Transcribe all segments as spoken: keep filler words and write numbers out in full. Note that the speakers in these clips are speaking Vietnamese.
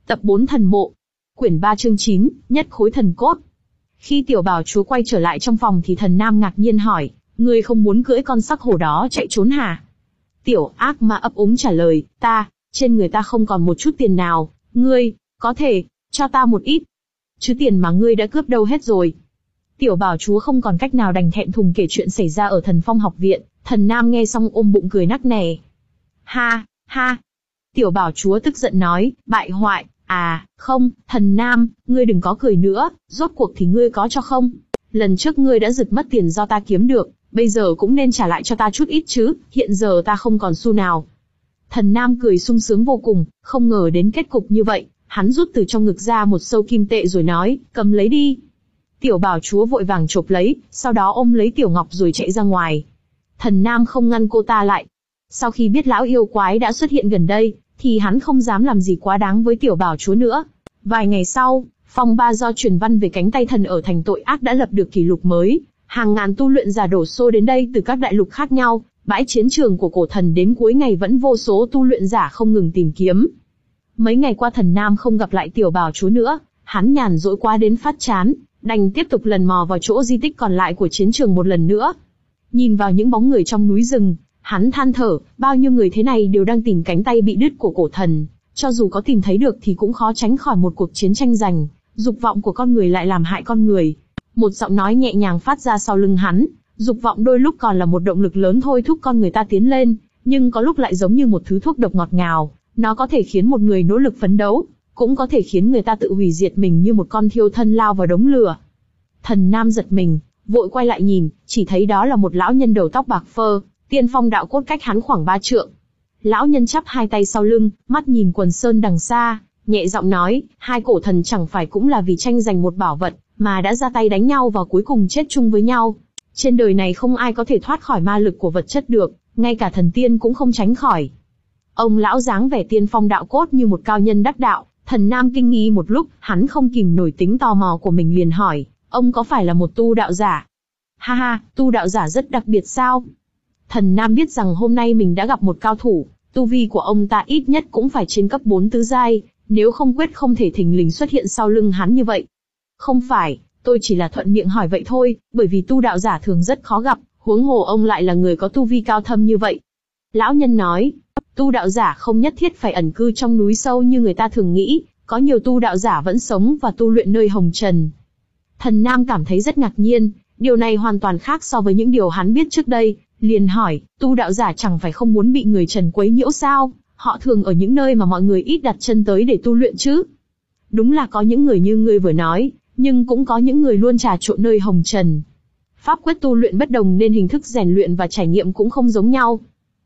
Tập bốn Thần Mộ. Quyển ba chương chín, Nhất Khối Thần Cốt. Khi tiểu bảo chúa quay trở lại trong phòng thì Thần Nam ngạc nhiên hỏi, ngươi không muốn cưỡi con sắc hổ đó chạy trốn hả? Tiểu ác ma ấp úng trả lời, ta, trên người ta không còn một chút tiền nào, ngươi, có thể, cho ta một ít. Chứ tiền mà ngươi đã cướp đâu hết rồi. Tiểu bảo chúa không còn cách nào đành thẹn thùng kể chuyện xảy ra ở Thần Phong học viện. Thần Nam nghe xong ôm bụng cười nắc nẻ. Ha, ha. Tiểu bảo chúa tức giận nói, bại hoại, à, không, Thần Nam, ngươi đừng có cười nữa, rốt cuộc thì ngươi có cho không? Lần trước ngươi đã giật mất tiền do ta kiếm được, bây giờ cũng nên trả lại cho ta chút ít chứ, hiện giờ ta không còn xu nào. Thần Nam cười sung sướng vô cùng, không ngờ đến kết cục như vậy, hắn rút từ trong ngực ra một sâu kim tệ rồi nói, cầm lấy đi. Tiểu bảo chúa vội vàng chộp lấy, sau đó ôm lấy Tiểu Ngọc rồi chạy ra ngoài. Thần Nam không ngăn cô ta lại. Sau khi biết lão yêu quái đã xuất hiện gần đây, thì hắn không dám làm gì quá đáng với tiểu bảo chúa nữa. Vài ngày sau, phong ba do truyền văn về cánh tay thần ở thành tội ác đã lập được kỷ lục mới. Hàng ngàn tu luyện giả đổ xô đến đây từ các đại lục khác nhau, bãi chiến trường của cổ thần đến cuối ngày vẫn vô số tu luyện giả không ngừng tìm kiếm. Mấy ngày qua Thần Nam không gặp lại tiểu bảo chúa nữa, hắn nhàn rỗi quá đến phát chán, đành tiếp tục lần mò vào chỗ di tích còn lại của chiến trường một lần nữa. Nhìn vào những bóng người trong núi rừng, hắn than thở, bao nhiêu người thế này đều đang tìm cánh tay bị đứt của cổ thần, cho dù có tìm thấy được thì cũng khó tránh khỏi một cuộc chiến tranh giành, dục vọng của con người lại làm hại con người. Một giọng nói nhẹ nhàng phát ra sau lưng hắn, dục vọng đôi lúc còn là một động lực lớn thôi thúc con người ta tiến lên, nhưng có lúc lại giống như một thứ thuốc độc ngọt ngào, nó có thể khiến một người nỗ lực phấn đấu, cũng có thể khiến người ta tự hủy diệt mình như một con thiêu thân lao vào đống lửa. Thần Nam giật mình, vội quay lại nhìn, chỉ thấy đó là một lão nhân đầu tóc bạc phơ, tiên phong đạo cốt cách hắn khoảng ba trượng. Lão nhân chắp hai tay sau lưng, mắt nhìn quần sơn đằng xa, nhẹ giọng nói, hai cổ thần chẳng phải cũng là vì tranh giành một bảo vật, mà đã ra tay đánh nhau và cuối cùng chết chung với nhau. Trên đời này không ai có thể thoát khỏi ma lực của vật chất được, ngay cả thần tiên cũng không tránh khỏi. Ông lão dáng vẻ tiên phong đạo cốt như một cao nhân đắc đạo, Thần Nam kinh nghi một lúc, hắn không kìm nổi tính tò mò của mình liền hỏi, ông có phải là một tu đạo giả? Ha ha, tu đạo giả rất đặc biệt sao? Thần Nam biết rằng hôm nay mình đã gặp một cao thủ, tu vi của ông ta ít nhất cũng phải trên cấp bốn tứ giai, nếu không quyết không thể thình lình xuất hiện sau lưng hắn như vậy. Không phải, tôi chỉ là thuận miệng hỏi vậy thôi, bởi vì tu đạo giả thường rất khó gặp, huống hồ ông lại là người có tu vi cao thâm như vậy. Lão nhân nói, tu đạo giả không nhất thiết phải ẩn cư trong núi sâu như người ta thường nghĩ, có nhiều tu đạo giả vẫn sống và tu luyện nơi hồng trần. Thần Nam cảm thấy rất ngạc nhiên, điều này hoàn toàn khác so với những điều hắn biết trước đây, liền hỏi, tu đạo giả chẳng phải không muốn bị người trần quấy nhiễu sao, họ thường ở những nơi mà mọi người ít đặt chân tới để tu luyện chứ. Đúng là có những người như ngươi vừa nói, nhưng cũng có những người luôn trà trộn nơi hồng trần. Pháp quyết tu luyện bất đồng nên hình thức rèn luyện và trải nghiệm cũng không giống nhau.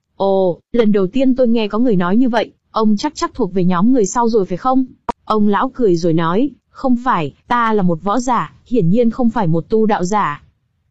Ồ, lần đầu tiên tôi nghe có người nói như vậy, ông chắc chắc thuộc về nhóm người sau rồi phải không? Ông lão cười rồi nói, không phải, ta là một võ giả, hiển nhiên không phải một tu đạo giả.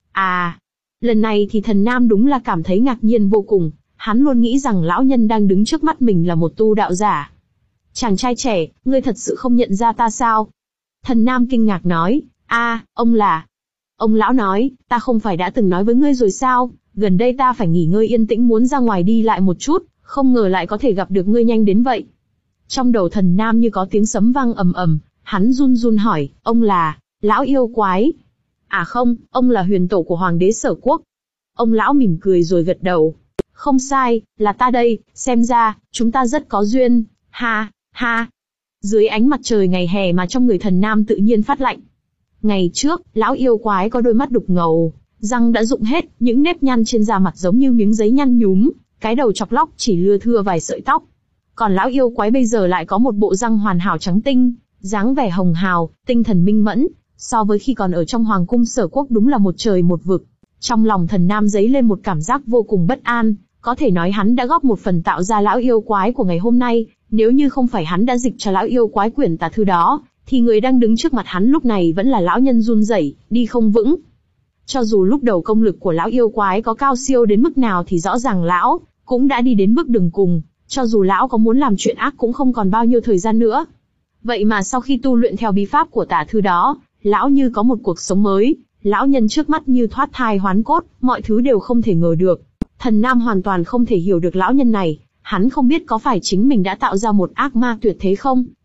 À, lần này thì Thần Nam đúng là cảm thấy ngạc nhiên vô cùng, hắn luôn nghĩ rằng lão nhân đang đứng trước mắt mình là một tu đạo giả. Chàng trai trẻ, ngươi thật sự không nhận ra ta sao? Thần Nam kinh ngạc nói, a, ông là... Ông lão nói, ta không phải đã từng nói với ngươi rồi sao, gần đây ta phải nghỉ ngơi yên tĩnh muốn ra ngoài đi lại một chút, không ngờ lại có thể gặp được ngươi nhanh đến vậy. Trong đầu Thần Nam như có tiếng sấm vang ầm ầm, hắn run run hỏi, ông là, lão yêu quái? À không, ông là huyền tổ của Hoàng đế Sở Quốc. Ông lão mỉm cười rồi gật đầu. Không sai, là ta đây, xem ra, chúng ta rất có duyên, ha, ha. Dưới ánh mặt trời ngày hè mà trong người Thần Nam tự nhiên phát lạnh. Ngày trước, lão yêu quái có đôi mắt đục ngầu, răng đã rụng hết, những nếp nhăn trên da mặt giống như miếng giấy nhăn nhúm, cái đầu chọc lóc chỉ lưa thưa vài sợi tóc. Còn lão yêu quái bây giờ lại có một bộ răng hoàn hảo trắng tinh, dáng vẻ hồng hào, tinh thần minh mẫn, so với khi còn ở trong Hoàng cung Sở Quốc đúng là một trời một vực. Trong lòng Thần Nam dấy lên một cảm giác vô cùng bất an, có thể nói hắn đã góp một phần tạo ra lão yêu quái của ngày hôm nay, nếu như không phải hắn đã dịch cho lão yêu quái quyển tà thư đó, thì người đang đứng trước mặt hắn lúc này vẫn là lão nhân run rẩy, đi không vững. Cho dù lúc đầu công lực của lão yêu quái có cao siêu đến mức nào thì rõ ràng lão cũng đã đi đến bước đường cùng, cho dù lão có muốn làm chuyện ác cũng không còn bao nhiêu thời gian nữa. Vậy mà sau khi tu luyện theo bí pháp của tà thư đó, lão như có một cuộc sống mới, lão nhân trước mắt như thoát thai hoán cốt, mọi thứ đều không thể ngờ được. Thần Nam hoàn toàn không thể hiểu được lão nhân này, hắn không biết có phải chính mình đã tạo ra một ác ma tuyệt thế không,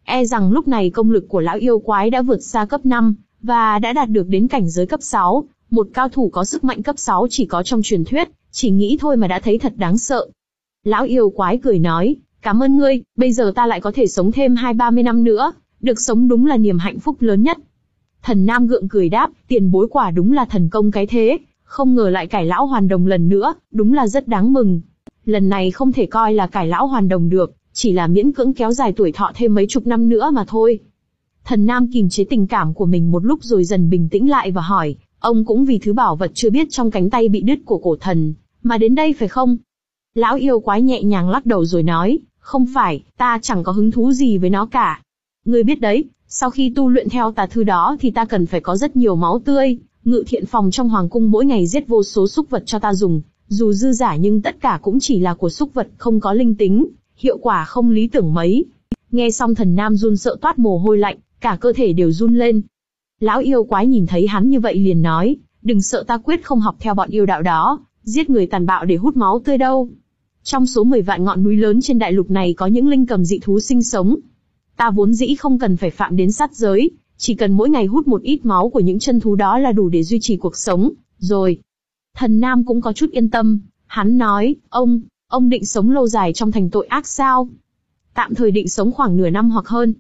e rằng lúc này công lực của lão yêu quái đã vượt xa cấp năm, và đã đạt được đến cảnh giới cấp sáu, một cao thủ có sức mạnh cấp sáu chỉ có trong truyền thuyết, chỉ nghĩ thôi mà đã thấy thật đáng sợ. Lão yêu quái cười nói, cảm ơn ngươi, bây giờ ta lại có thể sống thêm hai ba mươi năm nữa, được sống đúng là niềm hạnh phúc lớn nhất. Thần Nam gượng cười đáp, tiền bối quả đúng là thần công cái thế, không ngờ lại cải lão hoàn đồng lần nữa, đúng là rất đáng mừng. Lần này không thể coi là cải lão hoàn đồng được, chỉ là miễn cưỡng kéo dài tuổi thọ thêm mấy chục năm nữa mà thôi. Thần Nam kìm chế tình cảm của mình một lúc rồi dần bình tĩnh lại và hỏi, ông cũng vì thứ bảo vật chưa biết trong cánh tay bị đứt của cổ thần, mà đến đây phải không? Lão yêu quái nhẹ nhàng lắc đầu rồi nói, không phải, ta chẳng có hứng thú gì với nó cả. Ngươi biết đấy, sau khi tu luyện theo tà thư đó thì ta cần phải có rất nhiều máu tươi, ngự thiện phòng trong hoàng cung mỗi ngày giết vô số súc vật cho ta dùng, dù dư giả nhưng tất cả cũng chỉ là của súc vật không có linh tính, hiệu quả không lý tưởng mấy. Nghe xong Thần Nam run sợ toát mồ hôi lạnh, cả cơ thể đều run lên. Lão yêu quái nhìn thấy hắn như vậy liền nói, đừng sợ, ta quyết không học theo bọn yêu đạo đó, giết người tàn bạo để hút máu tươi đâu. Trong số mười vạn ngọn núi lớn trên đại lục này có những linh cầm dị thú sinh sống. Ta vốn dĩ không cần phải phạm đến sát giới, chỉ cần mỗi ngày hút một ít máu của những chân thú đó là đủ để duy trì cuộc sống, rồi. Thần Nam cũng có chút yên tâm, hắn nói, ông, ông định sống lâu dài trong thành tội ác sao? Tạm thời định sống khoảng nửa năm hoặc hơn.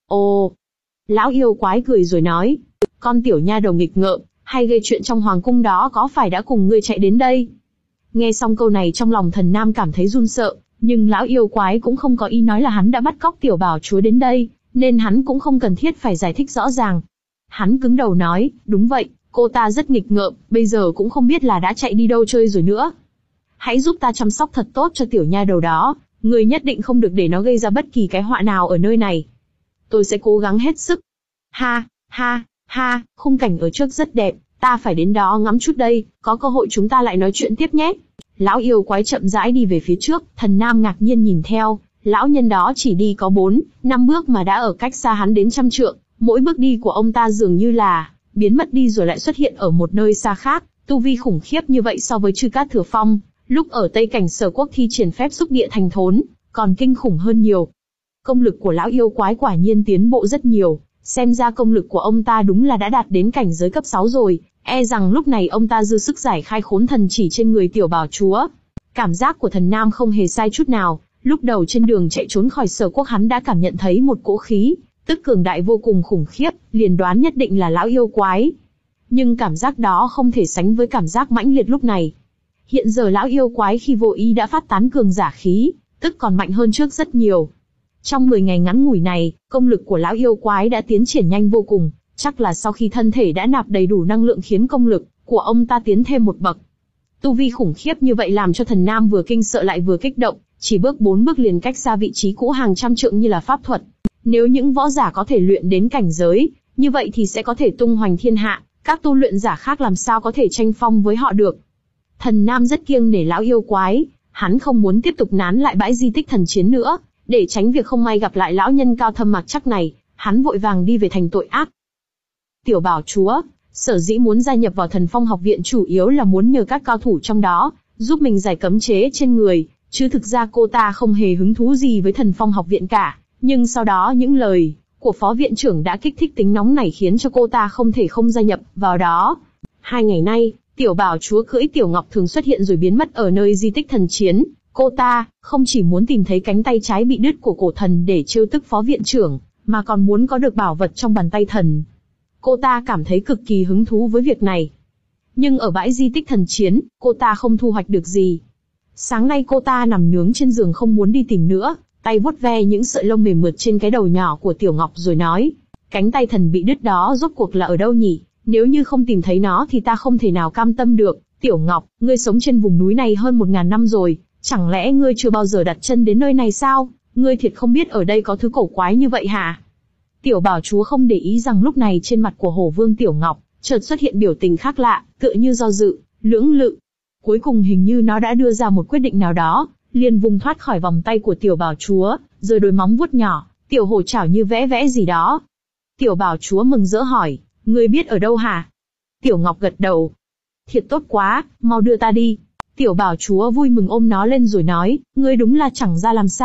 Ồ! Lão yêu quái cười rồi nói, con tiểu nha đầu nghịch ngợm, hay gây chuyện trong hoàng cung đó có phải đã cùng ngươi chạy đến đây? Nghe xong câu này trong lòng Thần Nam cảm thấy run sợ, nhưng lão yêu quái cũng không có ý nói là hắn đã bắt cóc tiểu bảo chúa đến đây, nên hắn cũng không cần thiết phải giải thích rõ ràng. Hắn cứng đầu nói, đúng vậy, cô ta rất nghịch ngợm, bây giờ cũng không biết là đã chạy đi đâu chơi rồi nữa. Hãy giúp ta chăm sóc thật tốt cho tiểu nha đầu đó, người nhất định không được để nó gây ra bất kỳ cái họa nào ở nơi này. Tôi sẽ cố gắng hết sức. Ha, ha, ha, khung cảnh ở trước rất đẹp, ta phải đến đó ngắm chút đây, có cơ hội chúng ta lại nói chuyện tiếp nhé. Lão yêu quái chậm rãi đi về phía trước, Thần Nam ngạc nhiên nhìn theo, lão nhân đó chỉ đi có bốn, năm bước mà đã ở cách xa hắn đến trăm trượng, mỗi bước đi của ông ta dường như là biến mất đi rồi lại xuất hiện ở một nơi xa khác, tu vi khủng khiếp như vậy so với Chư Cát Thừa Phong, lúc ở Tây Cảnh Sở Quốc thi triển phép xúc địa thành thốn, còn kinh khủng hơn nhiều. Công lực của lão yêu quái quả nhiên tiến bộ rất nhiều, xem ra công lực của ông ta đúng là đã đạt đến cảnh giới cấp sáu rồi, e rằng lúc này ông ta dư sức giải khai khốn thần chỉ trên người tiểu bảo chúa. Cảm giác của Thần Nam không hề sai chút nào, lúc đầu trên đường chạy trốn khỏi Sở Quốc hắn đã cảm nhận thấy một cỗ khí, tức cường đại vô cùng khủng khiếp, liền đoán nhất định là lão yêu quái. Nhưng cảm giác đó không thể sánh với cảm giác mãnh liệt lúc này. Hiện giờ lão yêu quái khi vô ý đã phát tán cường giả khí, tức còn mạnh hơn trước rất nhiều. Trong mười ngày ngắn ngủi này, công lực của lão yêu quái đã tiến triển nhanh vô cùng, chắc là sau khi thân thể đã nạp đầy đủ năng lượng khiến công lực của ông ta tiến thêm một bậc. Tu vi khủng khiếp như vậy làm cho Thần Nam vừa kinh sợ lại vừa kích động, chỉ bước bốn bước liền cách xa vị trí cũ hàng trăm trượng như là pháp thuật. Nếu những võ giả có thể luyện đến cảnh giới, như vậy thì sẽ có thể tung hoành thiên hạ, các tu luyện giả khác làm sao có thể tranh phong với họ được. Thần Nam rất kiêng nể lão yêu quái, hắn không muốn tiếp tục nán lại bãi di tích thần chiến nữa, để tránh việc không may gặp lại lão nhân cao thâm mặc chắc này, hắn vội vàng đi về thành tội ác. Tiểu bảo chúa, sở dĩ muốn gia nhập vào Thần Phong học viện chủ yếu là muốn nhờ các cao thủ trong đó, giúp mình giải cấm chế trên người, chứ thực ra cô ta không hề hứng thú gì với Thần Phong học viện cả. Nhưng sau đó những lời của phó viện trưởng đã kích thích tính nóng này khiến cho cô ta không thể không gia nhập vào đó. Hai ngày nay, tiểu bảo chúa cưỡi tiểu ngọc thường xuất hiện rồi biến mất ở nơi di tích thần chiến. Cô ta không chỉ muốn tìm thấy cánh tay trái bị đứt của cổ thần để trêu tức phó viện trưởng, mà còn muốn có được bảo vật trong bàn tay thần. Cô ta cảm thấy cực kỳ hứng thú với việc này. Nhưng ở bãi di tích thần chiến, cô ta không thu hoạch được gì. Sáng nay cô ta nằm nướng trên giường không muốn đi tìm nữa, tay vuốt ve những sợi lông mềm mượt trên cái đầu nhỏ của tiểu ngọc rồi nói, cánh tay thần bị đứt đó rốt cuộc là ở đâu nhỉ? Nếu như không tìm thấy nó thì ta không thể nào cam tâm được. Tiểu Ngọc, ngươi sống trên vùng núi này hơn một ngàn năm rồi, chẳng lẽ ngươi chưa bao giờ đặt chân đến nơi này sao? Ngươi thiệt không biết ở đây có thứ cổ quái như vậy hả? Tiểu bảo chúa không để ý rằng lúc này trên mặt của Hổ Vương Tiểu Ngọc chợt xuất hiện biểu tình khác lạ, tựa như do dự, lưỡng lự. Cuối cùng hình như nó đã đưa ra một quyết định nào đó, liền vùng thoát khỏi vòng tay của tiểu bảo chúa, rồi đôi móng vuốt nhỏ, tiểu hổ chảo như vẽ vẽ gì đó. Tiểu bảo chúa mừng rỡ hỏi, ngươi biết ở đâu hả? Tiểu Ngọc gật đầu. Thiệt tốt quá, mau đưa ta đi. Tiểu bảo chúa vui mừng ôm nó lên rồi nói, ngươi đúng là chẳng ra làm sao,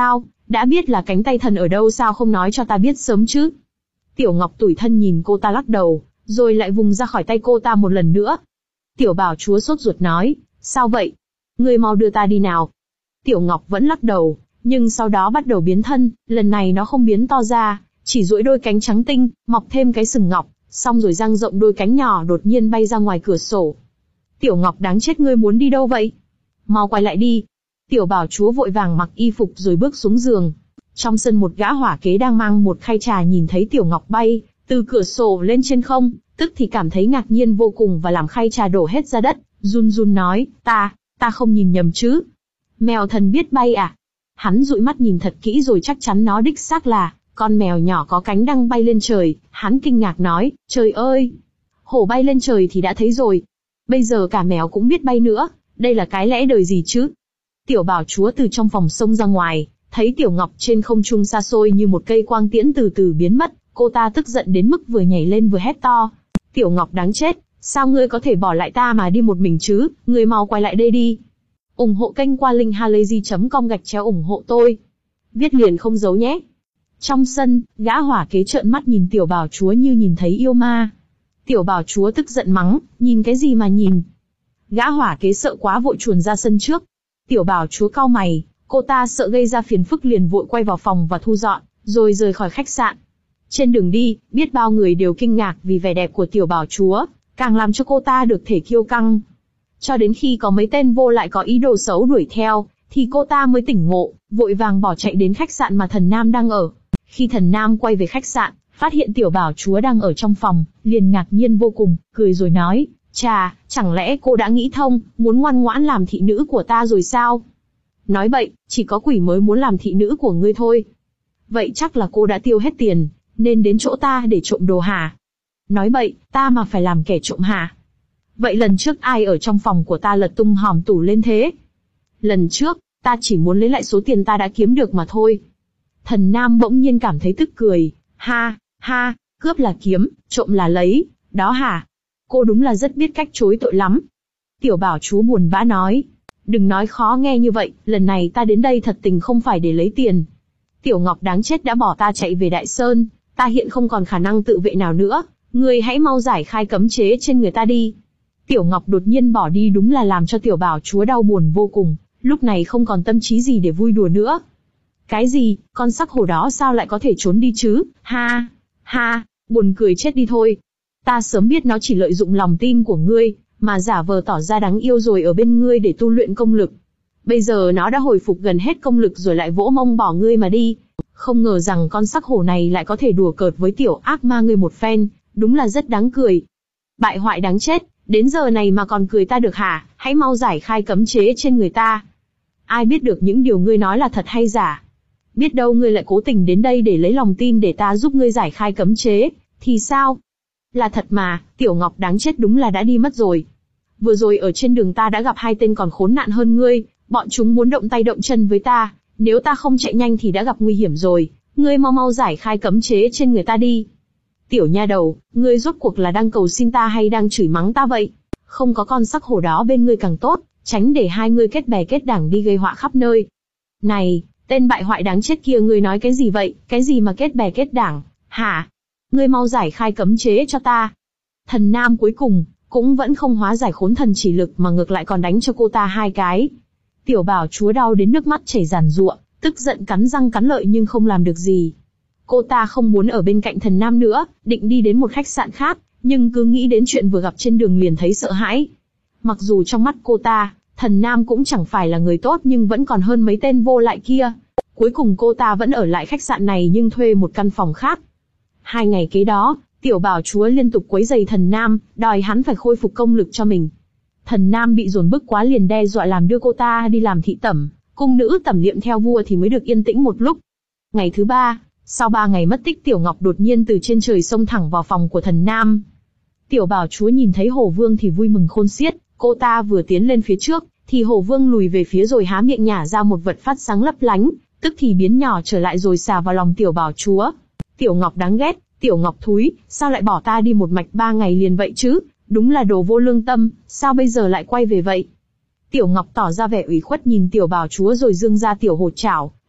đã biết là cánh tay thần ở đâu sao không nói cho ta biết sớm chứ? Tiểu Ngọc tủi thân nhìn cô ta lắc đầu, rồi lại vùng ra khỏi tay cô ta một lần nữa. Tiểu bảo chúa sốt ruột nói, sao vậy? Ngươi mau đưa ta đi nào. Tiểu Ngọc vẫn lắc đầu, nhưng sau đó bắt đầu biến thân, lần này nó không biến to ra, chỉ duỗi đôi cánh trắng tinh, mọc thêm cái sừng ngọc, xong rồi dang rộng đôi cánh nhỏ đột nhiên bay ra ngoài cửa sổ. Tiểu Ngọc đáng chết, ngươi muốn đi đâu vậy? Mau quay lại đi. Tiểu bảo chúa vội vàng mặc y phục rồi bước xuống giường. Trong sân một gã hỏa kế đang mang một khay trà nhìn thấy Tiểu Ngọc bay từ cửa sổ lên trên không, tức thì cảm thấy ngạc nhiên vô cùng và làm khay trà đổ hết ra đất, run run nói, ta, ta không nhìn nhầm chứ? Mèo thần biết bay à? Hắn dụi mắt nhìn thật kỹ rồi chắc chắn nó đích xác là con mèo nhỏ có cánh đang bay lên trời. Hắn kinh ngạc nói, trời ơi, hổ bay lên trời thì đã thấy rồi, bây giờ cả mèo cũng biết bay nữa, đây là cái lẽ đời gì chứ? Tiểu bảo chúa từ trong phòng xông ra ngoài, thấy Tiểu Ngọc trên không trung xa xôi như một cây quang tiễn từ từ biến mất, cô ta tức giận đến mức vừa nhảy lên vừa hét to. Tiểu Ngọc đáng chết, sao ngươi có thể bỏ lại ta mà đi một mình chứ, ngươi mau quay lại đây đi. ủng hộ kênh qua link halayzi chấm com gạch chéo ủng hộ tôi. Viết liền không giấu nhé. Trong sân, gã hỏa kế trợn mắt nhìn tiểu bảo chúa như nhìn thấy yêu ma. Tiểu bảo chúa tức giận mắng, nhìn cái gì mà nhìn. Gã hỏa kế sợ quá vội chuồn ra sân trước. Tiểu bảo chúa cau mày, cô ta sợ gây ra phiền phức liền vội quay vào phòng và thu dọn, rồi rời khỏi khách sạn. Trên đường đi, biết bao người đều kinh ngạc vì vẻ đẹp của tiểu bảo chúa, càng làm cho cô ta được thể kiêu căng. Cho đến khi có mấy tên vô lại có ý đồ xấu đuổi theo, thì cô ta mới tỉnh ngộ, vội vàng bỏ chạy đến khách sạn mà Thần Nam đang ở. Khi Thần Nam quay về khách sạn, phát hiện tiểu bảo chúa đang ở trong phòng, liền ngạc nhiên vô cùng, cười rồi nói, chà, chẳng lẽ cô đã nghĩ thông, muốn ngoan ngoãn làm thị nữ của ta rồi sao? Nói bậy, chỉ có quỷ mới muốn làm thị nữ của ngươi thôi. Vậy chắc là cô đã tiêu hết tiền, nên đến chỗ ta để trộm đồ hả? Nói bậy, ta mà phải làm kẻ trộm hả? Vậy lần trước ai ở trong phòng của ta lật tung hòm tủ lên thế? Lần trước, ta chỉ muốn lấy lại số tiền ta đã kiếm được mà thôi. Thần Nam bỗng nhiên cảm thấy tức cười, ha, ha, cướp là kiếm, trộm là lấy, đó hả? Cô đúng là rất biết cách chối tội lắm. Tiểu bảo chúa buồn bã nói, đừng nói khó nghe như vậy, lần này ta đến đây thật tình không phải để lấy tiền. Tiểu Ngọc đáng chết đã bỏ ta chạy về Đại Sơn, ta hiện không còn khả năng tự vệ nào nữa, ngươi hãy mau giải khai cấm chế trên người ta đi. Tiểu Ngọc đột nhiên bỏ đi đúng là làm cho tiểu bảo chúa đau buồn vô cùng, lúc này không còn tâm trí gì để vui đùa nữa. Cái gì, con sắc hổ đó sao lại có thể trốn đi chứ, ha, ha, buồn cười chết đi thôi. Ta sớm biết nó chỉ lợi dụng lòng tin của ngươi, mà giả vờ tỏ ra đáng yêu rồi ở bên ngươi để tu luyện công lực. Bây giờ nó đã hồi phục gần hết công lực rồi lại vỗ mông bỏ ngươi mà đi. Không ngờ rằng con sắc hổ này lại có thể đùa cợt với tiểu ác ma ngươi một phen, đúng là rất đáng cười. Bại hoại đáng chết, đến giờ này mà còn cười ta được hả, hãy mau giải khai cấm chế trên người ta. Ai biết được những điều ngươi nói là thật hay giả. Biết đâu ngươi lại cố tình đến đây để lấy lòng tin để ta giúp ngươi giải khai cấm chế, thì sao? Là thật mà, Tiểu Ngọc đáng chết đúng là đã đi mất rồi. Vừa rồi ở trên đường ta đã gặp hai tên còn khốn nạn hơn ngươi, bọn chúng muốn động tay động chân với ta, nếu ta không chạy nhanh thì đã gặp nguy hiểm rồi, ngươi mau mau giải khai cấm chế trên người ta đi. Tiểu nha đầu, ngươi rốt cuộc là đang cầu xin ta hay đang chửi mắng ta vậy? Không có con sắc hổ đó bên ngươi càng tốt, tránh để hai ngươi kết bè kết đảng đi gây họa khắp nơi. Này, tên bại hoại đáng chết kia, ngươi nói cái gì vậy, cái gì mà kết bè kết đảng, hả? Ngươi mau giải khai cấm chế cho ta. Thần Nam cuối cùng, cũng vẫn không hóa giải khốn thần chỉ lực mà ngược lại còn đánh cho cô ta hai cái. Tiểu bảo chúa đau đến nước mắt chảy ràn rụa, tức giận cắn răng cắn lợi nhưng không làm được gì. Cô ta không muốn ở bên cạnh Thần Nam nữa, định đi đến một khách sạn khác, nhưng cứ nghĩ đến chuyện vừa gặp trên đường liền thấy sợ hãi. Mặc dù trong mắt cô ta, Thần Nam cũng chẳng phải là người tốt nhưng vẫn còn hơn mấy tên vô lại kia. Cuối cùng cô ta vẫn ở lại khách sạn này nhưng thuê một căn phòng khác. Hai ngày kế đó, tiểu bảo chúa liên tục quấy rầy Thần Nam, đòi hắn phải khôi phục công lực cho mình. Thần Nam bị dồn bức quá liền đe dọa làm đưa cô ta đi làm thị tẩm, cung nữ tẩm liệm theo vua thì mới được yên tĩnh một lúc. Ngày thứ ba, sau ba ngày mất tích, Tiểu Ngọc đột nhiên từ trên trời xông thẳng vào phòng của Thần Nam. Tiểu bảo chúa nhìn thấy Hổ Vương thì vui mừng khôn xiết, cô ta vừa tiến lên phía trước, thì Hổ Vương lùi về phía rồi há miệng nhả ra một vật phát sáng lấp lánh, tức thì biến nhỏ trở lại rồi xà vào lòng tiểu bảo chúa. Tiểu Ngọc đáng ghét, Tiểu Ngọc thúi, sao lại bỏ ta đi một mạch ba ngày liền vậy chứ? Đúng là đồ vô lương tâm, sao bây giờ lại quay về vậy? Tiểu Ngọc tỏ ra vẻ ủy khuất nhìn tiểu bảo chúa rồi giương ra tiểu hột chảo,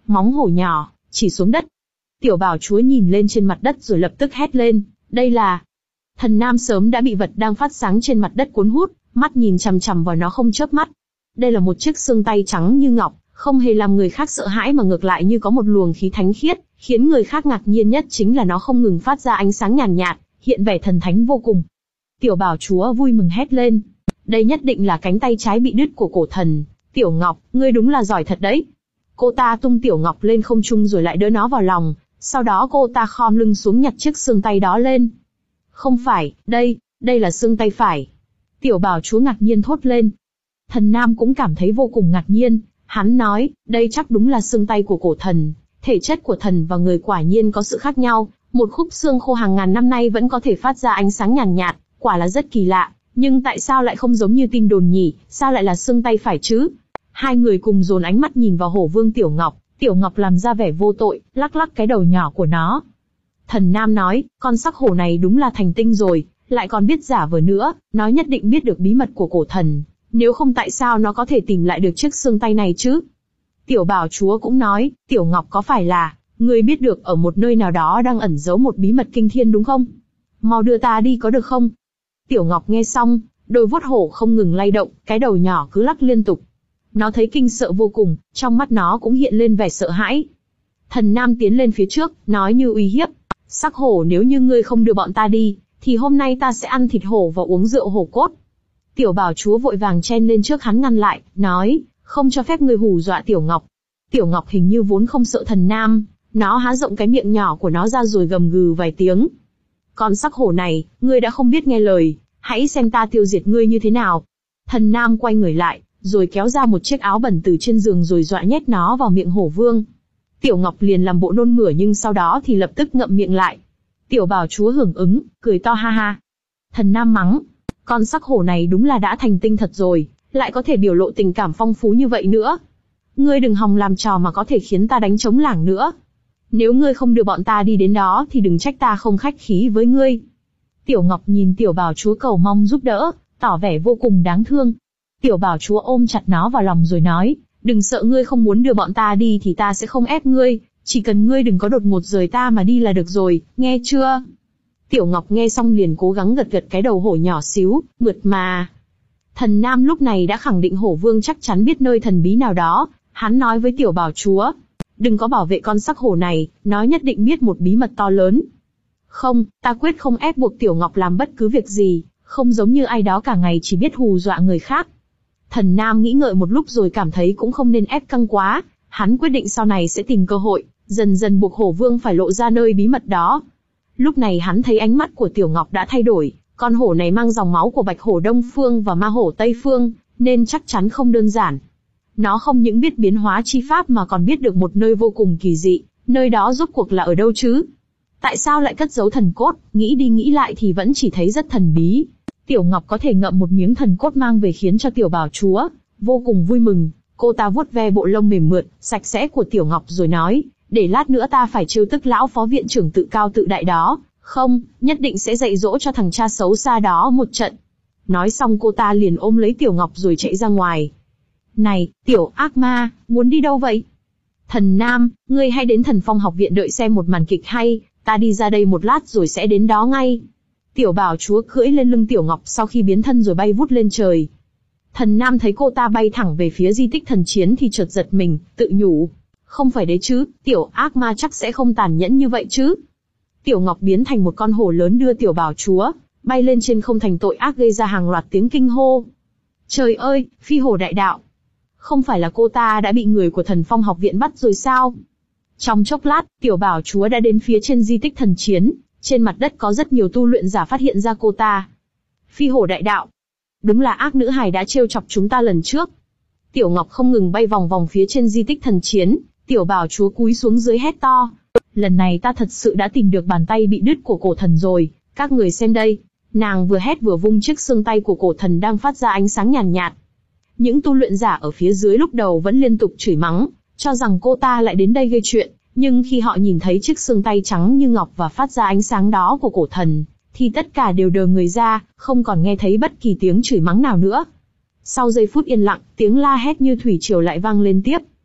Móng hổ nhỏ, chỉ xuống đất. Tiểu bảo chúa nhìn lên trên mặt đất rồi lập tức hét lên, đây là... Thần nam sớm đã bị vật đang phát sáng trên mặt đất cuốn hút, mắt nhìn chằm chằm vào nó không chớp mắt. Đây là một chiếc xương tay trắng như ngọc, không hề làm người khác sợ hãi mà ngược lại như có một luồng khí thánh khiết, khiến người khác ngạc nhiên nhất chính là nó không ngừng phát ra ánh sáng nhàn nhạt, nhạt, hiện vẻ thần thánh vô cùng. Tiểu bảo chúa vui mừng hét lên, đây nhất định là cánh tay trái bị đứt của cổ thần. Tiểu Ngọc, ngươi đúng là giỏi thật đấy. Cô ta tung Tiểu Ngọc lên không trung rồi lại đỡ nó vào lòng, sau đó cô ta khom lưng xuống nhặt chiếc xương tay đó lên. Không phải, đây, đây là xương tay phải. Tiểu bảo chúa ngạc nhiên thốt lên. Thần nam cũng cảm thấy vô cùng ngạc nhiên, hắn nói, đây chắc đúng là xương tay của cổ thần. Thể chất của thần và người quả nhiên có sự khác nhau, một khúc xương khô hàng ngàn năm nay vẫn có thể phát ra ánh sáng nhàn nhạt, nhạt, quả là rất kỳ lạ. Nhưng tại sao lại không giống như tin đồn nhỉ, sao lại là xương tay phải chứ? Hai người cùng dồn ánh mắt nhìn vào hổ vương Tiểu Ngọc, Tiểu Ngọc làm ra vẻ vô tội, lắc lắc cái đầu nhỏ của nó. Thần nam nói, con sắc hổ này đúng là thành tinh rồi, lại còn biết giả vờ nữa, nó nhất định biết được bí mật của cổ thần, nếu không tại sao nó có thể tìm lại được chiếc xương tay này chứ? Tiểu bảo chúa cũng nói, Tiểu Ngọc có phải là, ngươi biết được ở một nơi nào đó đang ẩn giấu một bí mật kinh thiên đúng không? Mau đưa ta đi có được không? Tiểu Ngọc nghe xong, đôi vuốt hổ không ngừng lay động, cái đầu nhỏ cứ lắc liên tục. Nó thấy kinh sợ vô cùng, trong mắt nó cũng hiện lên vẻ sợ hãi. Thần nam tiến lên phía trước, nói như uy hiếp. Sắc hổ, nếu như ngươi không đưa bọn ta đi, thì hôm nay ta sẽ ăn thịt hổ và uống rượu hổ cốt. Tiểu bảo chúa vội vàng chen lên trước hắn ngăn lại, nói, không cho phép ngươi hù dọa Tiểu Ngọc. Tiểu Ngọc hình như vốn không sợ thần nam, nó há rộng cái miệng nhỏ của nó ra rồi gầm gừ vài tiếng. Con sắc hổ này, ngươi đã không biết nghe lời, hãy xem ta tiêu diệt ngươi như thế nào. Thần nam quay người lại, rồi kéo ra một chiếc áo bẩn từ trên giường rồi dọa nhét nó vào miệng hổ vương. Tiểu Ngọc liền làm bộ nôn mửa nhưng sau đó thì lập tức ngậm miệng lại. Tiểu bảo chúa hưởng ứng, cười to ha ha. Thần nam mắng, con sắc hổ này đúng là đã thành tinh thật rồi, lại có thể biểu lộ tình cảm phong phú như vậy nữa. Ngươi đừng hòng làm trò mà có thể khiến ta đánh trống lảng nữa. Nếu ngươi không đưa bọn ta đi đến đó thì đừng trách ta không khách khí với ngươi. Tiểu Ngọc nhìn tiểu bảo chúa cầu mong giúp đỡ, tỏ vẻ vô cùng đáng thương. Tiểu bảo chúa ôm chặt nó vào lòng rồi nói, đừng sợ, ngươi không muốn đưa bọn ta đi thì ta sẽ không ép ngươi, chỉ cần ngươi đừng có đột ngột rời ta mà đi là được rồi, nghe chưa? Tiểu Ngọc nghe xong liền cố gắng gật gật cái đầu hổ nhỏ xíu, mượt mà. Thần nam lúc này đã khẳng định hổ vương chắc chắn biết nơi thần bí nào đó, hắn nói với tiểu bảo chúa, đừng có bảo vệ con sắc hổ này, nó nhất định biết một bí mật to lớn. Không, ta quyết không ép buộc Tiểu Ngọc làm bất cứ việc gì, không giống như ai đó cả ngày chỉ biết hù dọa người khác. Thần nam nghĩ ngợi một lúc rồi cảm thấy cũng không nên ép căng quá, hắn quyết định sau này sẽ tìm cơ hội, dần dần buộc hổ vương phải lộ ra nơi bí mật đó. Lúc này hắn thấy ánh mắt của Tiểu Ngọc đã thay đổi, con hổ này mang dòng máu của bạch hổ Đông Phương và ma hổ Tây Phương, nên chắc chắn không đơn giản. Nó không những biết biến hóa chi pháp mà còn biết được một nơi vô cùng kỳ dị, nơi đó rốt cuộc là ở đâu chứ? Tại sao lại cất giấu thần cốt, nghĩ đi nghĩ lại thì vẫn chỉ thấy rất thần bí. Tiểu Ngọc có thể ngậm một miếng thần cốt mang về khiến cho tiểu bảo chúa vô cùng vui mừng, cô ta vuốt ve bộ lông mềm mượt, sạch sẽ của Tiểu Ngọc rồi nói, để lát nữa ta phải trêu tức lão phó viện trưởng tự cao tự đại đó, không, nhất định sẽ dạy dỗ cho thằng cha xấu xa đó một trận. Nói xong cô ta liền ôm lấy Tiểu Ngọc rồi chạy ra ngoài. Này, tiểu ác ma, muốn đi đâu vậy? Thần nam, ngươi hãy đến Thần Phong học viện đợi xem một màn kịch hay, ta đi ra đây một lát rồi sẽ đến đó ngay. Tiểu bảo chúa cưỡi lên lưng Tiểu Ngọc sau khi biến thân rồi bay vút lên trời. Thần nam thấy cô ta bay thẳng về phía di tích thần chiến thì chợt giật mình, tự nhủ. Không phải đấy chứ, tiểu ác ma chắc sẽ không tàn nhẫn như vậy chứ. Tiểu Ngọc biến thành một con hổ lớn đưa tiểu bảo chúa, bay lên trên không thành tội ác gây ra hàng loạt tiếng kinh hô. Trời ơi, phi hổ đại đạo. Không phải là cô ta đã bị người của Thần Phong học viện bắt rồi sao? Trong chốc lát, tiểu bảo chúa đã đến phía trên di tích thần chiến, trên mặt đất có rất nhiều tu luyện giả phát hiện ra cô ta. Phi hổ đại đạo. Đúng là ác nữ hài đã trêu chọc chúng ta lần trước. Tiểu Ngọc không ngừng bay vòng vòng phía trên di tích thần chiến, tiểu bảo chúa cúi xuống dưới hét to. Lần này ta thật sự đã tìm được bàn tay bị đứt của cổ thần rồi, các người xem đây. Nàng vừa hét vừa vung chiếc xương tay của cổ thần đang phát ra ánh sáng nhàn nhạt, nhạt. Những tu luyện giả ở phía dưới lúc đầu vẫn liên tục chửi mắng, cho rằng cô ta lại đến đây gây chuyện, nhưng khi họ nhìn thấy chiếc xương tay trắng như ngọc và phát ra ánh sáng đó của cổ thần, thì tất cả đều đờ người ra, không còn nghe thấy bất kỳ tiếng chửi mắng nào nữa. Sau giây phút yên lặng, tiếng la hét như thủy triều lại vang lên tiếp.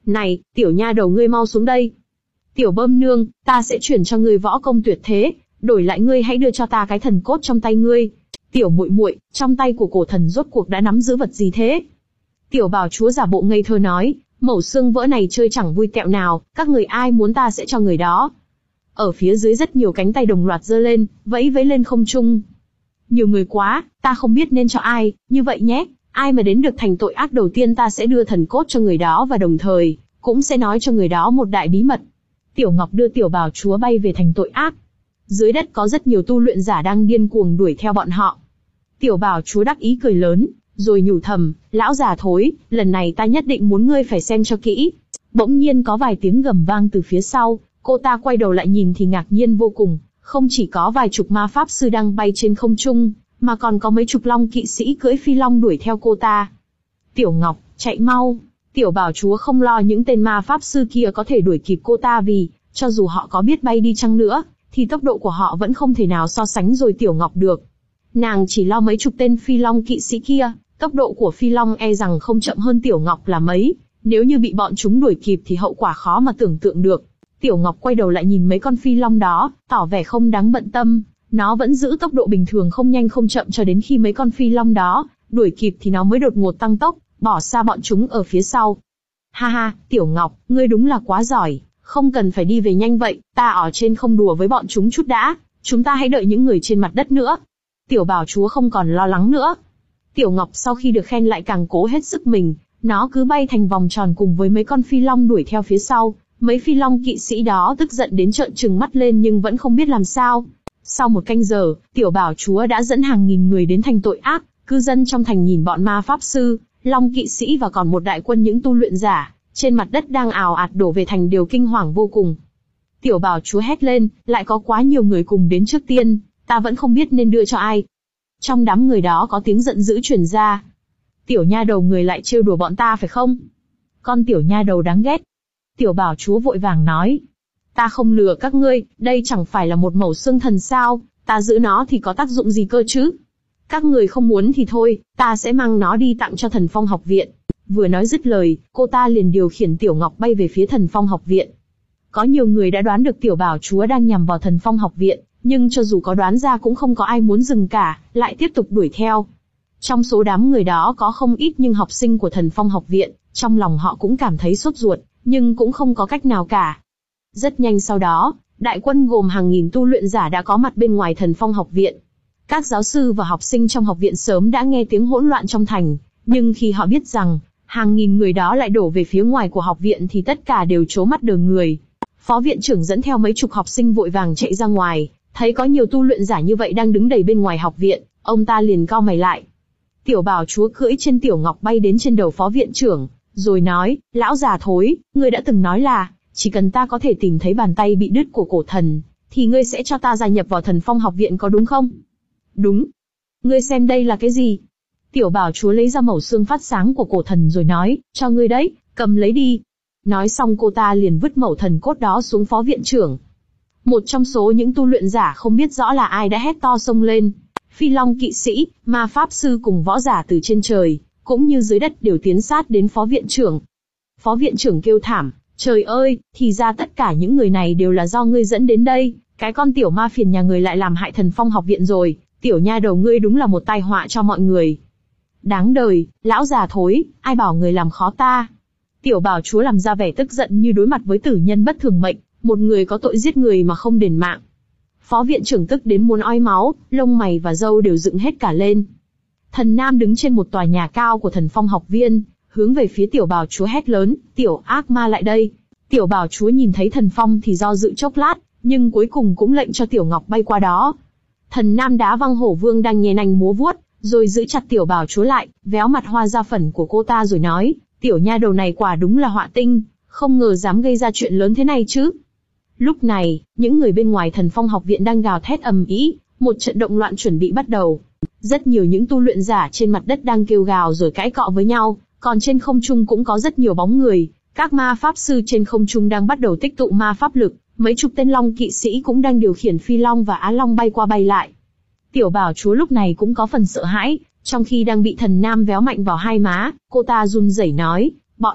Này, tiểu nha đầu ngươi mau xuống đây. Tiểu bơm nương, ta sẽ chuyển cho ngươi võ công tuyệt thế, đổi lại ngươi hãy đưa cho ta cái thần cốt trong tay ngươi. Tiểu muội muội, trong tay của cổ thần rốt cuộc đã nắm giữ vật gì thế? Tiểu bảo chúa giả bộ ngây thơ nói, mẩu xương vỡ này chơi chẳng vui tẹo nào, các người ai muốn ta sẽ cho người đó. Ở phía dưới rất nhiều cánh tay đồng loạt giơ lên, vẫy vẫy lên không trung. Nhiều người quá, ta không biết nên cho ai, như vậy nhé, ai mà đến được thành tội ác đầu tiên ta sẽ đưa thần cốt cho người đó và đồng thời, cũng sẽ nói cho người đó một đại bí mật. Tiểu Ngọc đưa tiểu bảo chúa bay về thành tội ác. Dưới đất có rất nhiều tu luyện giả đang điên cuồng đuổi theo bọn họ. Tiểu bảo chúa đắc ý cười lớn, rồi nhủ thầm, lão già thối, lần này ta nhất định muốn ngươi phải xem cho kỹ. Bỗng nhiên có vài tiếng gầm vang từ phía sau, cô ta quay đầu lại nhìn thì ngạc nhiên vô cùng, không chỉ có vài chục ma pháp sư đang bay trên không trung, mà còn có mấy chục long kỵ sĩ cưỡi phi long đuổi theo cô ta. Tiểu Ngọc, chạy mau! Tiểu bảo chúa không lo những tên ma pháp sư kia có thể đuổi kịp cô ta vì, cho dù họ có biết bay đi chăng nữa, thì tốc độ của họ vẫn không thể nào so sánh rồi Tiểu Ngọc được. Nàng chỉ lo mấy chục tên phi long kỵ sĩ kia, tốc độ của phi long e rằng không chậm hơn Tiểu Ngọc là mấy, nếu như bị bọn chúng đuổi kịp thì hậu quả khó mà tưởng tượng được. Tiểu Ngọc quay đầu lại nhìn mấy con phi long đó, tỏ vẻ không đáng bận tâm, nó vẫn giữ tốc độ bình thường không nhanh không chậm cho đến khi mấy con phi long đó đuổi kịp thì nó mới đột ngột tăng tốc, bỏ xa bọn chúng ở phía sau. Ha ha, Tiểu Ngọc, ngươi đúng là quá giỏi, không cần phải đi về nhanh vậy, ta ở trên không đùa với bọn chúng chút đã, chúng ta hãy đợi những người trên mặt đất nữa. Tiểu bảo chúa không còn lo lắng nữa. Tiểu Ngọc sau khi được khen lại càng cố hết sức mình, nó cứ bay thành vòng tròn cùng với mấy con phi long đuổi theo phía sau. Mấy phi long kỵ sĩ đó tức giận đến trợn trừng mắt lên nhưng vẫn không biết làm sao. Sau một canh giờ, tiểu bảo chúa đã dẫn hàng nghìn người đến thành tội ác, cư dân trong thành nhìn bọn ma pháp sư, long kỵ sĩ và còn một đại quân những tu luyện giả, trên mặt đất đang ào ạt đổ về thành đều kinh hoàng vô cùng. Tiểu bảo chúa hét lên, lại có quá nhiều người cùng đến trước tiên, ta vẫn không biết nên đưa cho ai. Trong đám người đó có tiếng giận dữ truyền ra. Tiểu nha đầu người lại trêu đùa bọn ta phải không? Con tiểu nha đầu đáng ghét. Tiểu bảo chúa vội vàng nói, ta không lừa các ngươi, đây chẳng phải là một mẩu xương thần sao, ta giữ nó thì có tác dụng gì cơ chứ? Các người không muốn thì thôi, ta sẽ mang nó đi tặng cho Thần Phong học viện. Vừa nói dứt lời, cô ta liền điều khiển Tiểu Ngọc bay về phía Thần Phong học viện. Có nhiều người đã đoán được tiểu bảo chúa đang nhằm vào Thần Phong học viện, nhưng cho dù có đoán ra cũng không có ai muốn dừng cả, lại tiếp tục đuổi theo. Trong số đám người đó có không ít nhưng học sinh của Thần Phong học viện, trong lòng họ cũng cảm thấy sốt ruột, nhưng cũng không có cách nào cả. Rất nhanh sau đó, đại quân gồm hàng nghìn tu luyện giả đã có mặt bên ngoài Thần Phong học viện. Các giáo sư và học sinh trong học viện sớm đã nghe tiếng hỗn loạn trong thành, nhưng khi họ biết rằng hàng nghìn người đó lại đổ về phía ngoài của học viện thì tất cả đều trố mắt đờ người. Phó viện trưởng dẫn theo mấy chục học sinh vội vàng chạy ra ngoài, thấy có nhiều tu luyện giả như vậy đang đứng đầy bên ngoài học viện, ông ta liền cau mày lại. Tiểu bảo chúa cưỡi trên Tiểu Ngọc bay đến trên đầu phó viện trưởng, rồi nói, lão già thối, ngươi đã từng nói là, chỉ cần ta có thể tìm thấy bàn tay bị đứt của cổ thần, thì ngươi sẽ cho ta gia nhập vào Thần Phong học viện có đúng không? Đúng. Ngươi xem đây là cái gì? Tiểu bảo chúa lấy ra mẩu xương phát sáng của cổ thần rồi nói, cho ngươi đấy, cầm lấy đi. Nói xong cô ta liền vứt mẩu thần cốt đó xuống phó viện trưởng. Một trong số những tu luyện giả không biết rõ là ai đã hét to xông lên. Phi long kỵ sĩ, ma pháp sư cùng võ giả từ trên trời, cũng như dưới đất đều tiến sát đến phó viện trưởng. Phó viện trưởng kêu thảm, trời ơi, thì ra tất cả những người này đều là do ngươi dẫn đến đây, cái con tiểu ma phiền nhà người lại làm hại Thần Phong học viện rồi, tiểu nha đầu ngươi đúng là một tai họa cho mọi người. Đáng đời, lão già thối, ai bảo người làm khó ta. Tiểu bảo chúa làm ra vẻ tức giận như đối mặt với tử nhân bất thường mệnh, một người có tội giết người mà không đền mạng. Phó viện trưởng tức đến muốn ói máu, lông mày và râu đều dựng hết cả lên. Thần Nam đứng trên một tòa nhà cao của Thần Phong học viên, hướng về phía tiểu bảo chúa hét lớn, tiểu ác ma lại đây. Tiểu bảo chúa nhìn thấy Thần Phong thì do dự chốc lát, nhưng cuối cùng cũng lệnh cho Tiểu Ngọc bay qua đó. Thần Nam đá văng hổ vương đang nhè nành múa vuốt, rồi giữ chặt tiểu bảo chúa lại, véo mặt hoa da phẩn của cô ta rồi nói, tiểu nha đầu này quả đúng là họa tinh, không ngờ dám gây ra chuyện lớn thế này chứ. Lúc này, những người bên ngoài Thần Phong học viện đang gào thét ầm ĩ, một trận động loạn chuẩn bị bắt đầu. Rất nhiều những tu luyện giả trên mặt đất đang kêu gào rồi cãi cọ với nhau, còn trên không trung cũng có rất nhiều bóng người, các ma pháp sư trên không trung đang bắt đầu tích tụ ma pháp lực, mấy chục tên long kỵ sĩ cũng đang điều khiển phi long và á long bay qua bay lại. Tiểu bảo chúa lúc này cũng có phần sợ hãi, trong khi đang bị Thần Nam véo mạnh vào hai má, cô ta run rẩy nói, bọn họ,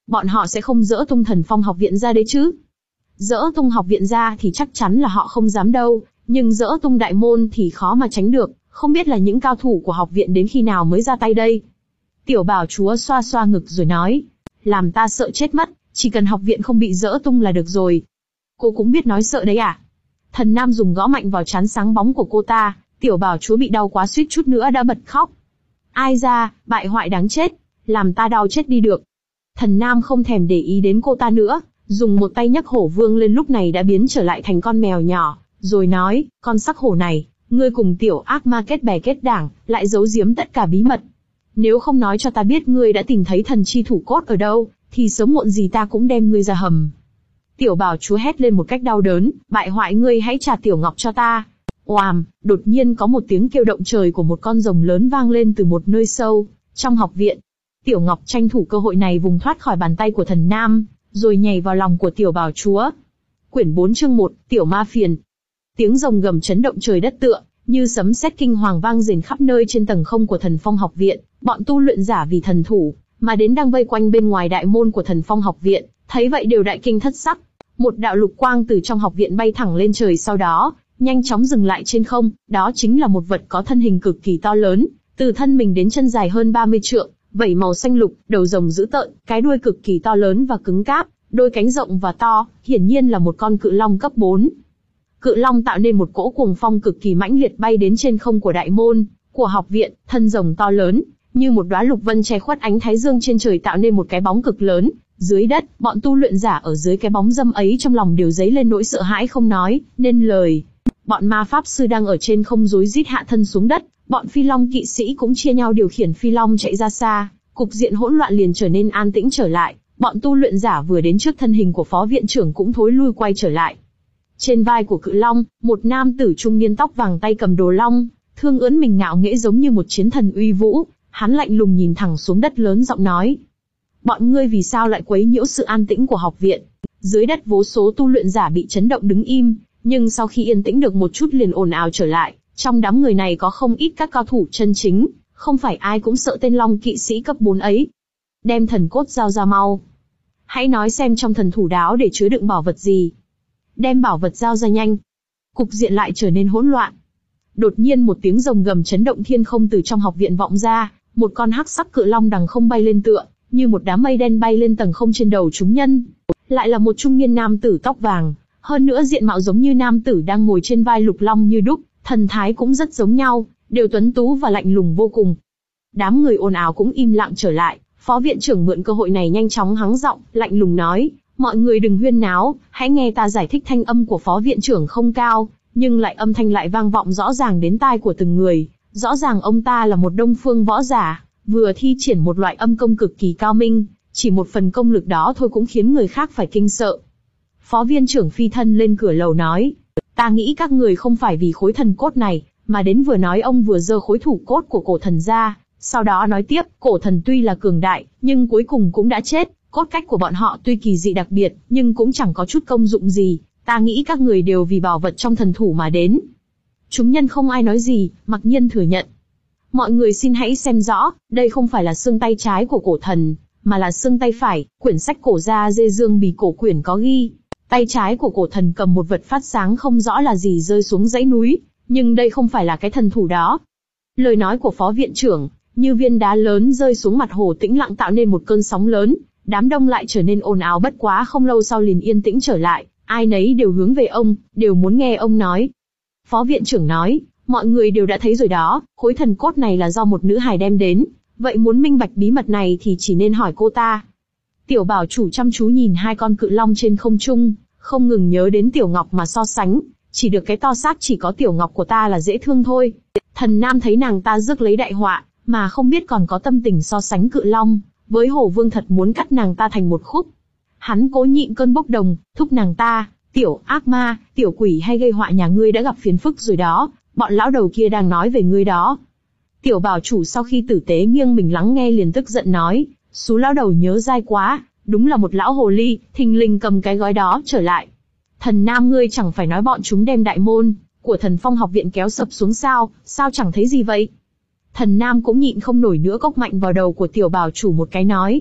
bọn họ sẽ không dỡ tung Thần Phong học viện ra đấy chứ? Dỡ tung học viện ra thì chắc chắn là họ không dám đâu, nhưng dỡ tung đại môn thì khó mà tránh được, không biết là những cao thủ của học viện đến khi nào mới ra tay đây. Tiểu bảo chúa xoa xoa ngực rồi nói, làm ta sợ chết mất, chỉ cần học viện không bị dỡ tung là được rồi. Cô cũng biết nói sợ đấy à? Thần Nam dùng gõ mạnh vào trán sáng bóng của cô ta, tiểu bảo chúa bị đau quá suýt chút nữa đã bật khóc. Ai ra, bại hoại đáng chết, làm ta đau chết đi được. Thần Nam không thèm để ý đến cô ta nữa, dùng một tay nhấc hổ vương lên, lúc này đã biến trở lại thành con mèo nhỏ, rồi nói, con sắc hổ này, ngươi cùng tiểu ác ma kết bè kết đảng, lại giấu giếm tất cả bí mật. Nếu không nói cho ta biết ngươi đã tìm thấy thần chi thủ cốt ở đâu, thì sớm muộn gì ta cũng đem ngươi ra hầm. Tiểu bảo chúa hét lên một cách đau đớn, bại hoại, ngươi hãy trả tiểu ngọc cho ta. Oàm, đột nhiên có một tiếng kêu động trời của một con rồng lớn vang lên từ một nơi sâu trong học viện. Tiểu ngọc tranh thủ cơ hội này vùng thoát khỏi bàn tay của thần Nam, rồi nhảy vào lòng của tiểu bảo chúa. Quyển bốn chương một, tiểu ma phiền. Tiếng rồng gầm chấn động trời đất tựa như sấm sét kinh hoàng vang rền khắp nơi trên tầng không của Thần Phong học viện. Bọn tu luyện giả vì thần thủ mà đến đang vây quanh bên ngoài đại môn của Thần Phong học viện, thấy vậy đều đại kinh thất sắc. Một đạo lục quang từ trong học viện bay thẳng lên trời, sau đó nhanh chóng dừng lại trên không. Đó chính là một vật có thân hình cực kỳ to lớn, từ thân mình đến chân dài hơn ba mươi trượng, vảy màu xanh lục, đầu rồng dữ tợn, cái đuôi cực kỳ to lớn và cứng cáp, đôi cánh rộng và to, hiển nhiên là một con cự long cấp bốn. Cự long tạo nên một cỗ cuồng phong cực kỳ mãnh liệt bay đến trên không của đại môn của học viện. Thân rồng to lớn như một đóa lục vân che khuất ánh thái dương trên trời, tạo nên một cái bóng cực lớn. Dưới đất, bọn tu luyện giả ở dưới cái bóng dâm ấy trong lòng đều dấy lên nỗi sợ hãi không nói nên lời. Bọn ma pháp sư đang ở trên không rối rít hạ thân xuống đất, bọn phi long kỵ sĩ cũng chia nhau điều khiển phi long chạy ra xa. Cục diện hỗn loạn liền trở nên an tĩnh trở lại. Bọn tu luyện giả vừa đến trước thân hình của phó viện trưởng cũng thối lui quay trở lại. Trên vai của cự long, một nam tử trung niên tóc vàng tay cầm đồ long, thương ưỡn mình ngạo nghễ giống như một chiến thần uy vũ. Hắn lạnh lùng nhìn thẳng xuống đất, lớn giọng nói: bọn ngươi vì sao lại quấy nhiễu sự an tĩnh của học viện? Dưới đất vô số tu luyện giả bị chấn động đứng im, nhưng sau khi yên tĩnh được một chút liền ồn ào trở lại. Trong đám người này có không ít các cao thủ chân chính, không phải ai cũng sợ tên long kỵ sĩ cấp bốn ấy. Đem thần cốt giao ra mau. Hãy nói xem trong thần thủ đáo để chứa đựng bảo vật gì. Đem bảo vật giao ra nhanh. Cục diện lại trở nên hỗn loạn. Đột nhiên một tiếng rồng gầm chấn động thiên không từ trong học viện vọng ra, một con hắc sắc cự long đằng không bay lên tựa như một đám mây đen bay lên tầng không trên đầu chúng nhân. Lại là một trung niên nam tử tóc vàng, hơn nữa diện mạo giống như nam tử đang ngồi trên vai lục long như đúc, thần thái cũng rất giống nhau, đều tuấn tú và lạnh lùng vô cùng. Đám người ồn ào cũng im lặng trở lại. Phó viện trưởng mượn cơ hội này nhanh chóng hắng giọng, lạnh lùng nói: mọi người đừng huyên náo, hãy nghe ta giải thích. Thanh âm của phó viện trưởng không cao, nhưng lại âm thanh lại vang vọng rõ ràng đến tai của từng người. Rõ ràng ông ta là một đông phương võ giả, vừa thi triển một loại âm công cực kỳ cao minh, chỉ một phần công lực đó thôi cũng khiến người khác phải kinh sợ. Phó viện trưởng phi thân lên cửa lầu nói: ta nghĩ các người không phải vì khối thần cốt này mà đến. Vừa nói ông vừa giơ khối thủ cốt của cổ thần ra, sau đó nói tiếp: cổ thần tuy là cường đại, nhưng cuối cùng cũng đã chết. Cốt cách của bọn họ tuy kỳ dị đặc biệt, nhưng cũng chẳng có chút công dụng gì. Ta nghĩ các người đều vì bảo vật trong thần thủ mà đến. Chúng nhân không ai nói gì, mặc nhiên thừa nhận. Mọi người xin hãy xem rõ, đây không phải là xương tay trái của cổ thần, mà là xương tay phải. Quyển sách cổ gia dê dương bì cổ quyển có ghi, tay trái của cổ thần cầm một vật phát sáng không rõ là gì rơi xuống dãy núi, nhưng đây không phải là cái thần thủ đó. Lời nói của phó viện trưởng như viên đá lớn rơi xuống mặt hồ tĩnh lặng, tạo nên một cơn sóng lớn. Đám đông lại trở nên ồn ào, bất quá không lâu sau liền yên tĩnh trở lại, ai nấy đều hướng về ông, đều muốn nghe ông nói. Phó viện trưởng nói: mọi người đều đã thấy rồi đó, khối thần cốt này là do một nữ hài đem đến, vậy muốn minh bạch bí mật này thì chỉ nên hỏi cô ta. Tiểu bảo chủ chăm chú nhìn hai con cự long trên không trung, không ngừng nhớ đến Tiểu Ngọc mà so sánh, chỉ được cái to xác chỉ có Tiểu Ngọc của ta là dễ thương thôi. Thần Nam thấy nàng ta rước lấy đại họa, mà không biết còn có tâm tình so sánh cự long với hổ vương, thật muốn cắt nàng ta thành một khúc. Hắn cố nhịn cơn bốc đồng, thúc nàng ta: tiểu ác ma, tiểu quỷ hay gây họa nhà ngươi đã gặp phiền phức rồi đó, bọn lão đầu kia đang nói về ngươi đó. Tiểu bảo chủ sau khi tử tế nghiêng mình lắng nghe liền tức giận nói: xú lão đầu nhớ dai quá, đúng là một lão hồ ly, thình lình cầm cái gói đó trở lại. Thần Nam, ngươi chẳng phải nói bọn chúng đem đại môn của Thần Phong học viện kéo sập xuống sao, sao chẳng thấy gì vậy? Thần Nam cũng nhịn không nổi nữa, cốc mạnh vào đầu của tiểu bảo chủ một cái nói: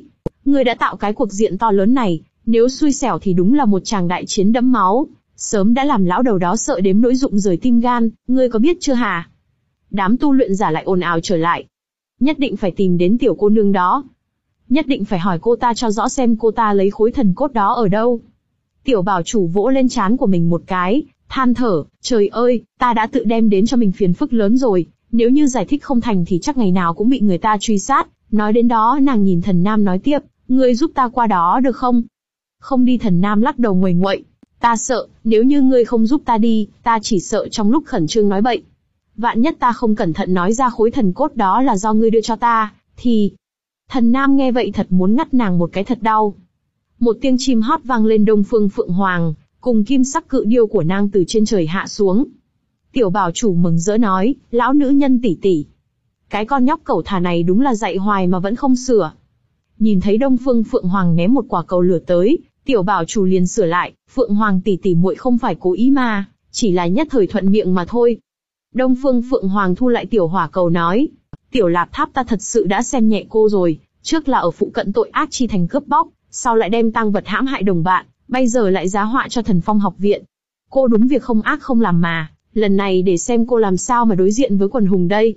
Ngươi đã tạo cái cuộc diện to lớn này, nếu xui xẻo thì đúng là một tràng đại chiến đẫm máu, sớm đã làm lão đầu đó sợ đến nỗi rụng rời tim gan, ngươi có biết chưa hả? Đám tu luyện giả lại ồn ào trở lại. Nhất định phải tìm đến tiểu cô nương đó. Nhất định phải hỏi cô ta cho rõ xem cô ta lấy khối thần cốt đó ở đâu. Tiểu bảo chủ vỗ lên trán của mình một cái, than thở, trời ơi, ta đã tự đem đến cho mình phiền phức lớn rồi, nếu như giải thích không thành thì chắc ngày nào cũng bị người ta truy sát. Nói đến đó nàng nhìn Thần Nam nói tiếp, ngươi giúp ta qua đó được không? Không đi. Thần Nam lắc đầu nguầy nguậy, ta sợ, nếu như ngươi không giúp ta đi, ta chỉ sợ trong lúc khẩn trương nói bậy. Vạn nhất ta không cẩn thận nói ra khối thần cốt đó là do ngươi đưa cho ta, thì... Thần Nam nghe vậy thật muốn ngắt nàng một cái thật đau. Một tiếng chim hót vang lên. Đông Phương Phượng Hoàng, cùng kim sắc cự điêu của nàng từ trên trời hạ xuống. Tiểu bảo chủ mừng rỡ nói, lão nữ nhân tỷ tỷ. Cái con nhóc cẩu thả này đúng là dạy hoài mà vẫn không sửa. Nhìn thấy Đông Phương Phượng Hoàng ném một quả cầu lửa tới, tiểu bảo chủ liền sửa lại, Phượng Hoàng tỷ tỷ muội không phải cố ý mà, chỉ là nhất thời thuận miệng mà thôi. Đông Phương Phượng Hoàng thu lại tiểu hỏa cầu nói, tiểu Lạp Tháp ta thật sự đã xem nhẹ cô rồi, trước là ở phụ cận tội ác chi thành cướp bóc, sau lại đem tang vật hãm hại đồng bạn, bây giờ lại giá họa cho Thần Phong học viện. Cô đúng việc không ác không làm mà, lần này để xem cô làm sao mà đối diện với quần hùng đây.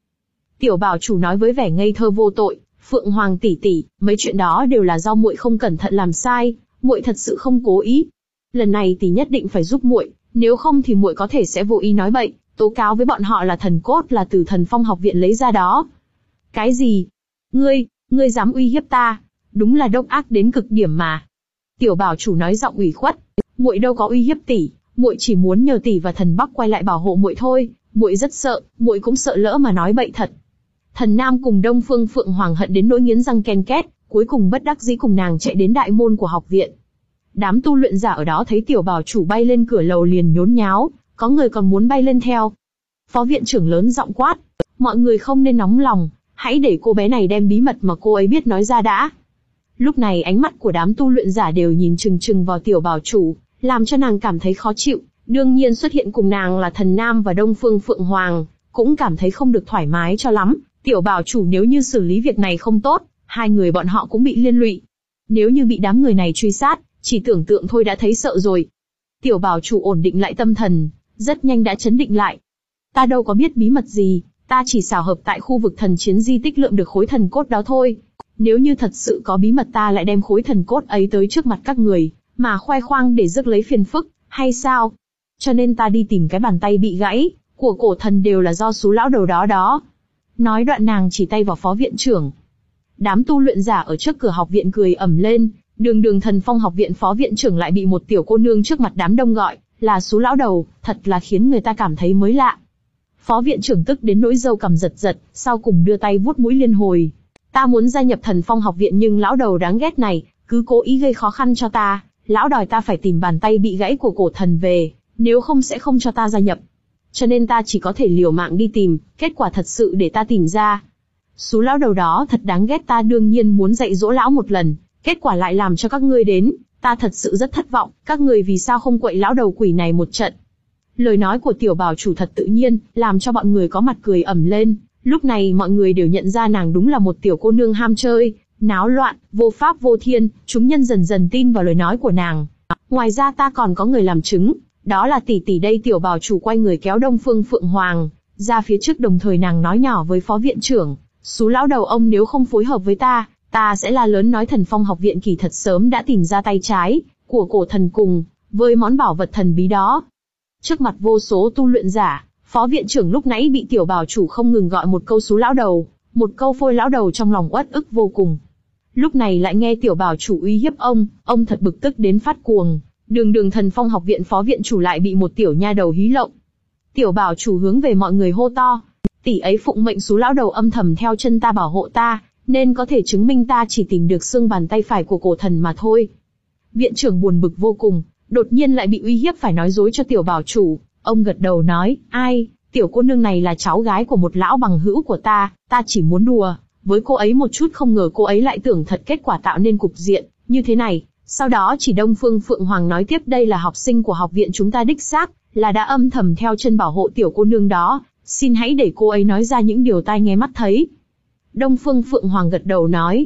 Tiểu bảo chủ nói với vẻ ngây thơ vô tội, Phượng Hoàng tỷ tỷ, mấy chuyện đó đều là do muội không cẩn thận làm sai, muội thật sự không cố ý. Lần này tỷ nhất định phải giúp muội, nếu không thì muội có thể sẽ vô ý nói bậy, tố cáo với bọn họ là thần cốt là từ Thần Phong học viện lấy ra đó. Cái gì? Ngươi, ngươi dám uy hiếp ta? Đúng là độc ác đến cực điểm mà. Tiểu bảo chủ nói giọng ủy khuất, muội đâu có uy hiếp tỷ, muội chỉ muốn nhờ tỷ và Thần Bắc quay lại bảo hộ muội thôi, muội rất sợ, muội cũng sợ lỡ mà nói bậy thật. Thần Nam cùng Đông Phương Phượng Hoàng hận đến nỗi nghiến răng ken két, cuối cùng bất đắc dĩ cùng nàng chạy đến đại môn của học viện. Đám tu luyện giả ở đó thấy tiểu bảo chủ bay lên cửa lầu liền nhốn nháo, có người còn muốn bay lên theo. Phó viện trưởng lớn giọng quát, mọi người không nên nóng lòng, hãy để cô bé này đem bí mật mà cô ấy biết nói ra đã. Lúc này ánh mắt của đám tu luyện giả đều nhìn chừng chừng vào tiểu bảo chủ, làm cho nàng cảm thấy khó chịu. Đương nhiên xuất hiện cùng nàng là Thần Nam và Đông Phương Phượng Hoàng, cũng cảm thấy không được thoải mái cho lắm. Tiểu bảo chủ nếu như xử lý việc này không tốt, hai người bọn họ cũng bị liên lụy. Nếu như bị đám người này truy sát, chỉ tưởng tượng thôi đã thấy sợ rồi. Tiểu bảo chủ ổn định lại tâm thần, rất nhanh đã chấn định lại. Ta đâu có biết bí mật gì, ta chỉ xảo hợp tại khu vực thần chiến di tích lượm được khối thần cốt đó thôi. Nếu như thật sự có bí mật ta lại đem khối thần cốt ấy tới trước mặt các người, mà khoe khoang để rước lấy phiền phức, hay sao? Cho nên ta đi tìm cái bàn tay bị gãy của cổ thần đều là do số lão đầu đó đó. Nói đoạn nàng chỉ tay vào phó viện trưởng. Đám tu luyện giả ở trước cửa học viện cười ầm lên, đường đường Thần Phong học viện phó viện trưởng lại bị một tiểu cô nương trước mặt đám đông gọi là số lão đầu, thật là khiến người ta cảm thấy mới lạ. Phó viện trưởng tức đến nỗi râu cằm giật giật, sau cùng đưa tay vuốt mũi liên hồi. Ta muốn gia nhập Thần Phong học viện nhưng lão đầu đáng ghét này, cứ cố ý gây khó khăn cho ta, lão đòi ta phải tìm bàn tay bị gãy của cổ thần về, nếu không sẽ không cho ta gia nhập. Cho nên ta chỉ có thể liều mạng đi tìm, kết quả thật sự để ta tìm ra. Số lão đầu đó thật đáng ghét, ta đương nhiên muốn dạy dỗ lão một lần, kết quả lại làm cho các ngươi đến, ta thật sự rất thất vọng, các người vì sao không quậy lão đầu quỷ này một trận. Lời nói của tiểu bảo chủ thật tự nhiên, làm cho bọn người có mặt cười ầm lên, lúc này mọi người đều nhận ra nàng đúng là một tiểu cô nương ham chơi, náo loạn, vô pháp vô thiên, chúng nhân dần dần tin vào lời nói của nàng. Ngoài ra ta còn có người làm chứng, đó là tỷ tỷ đây. Tiểu bảo chủ quay người kéo Đông Phương Phượng Hoàng ra phía trước, đồng thời nàng nói nhỏ với phó viện trưởng, số lão đầu ông nếu không phối hợp với ta, ta sẽ la lớn nói Thần Phong học viện kỳ thật sớm đã tìm ra tay trái của cổ thần cùng với món bảo vật thần bí đó. Trước mặt vô số tu luyện giả, phó viện trưởng lúc nãy bị tiểu bảo chủ không ngừng gọi một câu số lão đầu, một câu phôi lão đầu, trong lòng uất ức vô cùng. Lúc này lại nghe tiểu bảo chủ uy hiếp ông, ông thật bực tức đến phát cuồng. Đường đường Thần Phong học viện phó viện chủ lại bị một tiểu nha đầu hí lộng. Tiểu bảo chủ hướng về mọi người hô to, tỷ ấy phụng mệnh số lão đầu âm thầm theo chân ta bảo hộ ta, nên có thể chứng minh ta chỉ tìm được xương bàn tay phải của cổ thần mà thôi. Viện trưởng buồn bực vô cùng, đột nhiên lại bị uy hiếp phải nói dối cho tiểu bảo chủ. Ông gật đầu nói, ai, tiểu cô nương này là cháu gái của một lão bằng hữu của ta, ta chỉ muốn đùa với cô ấy một chút, không ngờ cô ấy lại tưởng thật, kết quả tạo nên cục diện như thế này. Sau đó chỉ Đông Phương Phượng Hoàng nói tiếp, đây là học sinh của học viện chúng ta đích xác, là đã âm thầm theo chân bảo hộ tiểu cô nương đó, xin hãy để cô ấy nói ra những điều tai nghe mắt thấy. Đông Phương Phượng Hoàng gật đầu nói,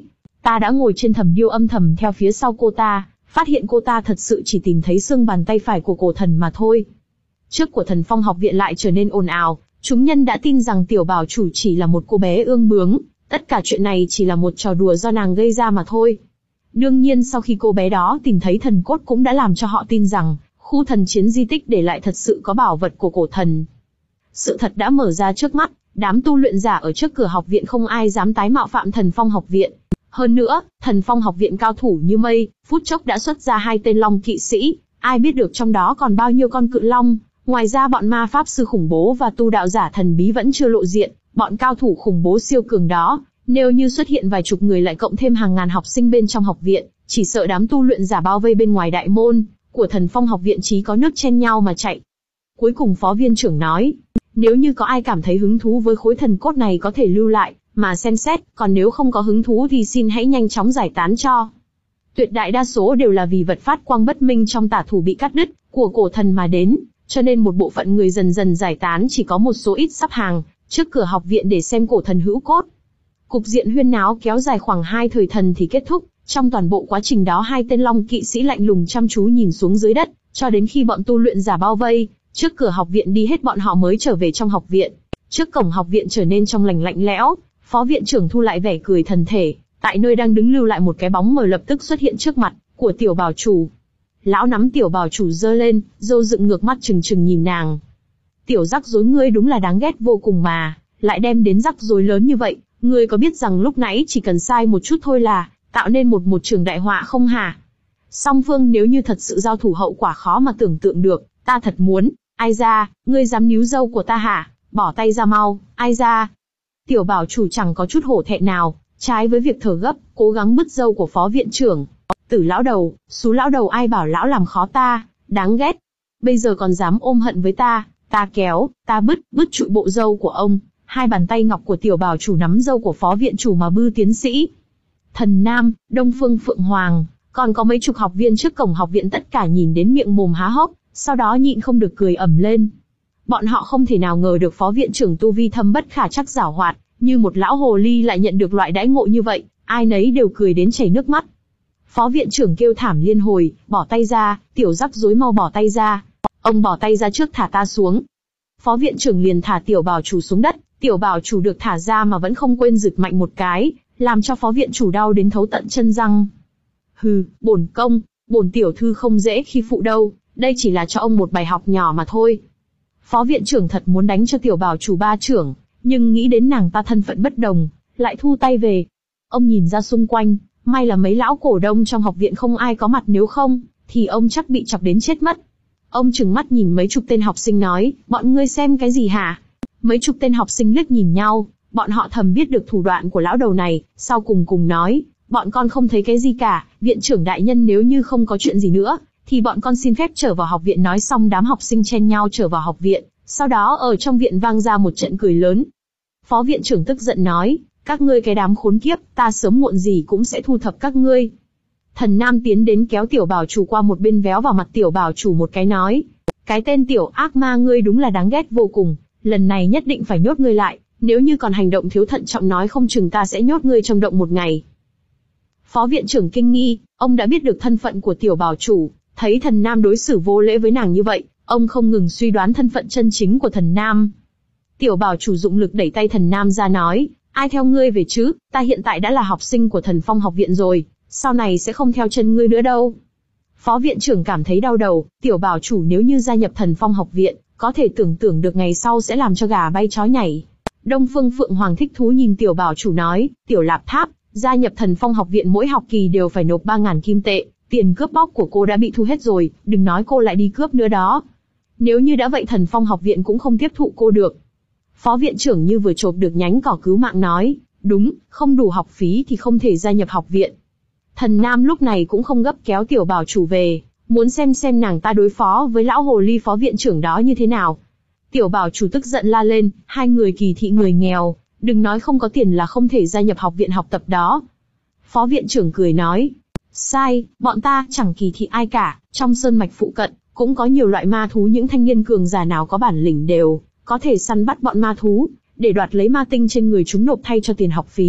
Ta đã ngồi trên thẩm điêu âm thầm theo phía sau cô ta, phát hiện cô ta thật sự chỉ tìm thấy xương bàn tay phải của cổ thần mà thôi. Trước của Thần Phong học viện lại trở nên ồn ào, chúng nhân đã tin rằng tiểu bảo chủ chỉ là một cô bé ương bướng, tất cả chuyện này chỉ là một trò đùa do nàng gây ra mà thôi. Đương nhiên sau khi cô bé đó tìm thấy thần cốt cũng đã làm cho họ tin rằng, khu thần chiến di tích để lại thật sự có bảo vật của cổ thần. Sự thật đã mở ra trước mắt, đám tu luyện giả ở trước cửa học viện không ai dám tái mạo phạm Thần Phong học viện. Hơn nữa, Thần Phong học viện cao thủ như mây, phút chốc đã xuất ra hai tên long kỵ sĩ, ai biết được trong đó còn bao nhiêu con cự long. Ngoài ra bọn ma pháp sư khủng bố và tu đạo giả thần bí vẫn chưa lộ diện, bọn cao thủ khủng bố siêu cường đó, nếu như xuất hiện vài chục người lại cộng thêm hàng ngàn học sinh bên trong học viện, chỉ sợ đám tu luyện giả bao vây bên ngoài đại môn của Thần Phong học viện chí có nước chen nhau mà chạy. Cuối cùng phó viên trưởng nói, nếu như có ai cảm thấy hứng thú với khối thần cốt này có thể lưu lại, mà xem xét, còn nếu không có hứng thú thì xin hãy nhanh chóng giải tán cho. Tuyệt đại đa số đều là vì vật phát quang bất minh trong tả thủ bị cắt đứt, của cổ thần mà đến, cho nên một bộ phận người dần dần giải tán, chỉ có một số ít sắp hàng, trước cửa học viện để xem cổ thần hữu cốt. Cục diện huyên náo kéo dài khoảng hai thời thần thì kết thúc, trong toàn bộ quá trình đó hai tên long kỵ sĩ lạnh lùng chăm chú nhìn xuống dưới đất, cho đến khi bọn tu luyện giả bao vây, trước cửa học viện đi hết bọn họ mới trở về trong học viện. Trước cổng học viện trở nên trong lành lạnh lẽo, phó viện trưởng thu lại vẻ cười thần thể, tại nơi đang đứng lưu lại một cái bóng mờ lập tức xuất hiện trước mặt của tiểu bảo chủ. Lão nắm tiểu bảo chủ giơ lên, râu dựng ngược mắt trừng trừng nhìn nàng. Tiểu rắc rối ngươi đúng là đáng ghét vô cùng mà, lại đem đến rắc rối lớn như vậy, ngươi có biết rằng lúc nãy chỉ cần sai một chút thôi là tạo nên một một trường đại họa không hả? Song phương nếu như thật sự giao thủ hậu quả khó mà tưởng tượng được, ta thật muốn, ai ra, ngươi dám níu dâu của ta hả? Bỏ tay ra mau, ai ra? Tiểu bảo chủ chẳng có chút hổ thẹn nào, trái với việc thở gấp, cố gắng bứt dâu của phó viện trưởng. Tử lão đầu, xú lão đầu ai bảo lão làm khó ta, đáng ghét. Bây giờ còn dám ôm hận với ta, ta kéo, ta bứt, bứt trụi bộ dâu của ông. Hai bàn tay ngọc của tiểu bảo chủ nắm dâu của phó viện chủ mà bư tiến sĩ. Thần Nam, Đông Phương Phượng Hoàng, còn có mấy chục học viên trước cổng học viện tất cả nhìn đến miệng mồm há hốc, sau đó nhịn không được cười ầm lên. Bọn họ không thể nào ngờ được phó viện trưởng tu vi thâm bất khả trắc giảo hoạt, như một lão hồ ly lại nhận được loại đãi ngộ như vậy, ai nấy đều cười đến chảy nước mắt. Phó viện trưởng kêu thảm liên hồi, bỏ tay ra, tiểu rắc rối mau bỏ tay ra. Ông bỏ tay ra trước, thả ta xuống. Phó viện trưởng liền thả tiểu bảo chủ xuống đất, tiểu bảo chủ được thả ra mà vẫn không quên giựt mạnh một cái, làm cho phó viện chủ đau đến thấu tận chân răng. Hừ, bổn công, bổn tiểu thư không dễ khi phụ đâu, đây chỉ là cho ông một bài học nhỏ mà thôi. Phó viện trưởng thật muốn đánh cho tiểu bảo chủ ba chưởng, nhưng nghĩ đến nàng ta thân phận bất đồng, lại thu tay về. Ông nhìn ra xung quanh, may là mấy lão cổ đông trong học viện không ai có mặt, nếu không, thì ông chắc bị chọc đến chết mất. Ông trừng mắt nhìn mấy chục tên học sinh nói, bọn ngươi xem cái gì hả? Mấy chục tên học sinh liếc nhìn nhau, bọn họ thầm biết được thủ đoạn của lão đầu này, sau cùng cùng nói, bọn con không thấy cái gì cả, viện trưởng đại nhân nếu như không có chuyện gì nữa, thì bọn con xin phép trở vào học viện. Nói xong đám học sinh chen nhau trở vào học viện, sau đó ở trong viện vang ra một trận cười lớn. Phó viện trưởng tức giận nói, các ngươi cái đám khốn kiếp, ta sớm muộn gì cũng sẽ thu thập các ngươi. Thần Nam tiến đến kéo tiểu bảo chủ qua một bên, véo vào mặt tiểu bảo chủ một cái nói, cái tên tiểu ác ma ngươi đúng là đáng ghét vô cùng, lần này nhất định phải nhốt ngươi lại, nếu như còn hành động thiếu thận trọng nói không chừng ta sẽ nhốt ngươi trong động một ngày. Phó viện trưởng kinh nghi, ông đã biết được thân phận của tiểu bảo chủ, thấy Thần Nam đối xử vô lễ với nàng như vậy, ông không ngừng suy đoán thân phận chân chính của Thần Nam. Tiểu bảo chủ dụng lực đẩy tay Thần Nam ra nói, ai theo ngươi về chứ, ta hiện tại đã là học sinh của Thần Phong học viện rồi, sau này sẽ không theo chân ngươi nữa đâu. Phó viện trưởng cảm thấy đau đầu, tiểu bảo chủ nếu như gia nhập Thần Phong học viện, có thể tưởng tượng được ngày sau sẽ làm cho gà bay chó nhảy. Đông Phương Phượng Hoàng thích thú nhìn tiểu bảo chủ nói, tiểu lạp tháp, gia nhập Thần Phong học viện mỗi học kỳ đều phải nộp ba ngàn kim tệ, tiền cướp bóc của cô đã bị thu hết rồi, đừng nói cô lại đi cướp nữa đó. Nếu như đã vậy Thần Phong học viện cũng không tiếp thụ cô được. Phó viện trưởng như vừa chộp được nhánh cỏ cứu mạng nói, đúng, không đủ học phí thì không thể gia nhập học viện. Thần Nam lúc này cũng không gấp kéo tiểu bảo chủ về, muốn xem xem nàng ta đối phó với lão hồ ly phó viện trưởng đó như thế nào. Tiểu bảo chủ tức giận la lên, hai người kỳ thị người nghèo, đừng nói không có tiền là không thể gia nhập học viện học tập đó. Phó viện trưởng cười nói, sai, bọn ta chẳng kỳ thị ai cả, trong sơn mạch phụ cận, cũng có nhiều loại ma thú, những thanh niên cường giả nào có bản lĩnh đều có thể săn bắt bọn ma thú, để đoạt lấy ma tinh trên người chúng nộp thay cho tiền học phí.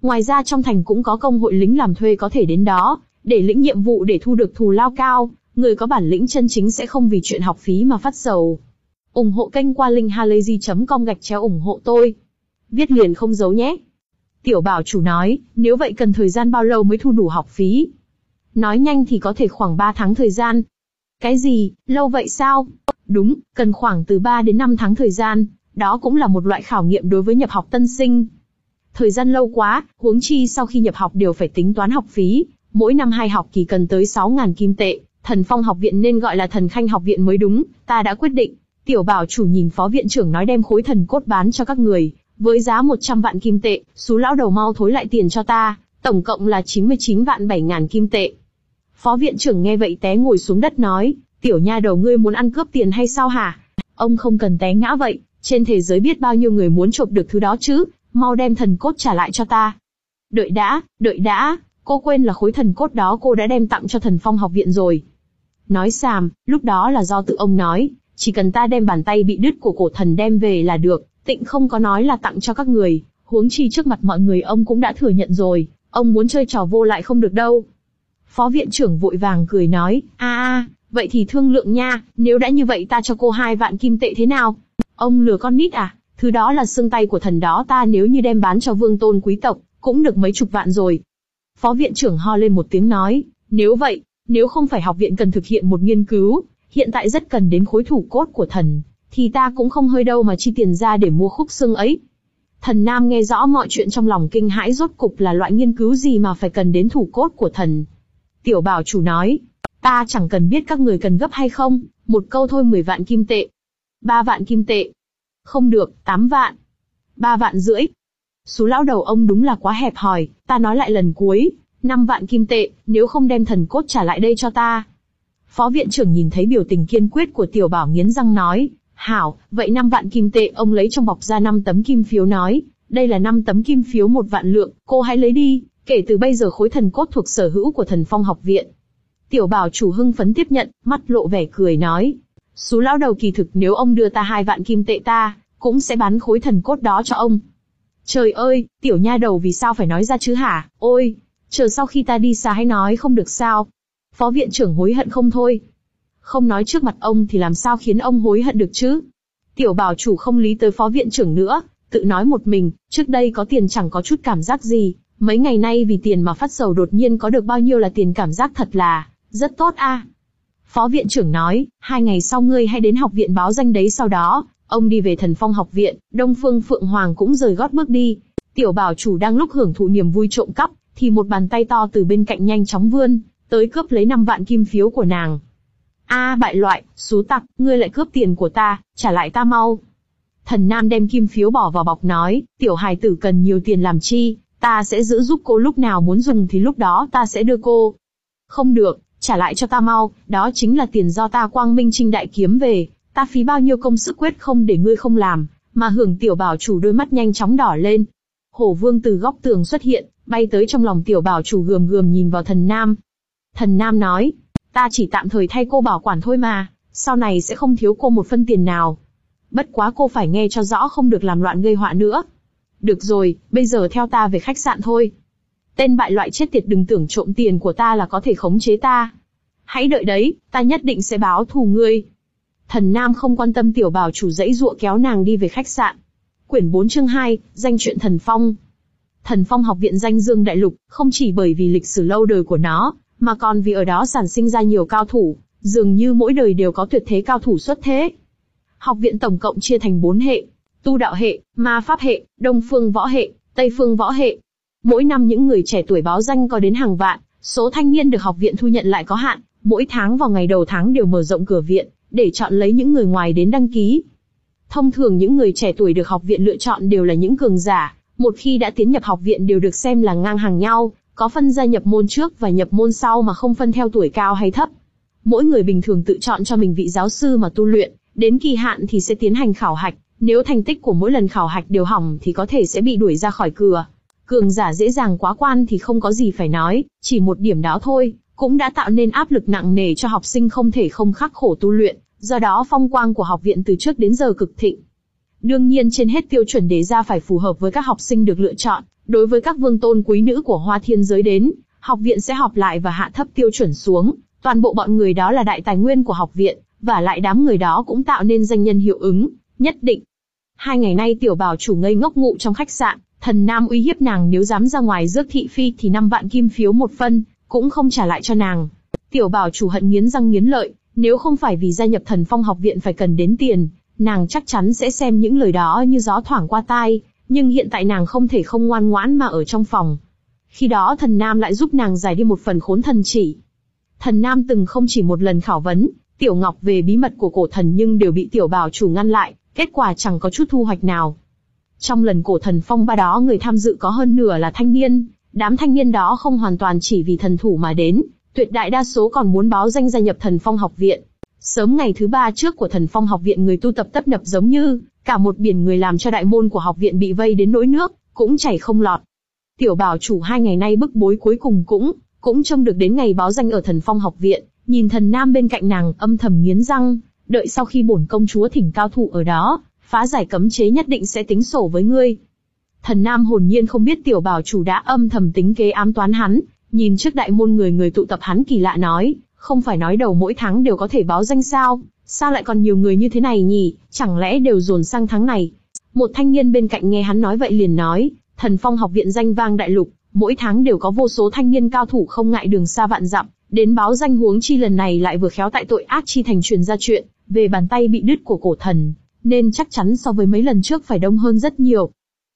Ngoài ra trong thành cũng có công hội lính làm thuê có thể đến đó, để lĩnh nhiệm vụ để thu được thù lao cao. Người có bản lĩnh chân chính sẽ không vì chuyện học phí mà phát sầu. ủng hộ kênh qua link halayzi chấm com gạch chéo ủng hộ tôi. Viết liền không giấu nhé. Tiểu bảo chủ nói, nếu vậy cần thời gian bao lâu mới thu đủ học phí? Nói nhanh thì có thể khoảng ba tháng thời gian. Cái gì, lâu vậy sao? Đúng, cần khoảng từ ba đến năm tháng thời gian, đó cũng là một loại khảo nghiệm đối với nhập học tân sinh. Thời gian lâu quá, huống chi sau khi nhập học đều phải tính toán học phí, mỗi năm hai học kỳ cần tới sáu nghìn kim tệ, Thần Phong học viện nên gọi là Thần Khanh học viện mới đúng, ta đã quyết định. Tiểu bảo chủ nhìn phó viện trưởng nói đem khối thần cốt bán cho các người, với giá một trăm vạn kim tệ, xú lão đầu mau thối lại tiền cho ta, tổng cộng là chín mươi chín vạn bảy ngàn kim tệ. Phó viện trưởng nghe vậy té ngồi xuống đất nói, tiểu nha đầu ngươi muốn ăn cướp tiền hay sao hả? Ông không cần té ngã vậy, trên thế giới biết bao nhiêu người muốn chộp được thứ đó chứ, mau đem thần cốt trả lại cho ta. Đợi đã, đợi đã, cô quên là khối thần cốt đó cô đã đem tặng cho Thần Phong học viện rồi. Nói xàm, lúc đó là do tự ông nói, chỉ cần ta đem bàn tay bị đứt của cổ thần đem về là được, tịnh không có nói là tặng cho các người, huống chi trước mặt mọi người ông cũng đã thừa nhận rồi, ông muốn chơi trò vô lại không được đâu. Phó viện trưởng vội vàng cười nói, a a, vậy thì thương lượng nha, nếu đã như vậy ta cho cô hai vạn kim tệ thế nào? Ông lừa con nít à? Thứ đó là xương tay của thần đó, ta nếu như đem bán cho vương tôn quý tộc, cũng được mấy chục vạn rồi. Phó viện trưởng ho lên một tiếng nói, nếu vậy, nếu không phải học viện cần thực hiện một nghiên cứu, hiện tại rất cần đến khối thủ cốt của thần, thì ta cũng không hơi đâu mà chi tiền ra để mua khúc xương ấy. Thần Nam nghe rõ mọi chuyện trong lòng kinh hãi, rốt cục là loại nghiên cứu gì mà phải cần đến thủ cốt của thần. Tiểu bảo chủ nói, ta chẳng cần biết các người cần gấp hay không, một câu thôi mười vạn kim tệ. Ba vạn kim tệ. Không được, tám vạn. Ba vạn rưỡi. Số lão đầu ông đúng là quá hẹp hòi, ta nói lại lần cuối, năm vạn kim tệ, nếu không đem thần cốt trả lại đây cho ta. Phó viện trưởng nhìn thấy biểu tình kiên quyết của tiểu bảo nghiến răng nói, hảo, vậy năm vạn kim tệ. Ông lấy trong bọc ra năm tấm kim phiếu nói, đây là năm tấm kim phiếu một vạn lượng, cô hãy lấy đi, kể từ bây giờ khối thần cốt thuộc sở hữu của Thần Phong học viện. Tiểu bảo chủ hưng phấn tiếp nhận, mắt lộ vẻ cười nói, số lão đầu kỳ thực nếu ông đưa ta hai vạn kim tệ ta, cũng sẽ bán khối thần cốt đó cho ông. Trời ơi, tiểu nha đầu vì sao phải nói ra chứ hả, ôi, chờ sau khi ta đi xa hãy nói không được sao. Phó viện trưởng hối hận không thôi. Không nói trước mặt ông thì làm sao khiến ông hối hận được chứ. Tiểu bảo chủ không lý tới phó viện trưởng nữa, tự nói một mình, trước đây có tiền chẳng có chút cảm giác gì, mấy ngày nay vì tiền mà phát sầu đột nhiên có được bao nhiêu là tiền cảm giác thật là, rất tốt a. À. Phó viện trưởng nói, hai ngày sau ngươi hãy đến học viện báo danh đấy. Sau đó, ông đi về Thần Phong học viện, Đông Phương Phượng Hoàng cũng rời gót bước đi. Tiểu bảo chủ đang lúc hưởng thụ niềm vui trộm cắp, thì một bàn tay to từ bên cạnh nhanh chóng vươn tới cướp lấy năm vạn kim phiếu của nàng. A à, bại loại, xú tặc, ngươi lại cướp tiền của ta, trả lại ta mau. Thần Nam đem kim phiếu bỏ vào bọc nói, tiểu hài tử cần nhiều tiền làm chi, ta sẽ giữ giúp cô, lúc nào muốn dùng thì lúc đó ta sẽ đưa cô. Không được, trả lại cho ta mau, đó chính là tiền do ta quang minh trinh đại kiếm về, ta phí bao nhiêu công sức quyết không để ngươi không làm, mà hưởng. Tiểu bảo chủ đôi mắt nhanh chóng đỏ lên. Hổ vương từ góc tường xuất hiện, bay tới trong lòng tiểu bảo chủ gườm gườm nhìn vào Thần Nam. Thần Nam nói, ta chỉ tạm thời thay cô bảo quản thôi mà, sau này sẽ không thiếu cô một phân tiền nào. Bất quá cô phải nghe cho rõ, không được làm loạn gây họa nữa. Được rồi, bây giờ theo ta về khách sạn thôi. Tên bại loại chết tiệt, đừng tưởng trộm tiền của ta là có thể khống chế ta. Hãy đợi đấy, ta nhất định sẽ báo thù ngươi. Thần Nam không quan tâm tiểu bảo chủ dãy dụa kéo nàng đi về khách sạn. Quyển bốn chương hai, danh truyện Thần Phong. Thần Phong học viện danh dương đại lục, không chỉ bởi vì lịch sử lâu đời của nó, mà còn vì ở đó sản sinh ra nhiều cao thủ, dường như mỗi đời đều có tuyệt thế cao thủ xuất thế. Học viện tổng cộng chia thành bốn hệ: tu đạo hệ, ma pháp hệ, đông phương võ hệ, tây phương võ hệ. Mỗi năm những người trẻ tuổi báo danh có đến hàng vạn, số thanh niên được học viện thu nhận lại có hạn, mỗi tháng vào ngày đầu tháng đều mở rộng cửa viện, để chọn lấy những người ngoài đến đăng ký. Thông thường những người trẻ tuổi được học viện lựa chọn đều là những cường giả, một khi đã tiến nhập học viện đều được xem là ngang hàng nhau, có phân gia nhập môn trước và nhập môn sau mà không phân theo tuổi cao hay thấp. Mỗi người bình thường tự chọn cho mình vị giáo sư mà tu luyện, đến kỳ hạn thì sẽ tiến hành khảo hạch, nếu thành tích của mỗi lần khảo hạch đều hỏng thì có thể sẽ bị đuổi ra khỏi cửa. Cường giả dễ dàng quá quan thì không có gì phải nói, chỉ một điểm đó thôi, cũng đã tạo nên áp lực nặng nề cho học sinh không thể không khắc khổ tu luyện, do đó phong quang của học viện từ trước đến giờ cực thịnh. Đương nhiên trên hết tiêu chuẩn đề ra phải phù hợp với các học sinh được lựa chọn, đối với các vương tôn quý nữ của Hoa Thiên giới đến, học viện sẽ họp lại và hạ thấp tiêu chuẩn xuống, toàn bộ bọn người đó là đại tài nguyên của học viện, và lại đám người đó cũng tạo nên danh nhân hiệu ứng, nhất định. Hai ngày nay tiểu bảo chủ ngây ngốc ngụ trong khách sạn, Thần Nam uy hiếp nàng nếu dám ra ngoài rước thị phi thì năm vạn kim phiếu một phân, cũng không trả lại cho nàng. Tiểu bảo chủ hận nghiến răng nghiến lợi, nếu không phải vì gia nhập Thần Phong học viện phải cần đến tiền, nàng chắc chắn sẽ xem những lời đó như gió thoảng qua tai, nhưng hiện tại nàng không thể không ngoan ngoãn mà ở trong phòng. Khi đó Thần Nam lại giúp nàng giải đi một phần khốn thần chỉ. Thần Nam từng không chỉ một lần khảo vấn Tiểu Ngọc về bí mật của cổ thần nhưng đều bị tiểu bảo chủ ngăn lại, kết quả chẳng có chút thu hoạch nào. Trong lần cổ thần phong ba đó người tham dự có hơn nửa là thanh niên, đám thanh niên đó không hoàn toàn chỉ vì thần thủ mà đến, tuyệt đại đa số còn muốn báo danh gia nhập Thần Phong học viện. Sớm ngày thứ ba trước của Thần Phong học viện người tu tập tấp nập giống như cả một biển người, làm cho đại môn của học viện bị vây đến nỗi nước cũng chảy không lọt. Tiểu bảo chủ hai ngày nay bức bối cuối cùng cũng cũng trông được đến ngày báo danh ở Thần Phong học viện, nhìn Thần Nam bên cạnh nàng âm thầm nghiến răng, đợi sau khi bổn công chúa thỉnh cao thủ ở đó phá giải cấm chế nhất định sẽ tính sổ với ngươi. Thần Nam hồn nhiên không biết tiểu bảo chủ đã âm thầm tính kế ám toán hắn, nhìn trước đại môn người người tụ tập hắn kỳ lạ nói, không phải nói đầu mỗi tháng đều có thể báo danh sao, sao lại còn nhiều người như thế này nhỉ, chẳng lẽ đều dồn sang tháng này. Một thanh niên bên cạnh nghe hắn nói vậy liền nói, Thần Phong học viện danh vang đại lục, mỗi tháng đều có vô số thanh niên cao thủ không ngại đường xa vạn dặm đến báo danh, huống chi lần này lại vừa khéo tại tội ác chi thành truyền ra chuyện về bàn tay bị đứt của cổ thần, nên chắc chắn so với mấy lần trước phải đông hơn rất nhiều.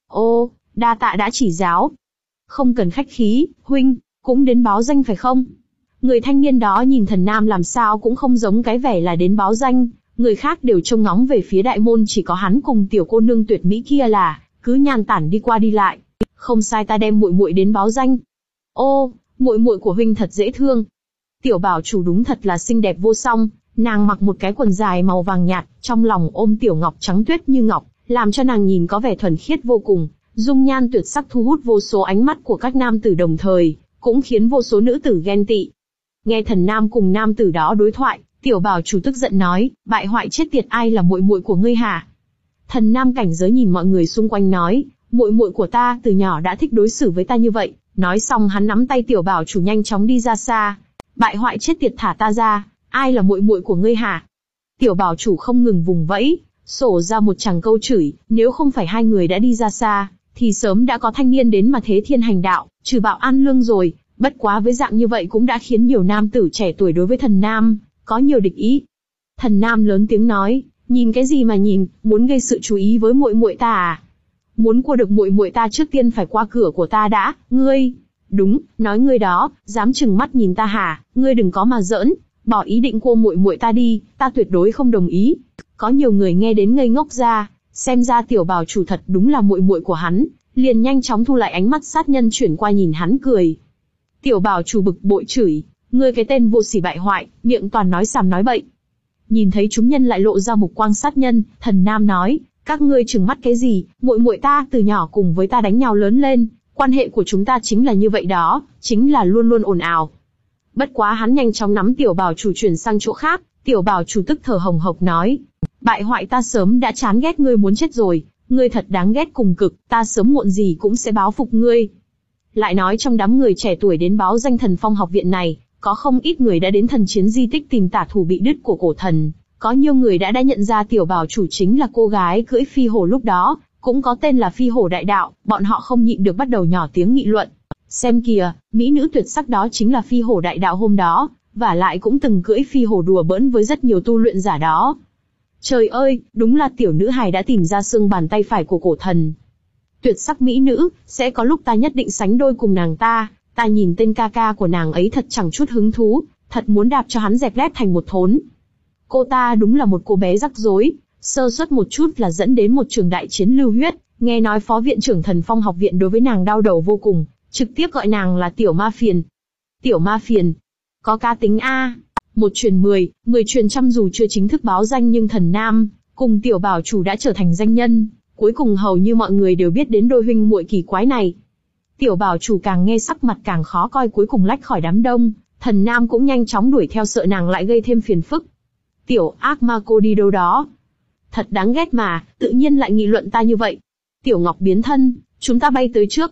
Ô, đa tạ đã chỉ giáo. Không cần khách khí, huynh, cũng đến báo danh phải không? Người thanh niên đó nhìn Thần Nam làm sao cũng không giống cái vẻ là đến báo danh, người khác đều trông ngóng về phía đại môn, chỉ có hắn cùng tiểu cô nương tuyệt mỹ kia là cứ nhàn tản đi qua đi lại. Không sai, ta đem muội muội đến báo danh. Ô, muội muội của huynh thật dễ thương. Tiểu bảo chủ đúng thật là xinh đẹp vô song, nàng mặc một cái quần dài màu vàng nhạt, trong lòng ôm tiểu ngọc trắng tuyết như ngọc, làm cho nàng nhìn có vẻ thuần khiết vô cùng, dung nhan tuyệt sắc thu hút vô số ánh mắt của các nam tử đồng thời, cũng khiến vô số nữ tử ghen tị. Nghe Thần Nam cùng nam tử đó đối thoại, tiểu bảo chủ tức giận nói, bại hoại chết tiệt, ai là muội muội của ngươi hả? Thần Nam cảnh giới nhìn mọi người xung quanh nói, muội muội của ta từ nhỏ đã thích đối xử với ta như vậy. Nói xong hắn nắm tay tiểu bảo chủ nhanh chóng đi ra xa. Bại hoại chết tiệt, thả ta ra, ai là muội muội của ngươi hả? Tiểu bảo chủ không ngừng vùng vẫy, sổ ra một tràng câu chửi, nếu không phải hai người đã đi ra xa, thì sớm đã có thanh niên đến mà thế thiên hành đạo, trừ bạo an lương rồi. Bất quá với dạng như vậy cũng đã khiến nhiều nam tử trẻ tuổi đối với Thần Nam có nhiều địch ý. Thần Nam lớn tiếng nói, nhìn cái gì mà nhìn, muốn gây sự chú ý với muội muội ta à? Muốn cua được muội muội ta trước tiên phải qua cửa của ta đã, ngươi. Đúng, nói ngươi đó, dám chừng mắt nhìn ta hả? Ngươi đừng có mà giỡn, bỏ ý định cua muội muội ta đi, ta tuyệt đối không đồng ý. Có nhiều người nghe đến ngây ngốc ra, xem ra tiểu bảo chủ thật đúng là muội muội của hắn, liền nhanh chóng thu lại ánh mắt sát nhân, chuyển qua nhìn hắn cười. Tiểu bảo chủ bực bội chửi, ngươi cái tên vô sỉ bại hoại, miệng toàn nói sàm nói bậy. Nhìn thấy chúng nhân lại lộ ra mục quang sát nhân, Thần Nam nói, các ngươi trừng mắt cái gì, muội muội ta từ nhỏ cùng với ta đánh nhau lớn lên, quan hệ của chúng ta chính là như vậy đó, chính là luôn luôn ồn ào. Bất quá hắn nhanh chóng nắm tiểu bảo chủ chuyển sang chỗ khác, tiểu bảo chủ tức thở hồng hộc nói, bại hoại, ta sớm đã chán ghét ngươi muốn chết rồi, ngươi thật đáng ghét cùng cực, ta sớm muộn gì cũng sẽ báo phục ngươi. Lại nói trong đám người trẻ tuổi đến báo danh Thần Phong học viện này, có không ít người đã đến thần chiến di tích tìm tả thủ bị đứt của cổ thần, có nhiều người đã đã nhận ra tiểu bảo chủ chính là cô gái cưỡi phi hổ lúc đó, cũng có tên là phi hổ đại đạo, bọn họ không nhịn được bắt đầu nhỏ tiếng nghị luận. Xem kìa, mỹ nữ tuyệt sắc đó chính là phi hổ đại đạo hôm đó, và lại cũng từng cưỡi phi hổ đùa bỡn với rất nhiều tu luyện giả đó. Trời ơi, đúng là tiểu nữ hài đã tìm ra xương bàn tay phải của cổ thần. Tuyệt sắc mỹ nữ, sẽ có lúc ta nhất định sánh đôi cùng nàng ta, ta nhìn tên ca ca của nàng ấy thật chẳng chút hứng thú, thật muốn đạp cho hắn dẹp lép thành một thốn. Cô ta đúng là một cô bé rắc rối, sơ suất một chút là dẫn đến một trường đại chiến lưu huyết, nghe nói phó viện trưởng Thần Phong học viện đối với nàng đau đầu vô cùng, trực tiếp gọi nàng là tiểu ma phiền. Tiểu ma phiền, có cá tính a. Một truyền mười, mười truyền trăm, dù chưa chính thức báo danh nhưng Thần Nam cùng tiểu bảo chủ đã trở thành danh nhân, cuối cùng hầu như mọi người đều biết đến đôi huynh muội kỳ quái này. Tiểu bảo chủ càng nghe sắc mặt càng khó coi, cuối cùng lách khỏi đám đông, Thần Nam cũng nhanh chóng đuổi theo, sợ nàng lại gây thêm phiền phức. Tiểu ác ma, cô đi đâu đó? Thật đáng ghét mà, tự nhiên lại nghị luận ta như vậy. Tiểu Ngọc biến thân, chúng ta bay tới trước.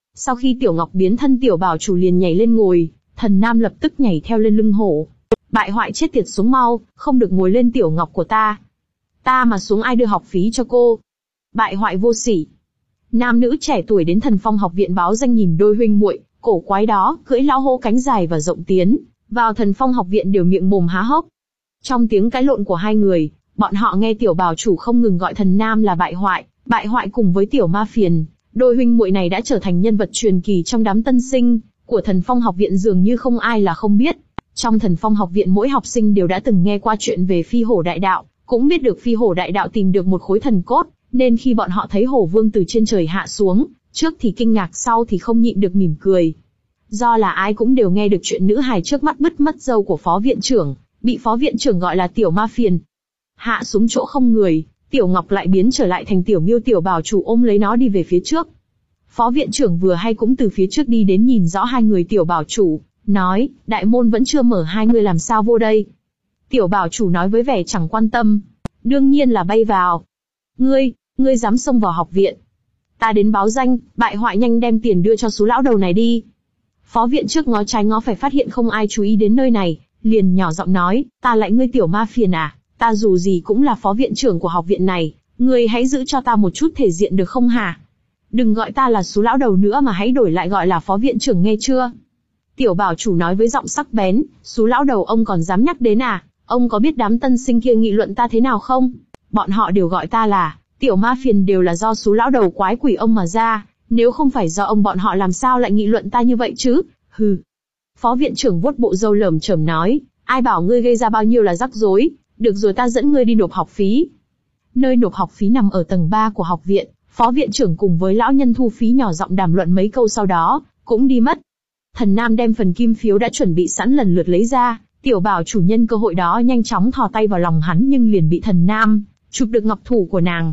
Sau khi Tiểu Ngọc biến thân, Tiểu Bảo Chủ liền nhảy lên ngồi, Thần Nam lập tức nhảy theo lên lưng hổ. Bại hoại chết tiệt, xuống mau, không được ngồi lên Tiểu Ngọc của ta. Ta mà xuống ai đưa học phí cho cô? Bại hoại vô sỉ. Nam nữ trẻ tuổi đến Thần Phong học viện báo danh nhìn đôi huynh muội cổ quái đó, cưỡi lão hổ cánh dài và rộng tiến vào Thần Phong học viện đều miệng mồm há hốc. Trong tiếng cãi lộn của hai người, bọn họ nghe Tiểu Bảo Chủ không ngừng gọi Thần Nam là bại hoại, bại hoại cùng với Tiểu Ma Phiền. Đôi huynh muội này đã trở thành nhân vật truyền kỳ trong đám tân sinh của Thần Phong học viện, dường như không ai là không biết. Trong Thần Phong học viện mỗi học sinh đều đã từng nghe qua chuyện về Phi Hổ Đại Đạo, cũng biết được Phi Hổ Đại Đạo tìm được một khối thần cốt, nên khi bọn họ thấy Hổ Vương từ trên trời hạ xuống, trước thì kinh ngạc, sau thì không nhịn được mỉm cười. Do là ai cũng đều nghe được chuyện nữ hài trước mắt bứt mất râu của phó viện trưởng, bị phó viện trưởng gọi là Tiểu Ma Phiền. Hạ xuống chỗ không người, Tiểu Ngọc lại biến trở lại thành Tiểu Miêu. Tiểu Bảo Chủ ôm lấy nó đi về phía trước. Phó viện trưởng vừa hay cũng từ phía trước đi đến, nhìn rõ hai người Tiểu Bảo Chủ, nói, đại môn vẫn chưa mở, hai người làm sao vô đây? Tiểu Bảo Chủ nói với vẻ chẳng quan tâm, đương nhiên là bay vào. Ngươi, ngươi dám xông vào học viện? Ta đến báo danh, bại hoại, nhanh đem tiền đưa cho số lão đầu này đi. Phó viện trước ngó trái ngó phải phát hiện không ai chú ý đến nơi này, liền nhỏ giọng nói, ta lại ngươi Tiểu Ma Phiền à, ta dù gì cũng là phó viện trưởng của học viện này, ngươi hãy giữ cho ta một chút thể diện được không hả? Đừng gọi ta là số lão đầu nữa mà hãy đổi lại gọi là phó viện trưởng, nghe chưa? Tiểu Bảo Chủ nói với giọng sắc bén, số lão đầu ông còn dám nhắc đến à? Ông có biết đám tân sinh kia nghị luận ta thế nào không? Bọn họ đều gọi ta là Tiểu Ma Phiền, đều là do số lão đầu quái quỷ ông mà ra, nếu không phải do ông bọn họ làm sao lại nghị luận ta như vậy chứ? Hừ. Phó viện trưởng vuốt bộ râu lởm chởm nói, ai bảo ngươi gây ra bao nhiêu là rắc rối, được rồi, ta dẫn ngươi đi nộp học phí. Nơi nộp học phí nằm ở tầng ba của học viện, phó viện trưởng cùng với lão nhân thu phí nhỏ giọng đàm luận mấy câu, sau đó cũng đi mất. Thần Nam đem phần kim phiếu đã chuẩn bị sẵn lần lượt lấy ra, Tiểu Bảo Chủ nhân cơ hội đó nhanh chóng thò tay vào lòng hắn, nhưng liền bị Thần Nam chụp được ngọc thủ của nàng.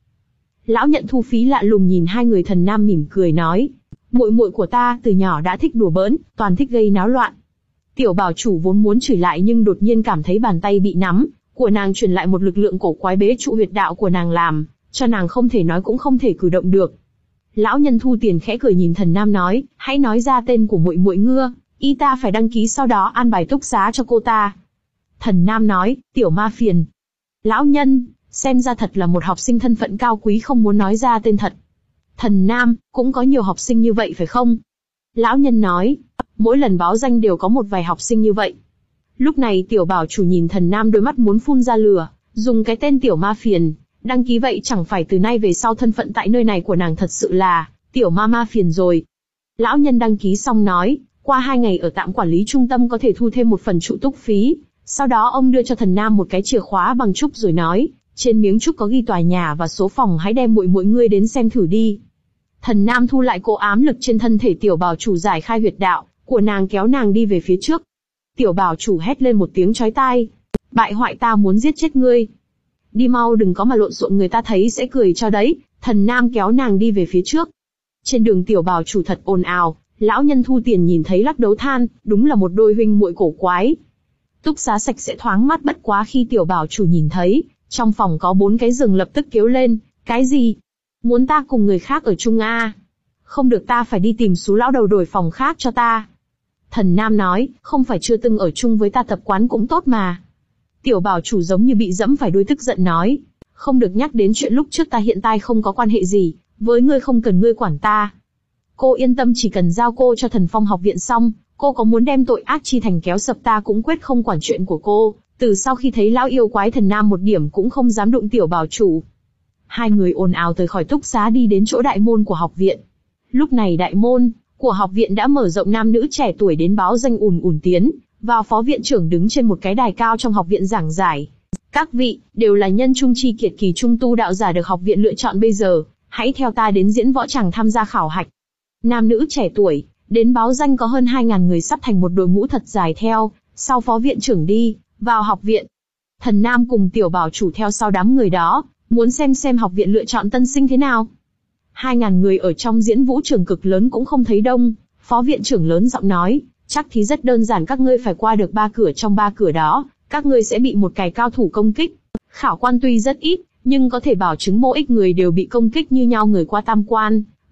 Lão nhận thu phí lạ lùng nhìn hai người. Thần Nam mỉm cười nói, muội muội của ta từ nhỏ đã thích đùa bỡn, toàn thích gây náo loạn. Tiểu Bảo Chủ vốn muốn chửi lại, nhưng đột nhiên cảm thấy bàn tay bị nắm của nàng truyền lại một lực lượng cổ quái bế trụ huyệt đạo của nàng, làm cho nàng không thể nói cũng không thể cử động được. Lão nhân thu tiền khẽ cười nhìn Thần Nam nói, hãy nói ra tên của muội muội ngưa, y ta phải đăng ký, sau đó an bài túc xá cho cô ta. Thần Nam nói, Tiểu Ma Phiền. Lão nhân, xem ra thật là một học sinh thân phận cao quý, không muốn nói ra tên thật. Thần Nam, cũng có nhiều học sinh như vậy phải không? Lão nhân nói, mỗi lần báo danh đều có một vài học sinh như vậy. Lúc này Tiểu Bảo Chủ nhìn Thần Nam, đôi mắt muốn phun ra lửa, dùng cái tên Tiểu Ma Phiền đăng ký vậy chẳng phải từ nay về sau thân phận tại nơi này của nàng thật sự là Tiểu Ma Ma Phiền rồi. Lão nhân đăng ký xong nói, qua hai ngày ở tạm quản lý trung tâm có thể thu thêm một phần trụ túc phí. Sau đó ông đưa cho Thần Nam một cái chìa khóa bằng trúc rồi nói, trên miếng trúc có ghi tòa nhà và số phòng, hãy đem muội muội ngươi đến xem thử đi. Thần Nam thu lại cỗ ám lực trên thân thể Tiểu Bảo Chủ, giải khai huyệt đạo của nàng, kéo nàng đi về phía trước. Tiểu Bảo Chủ hét lên một tiếng chói tai, bại hoại, ta muốn giết chết ngươi. Đi mau, đừng có mà lộn xộn, người ta thấy sẽ cười cho đấy. Thần Nam kéo nàng đi về phía trước. Trên đường Tiểu Bảo Chủ thật ồn ào, lão nhân thu tiền nhìn thấy lắc đầu than, đúng là một đôi huynh muội cổ quái. Túc xá sạch sẽ thoáng mát, bất quá khi Tiểu Bảo Chủ nhìn thấy trong phòng có bốn cái giường lập tức kêu lên, cái gì? Muốn ta cùng người khác ở chung à? Không được, ta phải đi tìm số lão đầu đổi phòng khác cho ta. Thần Nam nói, không phải chưa từng ở chung với ta, tập quán cũng tốt mà. Tiểu Bảo Chủ giống như bị dẫm phải đuôi, tức giận nói, không được nhắc đến chuyện lúc trước ta, hiện tại không có quan hệ gì với ngươi, không cần ngươi quản ta. Cô yên tâm, chỉ cần giao cô cho Thần Phong học viện xong, cô có muốn đem tội ác chi thành kéo sập ta cũng quyết không quản chuyện của cô. Từ sau khi thấy lão yêu quái Thần Nam một điểm cũng không dám đụng Tiểu Bảo Chủ. Hai người ồn ào tới khỏi túc xá, đi đến chỗ đại môn của học viện. Lúc này đại môn của học viện đã mở rộng, nam nữ trẻ tuổi đến báo danh ùn ùn tiến vào. Phó viện trưởng đứng trên một cái đài cao trong học viện giảng giải. Các vị, đều là nhân trung chi kiệt kỳ trung tu đạo giả được học viện lựa chọn bây giờ, hãy theo ta đến diễn võ tràng tham gia khảo hạch. Nam nữ trẻ tuổi đến báo danh có hơn hai ngàn người, sắp thành một đội ngũ thật dài theo sau phó viện trưởng đi vào học viện. Thần Nam cùng Tiểu Bảo Chủ theo sau đám người đó, muốn xem xem học viện lựa chọn tân sinh thế nào. Hai ngàn người ở trong diễn vũ trường cực lớn cũng không thấy đông. Phó viện trưởng lớn giọng nói, chắc thì rất đơn giản, các ngươi phải qua được ba cửa, trong ba cửa đó, các ngươi sẽ bị một cài cao thủ công kích. Khảo quan tuy rất ít, nhưng có thể bảo chứng mỗi ít người đều bị công kích như nhau, người qua tam quan,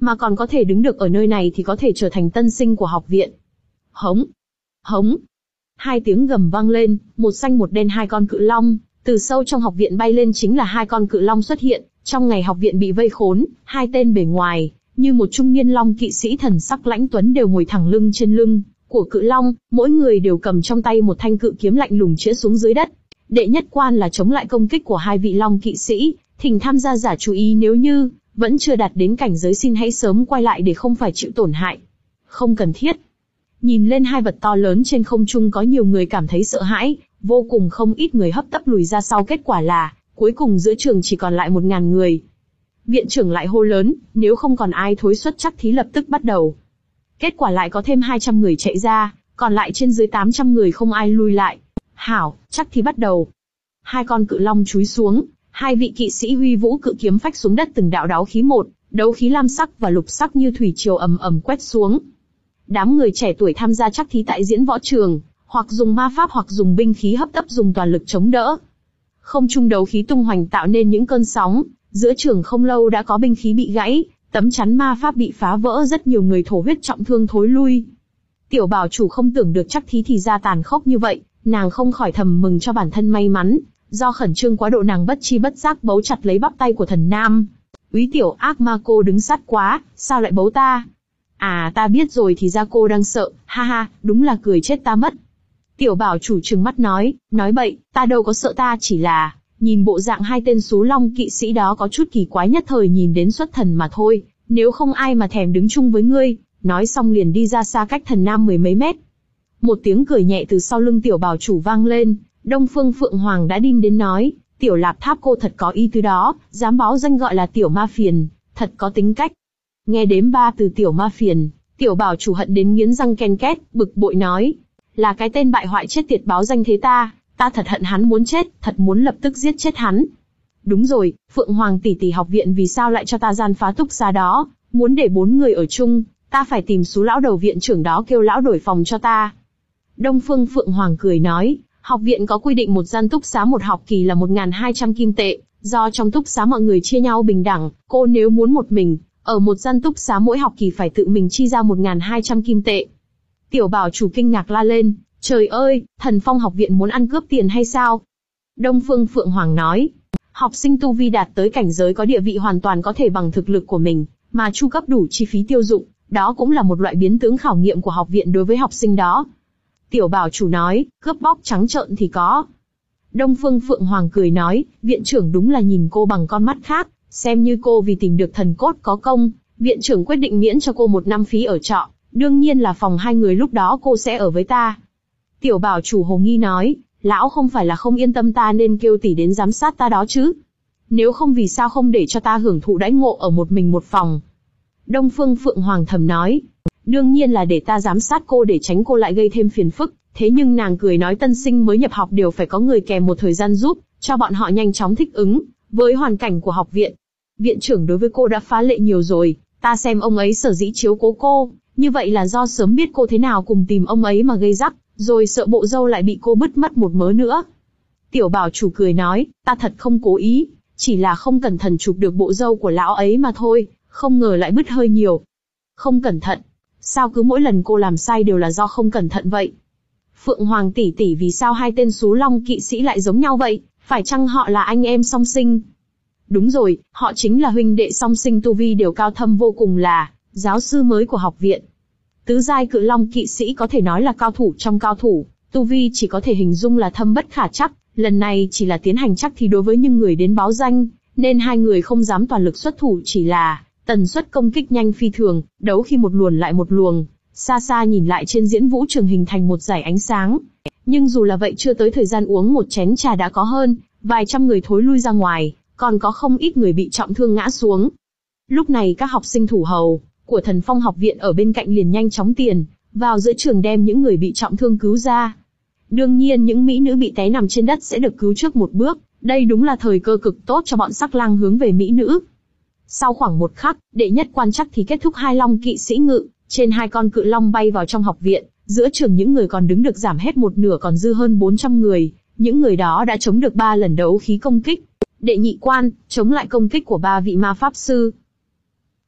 mà còn có thể đứng được ở nơi này thì có thể trở thành tân sinh của học viện. Hống! Hống! Hai tiếng gầm vang lên, một xanh một đen hai con cự long, từ sâu trong học viện bay lên chính là hai con cự long xuất hiện, trong ngày học viện bị vây khốn, hai tên bề ngoài, như một trung niên long kỵ sĩ thần sắc lãnh tuấn đều ngồi thẳng lưng trên lưng của cự long, mỗi người đều cầm trong tay một thanh cự kiếm lạnh lùng chĩa xuống dưới đất. Đệ nhất quan là chống lại công kích của hai vị long kỵ sĩ, thỉnh tham gia giả chú ý nếu như vẫn chưa đạt đến cảnh giới xin hãy sớm quay lại để không phải chịu tổn hại. Không cần thiết. Nhìn lên hai vật to lớn trên không trung có nhiều người cảm thấy sợ hãi, vô cùng không ít người hấp tấp lùi ra sau, kết quả là, cuối cùng giữa trường chỉ còn lại một ngàn người. Viện trưởng lại hô lớn, nếu không còn ai thối xuất chắc thí lập tức bắt đầu. Kết quả lại có thêm hai trăm người chạy ra, còn lại trên dưới tám trăm người không ai lui lại. Hảo, chắc thí bắt đầu. Hai con cự long chúi xuống, hai vị kỵ sĩ huy vũ cự kiếm phách xuống đất từng đạo đấu khí một, đấu khí lam sắc và lục sắc như thủy triều ầm ầm quét xuống. Đám người trẻ tuổi tham gia chắc thí tại diễn võ trường, hoặc dùng ma pháp hoặc dùng binh khí hấp tấp dùng toàn lực chống đỡ. Không trung đấu khí tung hoành tạo nên những cơn sóng, giữa trường không lâu đã có binh khí bị gãy, tấm chắn ma pháp bị phá vỡ, rất nhiều người thổ huyết trọng thương thối lui. Tiểu bảo chủ không tưởng được chắc thí thì ra tàn khốc như vậy, nàng không khỏi thầm mừng cho bản thân may mắn, do khẩn trương quá độ nàng bất chi bất giác bấu chặt lấy bắp tay của thần nam. Úy tiểu ác ma, cô đứng sát quá, sao lại bấu ta? À, ta biết rồi, thì ra cô đang sợ, ha ha, đúng là cười chết ta mất. Tiểu bảo chủ trừng mắt nói, nói bậy, ta đâu có sợ, ta chỉ là nhìn bộ dạng hai tên xú long kỵ sĩ đó có chút kỳ quái, nhất thời nhìn đến xuất thần mà thôi, nếu không ai mà thèm đứng chung với ngươi. Nói xong liền đi ra xa cách thần nam mười mấy mét. Một tiếng cười nhẹ từ sau lưng tiểu bảo chủ vang lên, Đông Phương Phượng Hoàng đã đi đến nói, tiểu lạp tháp, cô thật có ý tứ đó, dám báo danh gọi là tiểu ma phiền, thật có tính cách. Nghe đếm ba từ tiểu ma phiền, tiểu bảo chủ hận đến nghiến răng ken két, bực bội nói, là cái tên bại hoại chết tiệt báo danh thế ta, ta thật hận hắn muốn chết, thật muốn lập tức giết chết hắn. Đúng rồi, Phượng Hoàng tỷ tỷ, học viện vì sao lại cho ta gian phá túc xá đó, muốn để bốn người ở chung, ta phải tìm số lão đầu viện trưởng đó kêu lão đổi phòng cho ta. Đông Phương Phượng Hoàng cười nói, học viện có quy định một gian túc xá một học kỳ là một nghìn hai trăm kim tệ, do trong túc xá mọi người chia nhau bình đẳng, cô nếu muốn một mình, ở một gian túc xá mỗi học kỳ phải tự mình chi ra một nghìn hai trăm kim tệ. Tiểu bảo chủ kinh ngạc la lên, trời ơi, Thần Phong học viện muốn ăn cướp tiền hay sao? Đông Phương Phượng Hoàng nói, học sinh tu vi đạt tới cảnh giới có địa vị hoàn toàn có thể bằng thực lực của mình, mà chu cấp đủ chi phí tiêu dụng, đó cũng là một loại biến tướng khảo nghiệm của học viện đối với học sinh đó. Tiểu bảo chủ nói, cướp bóc trắng trợn thì có. Đông Phương Phượng Hoàng cười nói, viện trưởng đúng là nhìn cô bằng con mắt khác, xem như cô vì tìm được thần cốt có công, viện trưởng quyết định miễn cho cô một năm phí ở trọ, đương nhiên là phòng hai người lúc đó cô sẽ ở với ta. Tiểu bảo chủ hồ nghi nói, lão không phải là không yên tâm ta nên kêu tỷ đến giám sát ta đó chứ? Nếu không vì sao không để cho ta hưởng thụ đãi ngộ ở một mình một phòng? Đông Phương Phượng Hoàng thầm nói, đương nhiên là để ta giám sát cô để tránh cô lại gây thêm phiền phức, thế nhưng nàng cười nói tân sinh mới nhập học đều phải có người kèm một thời gian giúp, cho bọn họ nhanh chóng thích ứng với hoàn cảnh của học viện. Viện trưởng đối với cô đã phá lệ nhiều rồi, ta xem ông ấy sở dĩ chiếu cố cô, như vậy là do sớm biết cô thế nào cùng tìm ông ấy mà gây rắc, rồi sợ bộ dâu lại bị cô bứt mất một mớ nữa. Tiểu bảo chủ cười nói, ta thật không cố ý, chỉ là không cẩn thận chụp được bộ dâu của lão ấy mà thôi, không ngờ lại bứt hơi nhiều. Không cẩn thận? Sao cứ mỗi lần cô làm sai đều là do không cẩn thận vậy? Phượng Hoàng tỷ tỷ, vì sao hai tên xú long kỵ sĩ lại giống nhau vậy? Phải chăng họ là anh em song sinh? Đúng rồi, họ chính là huynh đệ song sinh, tu vi đều cao thâm vô cùng, là giáo sư mới của học viện. Tứ giai cự long kỵ sĩ có thể nói là cao thủ trong cao thủ, tu vi chỉ có thể hình dung là thâm bất khả trắc. Lần này chỉ là tiến hành chắc thì đối với những người đến báo danh, nên hai người không dám toàn lực xuất thủ, chỉ là tần suất công kích nhanh phi thường, đấu khi một luồng lại một luồng, xa xa nhìn lại trên diễn vũ trường hình thành một dải ánh sáng. Nhưng dù là vậy chưa tới thời gian uống một chén trà đã có hơn vài trăm người thối lui ra ngoài, còn có không ít người bị trọng thương ngã xuống. Lúc này các học sinh thủ hầu của Thần Phong học viện ở bên cạnh liền nhanh chóng tiền vào giữa trường đem những người bị trọng thương cứu ra. Đương nhiên những mỹ nữ bị té nằm trên đất sẽ được cứu trước một bước, đây đúng là thời cơ cực tốt cho bọn sắc lang hướng về mỹ nữ. Sau khoảng một khắc, đệ nhất quan chắc thì kết thúc, hai long kỵ sĩ ngự trên hai con cự long bay vào trong học viện, giữa trường những người còn đứng được giảm hết một nửa, còn dư hơn bốn trăm người, những người đó đã chống được ba lần đấu khí công kích. Đệ nhị quan, chống lại công kích của ba vị ma pháp sư.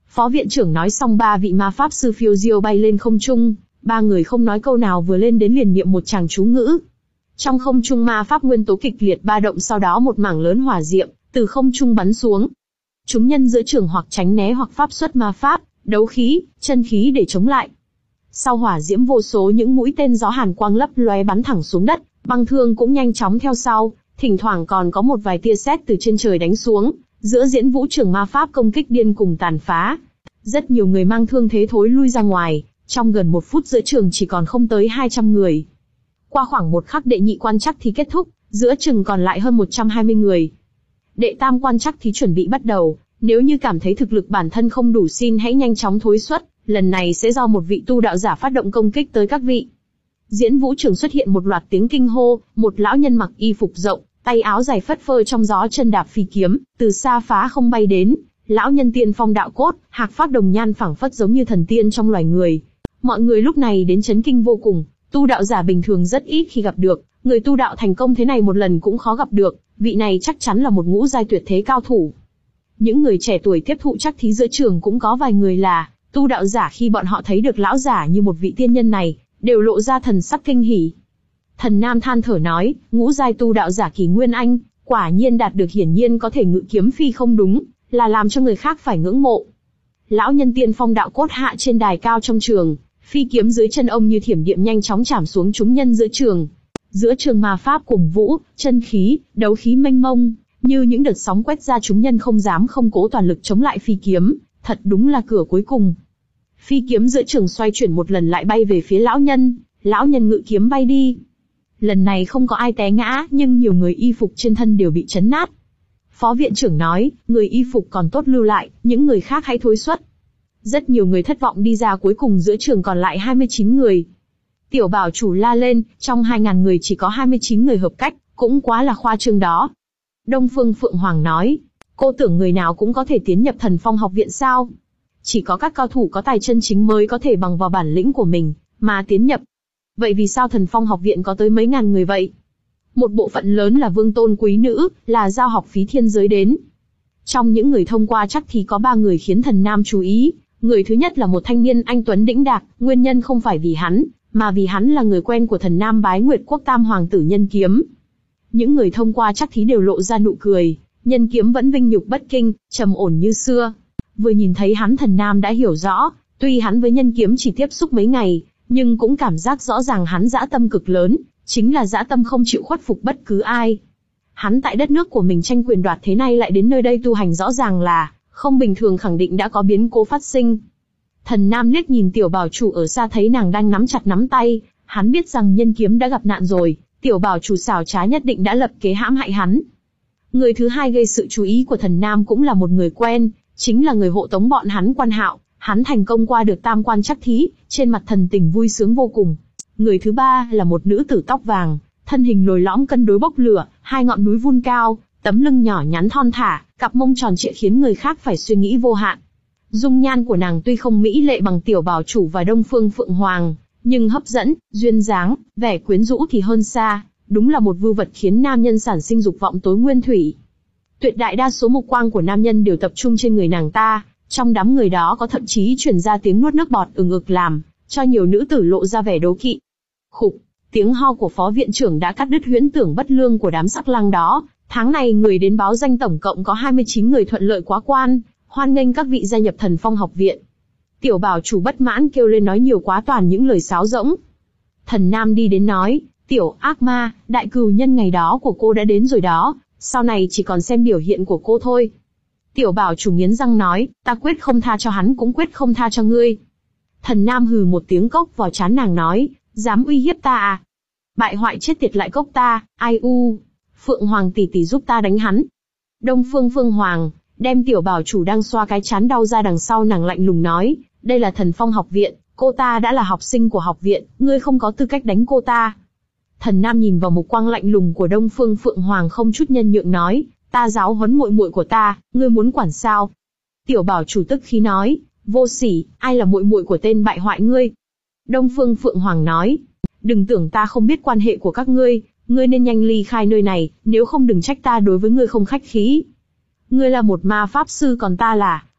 Phó viện trưởng nói xong, ba vị ma pháp sư phiêu diêu bay lên không trung, ba người không nói câu nào, vừa lên đến liền niệm một tràng chú ngữ. Trong không trung ma pháp nguyên tố kịch liệt ba động, sau đó một mảng lớn hỏa diệm từ không trung bắn xuống. Chúng nhân giữa trường hoặc tránh né hoặc pháp xuất ma pháp, đấu khí, chân khí để chống lại. Sau hỏa diễm, vô số những mũi tên gió hàn quang lấp lóe bắn thẳng xuống đất, băng thương cũng nhanh chóng theo sau, thỉnh thoảng còn có một vài tia sét từ trên trời đánh xuống, giữa diễn vũ trường ma pháp công kích điên cùng tàn phá. Rất nhiều người mang thương thế thối lui ra ngoài, trong gần một phút giữa trường chỉ còn không tới hai trăm người. Qua khoảng một khắc, đệ nhị quan chắc thí kết thúc, giữa trường còn lại hơn một trăm hai mươi người. Đệ tam quan chắc thí chuẩn bị bắt đầu, nếu như cảm thấy thực lực bản thân không đủ, xin hãy nhanh chóng thối xuất, lần này sẽ do một vị tu đạo giả phát động công kích tới các vị. Diễn vũ trường xuất hiện một loạt tiếng kinh hô, một lão nhân mặc y phục rộng, tay áo dài phất phơ trong gió, chân đạp phi kiếm, từ xa phá không bay đến. Lão nhân tiên phong đạo cốt, hạc phác đồng nhan, phảng phất giống như thần tiên trong loài người. Mọi người lúc này đến chấn kinh vô cùng, tu đạo giả bình thường rất ít khi gặp được, người tu đạo thành công thế này một lần cũng khó gặp được, vị này chắc chắn là một ngũ giai tuyệt thế cao thủ. Những người trẻ tuổi tiếp thụ chắc thí giữa trường cũng có vài người là tu đạo giả, khi bọn họ thấy được lão giả như một vị tiên nhân này, đều lộ ra thần sắc kinh hỉ. Thần Nam than thở nói, ngũ giai tu đạo giả Kỳ Nguyên Anh, quả nhiên đạt được, hiển nhiên có thể ngự kiếm phi không, đúng là làm cho người khác phải ngưỡng mộ. Lão nhân tiên phong đạo cốt hạ trên đài cao trong trường, phi kiếm dưới chân ông như thiểm điện nhanh chóng chạm xuống chúng nhân giữa trường. Giữa trường ma pháp cùng vũ, chân khí, đấu khí mênh mông, như những đợt sóng quét ra, chúng nhân không dám không cố toàn lực chống lại phi kiếm, thật đúng là cửa cuối cùng. Phi kiếm giữa trường xoay chuyển một lần lại bay về phía lão nhân, lão nhân ngự kiếm bay đi. Lần này không có ai té ngã, nhưng nhiều người y phục trên thân đều bị chấn nát. Phó viện trưởng nói, người y phục còn tốt lưu lại, những người khác hãy thối xuất. Rất nhiều người thất vọng đi ra, cuối cùng giữa trường còn lại hai mươi chín người. Tiểu bảo chủ la lên, trong hai nghìn người chỉ có hai mươi chín người hợp cách, cũng quá là khoa trương đó. Đông Phương Phượng Hoàng nói, cô tưởng người nào cũng có thể tiến nhập Thần Phong học viện sao? Chỉ có các cao thủ có tài chân chính mới có thể bằng vào bản lĩnh của mình mà tiến nhập. Vậy vì sao Thần Phong học viện có tới mấy ngàn người vậy? Một bộ phận lớn là vương tôn quý nữ, là giao học phí thiên giới đến. Trong những người thông qua chắc thì có ba người khiến Thần Nam chú ý. Người thứ nhất là một thanh niên anh tuấn đĩnh đạc, nguyên nhân không phải vì hắn, mà vì hắn là người quen của Thần Nam Bái Nguyệt Quốc Tam Hoàng tử Nhân Kiếm. Những người thông qua chắc thí đều lộ ra nụ cười, Nhân Kiếm vẫn vinh nhục bất kinh, trầm ổn như xưa. Vừa nhìn thấy hắn, Thần Nam đã hiểu rõ, tuy hắn với Nhân Kiếm chỉ tiếp xúc mấy ngày, nhưng cũng cảm giác rõ ràng hắn dã tâm cực lớn, chính là dã tâm không chịu khuất phục bất cứ ai. Hắn tại đất nước của mình tranh quyền đoạt thế, này lại đến nơi đây tu hành, rõ ràng là không bình thường, khẳng định đã có biến cố phát sinh. Thần Nam liếc nhìn tiểu bảo chủ ở xa, thấy nàng đang nắm chặt nắm tay, hắn biết rằng Nhân Kiếm đã gặp nạn rồi, tiểu bảo chủ xảo trá nhất định đã lập kế hãm hại hắn. Người thứ hai gây sự chú ý của Thần Nam cũng là một người quen, chính là người hộ tống bọn hắn, Quan Hạo. Hắn thành công qua được tam quan chắc thí, trên mặt thần tình vui sướng vô cùng. Người thứ ba là một nữ tử tóc vàng, thân hình lồi lõm cân đối bốc lửa, hai ngọn núi vun cao, tấm lưng nhỏ nhắn thon thả, cặp mông tròn trịa khiến người khác phải suy nghĩ vô hạn. Dung nhan của nàng tuy không mỹ lệ bằng tiểu bảo chủ và Đông Phương Phượng Hoàng, nhưng hấp dẫn, duyên dáng, vẻ quyến rũ thì hơn xa, đúng là một vưu vật khiến nam nhân sản sinh dục vọng tối nguyên thủy. Tuyệt đại đa số mục quang của nam nhân đều tập trung trên người nàng ta, trong đám người đó có thậm chí truyền ra tiếng nuốt nước bọt ừng ực, làm cho nhiều nữ tử lộ ra vẻ đố kỵ. Khục, tiếng ho của phó viện trưởng đã cắt đứt huyễn tưởng bất lương của đám sắc lang đó. Tháng này người đến báo danh tổng cộng có hai mươi chín người thuận lợi quá quan, hoan nghênh các vị gia nhập Thần Phong học viện. Tiểu bảo chủ bất mãn kêu lên, nói nhiều quá, toàn những lời sáo rỗng. Thần Nam đi đến nói, tiểu ác ma, đại cừu nhân ngày đó của cô đã đến rồi đó, sau này chỉ còn xem biểu hiện của cô thôi. Tiểu bảo chủ nghiến răng nói, ta quyết không tha cho hắn, cũng quyết không tha cho ngươi. Thần Nam hừ một tiếng cốc vào trán nàng nói, dám uy hiếp ta à? Bại hoại chết tiệt lại cốc ta, ai u. Phượng Hoàng tỷ tỷ giúp ta đánh hắn. Đông Phương Phương Hoàng, đem tiểu bảo chủ đang xoa cái trán đau ra đằng sau nàng, lạnh lùng nói, đây là Thần Phong học viện, cô ta đã là học sinh của học viện, ngươi không có tư cách đánh cô ta. Thần Nam nhìn vào mục quang lạnh lùng của Đông Phương Phượng Hoàng, không chút nhân nhượng nói, ta giáo huấn muội muội của ta, ngươi muốn quản sao? Tiểu bảo chủ tức khí nói, vô sỉ, ai là muội muội của tên bại hoại ngươi? Đông Phương Phượng Hoàng nói, đừng tưởng ta không biết quan hệ của các ngươi, ngươi nên nhanh ly khai nơi này, nếu không đừng trách ta đối với ngươi không khách khí. Ngươi là một ma pháp sư, còn ta là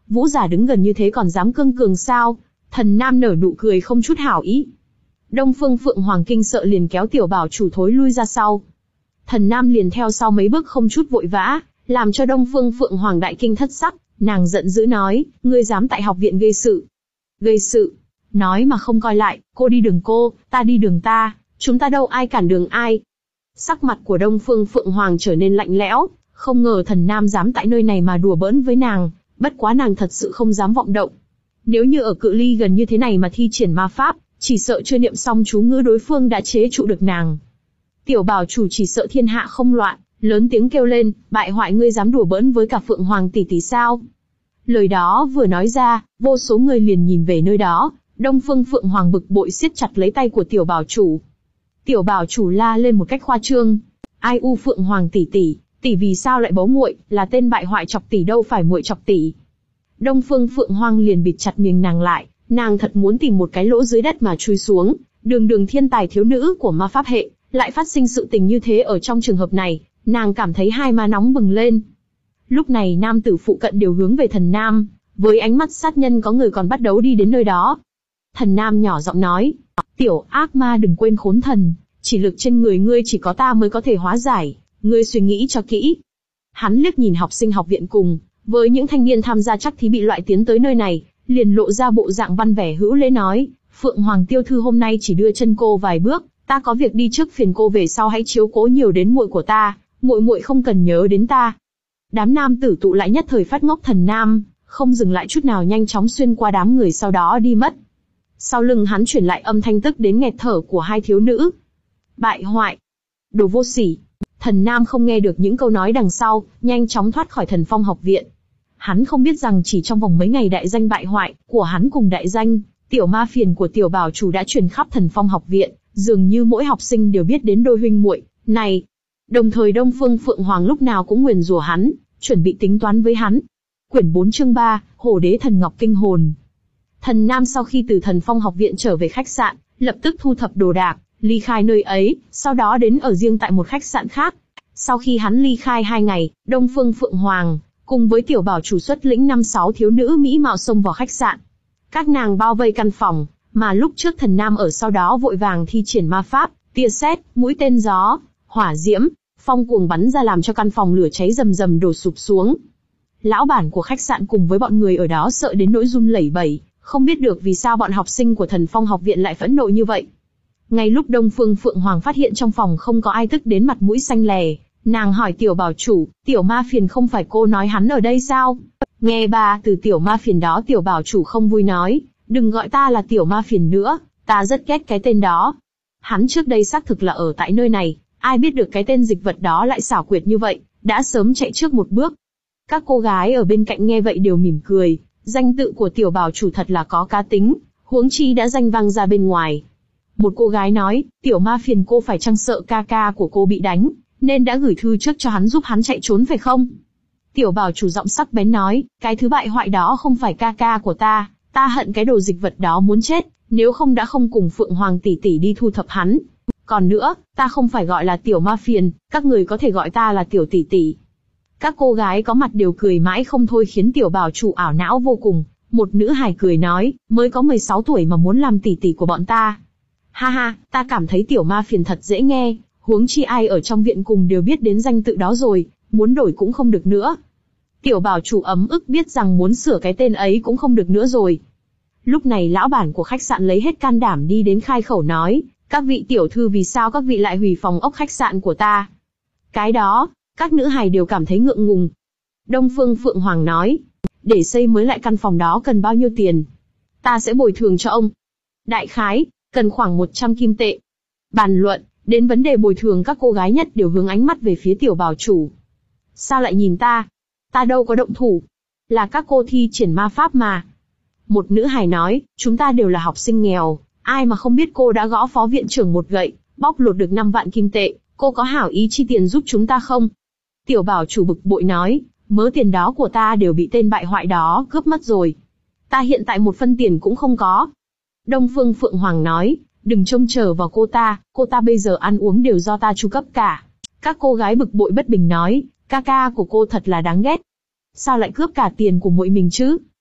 Vũ giả đứng gần như thế còn dám cương cường sao? Thần Nam nở nụ cười không chút hảo ý. Đông Phương Phượng Hoàng kinh sợ liền kéo tiểu bảo chủ thối lui ra sau. Thần Nam liền theo sau mấy bước không chút vội vã, làm cho Đông Phương Phượng Hoàng đại kinh thất sắc, nàng giận dữ nói, ngươi dám tại học viện gây sự. Gây sự? Nói mà không coi lại, cô đi đường cô, ta đi đường ta, chúng ta đâu ai cản đường ai. Sắc mặt của Đông Phương Phượng Hoàng trở nên lạnh lẽo, không ngờ Thần Nam dám tại nơi này mà đùa bỡn với nàng, bất quá nàng thật sự không dám vọng động. Nếu như ở cự ly gần như thế này mà thi triển ma pháp, chỉ sợ chưa niệm xong chú ngữ đối phương đã chế trụ được nàng. Tiểu bảo chủ chỉ sợ thiên hạ không loạn, lớn tiếng kêu lên, bại hoại, ngươi dám đùa bỡn với cả Phượng Hoàng tỷ tỷ sao? Lời đó vừa nói ra, vô số người liền nhìn về nơi đó, Đông Phương Phượng Hoàng bực bội siết chặt lấy tay của tiểu bảo chủ. Tiểu bảo chủ la lên một cách khoa trương, ai u Phượng Hoàng tỷ tỷ, tỷ vì sao lại bấu muội, là tên bại hoại chọc tỷ đâu phải muội chọc tỷ. Đông Phương Phượng Hoàng liền bịt chặt miệng nàng lại, nàng thật muốn tìm một cái lỗ dưới đất mà chui xuống, đường đường thiên tài thiếu nữ của ma pháp hệ, lại phát sinh sự tình như thế ở trong trường hợp này, nàng cảm thấy hai má nóng bừng lên. Lúc này nam tử phụ cận đều hướng về Thần Nam, với ánh mắt sát nhân có người còn bắt đầu đi đến nơi đó. Thần Nam nhỏ giọng nói, tiểu ác ma đừng quên khốn thần, chỉ lực trên người ngươi chỉ có ta mới có thể hóa giải, ngươi suy nghĩ cho kỹ. Hắn liếc nhìn học sinh học viện cùng, với những thanh niên tham gia chắc thí bị loại tiến tới nơi này, liền lộ ra bộ dạng văn vẻ hữu lễ nói, Phượng Hoàng tiêu thư hôm nay chỉ đưa chân cô vài bước, ta có việc đi trước, phiền cô về sau hãy chiếu cố nhiều đến muội của ta, muội muội không cần nhớ đến ta. Đám nam tử tụ lại nhất thời phát ngốc. Thần Nam không dừng lại chút nào, nhanh chóng xuyên qua đám người sau đó đi mất. Sau lưng hắn truyền lại âm thanh tức đến nghẹt thở của hai thiếu nữ. Bại hoại, đồ vô sỉ. Thần Nam không nghe được những câu nói đằng sau, nhanh chóng thoát khỏi Thần Phong học viện. Hắn không biết rằng chỉ trong vòng mấy ngày đại danh bại hoại của hắn cùng đại danh tiểu ma phiền của tiểu bảo chủ đã truyền khắp Thần Phong học viện, dường như mỗi học sinh đều biết đến đôi huynh muội này. Đồng thời Đông Phương Phượng Hoàng lúc nào cũng nguyền rủa hắn, chuẩn bị tính toán với hắn. Quyển bốn chương ba, Hổ Đế Thần Ngọc Kinh Hồn. Thần Nam sau khi từ Thần Phong học viện trở về khách sạn, lập tức thu thập đồ đạc, ly khai nơi ấy, sau đó đến ở riêng tại một khách sạn khác. Sau khi hắn ly khai hai ngày, Đông Phương Phượng Hoàng cùng với tiểu bảo chủ xuất lĩnh năm sáu thiếu nữ mỹ mạo xông vào khách sạn. Các nàng bao vây căn phòng mà lúc trước Thần Nam ở, sau đó vội vàng thi triển ma pháp, tia sét, mũi tên gió, hỏa diễm, phong cuồng bắn ra làm cho căn phòng lửa cháy rầm rầm đổ sụp xuống. Lão bản của khách sạn cùng với bọn người ở đó sợ đến nỗi run lẩy bẩy, không biết được vì sao bọn học sinh của Thần Phong học viện lại phẫn nộ như vậy. Ngay lúc Đông Phương Phượng Hoàng phát hiện trong phòng không có ai, tức đến mặt mũi xanh lè, nàng hỏi tiểu bảo chủ, tiểu ma phiền không phải cô nói hắn ở đây sao? Nghe ba từ tiểu ma phiền đó, tiểu bảo chủ không vui nói, đừng gọi ta là tiểu ma phiền nữa, ta rất ghét cái tên đó. Hắn trước đây xác thực là ở tại nơi này, ai biết được cái tên dịch vật đó lại xảo quyệt như vậy, đã sớm chạy trước một bước. Các cô gái ở bên cạnh nghe vậy đều mỉm cười, danh tự của tiểu bảo chủ thật là có cá tính, huống chi đã danh vang ra bên ngoài. Một cô gái nói, tiểu ma phiền cô phải chăng sợ ca ca của cô bị đánh, nên đã gửi thư trước cho hắn giúp hắn chạy trốn phải không? Tiểu bảo chủ giọng sắc bén nói, cái thứ bại hoại đó không phải ca ca của ta, ta hận cái đồ dịch vật đó muốn chết, nếu không đã không cùng Phượng Hoàng tỷ tỷ đi thu thập hắn. Còn nữa, ta không phải gọi là tiểu ma phiền, các người có thể gọi ta là tiểu tỷ tỷ. Các cô gái có mặt đều cười mãi không thôi, khiến tiểu bảo chủ ảo não vô cùng. Một nữ hài cười nói, mới có mười sáu tuổi mà muốn làm tỷ tỷ của bọn ta. Ha ha, ta cảm thấy tiểu ma phiền thật dễ nghe, huống chi ai ở trong viện cùng đều biết đến danh tự đó rồi, muốn đổi cũng không được nữa. Tiểu bảo chủ ấm ức biết rằng muốn sửa cái tên ấy cũng không được nữa rồi. Lúc này lão bản của khách sạn lấy hết can đảm đi đến khai khẩu nói, các vị tiểu thư, vì sao các vị lại hủy phòng ốc khách sạn của ta? Cái đó, các nữ hài đều cảm thấy ngượng ngùng. Đông Phương Phượng Hoàng nói, để xây mới lại căn phòng đó cần bao nhiêu tiền? Ta sẽ bồi thường cho ông. Đại khái, cần khoảng một trăm kim tệ. Bàn luận đến vấn đề bồi thường, các cô gái nhất đều hướng ánh mắt về phía tiểu bảo chủ. Sao lại nhìn ta? Ta đâu có động thủ. Là các cô thi triển ma pháp mà. Một nữ hài nói, chúng ta đều là học sinh nghèo, ai mà không biết cô đã gõ phó viện trưởng một gậy, bóc lột được năm vạn kim tệ, cô có hảo ý chi tiền giúp chúng ta không? Tiểu bảo chủ bực bội nói, mớ tiền đó của ta đều bị tên bại hoại đó cướp mất rồi. Ta hiện tại một phân tiền cũng không có. Đông Phương Phượng Hoàng nói, đừng trông chờ vào cô ta, cô ta bây giờ ăn uống đều do ta chu cấp cả. Các cô gái bực bội bất bình nói, ca ca của cô thật là đáng ghét. Sao lại cướp cả tiền của muội mình chứ?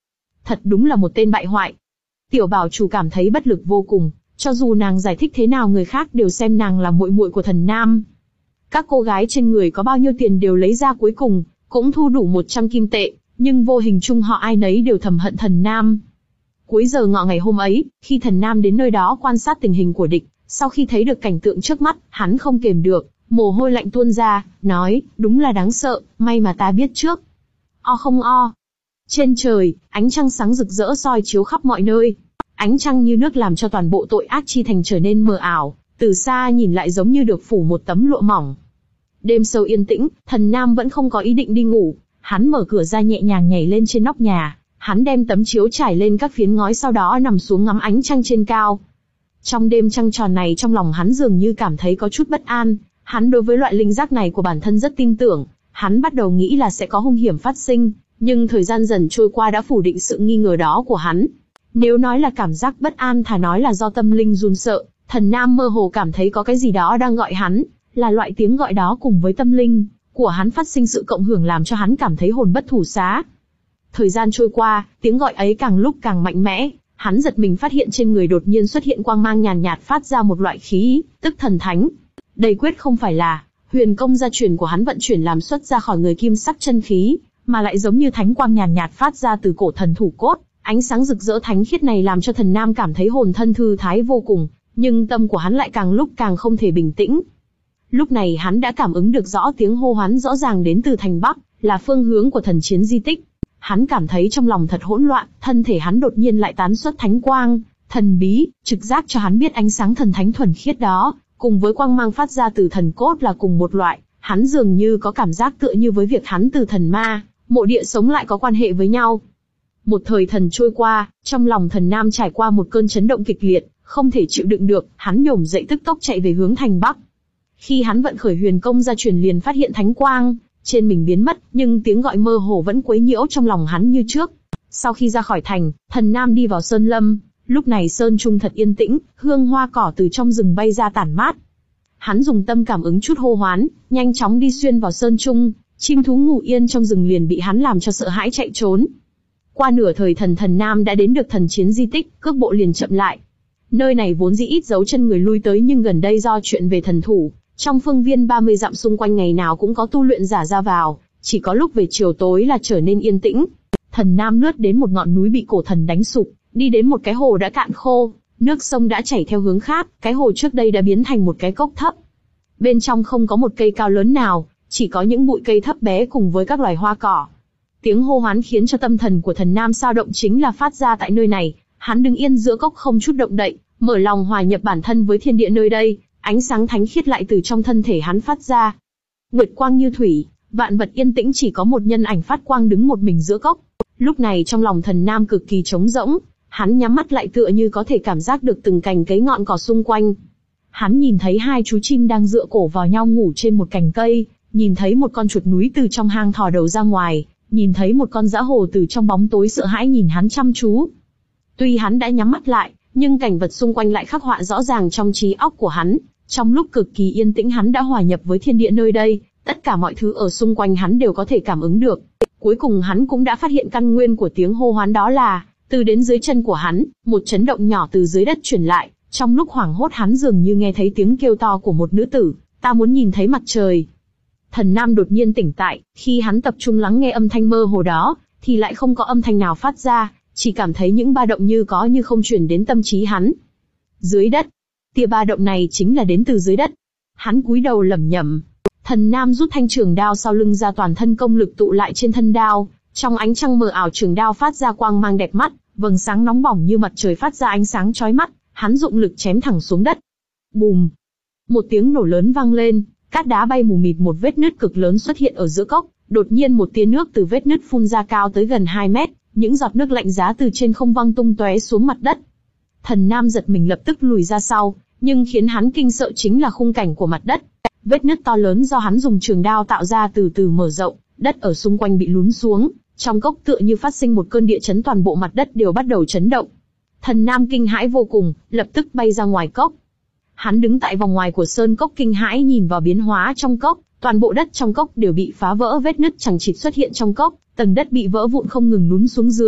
thật đúng là một tên bại hoại. Tiểu bảo chủ cảm thấy bất lực vô cùng, cho dù nàng giải thích thế nào người khác đều xem nàng là muội muội của Thần Nam. Các cô gái trên người có bao nhiêu tiền đều lấy ra cuối cùng, cũng thu đủ một trăm kim tệ, nhưng vô hình chung họ ai nấy đều thầm hận Thần Nam. Cuối giờ ngọ ngày hôm ấy, khi Thần Nam đến nơi đó quan sát tình hình của địch, sau khi thấy được cảnh tượng trước mắt, hắn không kềm được, mồ hôi lạnh tuôn ra, nói, đúng là đáng sợ, may mà ta biết trước. O không o. Trên trời, ánh trăng sáng rực rỡ soi chiếu khắp mọi nơi. Ánh trăng như nước làm cho toàn bộ tội ác chi thành trở nên mờ ảo, từ xa nhìn lại giống như được phủ một tấm lụa mỏng. Đêm sâu yên tĩnh, Thần Nam vẫn không có ý định đi ngủ, hắn mở cửa ra nhẹ nhàng nhảy lên trên nóc nhà, hắn đem tấm chiếu trải lên các phiến ngói sau đó nằm xuống ngắm ánh trăng trên cao. Trong đêm trăng tròn này trong lòng hắn dường như cảm thấy có chút bất an, hắn đối với loại linh giác này của bản thân rất tin tưởng, hắn bắt đầu nghĩ là sẽ có hung hiểm phát sinh, nhưng thời gian dần trôi qua đã phủ định sự nghi ngờ đó của hắn. Nếu nói là cảm giác bất an thà nói là do tâm linh run sợ, Thần Nam mơ hồ cảm thấy có cái gì đó đang gọi hắn, là loại tiếng gọi đó cùng với tâm linh của hắn phát sinh sự cộng hưởng làm cho hắn cảm thấy hồn bất thủ xá. Thời gian trôi qua, tiếng gọi ấy càng lúc càng mạnh mẽ, hắn giật mình phát hiện trên người đột nhiên xuất hiện quang mang nhàn nhạt, nhạt phát ra một loại khí, tức thần thánh. Đây quyết không phải là huyền công gia truyền của hắn vận chuyển làm xuất ra khỏi người kim sắc chân khí, mà lại giống như thánh quang nhàn nhạt, nhạt phát ra từ cổ thần thủ cốt. Ánh sáng rực rỡ thánh khiết này làm cho Thần Nam cảm thấy hồn thân thư thái vô cùng, nhưng tâm của hắn lại càng lúc càng không thể bình tĩnh. Lúc này hắn đã cảm ứng được rõ tiếng hô hoán rõ ràng đến từ thành Bắc, là phương hướng của thần chiến di tích. Hắn cảm thấy trong lòng thật hỗn loạn, thân thể hắn đột nhiên lại tán xuất thánh quang, thần bí, trực giác cho hắn biết ánh sáng thần thánh thuần khiết đó, cùng với quang mang phát ra từ thần cốt là cùng một loại, hắn dường như có cảm giác tựa như với việc hắn từ thần ma, mộ địa sống lại có quan hệ với nhau. Một thời thần trôi qua, trong lòng Thần Nam trải qua một cơn chấn động kịch liệt, không thể chịu đựng được, hắn nhổm dậy tức tốc chạy về hướng thành Bắc. Khi hắn vận khởi huyền công gia truyền liền phát hiện thánh quang trên mình biến mất, nhưng tiếng gọi mơ hồ vẫn quấy nhiễu trong lòng hắn như trước. Sau khi ra khỏi thành, Thần Nam đi vào sơn lâm, lúc này sơn trung thật yên tĩnh, hương hoa cỏ từ trong rừng bay ra tản mát. Hắn dùng tâm cảm ứng chút hô hoán, nhanh chóng đi xuyên vào sơn trung, chim thú ngủ yên trong rừng liền bị hắn làm cho sợ hãi chạy trốn. Qua nửa thời thần Thần Nam đã đến được thần chiến di tích, cước bộ liền chậm lại. Nơi này vốn dĩ ít dấu chân người lui tới nhưng gần đây do chuyện về thần thủ, trong phương viên ba mươi dặm xung quanh ngày nào cũng có tu luyện giả ra vào, chỉ có lúc về chiều tối là trở nên yên tĩnh. Thần Nam lướt đến một ngọn núi bị cổ thần đánh sụp, đi đến một cái hồ đã cạn khô, nước sông đã chảy theo hướng khác, cái hồ trước đây đã biến thành một cái cốc thấp. Bên trong không có một cây cao lớn nào, chỉ có những bụi cây thấp bé cùng với các loài hoa cỏ. Tiếng hô hoán khiến cho tâm thần của Thần Nam sao động chính là phát ra tại nơi này, hắn đứng yên giữa cốc không chút động đậy, mở lòng hòa nhập bản thân với thiên địa nơi đây, ánh sáng thánh khiết lại từ trong thân thể hắn phát ra. Nguyệt quang như thủy, vạn vật yên tĩnh chỉ có một nhân ảnh phát quang đứng một mình giữa cốc. Lúc này trong lòng Thần Nam cực kỳ trống rỗng, hắn nhắm mắt lại tựa như có thể cảm giác được từng cành cấy ngọn cỏ xung quanh. Hắn nhìn thấy hai chú chim đang dựa cổ vào nhau ngủ trên một cành cây, nhìn thấy một con chuột núi từ trong hang thò đầu ra ngoài, nhìn thấy một con dã hồ từ trong bóng tối sợ hãi nhìn hắn chăm chú. Tuy hắn đã nhắm mắt lại, nhưng cảnh vật xung quanh lại khắc họa rõ ràng trong trí óc của hắn. Trong lúc cực kỳ yên tĩnh hắn đã hòa nhập với thiên địa nơi đây, tất cả mọi thứ ở xung quanh hắn đều có thể cảm ứng được. Cuối cùng hắn cũng đã phát hiện căn nguyên của tiếng hô hoán đó là, từ đến dưới chân của hắn, một chấn động nhỏ từ dưới đất truyền lại. Trong lúc hoảng hốt hắn dường như nghe thấy tiếng kêu to của một nữ tử, ta muốn nhìn thấy mặt trời. Thần Nam đột nhiên tỉnh tại, khi hắn tập trung lắng nghe âm thanh mơ hồ đó, thì lại không có âm thanh nào phát ra, chỉ cảm thấy những ba động như có như không truyền đến tâm trí hắn. Dưới đất, tia ba động này chính là đến từ dưới đất. Hắn cúi đầu lẩm nhẩm. Thần Nam rút thanh trường đao sau lưng ra, toàn thân công lực tụ lại trên thân đao, trong ánh trăng mờ ảo trường đao phát ra quang mang đẹp mắt, vầng sáng nóng bỏng như mặt trời phát ra ánh sáng chói mắt, hắn dụng lực chém thẳng xuống đất. Bùm! Một tiếng nổ lớn vang lên, cát đá bay mù mịt, một vết nứt cực lớn xuất hiện ở giữa cốc, đột nhiên một tia nước từ vết nứt phun ra cao tới gần hai mét, những giọt nước lạnh giá từ trên không văng tung tóe xuống mặt đất. Thần Nam giật mình lập tức lùi ra sau, nhưng khiến hắn kinh sợ chính là khung cảnh của mặt đất. Vết nứt to lớn do hắn dùng trường đao tạo ra từ từ mở rộng, đất ở xung quanh bị lún xuống, trong cốc tựa như phát sinh một cơn địa chấn, toàn bộ mặt đất đều bắt đầu chấn động. Thần Nam kinh hãi vô cùng, lập tức bay ra ngoài cốc. Hắn đứng tại vòng ngoài của sơn cốc kinh hãi nhìn vào biến hóa trong cốc, toàn bộ đất trong cốc đều bị phá vỡ, vết nứt chằng chịt xuất hiện trong cốc, tầng đất bị vỡ vụn không ngừng lún xuống dưới,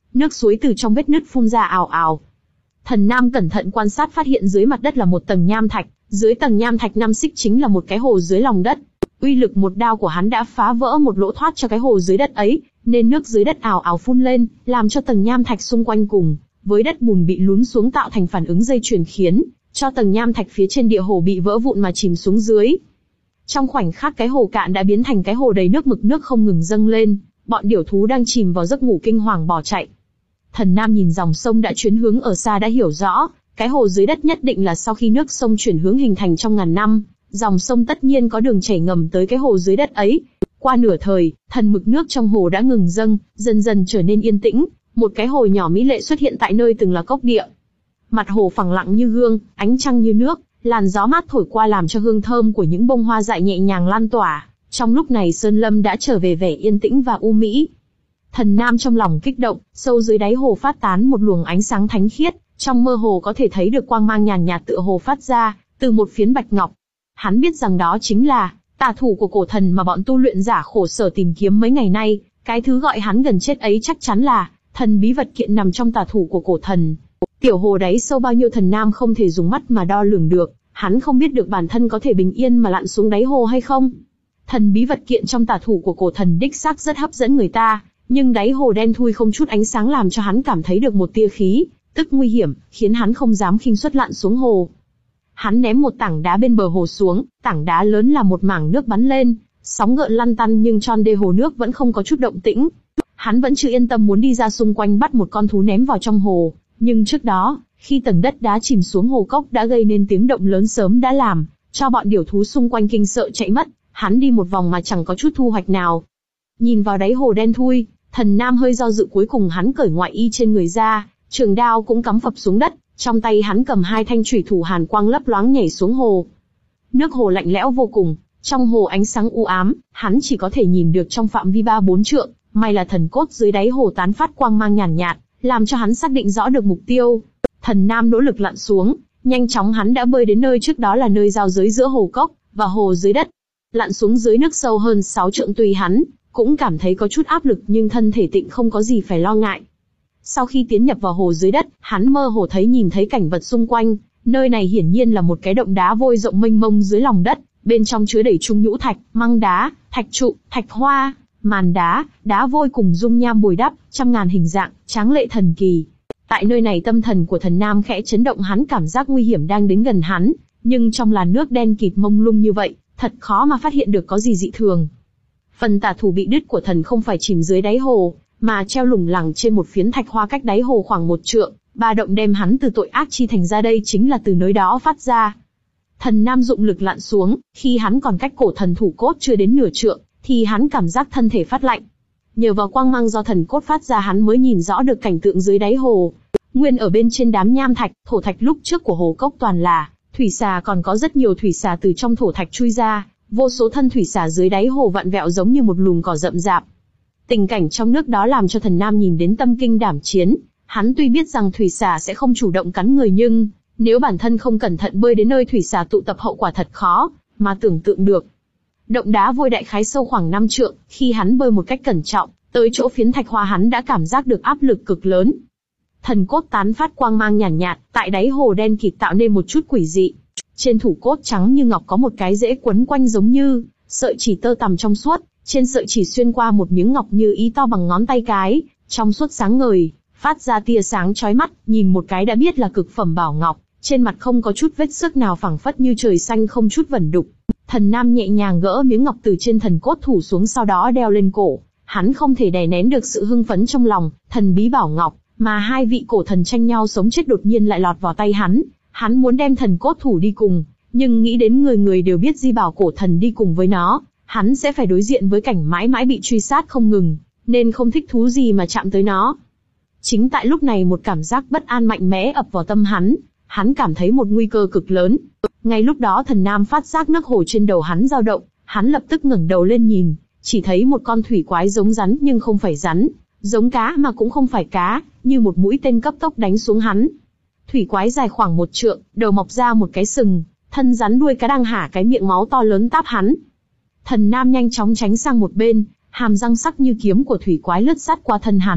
nước suối từ trong vết nứt phun ra ào ào. Thần Nam cẩn thận quan sát phát hiện dưới mặt đất là một tầng nham thạch, dưới tầng nham thạch năm xích chính là một cái hồ dưới lòng đất. Uy lực một đao của hắn đã phá vỡ một lỗ thoát cho cái hồ dưới đất ấy, nên nước dưới đất ào ào phun lên, làm cho tầng nham thạch xung quanh cùng với đất bùn bị lún xuống tạo thành phản ứng dây chuyền khiến cho tầng nham thạch phía trên địa hồ bị vỡ vụn mà chìm xuống dưới. Trong khoảnh khắc cái hồ cạn đã biến thành cái hồ đầy nước, mực nước không ngừng dâng lên, bọn điểu thú đang chìm vào giấc ngủ kinh hoàng bỏ chạy. Thần Nam nhìn dòng sông đã chuyển hướng ở xa đã hiểu rõ, cái hồ dưới đất nhất định là sau khi nước sông chuyển hướng hình thành trong ngàn năm, dòng sông tất nhiên có đường chảy ngầm tới cái hồ dưới đất ấy. Qua nửa thời, thần mực nước trong hồ đã ngừng dâng, dần dần trở nên yên tĩnh, một cái hồ nhỏ mỹ lệ xuất hiện tại nơi từng là cốc địa. Mặt hồ phẳng lặng như gương, ánh trăng như nước, làn gió mát thổi qua làm cho hương thơm của những bông hoa dại nhẹ nhàng lan tỏa. Trong lúc này Sơn Lâm đã trở về vẻ yên tĩnh và u mỹ. Thần Nam trong lòng kích động, sâu dưới đáy hồ phát tán một luồng ánh sáng thánh khiết, trong mơ hồ có thể thấy được quang mang nhàn nhạt tựa hồ phát ra từ một phiến bạch ngọc. Hắn biết rằng đó chính là tà thủ của cổ thần mà bọn tu luyện giả khổ sở tìm kiếm mấy ngày nay, cái thứ gọi hắn gần chết ấy chắc chắn là thần bí vật kiện nằm trong tà thủ của cổ thần. Tiểu hồ đáy sâu bao nhiêu Thần Nam không thể dùng mắt mà đo lường được, hắn không biết được bản thân có thể bình yên mà lặn xuống đáy hồ hay không. Thần bí vật kiện trong tà thủ của cổ thần đích xác rất hấp dẫn người ta, nhưng đáy hồ đen thui không chút ánh sáng làm cho hắn cảm thấy được một tia khí tức nguy hiểm, khiến hắn không dám khinh suất lặn xuống hồ. Hắn ném một tảng đá bên bờ hồ xuống, tảng đá lớn là một mảng nước bắn lên, sóng gợn lăn tăn nhưng tròn đê hồ nước vẫn không có chút động tĩnh. Hắn vẫn chưa yên tâm muốn đi ra xung quanh bắt một con thú ném vào trong hồ, nhưng trước đó, khi tầng đất đá chìm xuống hồ cốc đã gây nên tiếng động lớn sớm đã làm cho bọn điểu thú xung quanh kinh sợ chạy mất. Hắn đi một vòng mà chẳng có chút thu hoạch nào. Nhìn vào đáy hồ đen thui, Thần Nam hơi do dự, cuối cùng hắn cởi ngoại y trên người ra, trường đao cũng cắm phập xuống đất, trong tay hắn cầm hai thanh chủy thủ hàn quang lấp loáng nhảy xuống hồ. Nước hồ lạnh lẽo vô cùng, trong hồ ánh sáng u ám, hắn chỉ có thể nhìn được trong phạm vi ba bốn trượng, may là thần cốt dưới đáy hồ tán phát quang mang nhàn nhạt, làm cho hắn xác định rõ được mục tiêu. Thần Nam nỗ lực lặn xuống, nhanh chóng hắn đã bơi đến nơi trước đó là nơi giao giới giữa hồ cốc và hồ dưới đất. Lặn xuống dưới nước sâu hơn sáu trượng, tùy hắn cũng cảm thấy có chút áp lực nhưng thân thể tịnh không có gì phải lo ngại. Sau khi tiến nhập vào hồ dưới đất, hắn mơ hồ thấy nhìn thấy cảnh vật xung quanh, nơi này hiển nhiên là một cái động đá vôi rộng mênh mông dưới lòng đất, bên trong chứa đầy trung nhũ thạch, măng đá, thạch trụ, thạch hoa, màn đá, đá vôi cùng dung nham bồi đắp, trăm ngàn hình dạng, tráng lệ thần kỳ. Tại nơi này tâm thần của Thần Nam khẽ chấn động, hắn cảm giác nguy hiểm đang đến gần hắn, nhưng trong làn nước đen kịt mông lung như vậy, thật khó mà phát hiện được có gì dị thường. Phần tà thủ bị đứt của thần không phải chìm dưới đáy hồ, mà treo lủng lẳng trên một phiến thạch hoa cách đáy hồ khoảng một trượng, ba động đem hắn từ tội ác chi thành ra, đây chính là từ nơi đó phát ra. Thần Nam dụng lực lặn xuống, khi hắn còn cách cổ thần thủ cốt chưa đến nửa trượng, thì hắn cảm giác thân thể phát lạnh. Nhờ vào quang mang do thần cốt phát ra hắn mới nhìn rõ được cảnh tượng dưới đáy hồ. Nguyên ở bên trên đám nham thạch, thổ thạch lúc trước của hồ cốc toàn là thủy xà, còn có rất nhiều thủy xà từ trong thổ thạch chui ra, vô số thân thủy xà dưới đáy hồ vặn vẹo giống như một lùm cỏ rậm rạp. Tình cảnh trong nước đó làm cho Thần Nam nhìn đến tâm kinh đảm chiến. Hắn tuy biết rằng thủy xà sẽ không chủ động cắn người, nhưng nếu bản thân không cẩn thận bơi đến nơi thủy xà tụ tập hậu quả thật khó mà tưởng tượng được. Động đá vôi đại khái sâu khoảng năm trượng, khi hắn bơi một cách cẩn trọng, tới chỗ phiến thạch hoa hắn đã cảm giác được áp lực cực lớn. Thần cốt tán phát quang mang nhàn nhạt, nhạt, tại đáy hồ đen kịt tạo nên một chút quỷ dị. Trên thủ cốt trắng như ngọc có một cái rễ quấn quanh giống như sợi chỉ tơ tằm trong suốt, trên sợi chỉ xuyên qua một miếng ngọc như ý to bằng ngón tay cái, trong suốt sáng ngời, phát ra tia sáng chói mắt, nhìn một cái đã biết là cực phẩm bảo ngọc, trên mặt không có chút vết xước nào, phẳng phất như trời xanh không chút vẩn đục. Thần Nam nhẹ nhàng gỡ miếng ngọc từ trên thần cốt thủ xuống, sau đó đeo lên cổ. Hắn không thể đè nén được sự hưng phấn trong lòng, thần bí bảo ngọc mà hai vị cổ thần tranh nhau sống chết đột nhiên lại lọt vào tay hắn. Hắn muốn đem thần cốt thủ đi cùng, nhưng nghĩ đến người người đều biết di bảo cổ thần đi cùng với nó, hắn sẽ phải đối diện với cảnh mãi mãi bị truy sát không ngừng, nên không thích thú gì mà chạm tới nó. Chính tại lúc này một cảm giác bất an mạnh mẽ ập vào tâm hắn, hắn cảm thấy một nguy cơ cực lớn. Ngay lúc đó Thần Nam phát giác nước hồ trên đầu hắn dao động, hắn lập tức ngẩng đầu lên nhìn, chỉ thấy một con thủy quái giống rắn nhưng không phải rắn, giống cá mà cũng không phải cá, như một mũi tên cấp tốc đánh xuống hắn. Thủy quái dài khoảng một trượng, đầu mọc ra một cái sừng, thân rắn đuôi cá đang hả cái miệng máu to lớn táp hắn. Thần Nam nhanh chóng tránh sang một bên, hàm răng sắc như kiếm của thủy quái lướt sát qua thân hắn,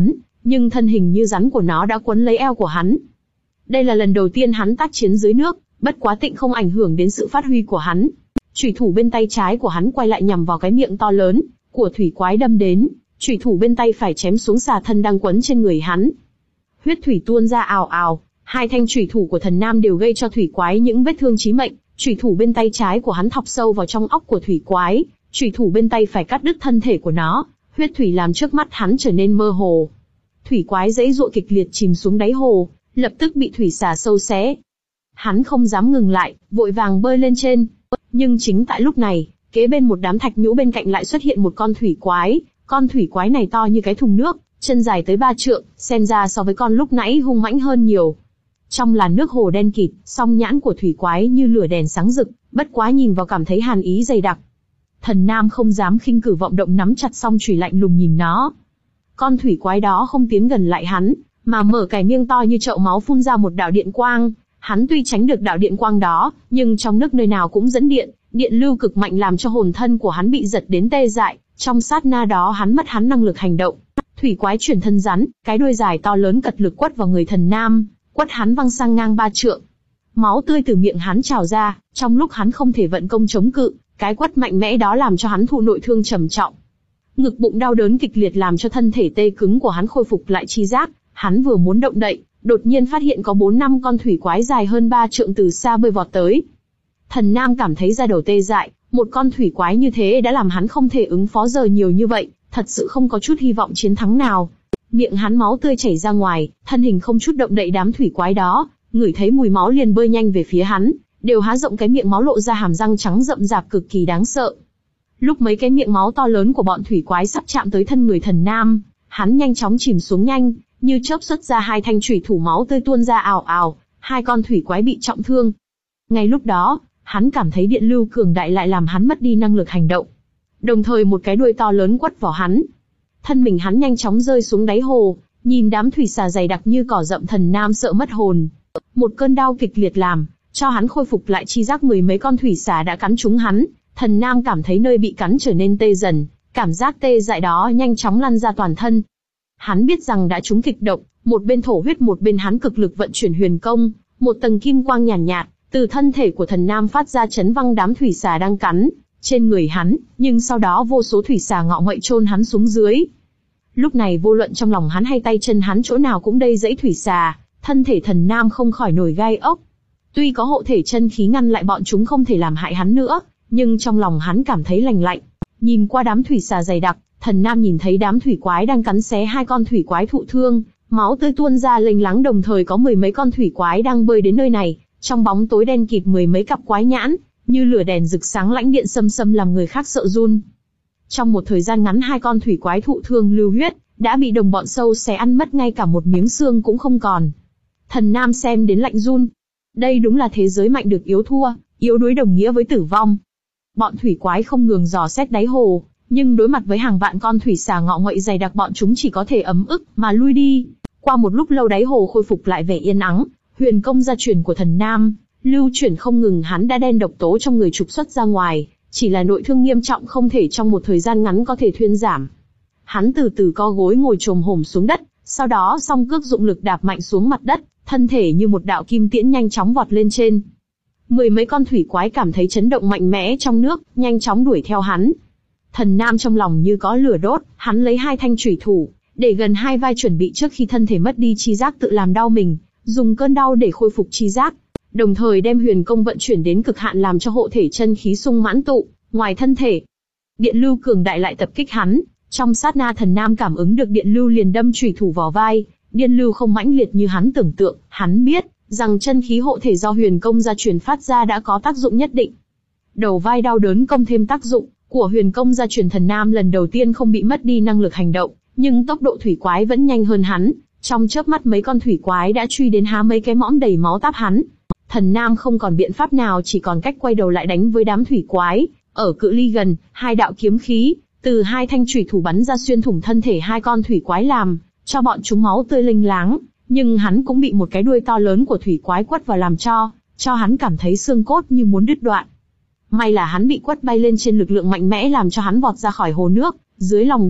nhưng thân hình như rắn của nó đã quấn lấy eo của hắn. Đây là lần đầu tiên hắn tác chiến dưới nước, bất quá tịnh không ảnh hưởng đến sự phát huy của hắn. Chủy thủ bên tay trái của hắn quay lại nhằm vào cái miệng to lớn của thủy quái đâm đến, chủy thủ bên tay phải chém xuống xà thân đang quấn trên người hắn. Huyết thủy tuôn ra ào ào, hai thanh chủy thủ của thần nam đều gây cho thủy quái những vết thương chí mệnh. Chủy thủ bên tay trái của hắn thọc sâu vào trong óc của thủy quái, chủy thủ bên tay phải cắt đứt thân thể của nó. Huyết thủy làm trước mắt hắn trở nên mơ hồ. Thủy quái giãy giụa kịch liệt chìm xuống đáy hồ, lập tức bị thủy xà sâu xé. Hắn không dám ngừng lại, vội vàng bơi lên trên. Nhưng chính tại lúc này, kế bên một đám thạch nhũ bên cạnh lại xuất hiện một con thủy quái. Con thủy quái này to như cái thùng nước, chân dài tới ba trượng, xem ra so với con lúc nãy hung mãnh hơn nhiều. Trong làn nước hồ đen kịt, song nhãn của thủy quái như lửa đèn sáng rực, bất quá nhìn vào cảm thấy hàn ý dày đặc. Thần Nam không dám khinh cử vọng động, nắm chặt song chùy lạnh lùng nhìn nó. Con thủy quái đó không tiến gần lại hắn, mà mở cái miệng to như chậu máu phun ra một đạo điện quang. Hắn tuy tránh được đạo điện quang đó, nhưng trong nước nơi nào cũng dẫn điện, điện lưu cực mạnh làm cho hồn thân của hắn bị giật đến tê dại. Trong sát na đó hắn mất hắn năng lực hành động. Thủy quái chuyển thân rắn, cái đuôi dài to lớn cật lực quất vào người Thần Nam, quất hắn văng sang ngang ba trượng. Máu tươi từ miệng hắn trào ra, trong lúc hắn không thể vận công chống cự, cái quất mạnh mẽ đó làm cho hắn thụ nội thương trầm trọng. Ngực bụng đau đớn kịch liệt làm cho thân thể tê cứng của hắn khôi phục lại chi giác. Hắn vừa muốn động đậy, đột nhiên phát hiện có bốn năm con thủy quái dài hơn ba trượng từ xa bơi vọt tới. Thần Nam cảm thấy da đầu tê dại, một con thủy quái như thế đã làm hắn không thể ứng phó giờ nhiều như vậy, thật sự không có chút hy vọng chiến thắng nào. Miệng hắn máu tươi chảy ra ngoài, thân hình không chút động đậy đám thủy quái đó, ngửi thấy mùi máu liền bơi nhanh về phía hắn, đều há rộng cái miệng máu lộ ra hàm răng trắng rậm rạp cực kỳ đáng sợ. Lúc mấy cái miệng máu to lớn của bọn thủy quái sắp chạm tới thân người Thần Nam, hắn nhanh chóng chìm xuống nhanh, như chớp xuất ra hai thanh chủy thủ, máu tươi tuôn ra ào ào, hai con thủy quái bị trọng thương. Ngay lúc đó, hắn cảm thấy điện lưu cường đại lại làm hắn mất đi năng lực hành động. Đồng thời một cái đuôi to lớn quất vào hắn. Thân mình hắn nhanh chóng rơi xuống đáy hồ, nhìn đám thủy xà dày đặc như cỏ rậm, Thần Nam sợ mất hồn. Một cơn đau kịch liệt làm cho hắn khôi phục lại chi giác, mười mấy con thủy xà đã cắn trúng hắn. Thần Nam cảm thấy nơi bị cắn trở nên tê dần, cảm giác tê dại đó nhanh chóng lan ra toàn thân. Hắn biết rằng đã trúng kịch độc, một bên thổ huyết một bên hắn cực lực vận chuyển huyền công, một tầng kim quang nhàn nhạt, nhạt từ thân thể của Thần Nam phát ra chấn văng đám thủy xà đang cắn trên người hắn, nhưng sau đó vô số thủy xà ngọ nguậy chôn hắn xuống dưới. Lúc này vô luận trong lòng hắn hay tay chân hắn chỗ nào cũng đầy dẫy thủy xà, thân thể Thần Nam không khỏi nổi gai ốc. Tuy có hộ thể chân khí ngăn lại bọn chúng không thể làm hại hắn nữa, nhưng trong lòng hắn cảm thấy lành lạnh. Nhìn qua đám thủy xà dày đặc, Thần Nam nhìn thấy đám thủy quái đang cắn xé hai con thủy quái thụ thương, máu tươi tuôn ra lênh láng, đồng thời có mười mấy con thủy quái đang bơi đến nơi này. Trong bóng tối đen kịt, mười mấy cặp quái nhãn như lửa đèn rực sáng, lãnh điện xâm xâm làm người khác sợ run. Trong một thời gian ngắn, hai con thủy quái thụ thương lưu huyết đã bị đồng bọn sâu xé ăn mất, ngay cả một miếng xương cũng không còn. Thần Nam xem đến lạnh run. Đây đúng là thế giới mạnh được yếu thua, yếu đuối đồng nghĩa với tử vong. Bọn thủy quái không ngừng dò xét đáy hồ, nhưng đối mặt với hàng vạn con thủy xà ngọ nguậy dày đặc, bọn chúng chỉ có thể ấm ức mà lui đi. Qua một lúc lâu, đáy hồ khôi phục lại vẻ yên ắng. Huyền công gia truyền của Thần Nam lưu chuyển không ngừng, hắn đã đem độc tố trong người trục xuất ra ngoài, chỉ là nội thương nghiêm trọng không thể trong một thời gian ngắn có thể thuyên giảm. Hắn từ từ co gối ngồi chồm hổm xuống đất, sau đó song cước dụng lực đạp mạnh xuống mặt đất, thân thể như một đạo kim tiễn nhanh chóng vọt lên trên. Mười mấy con thủy quái cảm thấy chấn động mạnh mẽ trong nước, nhanh chóng đuổi theo hắn. Thần Nam trong lòng như có lửa đốt, hắn lấy hai thanh chủy thủ để gần hai vai, chuẩn bị trước khi thân thể mất đi chi giác tự làm đau mình, dùng cơn đau để khôi phục chi giác, đồng thời đem huyền công vận chuyển đến cực hạn làm cho hộ thể chân khí sung mãn tụ ngoài thân thể. Điện lưu cường đại lại tập kích hắn, trong sát na Thần Nam cảm ứng được điện lưu liền đâm chủy thủ vào vai. Điện lưu không mãnh liệt như hắn tưởng tượng, hắn biết rằng chân khí hộ thể do huyền công gia truyền phát ra đã có tác dụng nhất định. Đầu vai đau đớn công thêm tác dụng của huyền công gia truyền, Thần Nam lần đầu tiên không bị mất đi năng lực hành động, nhưng tốc độ thủy quái vẫn nhanh hơn hắn. Trong chớp mắt mấy con thủy quái đã truy đến há mấy cái mõm đầy máu táp hắn. Thần Nam không còn biện pháp nào, chỉ còn cách quay đầu lại đánh với đám thủy quái. Ở cự ly gần, hai đạo kiếm khí từ hai thanh chủy thủ bắn ra xuyên thủng thân thể hai con thủy quái, làm cho bọn chúng máu tươi lênh láng. Nhưng hắn cũng bị một cái đuôi to lớn của thủy quái quất vào, làm cho cho hắn cảm thấy xương cốt như muốn đứt đoạn. May là hắn bị quất bay lên trên, lực lượng mạnh mẽ làm cho hắn vọt ra khỏi hồ nước, dưới lòng đất.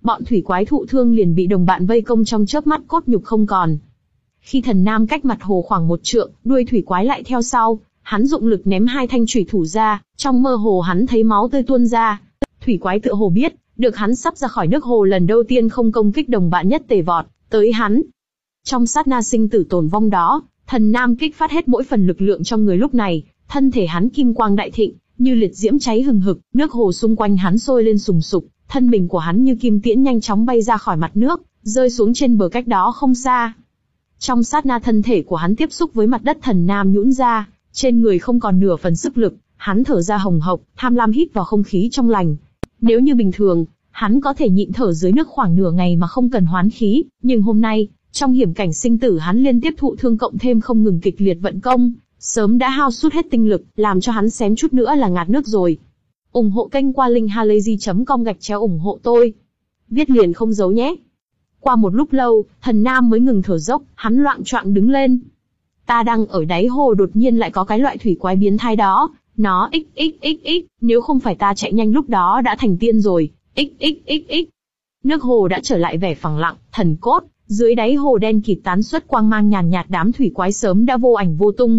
bọn thủy quái thụ thương liền bị đồng bạn vây công trong chớp mắt cốt nhục không còn. Khi thần nam cách mặt hồ khoảng một trượng, đuôi thủy quái lại theo sau, hắn dụng lực ném hai thanh chủy thủ ra, trong mơ hồ hắn thấy máu tươi tuôn ra. Thủy quái tựa hồ biết, được hắn sắp ra khỏi nước hồ lần đầu tiên không công kích đồng bạn nhất tề vọt tới hắn. Trong sát na sinh tử tồn vong đó, thần nam kích phát hết mỗi phần lực lượng trong người lúc này, thân thể hắn kim quang đại thịnh, như liệt diễm cháy hừng hực, nước hồ xung quanh hắn sôi lên sùng sục, thân mình của hắn như kim tiễn nhanh chóng bay ra khỏi mặt nước, rơi xuống trên bờ cách đó không xa. Trong sát na thân thể của hắn tiếp xúc với mặt đất, thần nam nhũn ra, trên người không còn nửa phần sức lực, hắn thở ra hồng hộc, tham lam hít vào không khí trong lành. Nếu như bình thường, hắn có thể nhịn thở dưới nước khoảng nửa ngày mà không cần hoán khí, nhưng hôm nay, trong hiểm cảnh sinh tử hắn liên tiếp thụ thương cộng thêm không ngừng kịch liệt vận công, sớm đã hao sút hết tinh lực, làm cho hắn xém chút nữa là ngạt nước rồi. Ủng hộ kênh qua link halayzi chấm com gạch chéo ủng hộ tôi. Viết liền không giấu nhé. Qua một lúc lâu, thần nam mới ngừng thở dốc, hắn loạng choạng đứng lên. Ta đang ở đáy hồ đột nhiên lại có cái loại thủy quái biến thái đó, nó xxxx, nếu không phải ta chạy nhanh lúc đó đã thành tiên rồi, xxxx. Nước hồ đã trở lại vẻ phẳng lặng, thần cốt, dưới đáy hồ đen kịt tán xuất quang mang nhàn nhạt, đám thủy quái sớm đã vô ảnh vô tung.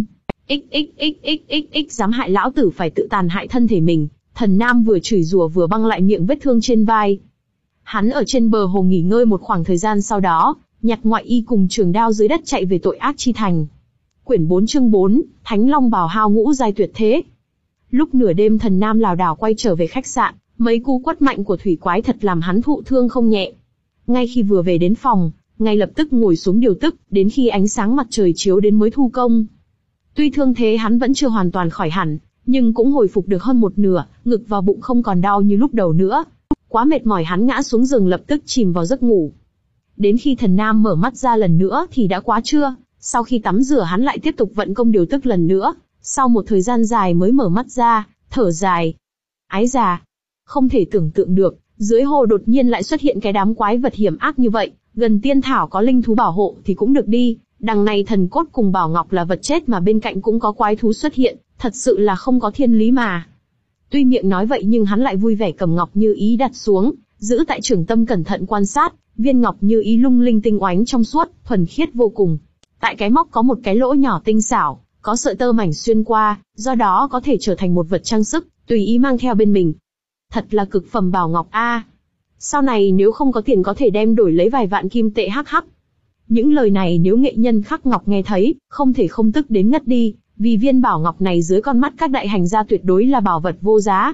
Xxxxxx dám hại lão tử phải tự tàn hại thân thể mình, thần nam vừa chửi rủa vừa băng lại miệng vết thương trên vai. Hắn ở trên bờ hồ nghỉ ngơi một khoảng thời gian, sau đó nhặt ngoại y cùng trường đao dưới đất chạy về tội ác chi thành. Quyển bốn chương bốn, Thánh Long Bào Hao ngũ giai tuyệt thế. Lúc nửa đêm thần nam lảo đảo quay trở về khách sạn, mấy cú quất mạnh của thủy quái thật làm hắn thụ thương không nhẹ. Ngay khi vừa về đến phòng, ngay lập tức ngồi xuống điều tức, đến khi ánh sáng mặt trời chiếu đến mới thu công. Tuy thương thế hắn vẫn chưa hoàn toàn khỏi hẳn, nhưng cũng hồi phục được hơn một nửa, ngực và bụng không còn đau như lúc đầu nữa. Quá mệt mỏi hắn ngã xuống giường lập tức chìm vào giấc ngủ. Đến khi thần nam mở mắt ra lần nữa thì đã quá trưa, sau khi tắm rửa hắn lại tiếp tục vận công điều tức lần nữa, sau một thời gian dài mới mở mắt ra, thở dài. Ái già, không thể tưởng tượng được, dưới hồ đột nhiên lại xuất hiện cái đám quái vật hiểm ác như vậy, gần tiên thảo có linh thú bảo hộ thì cũng được đi, đằng này thần cốt cùng bảo ngọc là vật chết mà bên cạnh cũng có quái thú xuất hiện, thật sự là không có thiên lý mà. Tuy miệng nói vậy nhưng hắn lại vui vẻ cầm ngọc như ý đặt xuống, giữ tại trường tâm cẩn thận quan sát, viên ngọc như ý lung linh tinh oánh trong suốt, thuần khiết vô cùng. Tại cái móc có một cái lỗ nhỏ tinh xảo, có sợi tơ mảnh xuyên qua, do đó có thể trở thành một vật trang sức, tùy ý mang theo bên mình. Thật là cực phẩm bảo ngọc a. Sau này nếu không có tiền có thể đem đổi lấy vài vạn kim tệ hắc hắc. Những lời này nếu nghệ nhân khắc ngọc nghe thấy, không thể không tức đến ngất đi, vì viên bảo ngọc này dưới con mắt các đại hành gia tuyệt đối là bảo vật vô giá.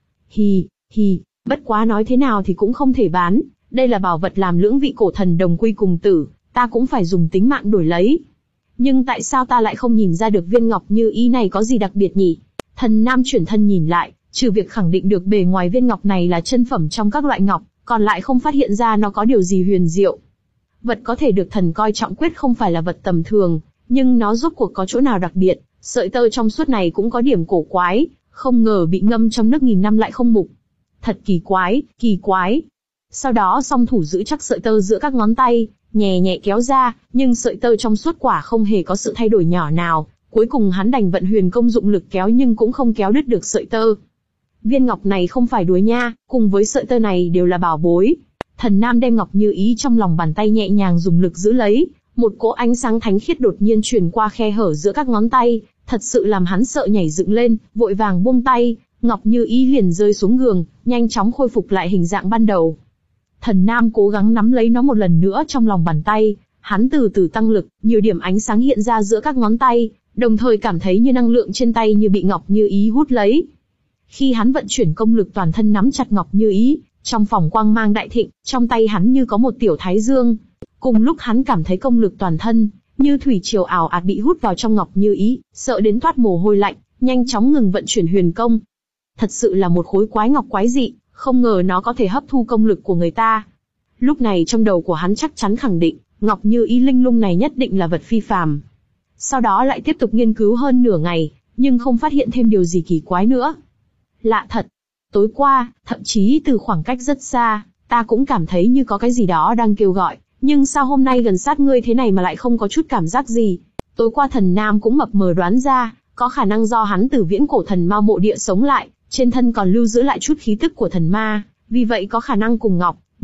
Hì, hì, bất quá nói thế nào thì cũng không thể bán, đây là bảo vật làm lưỡng vị cổ thần đồng quy cùng tử, ta cũng phải dùng tính mạng đổi lấy. Nhưng tại sao ta lại không nhìn ra được viên ngọc như ý này có gì đặc biệt nhỉ? Thần nam chuyển thân nhìn lại, trừ việc khẳng định được bề ngoài viên ngọc này là chân phẩm trong các loại ngọc, còn lại không phát hiện ra nó có điều gì huyền diệu. Vật có thể được thần coi trọng quyết không phải là vật tầm thường, nhưng nó rốt cuộc có chỗ nào đặc biệt, sợi tơ trong suốt này cũng có điểm cổ quái, không ngờ bị ngâm trong nước nghìn năm lại không mục. Thật kỳ quái, kỳ quái. Sau đó song thủ giữ chắc sợi tơ giữa các ngón tay, nhẹ nhẹ kéo ra, nhưng sợi tơ trong suốt quả không hề có sự thay đổi nhỏ nào, cuối cùng hắn đành vận huyền công dụng lực kéo nhưng cũng không kéo đứt được sợi tơ. Viên ngọc này không phải đuối nha, cùng với sợi tơ này đều là bảo bối. Thần nam đem ngọc như ý trong lòng bàn tay nhẹ nhàng dùng lực giữ lấy, một cỗ ánh sáng thánh khiết đột nhiên truyền qua khe hở giữa các ngón tay, thật sự làm hắn sợ nhảy dựng lên, vội vàng buông tay, ngọc như ý liền rơi xuống giường, nhanh chóng khôi phục lại hình dạng ban đầu. Thần nam cố gắng nắm lấy nó một lần nữa trong lòng bàn tay, hắn từ từ tăng lực, nhiều điểm ánh sáng hiện ra giữa các ngón tay, đồng thời cảm thấy như năng lượng trên tay như bị ngọc như ý hút lấy. Khi hắn vận chuyển công lực toàn thân nắm chặt ngọc như ý, trong phòng quang mang đại thịnh, trong tay hắn như có một tiểu thái dương. Cùng lúc hắn cảm thấy công lực toàn thân, như thủy triều ảo ạt bị hút vào trong ngọc như ý, sợ đến toát mồ hôi lạnh, nhanh chóng ngừng vận chuyển huyền công. Thật sự là một khối quái ngọc quái dị, không ngờ nó có thể hấp thu công lực của người ta. Lúc này trong đầu của hắn chắc chắn khẳng định, ngọc như ý linh lung này nhất định là vật phi phàm. Sau đó lại tiếp tục nghiên cứu hơn nửa ngày, nhưng không phát hiện thêm điều gì kỳ quái nữa. Lạ thật, tối qua, thậm chí từ khoảng cách rất xa, ta cũng cảm thấy như có cái gì đó đang kêu gọi, nhưng sao hôm nay gần sát ngươi thế này mà lại không có chút cảm giác gì? Tối qua thần nam cũng mập mờ đoán ra, có khả năng do hắn từ viễn cổ thần ma mộ địa sống lại, trên thân còn lưu giữ lại chút khí tức của thần ma, vì vậy có khả năng cùng ngọc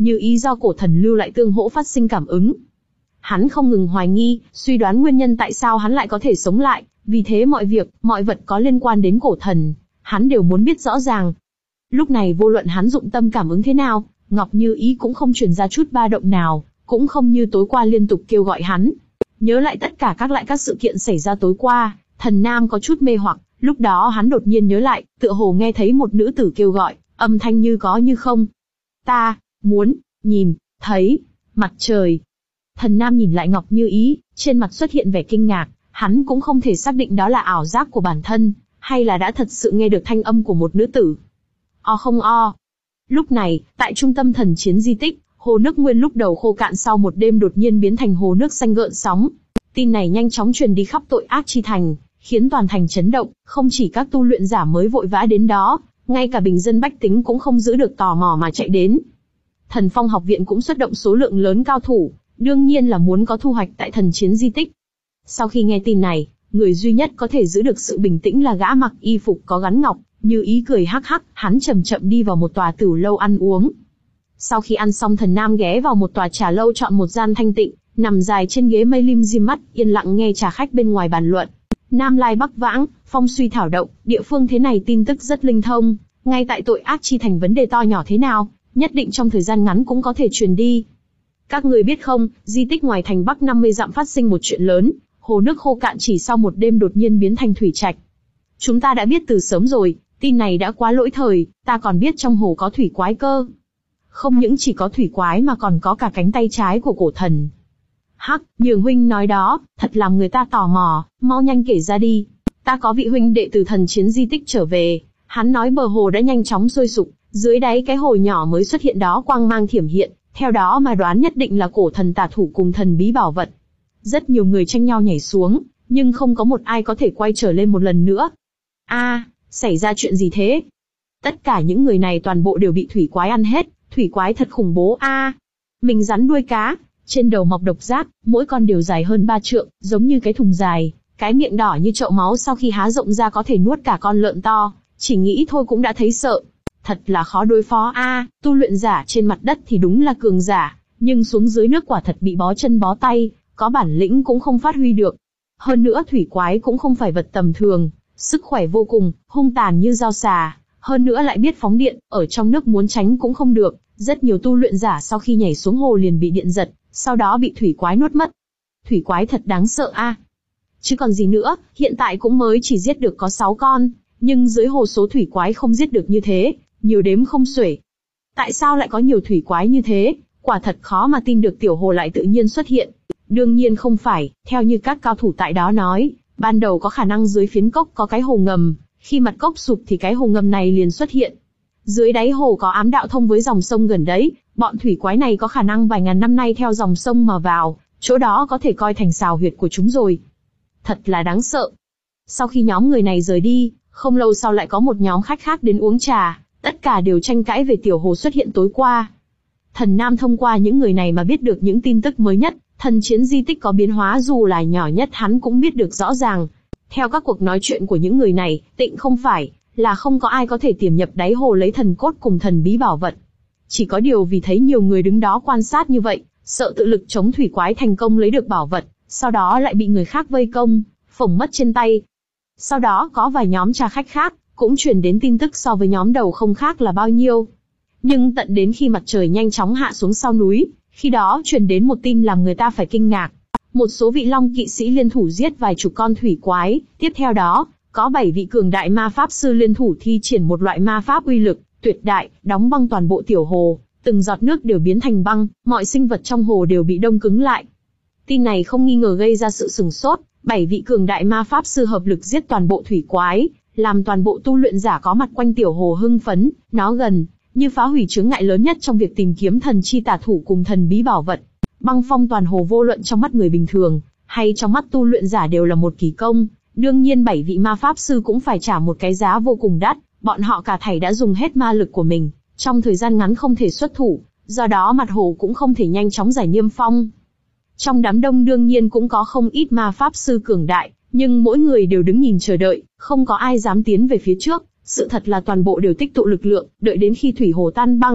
Như Ý do cổ thần lưu lại tương hỗ phát sinh cảm ứng. Hắn không ngừng hoài nghi, suy đoán nguyên nhân tại sao hắn lại có thể sống lại, vì thế mọi việc, mọi vật có liên quan đến cổ thần, hắn đều muốn biết rõ ràng. Lúc này vô luận hắn dụng tâm cảm ứng thế nào, Ngọc Như Ý cũng không truyền ra chút ba động nào, cũng không như tối qua liên tục kêu gọi hắn. Nhớ lại tất cả các lại các sự kiện xảy ra tối qua, Thần Nam có chút mê hoặc, lúc đó hắn đột nhiên nhớ lại, tựa hồ nghe thấy một nữ tử kêu gọi, âm thanh như có như không. Ta, muốn, nhìn, thấy, mặt trời. Thần Nam nhìn lại Ngọc Như Ý, trên mặt xuất hiện vẻ kinh ngạc, hắn cũng không thể xác định đó là ảo giác của bản thân, hay là đã thật sự nghe được thanh âm của một nữ tử. O không o. Lúc này, tại trung tâm thần chiến di tích, hồ nước nguyên lúc đầu khô cạn sau một đêm đột nhiên biến thành hồ nước xanh gợn sóng. Tin này nhanh chóng truyền đi khắp tội ác chi thành, khiến toàn thành chấn động, không chỉ các tu luyện giả mới vội vã đến đó, ngay cả bình dân bách tính cũng không giữ được tò mò mà chạy đến. Thần Phong học viện cũng xuất động số lượng lớn cao thủ, đương nhiên là muốn có thu hoạch tại thần chiến di tích. Sau khi nghe tin này, người duy nhất có thể giữ được sự bình tĩnh là gã mặc y phục có gắn ngọc, Như Ý cười hắc hắc, hắn chậm chậm đi vào một tòa tửu lâu ăn uống. Sau khi ăn xong, Thần Nam ghé vào một tòa trà lâu chọn một gian thanh tịnh, nằm dài trên ghế mây lim dim mắt, yên lặng nghe trà khách bên ngoài bàn luận. Nam lai bắc vãng, phong suy thảo động, địa phương thế này tin tức rất linh thông, ngay tại tội ác chi thành vấn đề to nhỏ thế nào, nhất định trong thời gian ngắn cũng có thể truyền đi. Các người biết không, di tích ngoài thành bắc năm mươi dặm phát sinh một chuyện lớn, hồ nước khô cạn chỉ sau một đêm đột nhiên biến thành thủy trạch. Chúng ta đã biết từ sớm rồi, tin này đã quá lỗi thời, ta còn biết trong hồ có thủy quái cơ. Không những chỉ có thủy quái mà còn có cả cánh tay trái của cổ thần. Hắc, Nhường huynh nói đó, thật làm người ta tò mò, mau nhanh kể ra đi. Ta có vị huynh đệ từ thần chiến di tích trở về, hắn nói bờ hồ đã nhanh chóng sôi sục, dưới đáy cái hồ nhỏ mới xuất hiện đó quang mang thiểm hiện, theo đó mà đoán nhất định là cổ thần tà thủ cùng thần bí bảo vật. Rất nhiều người tranh nhau nhảy xuống, nhưng không có một ai có thể quay trở lên một lần nữa. A, à, xảy ra chuyện gì thế? Tất cả những người này toàn bộ đều bị thủy quái ăn hết, thủy quái thật khủng bố a. À, mình rắn đuôi cá, trên đầu mọc độc giác, mỗi con đều dài hơn ba trượng, giống như cái thùng dài, cái miệng đỏ như chậu máu sau khi há rộng ra có thể nuốt cả con lợn to, chỉ nghĩ thôi cũng đã thấy sợ. Thật là khó đối phó a, à, tu luyện giả trên mặt đất thì đúng là cường giả, nhưng xuống dưới nước quả thật bị bó chân bó tay, có bản lĩnh cũng không phát huy được. Hơn nữa thủy quái cũng không phải vật tầm thường, sức khỏe vô cùng, hung tàn như dao xà, hơn nữa lại biết phóng điện, ở trong nước muốn tránh cũng không được, rất nhiều tu luyện giả sau khi nhảy xuống hồ liền bị điện giật, sau đó bị thủy quái nuốt mất. Thủy quái thật đáng sợ a. À. Chứ còn gì nữa, hiện tại cũng mới chỉ giết được có sáu con, nhưng dưới hồ số thủy quái không giết được như thế, nhiều đếm không xuể. Tại sao lại có nhiều thủy quái như thế? Quả thật khó mà tin được tiểu hồ lại tự nhiên xuất hiện. Đương nhiên không phải, theo như các cao thủ tại đó nói, ban đầu có khả năng dưới phiến cốc có cái hồ ngầm, khi mặt cốc sụp thì cái hồ ngầm này liền xuất hiện. Dưới đáy hồ có ám đạo thông với dòng sông gần đấy, bọn thủy quái này có khả năng vài ngàn năm nay theo dòng sông mà vào, chỗ đó có thể coi thành sào huyệt của chúng rồi. Thật là đáng sợ. Sau khi nhóm người này rời đi, không lâu sau lại có một nhóm khách khác đến uống trà, tất cả đều tranh cãi về tiểu hồ xuất hiện tối qua. Thần Nam thông qua những người này mà biết được những tin tức mới nhất, thần chiến di tích có biến hóa dù là nhỏ nhất hắn cũng biết được rõ ràng. Theo các cuộc nói chuyện của những người này, tịnh không phải là không có ai có thể tiềm nhập đáy hồ lấy thần cốt cùng thần bí bảo vật. Chỉ có điều vì thấy nhiều người đứng đó quan sát như vậy, sợ tự lực chống thủy quái thành công lấy được bảo vật, sau đó lại bị người khác vây công, phổng mất trên tay. Sau đó có vài nhóm trà khách khác, cũng truyền đến tin tức so với nhóm đầu không khác là bao nhiêu. Nhưng tận đến khi mặt trời nhanh chóng hạ xuống sau núi, khi đó truyền đến một tin làm người ta phải kinh ngạc. Một số vị long kỵ sĩ liên thủ giết vài chục con thủy quái, tiếp theo đó, có bảy vị cường đại ma pháp sư liên thủ thi triển một loại ma pháp uy lực tuyệt đại, đóng băng toàn bộ tiểu hồ, từng giọt nước đều biến thành băng, mọi sinh vật trong hồ đều bị đông cứng lại. Tin này không nghi ngờ gây ra sự sửng sốt, bảy vị cường đại ma pháp sư hợp lực giết toàn bộ thủy quái, làm toàn bộ tu luyện giả có mặt quanh tiểu hồ hưng phấn, nó gần như phá hủy chướng ngại lớn nhất trong việc tìm kiếm thần chi tà thủ cùng thần bí bảo vật. Băng phong toàn hồ vô luận trong mắt người bình thường, hay trong mắt tu luyện giả đều là một kỳ công, đương nhiên bảy vị ma pháp sư cũng phải trả một cái giá vô cùng đắt, bọn họ cả thảy đã dùng hết ma lực của mình, trong thời gian ngắn không thể xuất thủ, do đó mặt hồ cũng không thể nhanh chóng giải niêm phong. Trong đám đông đương nhiên cũng có không ít ma pháp sư cường đại, nhưng mỗi người đều đứng nhìn chờ đợi, không có ai dám tiến về phía trước. Sự thật là toàn bộ đều tích tụ lực lượng, đợi đến khi thủy hồ tan băng,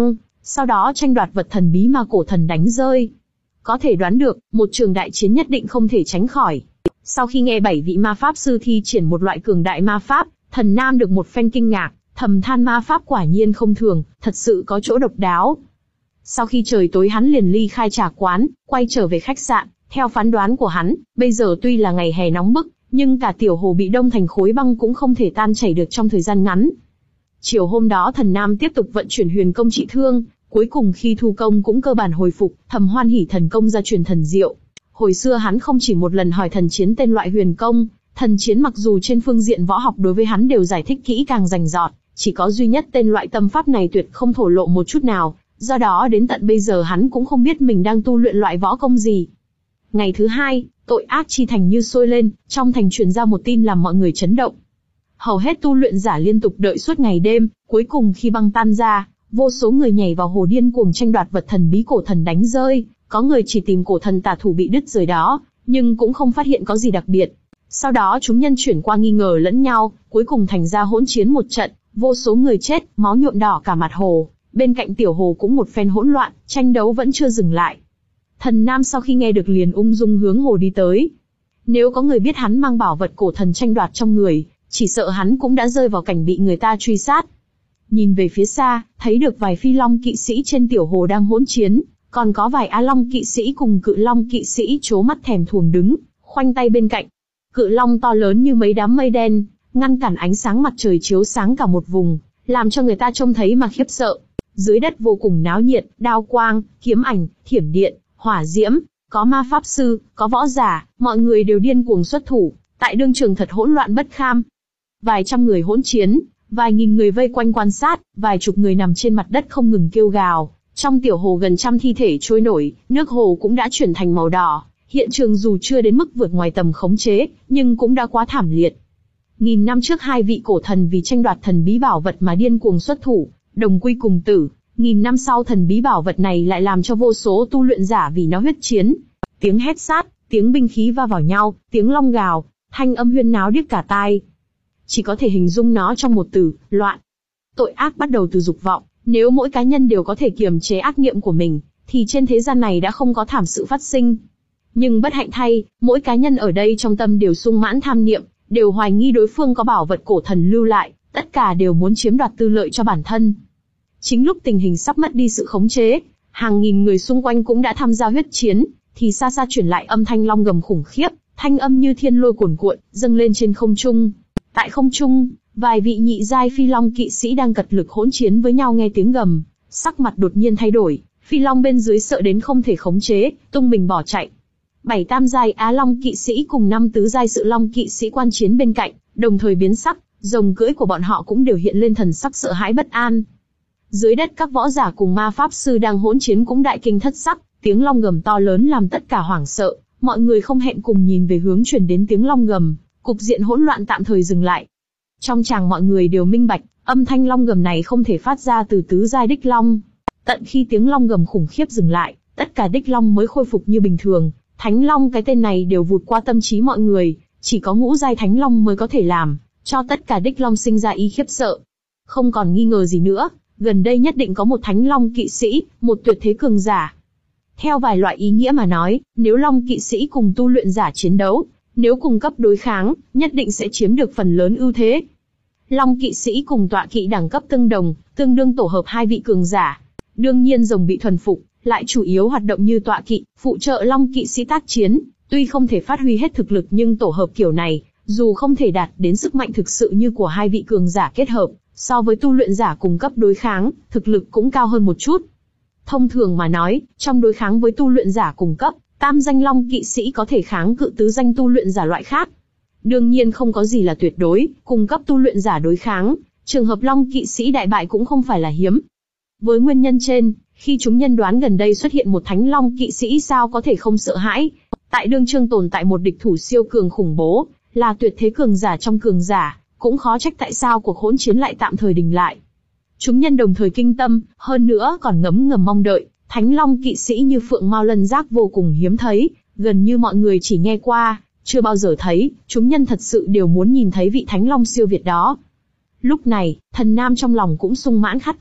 sau đó tranh đoạt vật thần bí mà cổ thần đánh rơi. Có thể đoán được, một trường đại chiến nhất định không thể tránh khỏi. Sau khi nghe bảy vị ma pháp sư thi triển một loại cường đại ma pháp, Thần Nam được một phen kinh ngạc, thầm than ma pháp quả nhiên không thường, thật sự có chỗ độc đáo. Sau khi trời tối hắn liền ly khai trà quán, quay trở về khách sạn. Theo phán đoán của hắn, bây giờ tuy là ngày hè nóng bức, nhưng cả tiểu hồ bị đông thành khối băng cũng không thể tan chảy được trong thời gian ngắn. Chiều hôm đó Thần Nam tiếp tục vận chuyển huyền công trị thương, cuối cùng khi thu công cũng cơ bản hồi phục, thầm hoan hỉ thần công gia truyền thần diệu. Hồi xưa hắn không chỉ một lần hỏi thần chiến tên loại huyền công, thần chiến mặc dù trên phương diện võ học đối với hắn đều giải thích kỹ càng rành rọt, chỉ có duy nhất tên loại tâm pháp này tuyệt không thổ lộ một chút nào, do đó đến tận bây giờ hắn cũng không biết mình đang tu luyện loại võ công gì. Ngày thứ hai, tội ác chi thành như sôi lên, trong thành truyền ra một tin làm mọi người chấn động. Hầu hết tu luyện giả liên tục đợi suốt ngày đêm, cuối cùng khi băng tan ra, vô số người nhảy vào hồ điên cuồng tranh đoạt vật thần bí cổ thần đánh rơi, có người chỉ tìm cổ thần tà thủ bị đứt rời đó, nhưng cũng không phát hiện có gì đặc biệt. Sau đó chúng nhân chuyển qua nghi ngờ lẫn nhau, cuối cùng thành ra hỗn chiến một trận, vô số người chết, máu nhuộm đỏ cả mặt hồ, bên cạnh tiểu hồ cũng một phen hỗn loạn, tranh đấu vẫn chưa dừng lại. Thần Nam sau khi nghe được liền ung dung hướng hồ đi tới. Nếu có người biết hắn mang bảo vật cổ thần tranh đoạt trong người, chỉ sợ hắn cũng đã rơi vào cảnh bị người ta truy sát. Nhìn về phía xa, thấy được vài phi long kỵ sĩ trên tiểu hồ đang hỗn chiến, còn có vài á long kỵ sĩ cùng cự long kỵ sĩ trố mắt thèm thuồng đứng, khoanh tay bên cạnh. Cự long to lớn như mấy đám mây đen, ngăn cản ánh sáng mặt trời chiếu sáng cả một vùng, làm cho người ta trông thấy mà khiếp sợ. Dưới đất vô cùng náo nhiệt, đao quang, kiếm ảnh, thiểm điện, hỏa diễm, có ma pháp sư, có võ giả, mọi người đều điên cuồng xuất thủ, tại đương trường thật hỗn loạn bất kham. Vài trăm người hỗn chiến, vài nghìn người vây quanh quan sát, vài chục người nằm trên mặt đất không ngừng kêu gào. Trong tiểu hồ gần trăm thi thể trôi nổi, nước hồ cũng đã chuyển thành màu đỏ. Hiện trường dù chưa đến mức vượt ngoài tầm khống chế, nhưng cũng đã quá thảm liệt. Nghìn năm trước hai vị cổ thần vì tranh đoạt thần bí bảo vật mà điên cuồng xuất thủ, đồng quy cùng tử. Nghìn năm sau thần bí bảo vật này lại làm cho vô số tu luyện giả vì nó huyết chiến. Tiếng hét sát, tiếng binh khí va vào nhau, tiếng long gào, thanh âm huyên náo điếc cả tai. Chỉ có thể hình dung nó trong một từ, loạn. Tội ác bắt đầu từ dục vọng, nếu mỗi cá nhân đều có thể kiềm chế ác niệm của mình, thì trên thế gian này đã không có thảm sự phát sinh. Nhưng bất hạnh thay, mỗi cá nhân ở đây trong tâm đều sung mãn tham niệm, đều hoài nghi đối phương có bảo vật cổ thần lưu lại, tất cả đều muốn chiếm đoạt tư lợi cho bản thân. Chính lúc tình hình sắp mất đi sự khống chế, hàng nghìn người xung quanh cũng đã tham gia huyết chiến, thì xa xa truyền lại âm thanh long gầm khủng khiếp, thanh âm như thiên lôi cuồn cuộn, dâng lên trên không trung. Tại không trung, vài vị nhị giai phi long kỵ sĩ đang cật lực hỗn chiến với nhau nghe tiếng gầm, sắc mặt đột nhiên thay đổi, phi long bên dưới sợ đến không thể khống chế, tung mình bỏ chạy. Bảy tam giai á long kỵ sĩ cùng năm tứ giai sự long kỵ sĩ quan chiến bên cạnh, đồng thời biến sắc, rồng cưỡi của bọn họ cũng đều hiện lên thần sắc sợ hãi bất an. Dưới đất các võ giả cùng ma pháp sư đang hỗn chiến cũng đại kinh thất sắc, tiếng long gầm to lớn làm tất cả hoảng sợ, mọi người không hẹn cùng nhìn về hướng truyền đến tiếng long gầm, cục diện hỗn loạn tạm thời dừng lại. Trong tràng mọi người đều minh bạch, âm thanh long gầm này không thể phát ra từ tứ giai đích long. Tận khi tiếng long gầm khủng khiếp dừng lại, tất cả đích long mới khôi phục như bình thường. Thánh long cái tên này đều vụt qua tâm trí mọi người, chỉ có ngũ giai thánh long mới có thể làm cho tất cả đích long sinh ra ý khiếp sợ. Không còn nghi ngờ gì nữa, gần đây nhất định có một thánh long kỵ sĩ, một tuyệt thế cường giả. Theo vài loại ý nghĩa mà nói, nếu long kỵ sĩ cùng tu luyện giả chiến đấu, nếu cùng cấp đối kháng, nhất định sẽ chiếm được phần lớn ưu thế. Long kỵ sĩ cùng tọa kỵ đẳng cấp tương đồng, tương đương tổ hợp hai vị cường giả. Đương nhiên rồng bị thuần phục, lại chủ yếu hoạt động như tọa kỵ, phụ trợ long kỵ sĩ tác chiến, tuy không thể phát huy hết thực lực nhưng tổ hợp kiểu này, dù không thể đạt đến sức mạnh thực sự như của hai vị cường giả kết hợp, so với tu luyện giả cùng cấp đối kháng, thực lực cũng cao hơn một chút. Thông thường mà nói, trong đối kháng với tu luyện giả cùng cấp, tam danh long kỵ sĩ có thể kháng cự tứ danh tu luyện giả loại khác. Đương nhiên không có gì là tuyệt đối, cùng cấp tu luyện giả đối kháng, trường hợp long kỵ sĩ đại bại cũng không phải là hiếm. Với nguyên nhân trên, khi chúng nhân đoán gần đây xuất hiện một thánh long kỵ sĩ sao có thể không sợ hãi. Tại đương chương tồn tại một địch thủ siêu cường khủng bố, là tuyệt thế cường giả trong cường giả, cũng khó trách tại sao cuộc hỗn chiến lại tạm thời đình lại. Chúng nhân đồng thời kinh tâm, hơn nữa còn ngấm ngầm mong đợi, thánh long kỵ sĩ như phượng mao lân giác vô cùng hiếm thấy, gần như mọi người chỉ nghe qua, chưa bao giờ thấy, chúng nhân thật sự đều muốn nhìn thấy vị thánh long siêu việt đó. Lúc này, Thần Nam trong lòng cũng sung mãn khát vọng,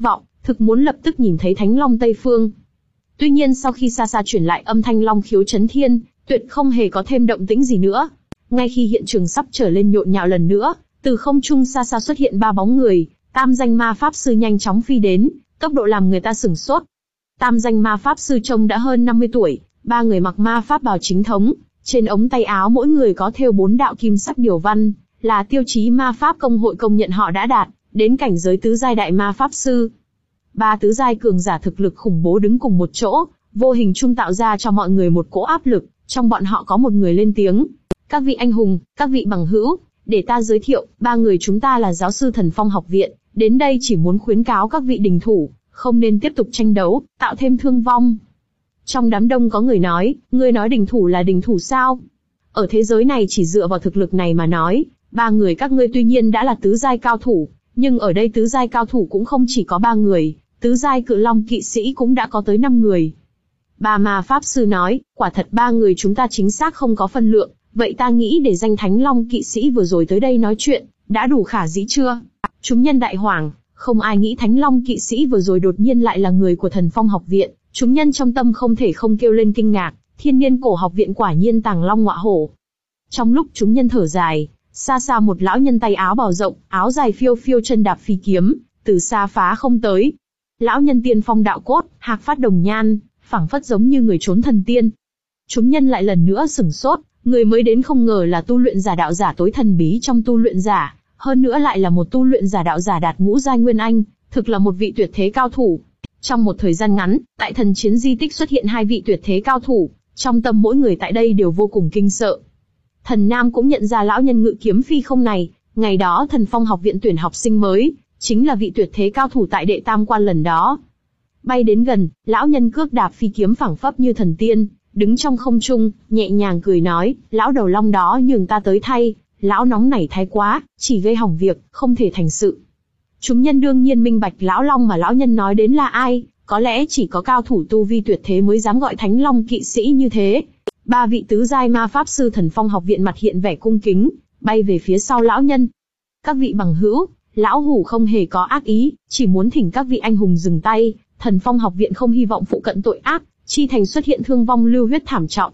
thực muốn lập tức nhìn thấy Thánh Long Tây Phương. Tuy nhiên sau khi xa xa chuyển lại âm thanh long khiếu chấn thiên, tuyệt không hề có thêm động tĩnh gì nữa. Ngay khi hiện trường sắp trở lên nhộn nhạo lần nữa, từ không trung xa xa xuất hiện ba bóng người, tam danh ma pháp sư nhanh chóng phi đến, tốc độ làm người ta sửng sốt. Tam danh ma pháp sư trông đã hơn năm mươi tuổi, ba người mặc ma pháp bào chính thống, trên ống tay áo mỗi người có thêu bốn đạo kim sắc điểu văn, là tiêu chí ma pháp công hội công nhận họ đã đạt đến cảnh giới tứ giai đại ma pháp sư. Ba tứ giai cường giả thực lực khủng bố đứng cùng một chỗ, vô hình chung tạo ra cho mọi người một cỗ áp lực. Trong bọn họ có một người lên tiếng: các vị anh hùng, các vị bằng hữu, để ta giới thiệu, ba người chúng ta là giáo sư Thần Phong học viện, đến đây chỉ muốn khuyến cáo các vị đình thủ, không nên tiếp tục tranh đấu, tạo thêm thương vong. Trong đám đông có người nói, ngươi nói đình thủ là đình thủ sao? Ở thế giới này chỉ dựa vào thực lực này mà nói, ba người các ngươi tuy nhiên đã là tứ giai cao thủ, nhưng ở đây tứ giai cao thủ cũng không chỉ có ba người, tứ giai cự long kỵ sĩ cũng đã có tới năm người. Ba ma pháp sư nói, quả thật ba người chúng ta chính xác không có phân lượng, vậy ta nghĩ để danh Thánh Long kỵ sĩ vừa rồi tới đây nói chuyện, đã đủ khả dĩ chưa? Chúng nhân đại hoảng, không ai nghĩ Thánh Long kỵ sĩ vừa rồi đột nhiên lại là người của Thần Phong học viện, chúng nhân trong tâm không thể không kêu lên kinh ngạc, Thiên Niên Cổ học viện quả nhiên tàng long ngọa hổ. Trong lúc chúng nhân thở dài, xa xa một lão nhân tay áo bào rộng, áo dài phiêu phiêu chân đạp phi kiếm, từ xa phá không tới. Lão nhân tiên phong đạo cốt, hạc phát đồng nhan, phảng phất giống như người trốn thần tiên. Chúng nhân lại lần nữa sửng sốt, người mới đến không ngờ là tu luyện giả đạo giả tối thần bí trong tu luyện giả, hơn nữa lại là một tu luyện giả đạo giả đạt ngũ giai nguyên anh, thực là một vị tuyệt thế cao thủ. Trong một thời gian ngắn, tại thần chiến di tích xuất hiện hai vị tuyệt thế cao thủ, trong tâm mỗi người tại đây đều vô cùng kinh sợ. Thần Nam cũng nhận ra lão nhân ngự kiếm phi không này, ngày đó Thần Phong học viện tuyển học sinh mới, chính là vị tuyệt thế cao thủ tại đệ tam quan lần đó. Bay đến gần, lão nhân cước đạp phi kiếm phảng phất như thần tiên, đứng trong không trung, nhẹ nhàng cười nói, lão đầu long đó nhường ta tới thay, lão nóng nảy thái quá, chỉ gây hỏng việc, không thể thành sự. Chúng nhân đương nhiên minh bạch lão long mà lão nhân nói đến là ai, có lẽ chỉ có cao thủ tu vi tuyệt thế mới dám gọi Thánh Long kỵ sĩ như thế. Ba vị tứ giai ma pháp sư Thần Phong học viện mặt hiện vẻ cung kính, bay về phía sau lão nhân. Các vị bằng hữu, lão hủ không hề có ác ý, chỉ muốn thỉnh các vị anh hùng dừng tay, Thần Phong học viện không hy vọng phụ cận tội ác, chi thành xuất hiện thương vong lưu huyết thảm trọng.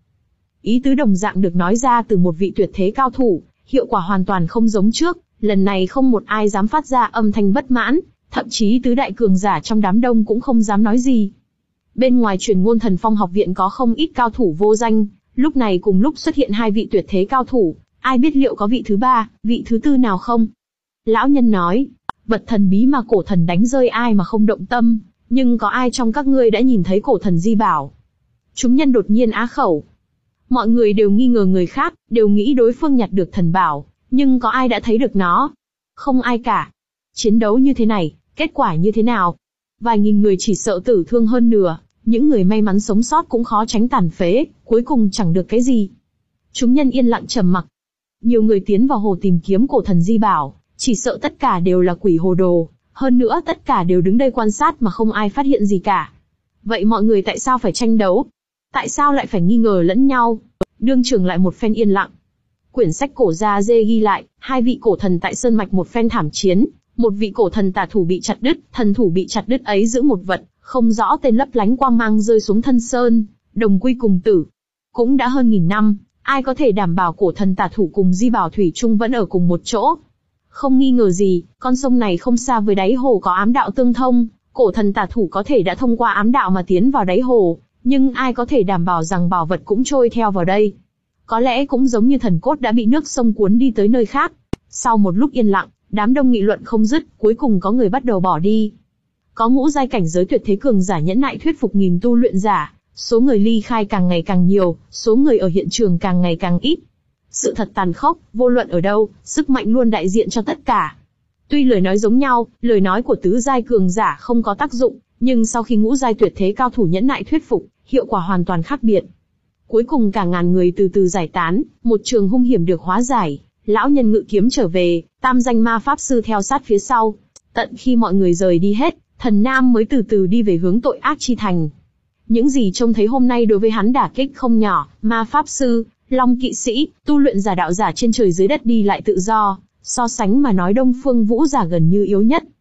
Ý tứ đồng dạng được nói ra từ một vị tuyệt thế cao thủ, hiệu quả hoàn toàn không giống trước, lần này không một ai dám phát ra âm thanh bất mãn, thậm chí tứ đại cường giả trong đám đông cũng không dám nói gì. Bên ngoài truyền ngôn Thần Phong học viện có không ít cao thủ vô danh, lúc này cùng lúc xuất hiện hai vị tuyệt thế cao thủ, ai biết liệu có vị thứ ba, vị thứ tư nào không? Lão nhân nói, vật thần bí mà cổ thần đánh rơi ai mà không động tâm, nhưng có ai trong các ngươi đã nhìn thấy cổ thần di bảo? Chúng nhân đột nhiên á khẩu. Mọi người đều nghi ngờ người khác, đều nghĩ đối phương nhặt được thần bảo, nhưng có ai đã thấy được nó? Không ai cả. Chiến đấu như thế này, kết quả như thế nào? Vài nghìn người chỉ sợ tử thương hơn nửa, những người may mắn sống sót cũng khó tránh tàn phế, cuối cùng chẳng được cái gì. Chúng nhân yên lặng trầm mặc. Nhiều người tiến vào hồ tìm kiếm cổ thần di bảo, chỉ sợ tất cả đều là quỷ hồ đồ, hơn nữa tất cả đều đứng đây quan sát mà không ai phát hiện gì cả. Vậy mọi người tại sao phải tranh đấu? Tại sao lại phải nghi ngờ lẫn nhau? Đương trường lại một phen yên lặng. Quyển sách cổ gia dê ghi lại, hai vị cổ thần tại Sơn Mạch một phen thảm chiến, một vị cổ thần tả thủ bị chặt đứt, thần thủ bị chặt đứt ấy giữ một vật, không rõ tên lấp lánh quang mang rơi xuống thân sơn, đồng quy cùng tử. Cũng đã hơn nghìn năm, ai có thể đảm bảo cổ thần tả thủ cùng di bảo thủy chung vẫn ở cùng một chỗ? Không nghi ngờ gì, con sông này không xa với đáy hồ có ám đạo tương thông, cổ thần tả thủ có thể đã thông qua ám đạo mà tiến vào đáy hồ, nhưng ai có thể đảm bảo rằng bảo vật cũng trôi theo vào đây? Có lẽ cũng giống như thần cốt đã bị nước sông cuốn đi tới nơi khác. Sau một lúc yên lặng, đám đông nghị luận không dứt, cuối cùng có người bắt đầu bỏ đi. Có ngũ giai cảnh giới tuyệt thế cường giả nhẫn nại thuyết phục nghìn tu luyện giả, số người ly khai càng ngày càng nhiều, số người ở hiện trường càng ngày càng ít. Sự thật tàn khốc, vô luận ở đâu, sức mạnh luôn đại diện cho tất cả. Tuy lời nói giống nhau, lời nói của tứ giai cường giả không có tác dụng, nhưng sau khi ngũ giai tuyệt thế cao thủ nhẫn nại thuyết phục, hiệu quả hoàn toàn khác biệt. Cuối cùng cả ngàn người từ từ giải tán, một trường hung hiểm được hóa giải, lão nhân ngự kiếm trở về, tam danh ma pháp sư theo sát phía sau. Tận khi mọi người rời đi hết, Thần Nam mới từ từ đi về hướng tội ác chi thành. Những gì trông thấy hôm nay đối với hắn đả kích không nhỏ, ma pháp sư, long kỵ sĩ, tu luyện giả đạo giả trên trời dưới đất đi lại tự do, so sánh mà nói Đông Phương Vũ giả gần như yếu nhất.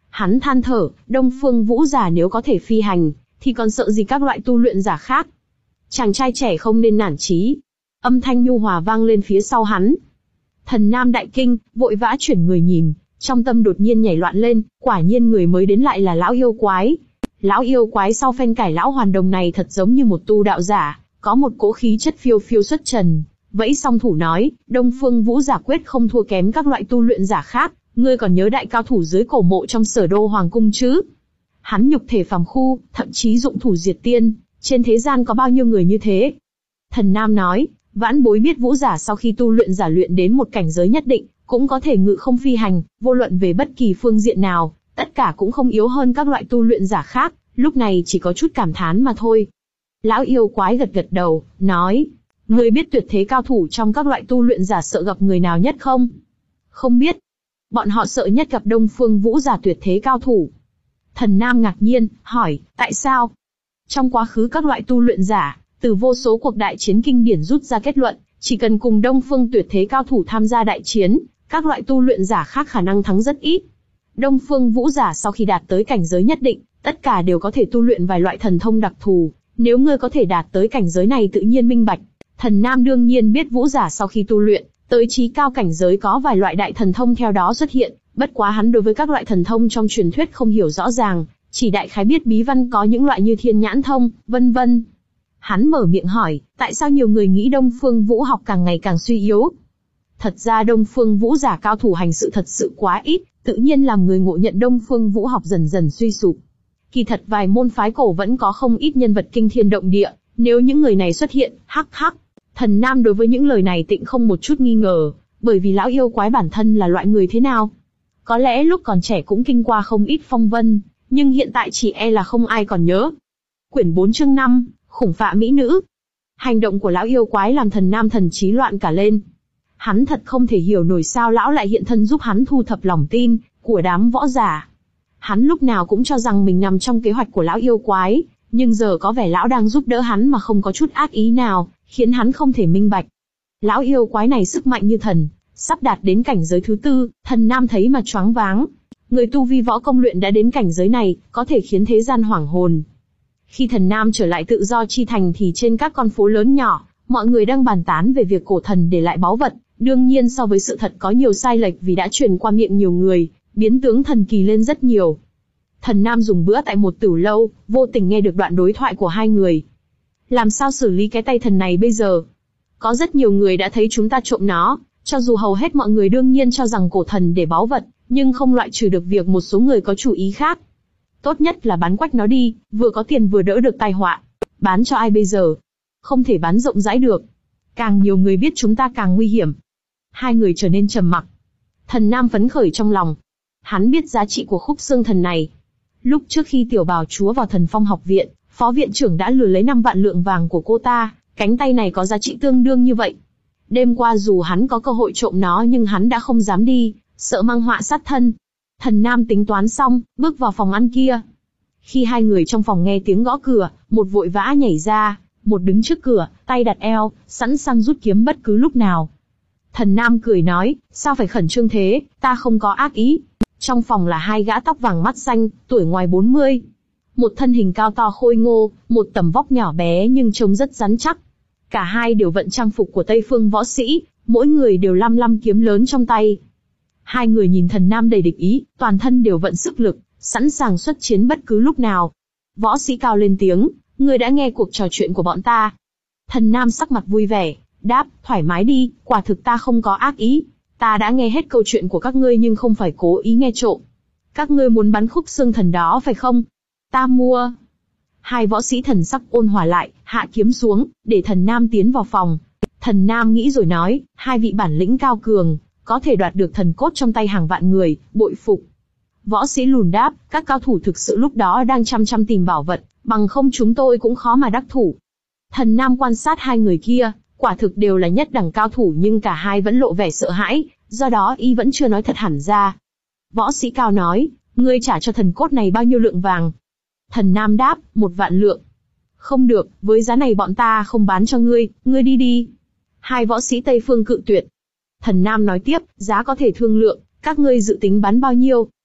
Hắn than thở, Đông Phương Vũ giả nếu có thể phi hành, thì còn sợ gì các loại tu luyện giả khác. Chàng trai trẻ không nên nản chí. Âm thanh nhu hòa vang lên phía sau hắn. Thần Nam đại kinh, vội vã chuyển người nhìn, trong tâm đột nhiên nhảy loạn lên, quả nhiên người mới đến lại là lão yêu quái. Lão yêu quái sau phen cải lão hoàn đồng này thật giống như một tu đạo giả, có một cỗ khí chất phiêu phiêu xuất trần. Vẫy song thủ nói, Đông Phương Vũ giả quyết không thua kém các loại tu luyện giả khác, ngươi còn nhớ đại cao thủ dưới cổ mộ trong Sở Đô Hoàng cung chứ? Hắn nhục thể phàm khu, thậm chí dụng thủ diệt tiên, trên thế gian có bao nhiêu người như thế? Thần Nam nói, vãn bối biết Vũ giả sau khi tu luyện giả luyện đến một cảnh giới nhất định, cũng có thể ngự không phi hành, vô luận về bất kỳ phương diện nào, tất cả cũng không yếu hơn các loại tu luyện giả khác, lúc này chỉ có chút cảm thán mà thôi. Lão yêu quái gật gật đầu, nói, ngươi biết tuyệt thế cao thủ trong các loại tu luyện giả sợ gặp người nào nhất không? Không biết. Bọn họ sợ nhất gặp Đông Phương Vũ giả tuyệt thế cao thủ. Thần Nam ngạc nhiên, hỏi, tại sao? Trong quá khứ các loại tu luyện giả, từ vô số cuộc đại chiến kinh điển rút ra kết luận, chỉ cần cùng Đông Phương tuyệt thế cao thủ tham gia đại chiến, các loại tu luyện giả khác khả năng thắng rất ít. Đông Phương Vũ giả sau khi đạt tới cảnh giới nhất định, tất cả đều có thể tu luyện vài loại thần thông đặc thù, nếu ngươi có thể đạt tới cảnh giới này tự nhiên minh bạch. Thần Nam đương nhiên biết Vũ giả sau khi tu luyện, tới chí cao cảnh giới có vài loại đại thần thông theo đó xuất hiện, bất quá hắn đối với các loại thần thông trong truyền thuyết không hiểu rõ ràng, chỉ đại khái biết bí văn có những loại như thiên nhãn thông, vân vân. Hắn mở miệng hỏi, tại sao nhiều người nghĩ Đông Phương Vũ học càng ngày càng suy yếu? Thật ra Đông Phương Vũ giả cao thủ hành sự thật sự quá ít, tự nhiên làm người ngộ nhận Đông Phương Vũ học dần dần suy sụp. Kỳ thật vài môn phái cổ vẫn có không ít nhân vật kinh thiên động địa, nếu những người này xuất hiện, hắc hắc. Thần Nam đối với những lời này tịnh không một chút nghi ngờ, bởi vì lão yêu quái bản thân là loại người thế nào? Có lẽ lúc còn trẻ cũng kinh qua không ít phong vân, nhưng hiện tại chỉ e là không ai còn nhớ. Quyển bốn chương năm, khủng phạ mỹ nữ. Hành động của lão yêu quái làm Thần Nam thần trí loạn cả lên. Hắn thật không thể hiểu nổi sao lão lại hiện thân giúp hắn thu thập lòng tin của đám võ giả. Hắn lúc nào cũng cho rằng mình nằm trong kế hoạch của lão yêu quái, nhưng giờ có vẻ lão đang giúp đỡ hắn mà không có chút ác ý nào, khiến hắn không thể minh bạch. Lão yêu quái này sức mạnh như thần, sắp đạt đến cảnh giới thứ tư, Thần Nam thấy mà choáng váng. Người tu vi võ công luyện đã đến cảnh giới này, có thể khiến thế gian hoảng hồn. Khi Thần Nam trở lại tự do chi thành thì trên các con phố lớn nhỏ, mọi người đang bàn tán về việc cổ thần để lại báu vật, đương nhiên so với sự thật có nhiều sai lệch vì đã truyền qua miệng nhiều người, biến tướng thần kỳ lên rất nhiều. Thần Nam dùng bữa tại một tửu lâu, vô tình nghe được đoạn đối thoại của hai người. Làm sao xử lý cái tay thần này bây giờ? Có rất nhiều người đã thấy chúng ta trộm nó, cho dù hầu hết mọi người đương nhiên cho rằng cổ thần để báu vật, nhưng không loại trừ được việc một số người có chủ ý khác. Tốt nhất là bán quách nó đi, vừa có tiền vừa đỡ được tai họa. Bán cho ai bây giờ? Không thể bán rộng rãi được. Càng nhiều người biết chúng ta càng nguy hiểm. Hai người trở nên trầm mặc. Thần Nam phấn khởi trong lòng. Hắn biết giá trị của khúc xương thần này. Lúc trước khi tiểu bào chúa vào Thần Phong học viện, phó viện trưởng đã lừa lấy năm vạn lượng vàng của cô ta, cánh tay này có giá trị tương đương như vậy. Đêm qua dù hắn có cơ hội trộm nó nhưng hắn đã không dám đi, sợ mang họa sát thân. Thần Nam tính toán xong, bước vào phòng ăn kia. Khi hai người trong phòng nghe tiếng gõ cửa, một vội vã nhảy ra, một đứng trước cửa, tay đặt eo, sẵn sàng rút kiếm bất cứ lúc nào. Thần Nam cười nói, sao phải khẩn trương thế, ta không có ác ý. Trong phòng là hai gã tóc vàng mắt xanh, tuổi ngoài bốn mươi. Một thân hình cao to khôi ngô, một tầm vóc nhỏ bé nhưng trông rất rắn chắc. Cả hai đều vận trang phục của Tây phương võ sĩ, mỗi người đều lăm lăm kiếm lớn trong tay. Hai người nhìn Thần Nam đầy địch ý, toàn thân đều vận sức lực, sẵn sàng xuất chiến bất cứ lúc nào. Võ sĩ cao lên tiếng, ngươi đã nghe cuộc trò chuyện của bọn ta. Thần Nam sắc mặt vui vẻ, đáp, thoải mái đi, quả thực ta không có ác ý. Ta đã nghe hết câu chuyện của các ngươi nhưng không phải cố ý nghe trộm. Các ngươi muốn bắn khúc xương thần đó phải không? Ta mua. Hai võ sĩ thần sắc ôn hòa lại, hạ kiếm xuống, để Thần Nam tiến vào phòng. Thần Nam nghĩ rồi nói, hai vị bản lĩnh cao cường, có thể đoạt được thần cốt trong tay hàng vạn người, bội phục. Võ sĩ lùn đáp, các cao thủ thực sự lúc đó đang chăm chăm tìm bảo vật, bằng không chúng tôi cũng khó mà đắc thủ. Thần Nam quan sát hai người kia, quả thực đều là nhất đẳng cao thủ nhưng cả hai vẫn lộ vẻ sợ hãi, do đó y vẫn chưa nói thật hẳn ra. Võ sĩ cao nói, ngươi trả cho thần cốt này bao nhiêu lượng vàng? Thần Nam đáp, một vạn lượng. Không được, với giá này bọn ta không bán cho ngươi, ngươi đi đi. Hai võ sĩ Tây phương cự tuyệt. Thần Nam nói tiếp, giá có thể thương lượng, các ngươi dự tính bán bao nhiêu?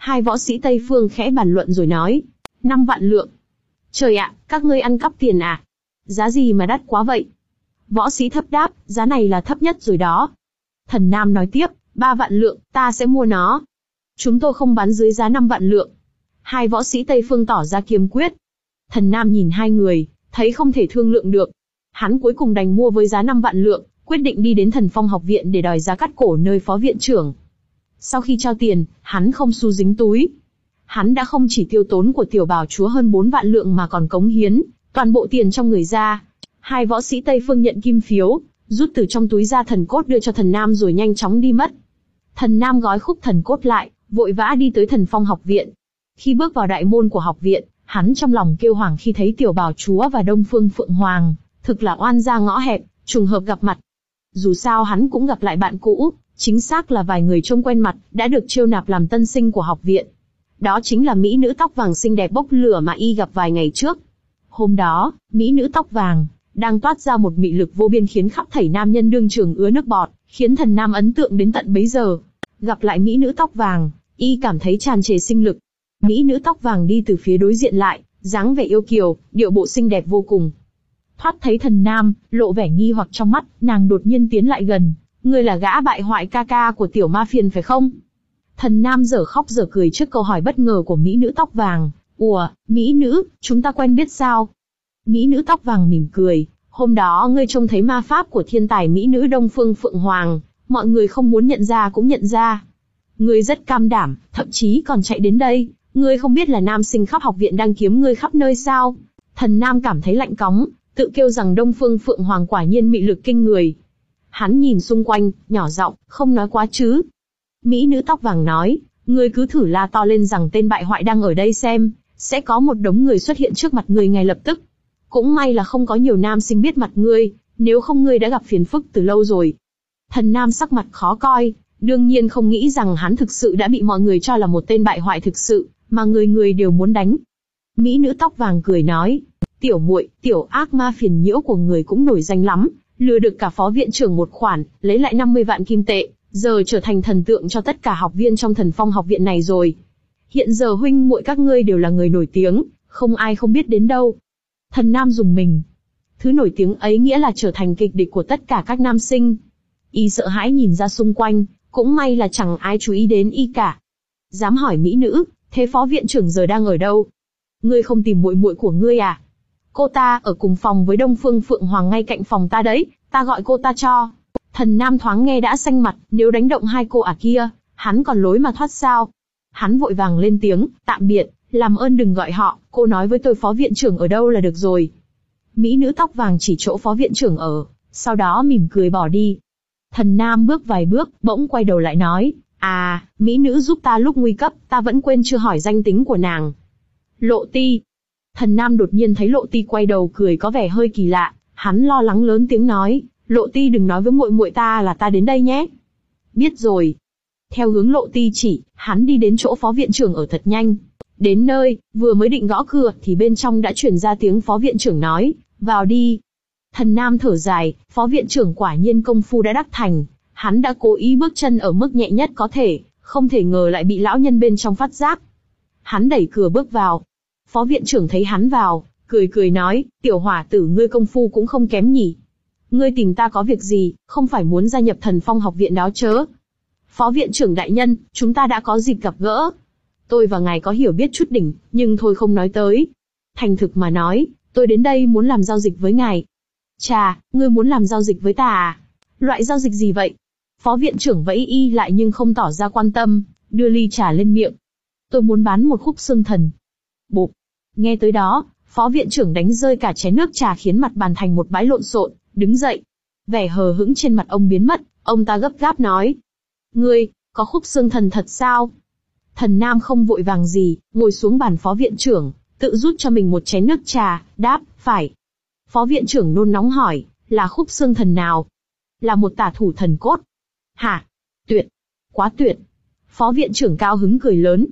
Hai võ sĩ Tây Phương khẽ bàn luận rồi nói. Năm vạn lượng. Trời ạ, các ngươi ăn cắp tiền à? Giá gì mà đắt quá vậy? Võ sĩ Thấp đáp, giá này là thấp nhất rồi đó. Thần Nam nói tiếp, ba vạn lượng, ta sẽ mua nó. Chúng tôi không bán dưới giá năm vạn lượng. Hai võ sĩ Tây Phương tỏ ra kiên quyết. Thần Nam nhìn hai người, thấy không thể thương lượng được. Hắn cuối cùng đành mua với giá năm vạn lượng, quyết định đi đến Thần Phong học viện để đòi giá cắt cổ nơi phó viện trưởng. Sau khi trao tiền, hắn không xu dính túi. Hắn đã không chỉ tiêu tốn của tiểu bảo chúa hơn bốn vạn lượng mà còn cống hiến toàn bộ tiền trong người ra. Hai võ sĩ Tây Phương nhận kim phiếu, rút từ trong túi ra thần cốt đưa cho Thần Nam rồi nhanh chóng đi mất. Thần Nam gói khúc thần cốt lại, vội vã đi tới Thần Phong học viện. Khi bước vào đại môn của học viện, hắn trong lòng kêu hoảng khi thấy tiểu bảo chúa và Đông Phương Phượng Hoàng, thực là oan gia ngõ hẹp, trùng hợp gặp mặt. Dù sao hắn cũng gặp lại bạn cũ, chính xác là vài người trông quen mặt, đã được chiêu nạp làm tân sinh của học viện. Đó chính là mỹ nữ tóc vàng xinh đẹp bốc lửa mà y gặp vài ngày trước. Hôm đó, mỹ nữ tóc vàng đang toát ra một mị lực vô biên khiến khắp thảy nam nhân đương trường ứa nước bọt, khiến Thần Nam ấn tượng đến tận bấy giờ. Gặp lại mỹ nữ tóc vàng, y cảm thấy tràn trề sinh lực. Mỹ nữ tóc vàng đi từ phía đối diện lại, dáng vẻ yêu kiều, điệu bộ xinh đẹp vô cùng. Thoát thấy Thần Nam, lộ vẻ nghi hoặc trong mắt, nàng đột nhiên tiến lại gần. Ngươi là gã bại hoại ca ca của tiểu ma phiền phải không? Thần Nam dở khóc dở cười trước câu hỏi bất ngờ của mỹ nữ tóc vàng. Ủa, mỹ nữ, chúng ta quen biết sao? Mỹ nữ tóc vàng mỉm cười. Hôm đó ngươi trông thấy ma pháp của thiên tài mỹ nữ Đông Phương Phượng Hoàng, mọi người không muốn nhận ra cũng nhận ra. Ngươi rất cam đảm, thậm chí còn chạy đến đây. Ngươi không biết là nam sinh khắp học viện đang kiếm ngươi khắp nơi sao? Thần Nam cảm thấy lạnh cóng, tự kêu rằng Đông Phương Phượng Hoàng quả nhiên mị lực kinh người. Hắn nhìn xung quanh, nhỏ giọng, không nói quá chứ. Mỹ nữ tóc vàng nói, ngươi cứ thử la to lên rằng tên bại hoại đang ở đây xem, sẽ có một đống người xuất hiện trước mặt ngươi ngay lập tức. Cũng may là không có nhiều nam sinh biết mặt ngươi, nếu không ngươi đã gặp phiền phức từ lâu rồi. Thần Nam sắc mặt khó coi, đương nhiên không nghĩ rằng hắn thực sự đã bị mọi người cho là một tên bại hoại thực sự, mà người người đều muốn đánh. Mỹ nữ tóc vàng cười nói, tiểu muội, tiểu ác ma phiền nhiễu của người cũng nổi danh lắm, lừa được cả phó viện trưởng một khoản, lấy lại năm mươi vạn kim tệ, giờ trở thành thần tượng cho tất cả học viên trong Thần Phong học viện này rồi. Hiện giờ huynh muội các ngươi đều là người nổi tiếng, không ai không biết đến đâu. Thần Nam dùng mình. Thứ nổi tiếng ấy nghĩa là trở thành kịch địch của tất cả các nam sinh. Y sợ hãi nhìn ra xung quanh, cũng may là chẳng ai chú ý đến y cả. Dám hỏi mỹ nữ, thế phó viện trưởng giờ đang ở đâu? Ngươi không tìm muội muội của ngươi à? Cô ta ở cùng phòng với Đông Phương Phượng Hoàng ngay cạnh phòng ta đấy, ta gọi cô ta cho. Thần Nam thoáng nghe đã xanh mặt, nếu đánh động hai cô ả kia, hắn còn lối mà thoát sao? Hắn vội vàng lên tiếng, tạm biệt, làm ơn đừng gọi họ, cô nói với tôi phó viện trưởng ở đâu là được rồi. Mỹ nữ tóc vàng chỉ chỗ phó viện trưởng ở, sau đó mỉm cười bỏ đi. Thần Nam bước vài bước, bỗng quay đầu lại nói, à, mỹ nữ giúp ta lúc nguy cấp, ta vẫn quên chưa hỏi danh tính của nàng. Lộ Ti. Thần Nam đột nhiên thấy Lộ Ti quay đầu cười có vẻ hơi kỳ lạ, hắn lo lắng lớn tiếng nói, Lộ Ti đừng nói với muội muội ta là ta đến đây nhé. Biết rồi. Theo hướng Lộ Ti chỉ, hắn đi đến chỗ phó viện trưởng ở thật nhanh. Đến nơi, vừa mới định gõ cửa thì bên trong đã truyền ra tiếng phó viện trưởng nói, vào đi. Thần Nam thở dài, phó viện trưởng quả nhiên công phu đã đắc thành, hắn đã cố ý bước chân ở mức nhẹ nhất có thể, không thể ngờ lại bị lão nhân bên trong phát giác. Hắn đẩy cửa bước vào. Phó viện trưởng thấy hắn vào, cười cười nói, tiểu hỏa tử ngươi công phu cũng không kém nhỉ. Ngươi tìm ta có việc gì, không phải muốn gia nhập Thần Phong học viện đó chớ. Phó viện trưởng đại nhân, chúng ta đã có dịp gặp gỡ. Tôi và ngài có hiểu biết chút đỉnh, nhưng thôi không nói tới. Thành thực mà nói, tôi đến đây muốn làm giao dịch với ngài. Chà, ngươi muốn làm giao dịch với ta à? Loại giao dịch gì vậy? Phó viện trưởng vẫy y lại nhưng không tỏ ra quan tâm, đưa ly trà lên miệng. Tôi muốn bán một khúc xương thần. Bộp. Nghe tới đó, phó viện trưởng đánh rơi cả chén nước trà khiến mặt bàn thành một bãi lộn xộn, đứng dậy. Vẻ hờ hững trên mặt ông biến mất, ông ta gấp gáp nói. Ngươi, có khúc xương thần thật sao? Thần Nam không vội vàng gì, ngồi xuống bàn phó viện trưởng, tự rút cho mình một chén nước trà, đáp, phải. Phó viện trưởng nôn nóng hỏi, là khúc xương thần nào? Là một tả thủ thần cốt. Hả? Tuyệt. Quá tuyệt. Phó viện trưởng cao hứng cười lớn.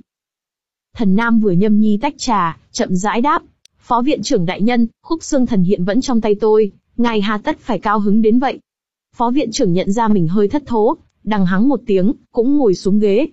Thần Nam vừa nhâm nhi tách trà, chậm rãi đáp. Phó viện trưởng đại nhân, khúc xương thần hiện vẫn trong tay tôi, ngài hà tất phải cao hứng đến vậy. Phó viện trưởng nhận ra mình hơi thất thố, đằng hắng một tiếng, cũng ngồi xuống ghế.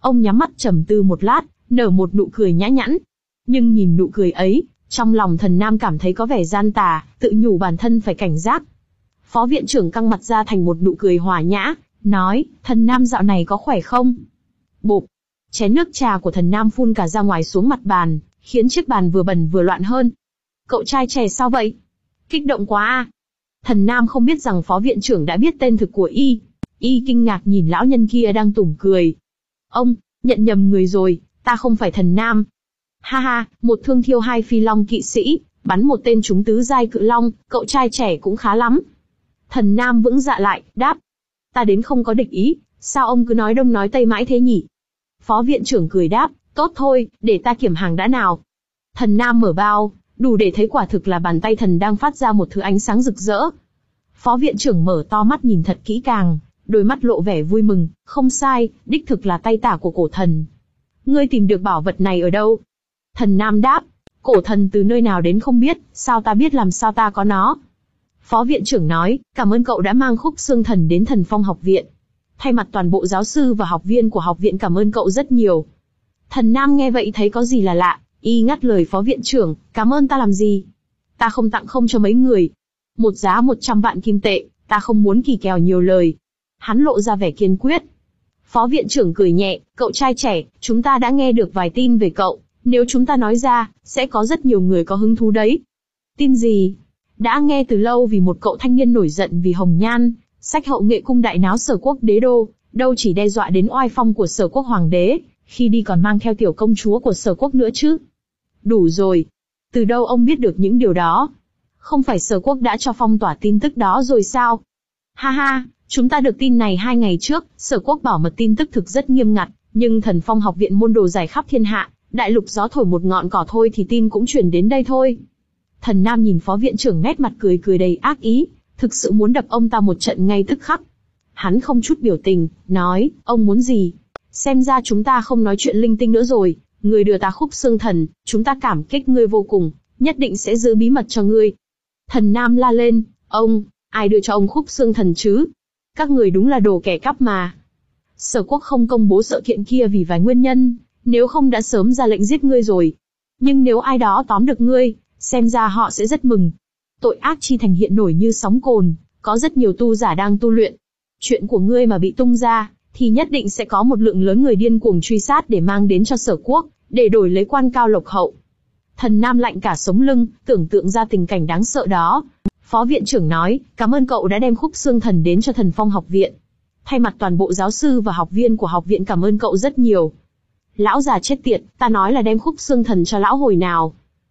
Ông nhắm mắt trầm tư một lát, nở một nụ cười nhã nhặn. Nhưng nhìn nụ cười ấy, trong lòng Thần Nam cảm thấy có vẻ gian tà, tự nhủ bản thân phải cảnh giác. Phó viện trưởng căng mặt ra thành một nụ cười hòa nhã, nói, Thần Nam dạo này có khỏe không? Bộp! Chén nước trà của Thần Nam phun cả ra ngoài xuống mặt bàn, khiến chiếc bàn vừa bẩn vừa loạn hơn. Cậu trai trẻ sao vậy? Kích động quá à? Thần Nam không biết rằng phó viện trưởng đã biết tên thực của y. Y kinh ngạc nhìn lão nhân kia đang tủm cười. Ông, nhận nhầm người rồi, ta không phải Thần Nam. Ha ha, một thương thiêu hai phi long kỵ sĩ, bắn một tên trúng tứ giai cự long, cậu trai trẻ cũng khá lắm. Thần Nam vững dạ lại, đáp. Ta đến không có địch ý, sao ông cứ nói đông nói tây mãi thế nhỉ? Phó viện trưởng cười đáp, tốt thôi, để ta kiểm hàng đã nào. Thần Nam mở bao, đủ để thấy quả thực là bàn tay thần đang phát ra một thứ ánh sáng rực rỡ. Phó viện trưởng mở to mắt nhìn thật kỹ càng, đôi mắt lộ vẻ vui mừng, không sai, đích thực là tay tả của cổ thần. Ngươi tìm được bảo vật này ở đâu? Thần Nam đáp, cổ thần từ nơi nào đến không biết, sao ta biết làm sao ta có nó? Phó viện trưởng nói, cảm ơn cậu đã mang khúc xương thần đến Thần Phong học viện. Thay mặt toàn bộ giáo sư và học viên của học viện cảm ơn cậu rất nhiều. Thần Nam nghe vậy thấy có gì là lạ, y ngắt lời phó viện trưởng, cảm ơn ta làm gì? Ta không tặng không cho mấy người. Một giá một trăm vạn kim tệ, ta không muốn kỳ kèo nhiều lời. Hắn lộ ra vẻ kiên quyết. Phó viện trưởng cười nhẹ, cậu trai trẻ, chúng ta đã nghe được vài tin về cậu, nếu chúng ta nói ra, sẽ có rất nhiều người có hứng thú đấy. Tin gì? Đã nghe từ lâu vì một cậu thanh niên nổi giận vì hồng nhan, sách hậu nghệ cung đại náo Sở Quốc đế đô, đâu chỉ đe dọa đến oai phong của Sở Quốc hoàng đế, khi đi còn mang theo tiểu công chúa của Sở Quốc nữa chứ. Đủ rồi. Từ đâu ông biết được những điều đó? Không phải Sở Quốc đã cho phong tỏa tin tức đó rồi sao? Ha ha, chúng ta được tin này hai ngày trước, Sở Quốc bảo mật tin tức thực rất nghiêm ngặt, nhưng Thần Phong học viện môn đồ giải khắp thiên hạ, đại lục gió thổi một ngọn cỏ thôi thì tin cũng truyền đến đây thôi. Thần Nam nhìn phó viện trưởng nét mặt cười cười đầy ác ý, thực sự muốn đập ông ta một trận ngay tức khắc. Hắn không chút biểu tình, nói, ông muốn gì? Xem ra chúng ta không nói chuyện linh tinh nữa rồi, người đưa ta khúc xương thần, chúng ta cảm kích ngươi vô cùng, nhất định sẽ giữ bí mật cho ngươi. Thần Nam la lên, ông, ai đưa cho ông khúc xương thần chứ? Các người đúng là đồ kẻ cắp mà. Sở Quốc không công bố sự kiện kia vì vài nguyên nhân, nếu không đã sớm ra lệnh giết ngươi rồi. Nhưng nếu ai đó tóm được ngươi, xem ra họ sẽ rất mừng. Tội ác chi thành hiện nổi như sóng cồn, có rất nhiều tu giả đang tu luyện. Chuyện của ngươi mà bị tung ra, thì nhất định sẽ có một lượng lớn người điên cuồng truy sát để mang đến cho Sở Quốc, để đổi lấy quan cao lộc hậu. Thần Nam lạnh cả sống lưng, tưởng tượng ra tình cảnh đáng sợ đó. Phó viện trưởng nói, cảm ơn cậu đã đem khúc xương thần đến cho Thần Phong học viện. Thay mặt toàn bộ giáo sư và học viên của học viện cảm ơn cậu rất nhiều. Lão già chết tiệt, ta nói là đem khúc xương thần cho lão hồi nào.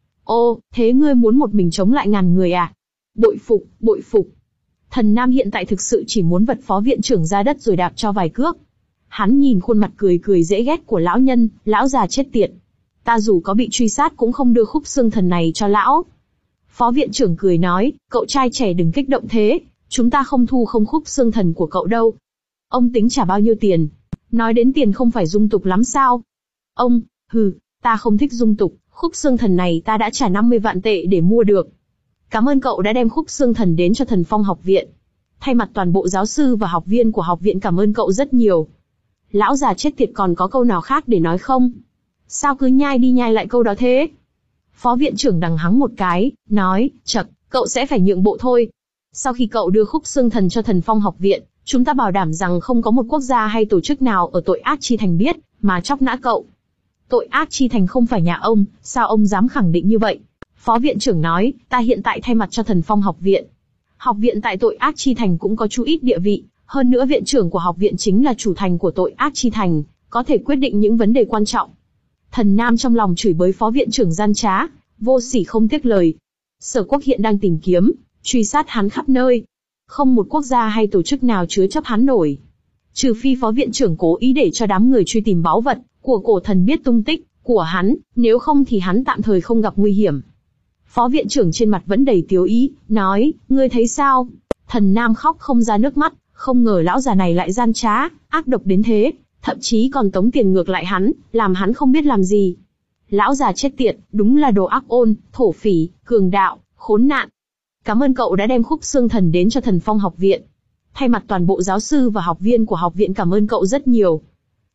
Ô, thế ngươi muốn một mình chống lại ngàn người à? Bội phục, bội phục. Thần Nam hiện tại thực sự chỉ muốn vật phó viện trưởng ra đất rồi đạp cho vài cước. Hắn nhìn khuôn mặt cười cười dễ ghét của lão nhân, lão già chết tiệt. Ta dù có bị truy sát cũng không đưa khúc xương thần này cho lão. Phó viện trưởng cười nói, cậu trai trẻ đừng kích động thế, chúng ta không thu không khúc xương thần của cậu đâu. Ông tính trả bao nhiêu tiền? Nói đến tiền không phải dung tục lắm sao? Ông, hừ, ta không thích dung tục, khúc xương thần này ta đã trả năm mươi vạn tệ để mua được. Cảm ơn cậu đã đem khúc xương thần đến cho Thần Phong học viện. Thay mặt toàn bộ giáo sư và học viên của học viện cảm ơn cậu rất nhiều. Lão già chết tiệt còn có câu nào khác để nói không? Sao cứ nhai đi nhai lại câu đó thế? Phó viện trưởng đằng hắng một cái, nói, chậc, cậu sẽ phải nhượng bộ thôi. Sau khi cậu đưa khúc xương thần cho Thần Phong học viện, chúng ta bảo đảm rằng không có một quốc gia hay tổ chức nào ở tội ác chi thành biết, mà chóc nã cậu. Tội ác chi thành không phải nhà ông, sao ông dám khẳng định như vậy? Phó viện trưởng nói, ta hiện tại thay mặt cho Thần Phong học viện. Học viện tại tội ác chi thành cũng có chút ít địa vị, hơn nữa viện trưởng của học viện chính là chủ thành của tội ác chi thành, có thể quyết định những vấn đề quan trọng. Thần Nam trong lòng chửi bới phó viện trưởng gian trá, vô sỉ không tiếc lời. Sở Quốc hiện đang tìm kiếm, truy sát hắn khắp nơi. Không một quốc gia hay tổ chức nào chứa chấp hắn nổi. Trừ phi phó viện trưởng cố ý để cho đám người truy tìm báu vật của cổ thần biết tung tích của hắn, nếu không thì hắn tạm thời không gặp nguy hiểm. Phó viện trưởng trên mặt vẫn đầy tiếu ý, nói, ngươi thấy sao? Thần Nam khóc không ra nước mắt, không ngờ lão già này lại gian trá, ác độc đến thế, thậm chí còn tống tiền ngược lại hắn, làm hắn không biết làm gì. Lão già chết tiệt, đúng là đồ ác ôn, thổ phỉ, cường đạo, khốn nạn. Cảm ơn cậu đã đem khúc xương thần đến cho Thần Phong học viện. Thay mặt toàn bộ giáo sư và học viên của học viện cảm ơn cậu rất nhiều.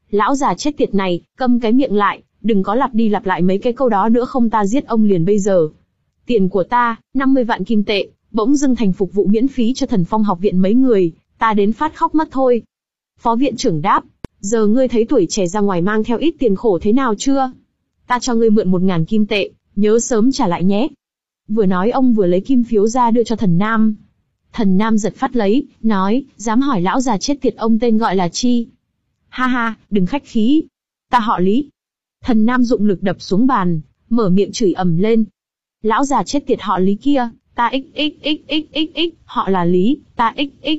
Lão già chết tiệt này, câm cái miệng lại, đừng có lặp đi lặp lại mấy cái câu đó nữa không ta giết ông liền bây giờ. Tiền của ta, năm mươi vạn kim tệ, bỗng dưng thành phục vụ miễn phí cho Thần Phong học viện mấy người, ta đến phát khóc mất thôi. Phó viện trưởng đáp, giờ ngươi thấy tuổi trẻ ra ngoài mang theo ít tiền khổ thế nào chưa? Ta cho ngươi mượn một ngàn kim tệ, nhớ sớm trả lại nhé. Vừa nói ông vừa lấy kim phiếu ra đưa cho Thần Nam. Thần Nam giật phát lấy, nói, dám hỏi lão già chết tiệt ông tên gọi là chi? Ha ha, đừng khách khí. Ta họ Lý. Thần Nam dụng lực đập xuống bàn, mở miệng chửi ầm lên. Lão già chết tiệt họ Lý kia, ta xxxxxx, họ là Lý, ta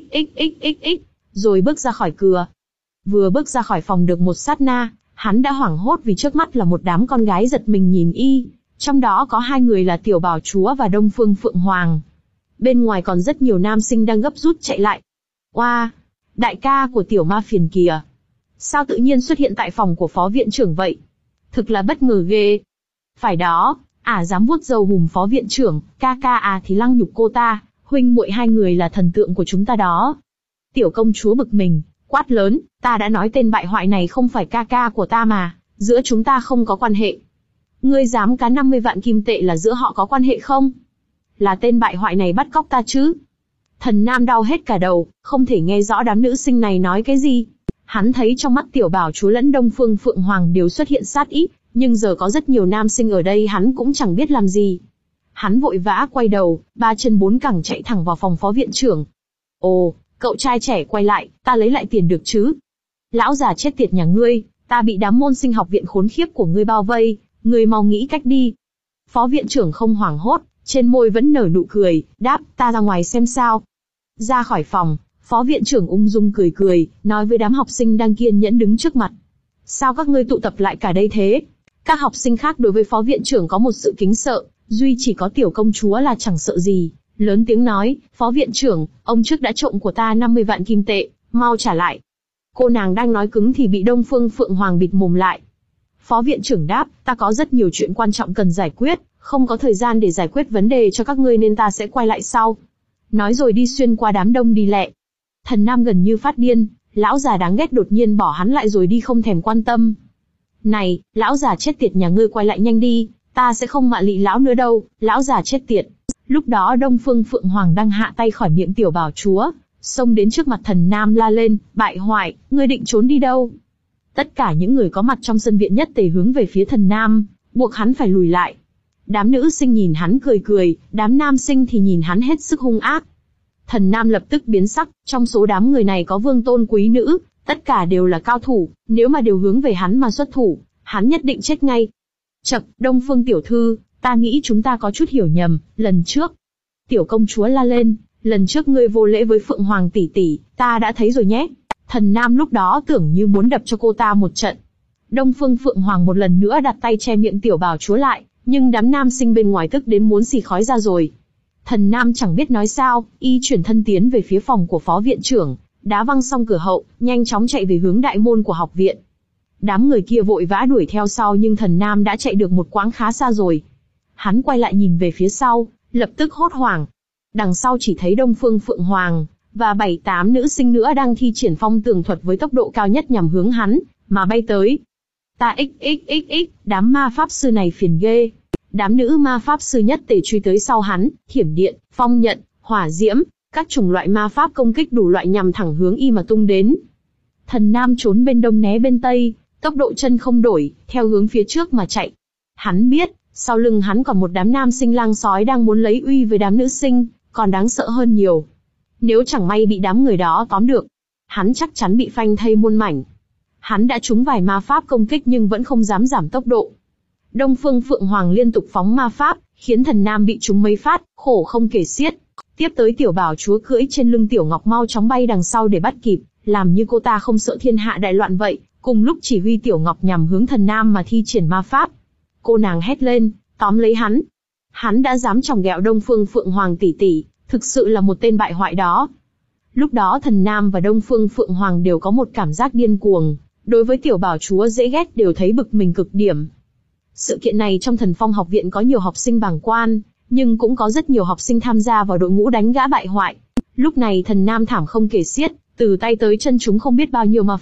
xxxxxx, rồi bước ra khỏi cửa. Vừa bước ra khỏi phòng được một sát na, hắn đã hoảng hốt vì trước mắt là một đám con gái giật mình nhìn y, trong đó có hai người là Tiểu Bảo Chúa và Đông Phương Phượng Hoàng. Bên ngoài còn rất nhiều nam sinh đang gấp rút chạy lại. Oa, wow, đại ca của Tiểu Ma Phiền kìa. Sao tự nhiên xuất hiện tại phòng của phó viện trưởng vậy? Thực là bất ngờ ghê. Phải đó, ả dám vuốt râu hùm phó viện trưởng, ca ca à thì lăng nhục cô ta, huynh muội hai người là thần tượng của chúng ta đó. Tiểu công chúa bực mình, quát lớn, ta đã nói tên bại hoại này không phải ca ca của ta mà, giữa chúng ta không có quan hệ. Ngươi dám cá năm mươi vạn kim tệ là giữa họ có quan hệ không? Là tên bại hoại này bắt cóc ta chứ? Thần Nam đau hết cả đầu, không thể nghe rõ đám nữ sinh này nói cái gì. Hắn thấy trong mắt Tiểu Bảo Chúa lẫn Đông Phương Phượng Hoàng đều xuất hiện sát ý, nhưng giờ có rất nhiều nam sinh ở đây hắn cũng chẳng biết làm gì. Hắn vội vã quay đầu, ba chân bốn cẳng chạy thẳng vào phòng phó viện trưởng. Ồ, cậu trai trẻ quay lại, ta lấy lại tiền được chứ? Lão già chết tiệt nhà ngươi, ta bị đám môn sinh học viện khốn khiếp của ngươi bao vây, ngươi mau nghĩ cách đi. Phó viện trưởng không hoảng hốt, trên môi vẫn nở nụ cười, đáp, ta ra ngoài xem sao. Ra khỏi phòng, phó viện trưởng ung dung cười cười, nói với đám học sinh đang kiên nhẫn đứng trước mặt. Sao các ngươi tụ tập lại cả đây thế? Các học sinh khác đối với phó viện trưởng có một sự kính sợ, duy chỉ có tiểu công chúa là chẳng sợ gì, lớn tiếng nói, phó viện trưởng, ông trước đã trộm của ta năm mươi vạn kim tệ, mau trả lại. Cô nàng đang nói cứng thì bị Đông Phương Phượng Hoàng bịt mồm lại. Phó viện trưởng đáp, ta có rất nhiều chuyện quan trọng cần giải quyết, không có thời gian để giải quyết vấn đề cho các ngươi nên ta sẽ quay lại sau. Nói rồi đi xuyên qua đám đông đi lẹ. Thần Nam gần như phát điên, lão già đáng ghét đột nhiên bỏ hắn lại rồi đi không thèm quan tâm. Này, lão già chết tiệt nhà ngươi quay lại nhanh đi, ta sẽ không mạ lị lão nữa đâu, lão già chết tiệt. Lúc đó Đông Phương Phượng Hoàng đang hạ tay khỏi miệng Tiểu Bảo Chúa, xông đến trước mặt Thần Nam la lên, bại hoại, ngươi định trốn đi đâu? Tất cả những người có mặt trong sân viện nhất tề hướng về phía Thần Nam, buộc hắn phải lùi lại. Đám nữ sinh nhìn hắn cười cười, đám nam sinh thì nhìn hắn hết sức hung ác. Thần Nam lập tức biến sắc, trong số đám người này có vương tôn quý nữ, tất cả đều là cao thủ, nếu mà đều hướng về hắn mà xuất thủ, hắn nhất định chết ngay. Chậc, Đông Phương tiểu thư, ta nghĩ chúng ta có chút hiểu nhầm, lần trước. Tiểu công chúa la lên, lần trước ngươi vô lễ với Phượng Hoàng tỷ tỷ, ta đã thấy rồi nhé. Thần Nam lúc đó tưởng như muốn đập cho cô ta một trận. Đông Phương Phượng Hoàng một lần nữa đặt tay che miệng Tiểu Bảo Chúa lại, nhưng đám nam sinh bên ngoài tức đến muốn xì khói ra rồi. Thần Nam chẳng biết nói sao, y chuyển thân tiến về phía phòng của phó viện trưởng, đá văng xong cửa hậu, nhanh chóng chạy về hướng đại môn của học viện. Đám người kia vội vã đuổi theo sau nhưng Thần Nam đã chạy được một quãng khá xa rồi. Hắn quay lại nhìn về phía sau, lập tức hốt hoảng. Đằng sau chỉ thấy Đông Phương Phượng Hoàng và bảy tám nữ sinh nữa đang thi triển phong tường thuật với tốc độ cao nhất nhằm hướng hắn mà bay tới. Ta xxxx, đám ma pháp sư này phiền ghê. Đám nữ ma pháp sư nhất tề truy tới sau hắn, thiểm điện, phong nhận, hỏa diễm, các chủng loại ma pháp công kích đủ loại nhằm thẳng hướng y mà tung đến. Thần Nam trốn bên đông né bên tây, tốc độ chân không đổi, theo hướng phía trước mà chạy. Hắn biết, sau lưng hắn còn một đám nam sinh lang sói đang muốn lấy uy với đám nữ sinh, còn đáng sợ hơn nhiều. Nếu chẳng may bị đám người đó tóm được, hắn chắc chắn bị phanh thây muôn mảnh. Hắn đã trúng vài ma pháp công kích nhưng vẫn không dám giảm tốc độ. Đông Phương Phượng Hoàng liên tục phóng ma pháp, khiến Thần Nam bị trúng mấy phát, khổ không kể xiết. Tiếp tới Tiểu Bảo Chúa cưỡi trên lưng Tiểu Ngọc mau chóng bay đằng sau để bắt kịp, làm như cô ta không sợ thiên hạ đại loạn vậy, cùng lúc chỉ huy Tiểu Ngọc nhằm hướng Thần Nam mà thi triển ma pháp. Cô nàng hét lên, tóm lấy hắn. Hắn đã dám chòng ghẹo Đông Phương Phượng Hoàng tỷ tỷ, thực sự là một tên bại hoại đó. Lúc đó Thần Nam và Đông Phương Phượng Hoàng đều có một cảm giác điên cuồng, đối với Tiểu Bảo Chúa dễ ghét đều thấy bực mình cực điểm. Sự kiện này trong Thần Phong học viện có nhiều học sinh bàng quan, nhưng cũng có rất nhiều học sinh tham gia vào đội ngũ đánh gã bại hoại. Lúc này Thần Nam thảm không kể xiết, từ tay tới chân chúng không biết bao nhiêu ma pháp,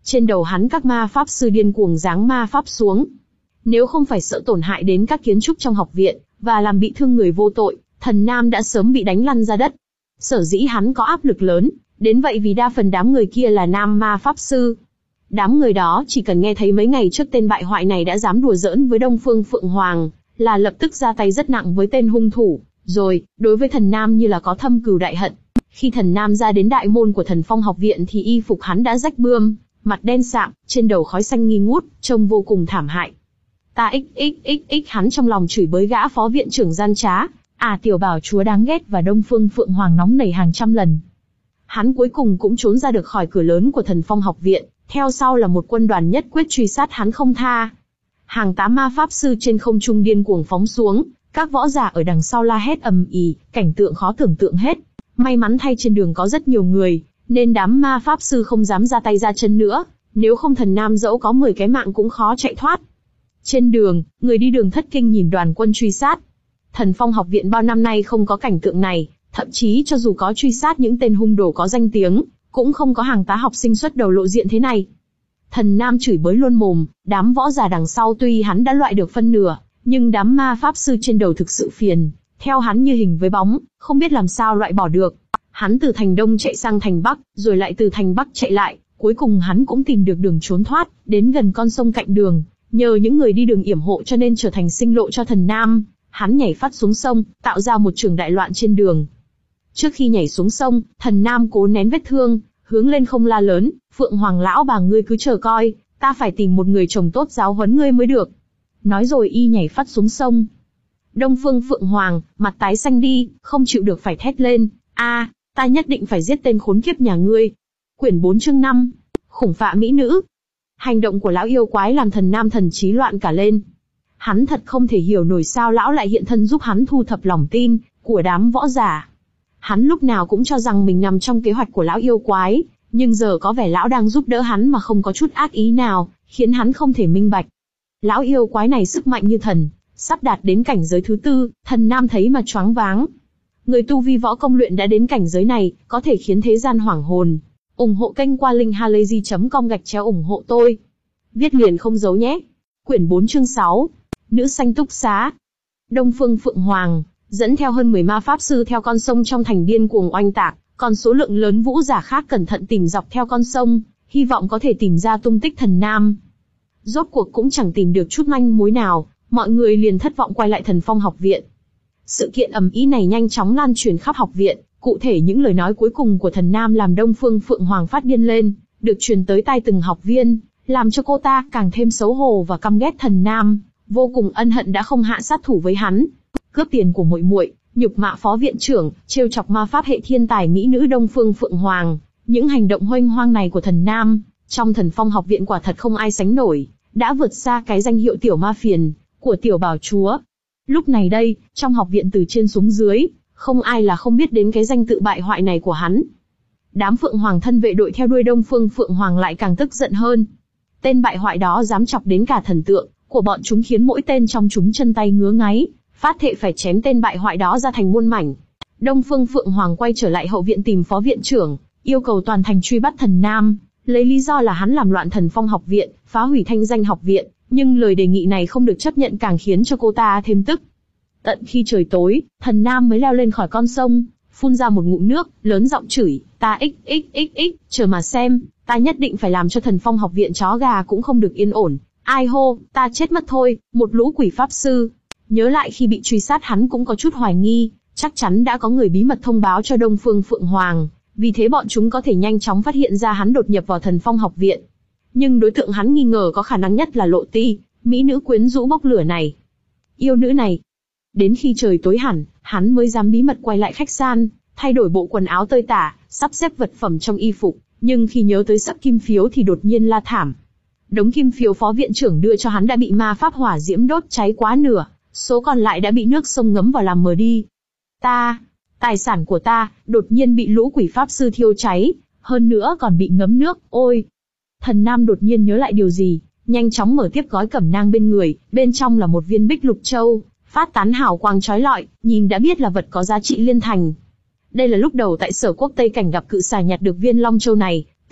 Trên đầu hắn các ma pháp sư điên cuồng giáng ma pháp xuống. Nếu không phải sợ tổn hại đến các kiến trúc trong học viện, và làm bị thương người vô tội, Thần Nam đã sớm bị đánh lăn ra đất. Sở dĩ hắn có áp lực lớn, đến vậy vì đa phần đám người kia là nam ma pháp sư. Đám người đó chỉ cần nghe thấy mấy ngày trước tên bại hoại này đã dám đùa giỡn với Đông Phương Phượng Hoàng, là lập tức ra tay rất nặng với tên hung thủ, rồi, đối với Thần Nam như là có thâm cừu đại hận. Khi Thần Nam ra đến đại môn của Thần Phong học viện thì y phục hắn đã rách bươm, mặt đen sạm, trên đầu khói xanh nghi ngút, trông vô cùng thảm hại. Ta xxxx hắn trong lòng chửi bới gã phó viện trưởng gian trá, à tiểu bảo chúa đáng ghét và Đông Phương Phượng Hoàng nóng nảy hàng trăm lần. Hắn cuối cùng cũng trốn ra được khỏi cửa lớn của Thần Phong học viện, theo sau là một quân đoàn nhất quyết truy sát hắn không tha. Hàng tám ma pháp sư trên không trung điên cuồng phóng xuống, các võ giả ở đằng sau la hét ầm ĩ, cảnh tượng khó tưởng tượng hết. May mắn thay trên đường có rất nhiều người, nên đám ma pháp sư không dám ra tay ra chân nữa, nếu không Thần Nam dẫu có mười cái mạng cũng khó chạy thoát. Trên đường, người đi đường thất kinh nhìn đoàn quân truy sát. Thần Phong học viện bao năm nay không có cảnh tượng này, thậm chí cho dù có truy sát những tên hung đồ có danh tiếng, cũng không có hàng tá học sinh xuất đầu lộ diện thế này. Thần Nam chửi bới luôn mồm, đám võ giả đằng sau tuy hắn đã loại được phân nửa, nhưng đám ma pháp sư trên đầu thực sự phiền, theo hắn như hình với bóng, không biết làm sao loại bỏ được. Hắn từ thành Đông chạy sang thành Bắc, rồi lại từ thành Bắc chạy lại, cuối cùng hắn cũng tìm được đường trốn thoát, đến gần con sông cạnh đường, nhờ những người đi đường yểm hộ cho nên trở thành sinh lộ cho Thần Nam. Hắn nhảy phát xuống sông, tạo ra một trường đại loạn trên đường. Trước khi nhảy xuống sông, Thần Nam cố nén vết thương, hướng lên không la lớn, Phượng Hoàng lão bà ngươi cứ chờ coi, ta phải tìm một người chồng tốt giáo huấn ngươi mới được. Nói rồi y nhảy phát xuống sông. Đông Phương Phượng Hoàng, mặt tái xanh đi, không chịu được phải thét lên, a, ta nhất định phải giết tên khốn kiếp nhà ngươi. Quyển bốn chương năm, khủng phạ mỹ nữ. Hành động của lão yêu quái làm Thần Nam thần trí loạn cả lên. Hắn thật không thể hiểu nổi sao lão lại hiện thân giúp hắn thu thập lòng tin của đám võ giả. Hắn lúc nào cũng cho rằng mình nằm trong kế hoạch của lão yêu quái, nhưng giờ có vẻ lão đang giúp đỡ hắn mà không có chút ác ý nào, khiến hắn không thể minh bạch. Lão yêu quái này sức mạnh như thần, sắp đạt đến cảnh giới thứ tư, Thần Nam thấy mà choáng váng. Người tu vi võ công luyện đã đến cảnh giới này, có thể khiến thế gian hoảng hồn. Ủng hộ kênh qua linkhalazy chấm com gạch chéo ủng hộ tôi. Viết liền không giấu nhé. Quyển bốn chương sáu. Nữ sanh túc xá. Đông Phương Phượng Hoàng dẫn theo hơn mười ma pháp sư theo con sông trong thành điên cuồng oanh tạc, còn số lượng lớn vũ giả khác cẩn thận tìm dọc theo con sông, hy vọng có thể tìm ra tung tích Thần Nam. Rốt cuộc cũng chẳng tìm được chút manh mối nào, mọi người liền thất vọng quay lại Thần Phong học viện. Sự kiện ầm ĩ này nhanh chóng lan truyền khắp học viện, cụ thể những lời nói cuối cùng của Thần Nam làm Đông Phương Phượng Hoàng phát điên lên, được truyền tới tai từng học viên, làm cho cô ta càng thêm xấu hổ và căm ghét Thần Nam, vô cùng ân hận đã không hạ sát thủ với hắn. Cướp tiền của muội muội, nhục mạ phó viện trưởng, trêu chọc ma pháp hệ thiên tài mỹ nữ Đông Phương Phượng Hoàng, những hành động huênh hoang này của Thần Nam, trong Thần Phong học viện quả thật không ai sánh nổi, đã vượt xa cái danh hiệu tiểu ma phiền của tiểu bảo chúa. Lúc này đây, trong học viện từ trên xuống dưới, không ai là không biết đến cái danh tự bại hoại này của hắn. Đám Phượng Hoàng thân vệ đội theo đuôi Đông Phương Phượng Hoàng lại càng tức giận hơn. Tên bại hoại đó dám chọc đến cả thần tượng của bọn chúng, khiến mỗi tên trong chúng chân tay ngứa ngáy, phát thệ phải chém tên bại hoại đó ra thành muôn mảnh. Đông Phương Phượng Hoàng quay trở lại hậu viện tìm phó viện trưởng, yêu cầu toàn thành truy bắt Thần Nam, lấy lý do là hắn làm loạn Thần Phong học viện, phá hủy thanh danh học viện, nhưng lời đề nghị này không được chấp nhận càng khiến cho cô ta thêm tức. Tận khi trời tối, Thần Nam mới leo lên khỏi con sông, phun ra một ngụm nước, lớn giọng chửi, ta xxxx, chờ mà xem, ta nhất định phải làm cho Thần Phong học viện chó gà cũng không được yên ổn. Ai hô, ta chết mất thôi, một lũ quỷ pháp sư. Nhớ lại khi bị truy sát hắn cũng có chút hoài nghi, chắc chắn đã có người bí mật thông báo cho Đông Phương Phượng Hoàng, vì thế bọn chúng có thể nhanh chóng phát hiện ra hắn đột nhập vào Thần Phong học viện. Nhưng đối tượng hắn nghi ngờ có khả năng nhất là Lộ Ti, mỹ nữ quyến rũ bốc lửa này. Yêu nữ này. Đến khi trời tối hẳn, hắn mới dám bí mật quay lại khách sạn, thay đổi bộ quần áo tơi tả, sắp xếp vật phẩm trong y phục, nhưng khi nhớ tới sắp kim phiếu thì đột nhiên la thảm. Đống kim phiếu phó viện trưởng đưa cho hắn đã bị ma pháp hỏa diễm đốt cháy quá nửa, số còn lại đã bị nước sông ngấm vào làm mờ đi. Ta, tài sản của ta, đột nhiên bị lũ quỷ pháp sư thiêu cháy, hơn nữa còn bị ngấm nước, ôi. Thần Nam đột nhiên nhớ lại điều gì, nhanh chóng mở tiếp gói cẩm nang bên người, bên trong là một viên bích lục châu, phát tán hào quang chói lọi, nhìn đã biết là vật có giá trị liên thành. Đây là lúc đầu tại Sở Quốc Tây Cảnh gặp cự xà nhặt được viên long châu này,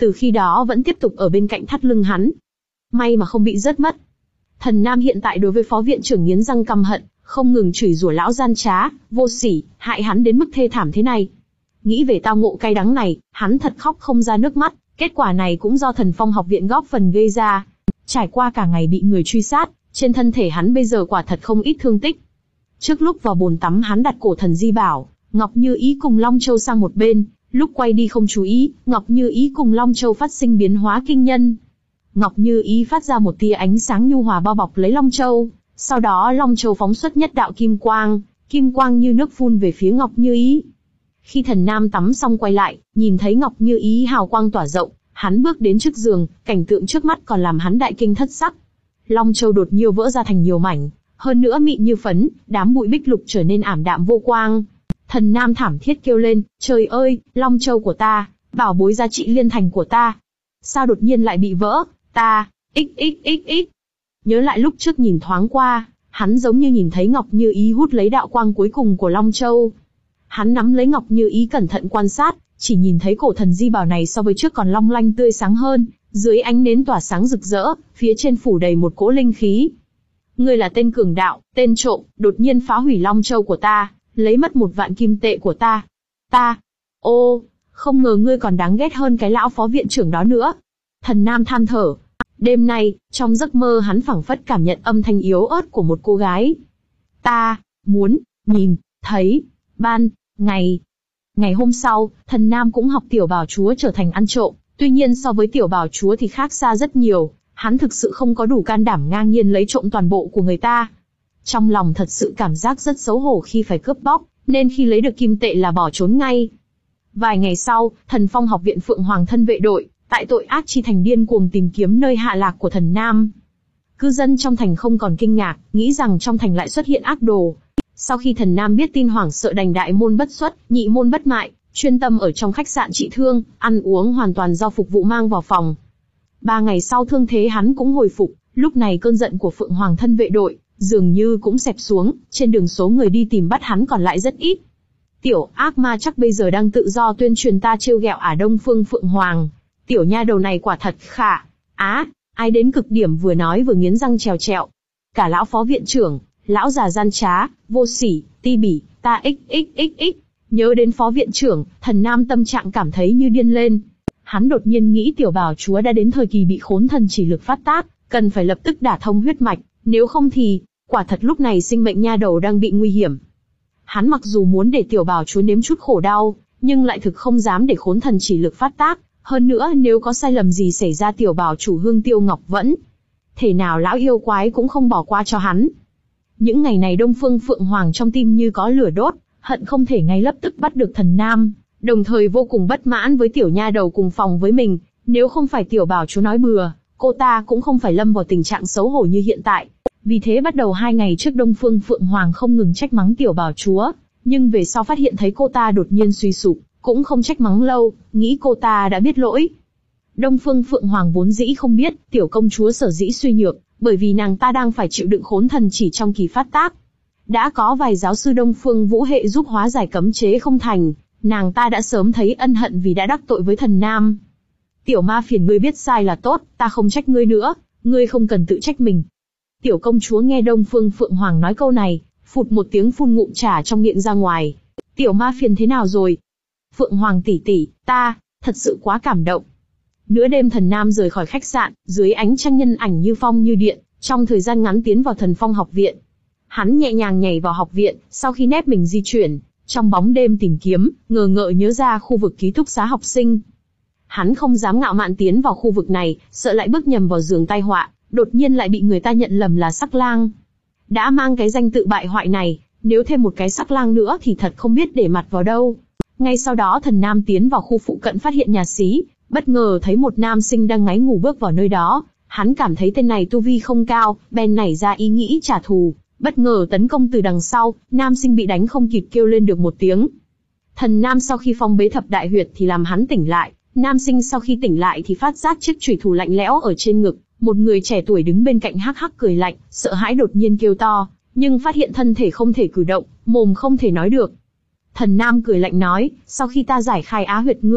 từ khi đó vẫn tiếp tục ở bên cạnh thắt lưng hắn. May mà không bị rớt mất. Thần Nam hiện tại đối với phó viện trưởng nghiến răng căm hận, không ngừng chửi rủa lão gian trá, vô sỉ, hại hắn đến mức thê thảm thế này. Nghĩ về tao ngộ cay đắng này, hắn thật khóc không ra nước mắt, kết quả này cũng do Thần Phong học viện góp phần gây ra. Trải qua cả ngày bị người truy sát, trên thân thể hắn bây giờ quả thật không ít thương tích. Trước lúc vào bồn tắm hắn đặt cổ thần di bảo, Ngọc Như Ý cùng Long Châu sang một bên, lúc quay đi không chú ý, Ngọc Như Ý cùng Long Châu phát sinh biến hóa kinh nhân. Ngọc Như Ý phát ra một tia ánh sáng nhu hòa bao bọc lấy Long Châu, sau đó Long Châu phóng xuất nhất đạo kim quang, kim quang như nước phun về phía Ngọc Như Ý. Khi Thần Nam tắm xong quay lại, nhìn thấy Ngọc Như Ý hào quang tỏa rộng, hắn bước đến trước giường, cảnh tượng trước mắt còn làm hắn đại kinh thất sắc. Long Châu đột nhiên vỡ ra thành nhiều mảnh, hơn nữa mịn như phấn, đám bụi bích lục trở nên ảm đạm vô quang. Thần Nam thảm thiết kêu lên, trời ơi, Long Châu của ta, bảo bối giá trị liên thành của ta. Sao đột nhiên lại bị vỡ, ta, xxxx. Nhớ lại lúc trước nhìn thoáng qua, hắn giống như nhìn thấy Ngọc Như Ý hút lấy đạo quang cuối cùng của Long Châu. Hắn nắm lấy Ngọc Như Ý cẩn thận quan sát, chỉ nhìn thấy cổ thần di bảo này so với trước còn long lanh tươi sáng hơn, dưới ánh nến tỏa sáng rực rỡ, phía trên phủ đầy một cỗ linh khí. Ngươi là tên cường đạo, tên trộm, đột nhiên phá hủy Long Châu của ta, lấy mất một vạn kim tệ của ta. Ta, ô, không ngờ ngươi còn đáng ghét hơn cái lão phó viện trưởng đó nữa. Thần Nam than thở. Đêm nay, trong giấc mơ hắn phảng phất cảm nhận âm thanh yếu ớt của một cô gái. Ta, muốn, nhìn, thấy, ban, ngày. Ngày hôm sau, Thần Nam cũng học tiểu bảo chúa trở thành ăn trộm, tuy nhiên so với tiểu bảo chúa thì khác xa rất nhiều, hắn thực sự không có đủ can đảm ngang nhiên lấy trộm toàn bộ của người ta. Trong lòng thật sự cảm giác rất xấu hổ khi phải cướp bóc, nên khi lấy được kim tệ là bỏ trốn ngay. Vài ngày sau, Thần Phong học viện Phượng Hoàng thân vệ đội, tại tội ác chi thành điên cuồng tìm kiếm nơi hạ lạc của Thần Nam. Cư dân trong thành không còn kinh ngạc, nghĩ rằng trong thành lại xuất hiện ác đồ. Sau khi Thần Nam biết tin hoảng sợ đành đại môn bất xuất, nhị môn bất mại, chuyên tâm ở trong khách sạn trị thương, ăn uống hoàn toàn do phục vụ mang vào phòng. Ba ngày sau thương thế hắn cũng hồi phục, lúc này cơn giận của Phượng Hoàng thân vệ đội dường như cũng xẹp xuống, trên đường số người đi tìm bắt hắn còn lại rất ít. Tiểu ác ma chắc bây giờ đang tự do tuyên truyền ta trêu ghẹo Ả Đông Phương Phượng Hoàng. Tiểu nha đầu này quả thật khả á, ai đến cực điểm vừa nói vừa nghiến răng trèo trẹo. Cả lão phó viện trưởng, lão già gian trá, vô sỉ, ti bỉ, ta xxxx. Nhớ đến phó viện trưởng, Thần Nam tâm trạng cảm thấy như điên lên. Hắn đột nhiên nghĩ tiểu bảo chúa đã đến thời kỳ bị khốn thần chỉ lực phát tác, cần phải lập tức đả thông huyết mạch, nếu không thì, quả thật lúc này sinh mệnh nha đầu đang bị nguy hiểm. Hắn mặc dù muốn để tiểu bảo chúa nếm chút khổ đau, nhưng lại thực không dám để khốn thần chỉ lực phát tác, hơn nữa nếu có sai lầm gì xảy ra tiểu bảo chủ Hương Tiêu Ngọc vẫn, thể nào lão yêu quái cũng không bỏ qua cho hắn. Những ngày này Đông Phương Phượng Hoàng trong tim như có lửa đốt, hận không thể ngay lập tức bắt được Thần Nam, đồng thời vô cùng bất mãn với tiểu nha đầu cùng phòng với mình, nếu không phải tiểu bảo chúa nói bừa, cô ta cũng không phải lâm vào tình trạng xấu hổ như hiện tại. Vì thế bắt đầu hai ngày trước Đông Phương Phượng Hoàng không ngừng trách mắng tiểu bảo chúa, nhưng về sau phát hiện thấy cô ta đột nhiên suy sụp, cũng không trách mắng lâu, nghĩ cô ta đã biết lỗi. Đông Phương Phượng Hoàng vốn dĩ không biết, tiểu công chúa sở dĩ suy nhược, bởi vì nàng ta đang phải chịu đựng khốn thần chỉ trong kỳ phát tác. Đã có vài giáo sư Đông Phương Vũ Hệ giúp hóa giải cấm chế không thành, nàng ta đã sớm thấy ân hận vì đã đắc tội với Thần Nam. Tiểu ma phiền, ngươi biết sai là tốt, ta không trách ngươi nữa, ngươi không cần tự trách mình. Tiểu công chúa nghe Đông Phương Phượng Hoàng nói câu này, phụt một tiếng phun ngụm trà trong miệng ra ngoài. Tiểu ma phiền thế nào rồi? Phượng Hoàng tỷ tỷ, ta, thật sự quá cảm động. Nửa đêm Thần Nam rời khỏi khách sạn, dưới ánh trăng nhân ảnh như phong như điện, trong thời gian ngắn tiến vào Thần Phong học viện. Hắn nhẹ nhàng nhảy vào học viện, sau khi nép mình di chuyển, trong bóng đêm tìm kiếm, ngờ ngợ nhớ ra khu vực ký túc xá học sinh. Hắn không dám ngạo mạn tiến vào khu vực này, sợ lại bước nhầm vào giường tai họa, đột nhiên lại bị người ta nhận lầm là sắc lang. Đã mang cái danh tự bại hoại này, nếu thêm một cái sắc lang nữa thì thật không biết để mặt vào đâu. Ngay sau đó Thần Nam tiến vào khu phụ cận phát hiện nhà xí, bất ngờ thấy một nam sinh đang ngáy ngủ bước vào nơi đó. Hắn cảm thấy tên này tu vi không cao, bèn nảy ra ý nghĩ trả thù, bất ngờ tấn công từ đằng sau, nam sinh bị đánh không kịp kêu lên được một tiếng. Thần Nam sau khi phong bế thập đại huyệt thì làm hắn tỉnh lại, nam sinh sau khi tỉnh lại thì phát giác chiếc chủy thủ lạnh lẽo ở trên ngực, một người trẻ tuổi đứng bên cạnh hắc hắc cười lạnh, sợ hãi đột nhiên kêu to, nhưng phát hiện thân thể không thể cử động, mồm không thể nói được. Thần Nam cười lạnh nói, sau khi ta giải khai á huyệt ngươi,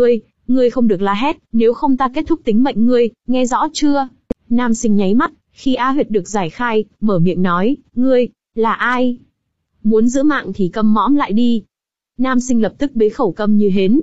Ngươi không được la hét, nếu không ta kết thúc tính mệnh ngươi, nghe rõ chưa? Nam sinh nháy mắt, khi Á huyệt được giải khai, mở miệng nói, ngươi, là ai? Muốn giữ mạng thì câm mõm lại đi. Nam sinh lập tức bế khẩu câm như hến.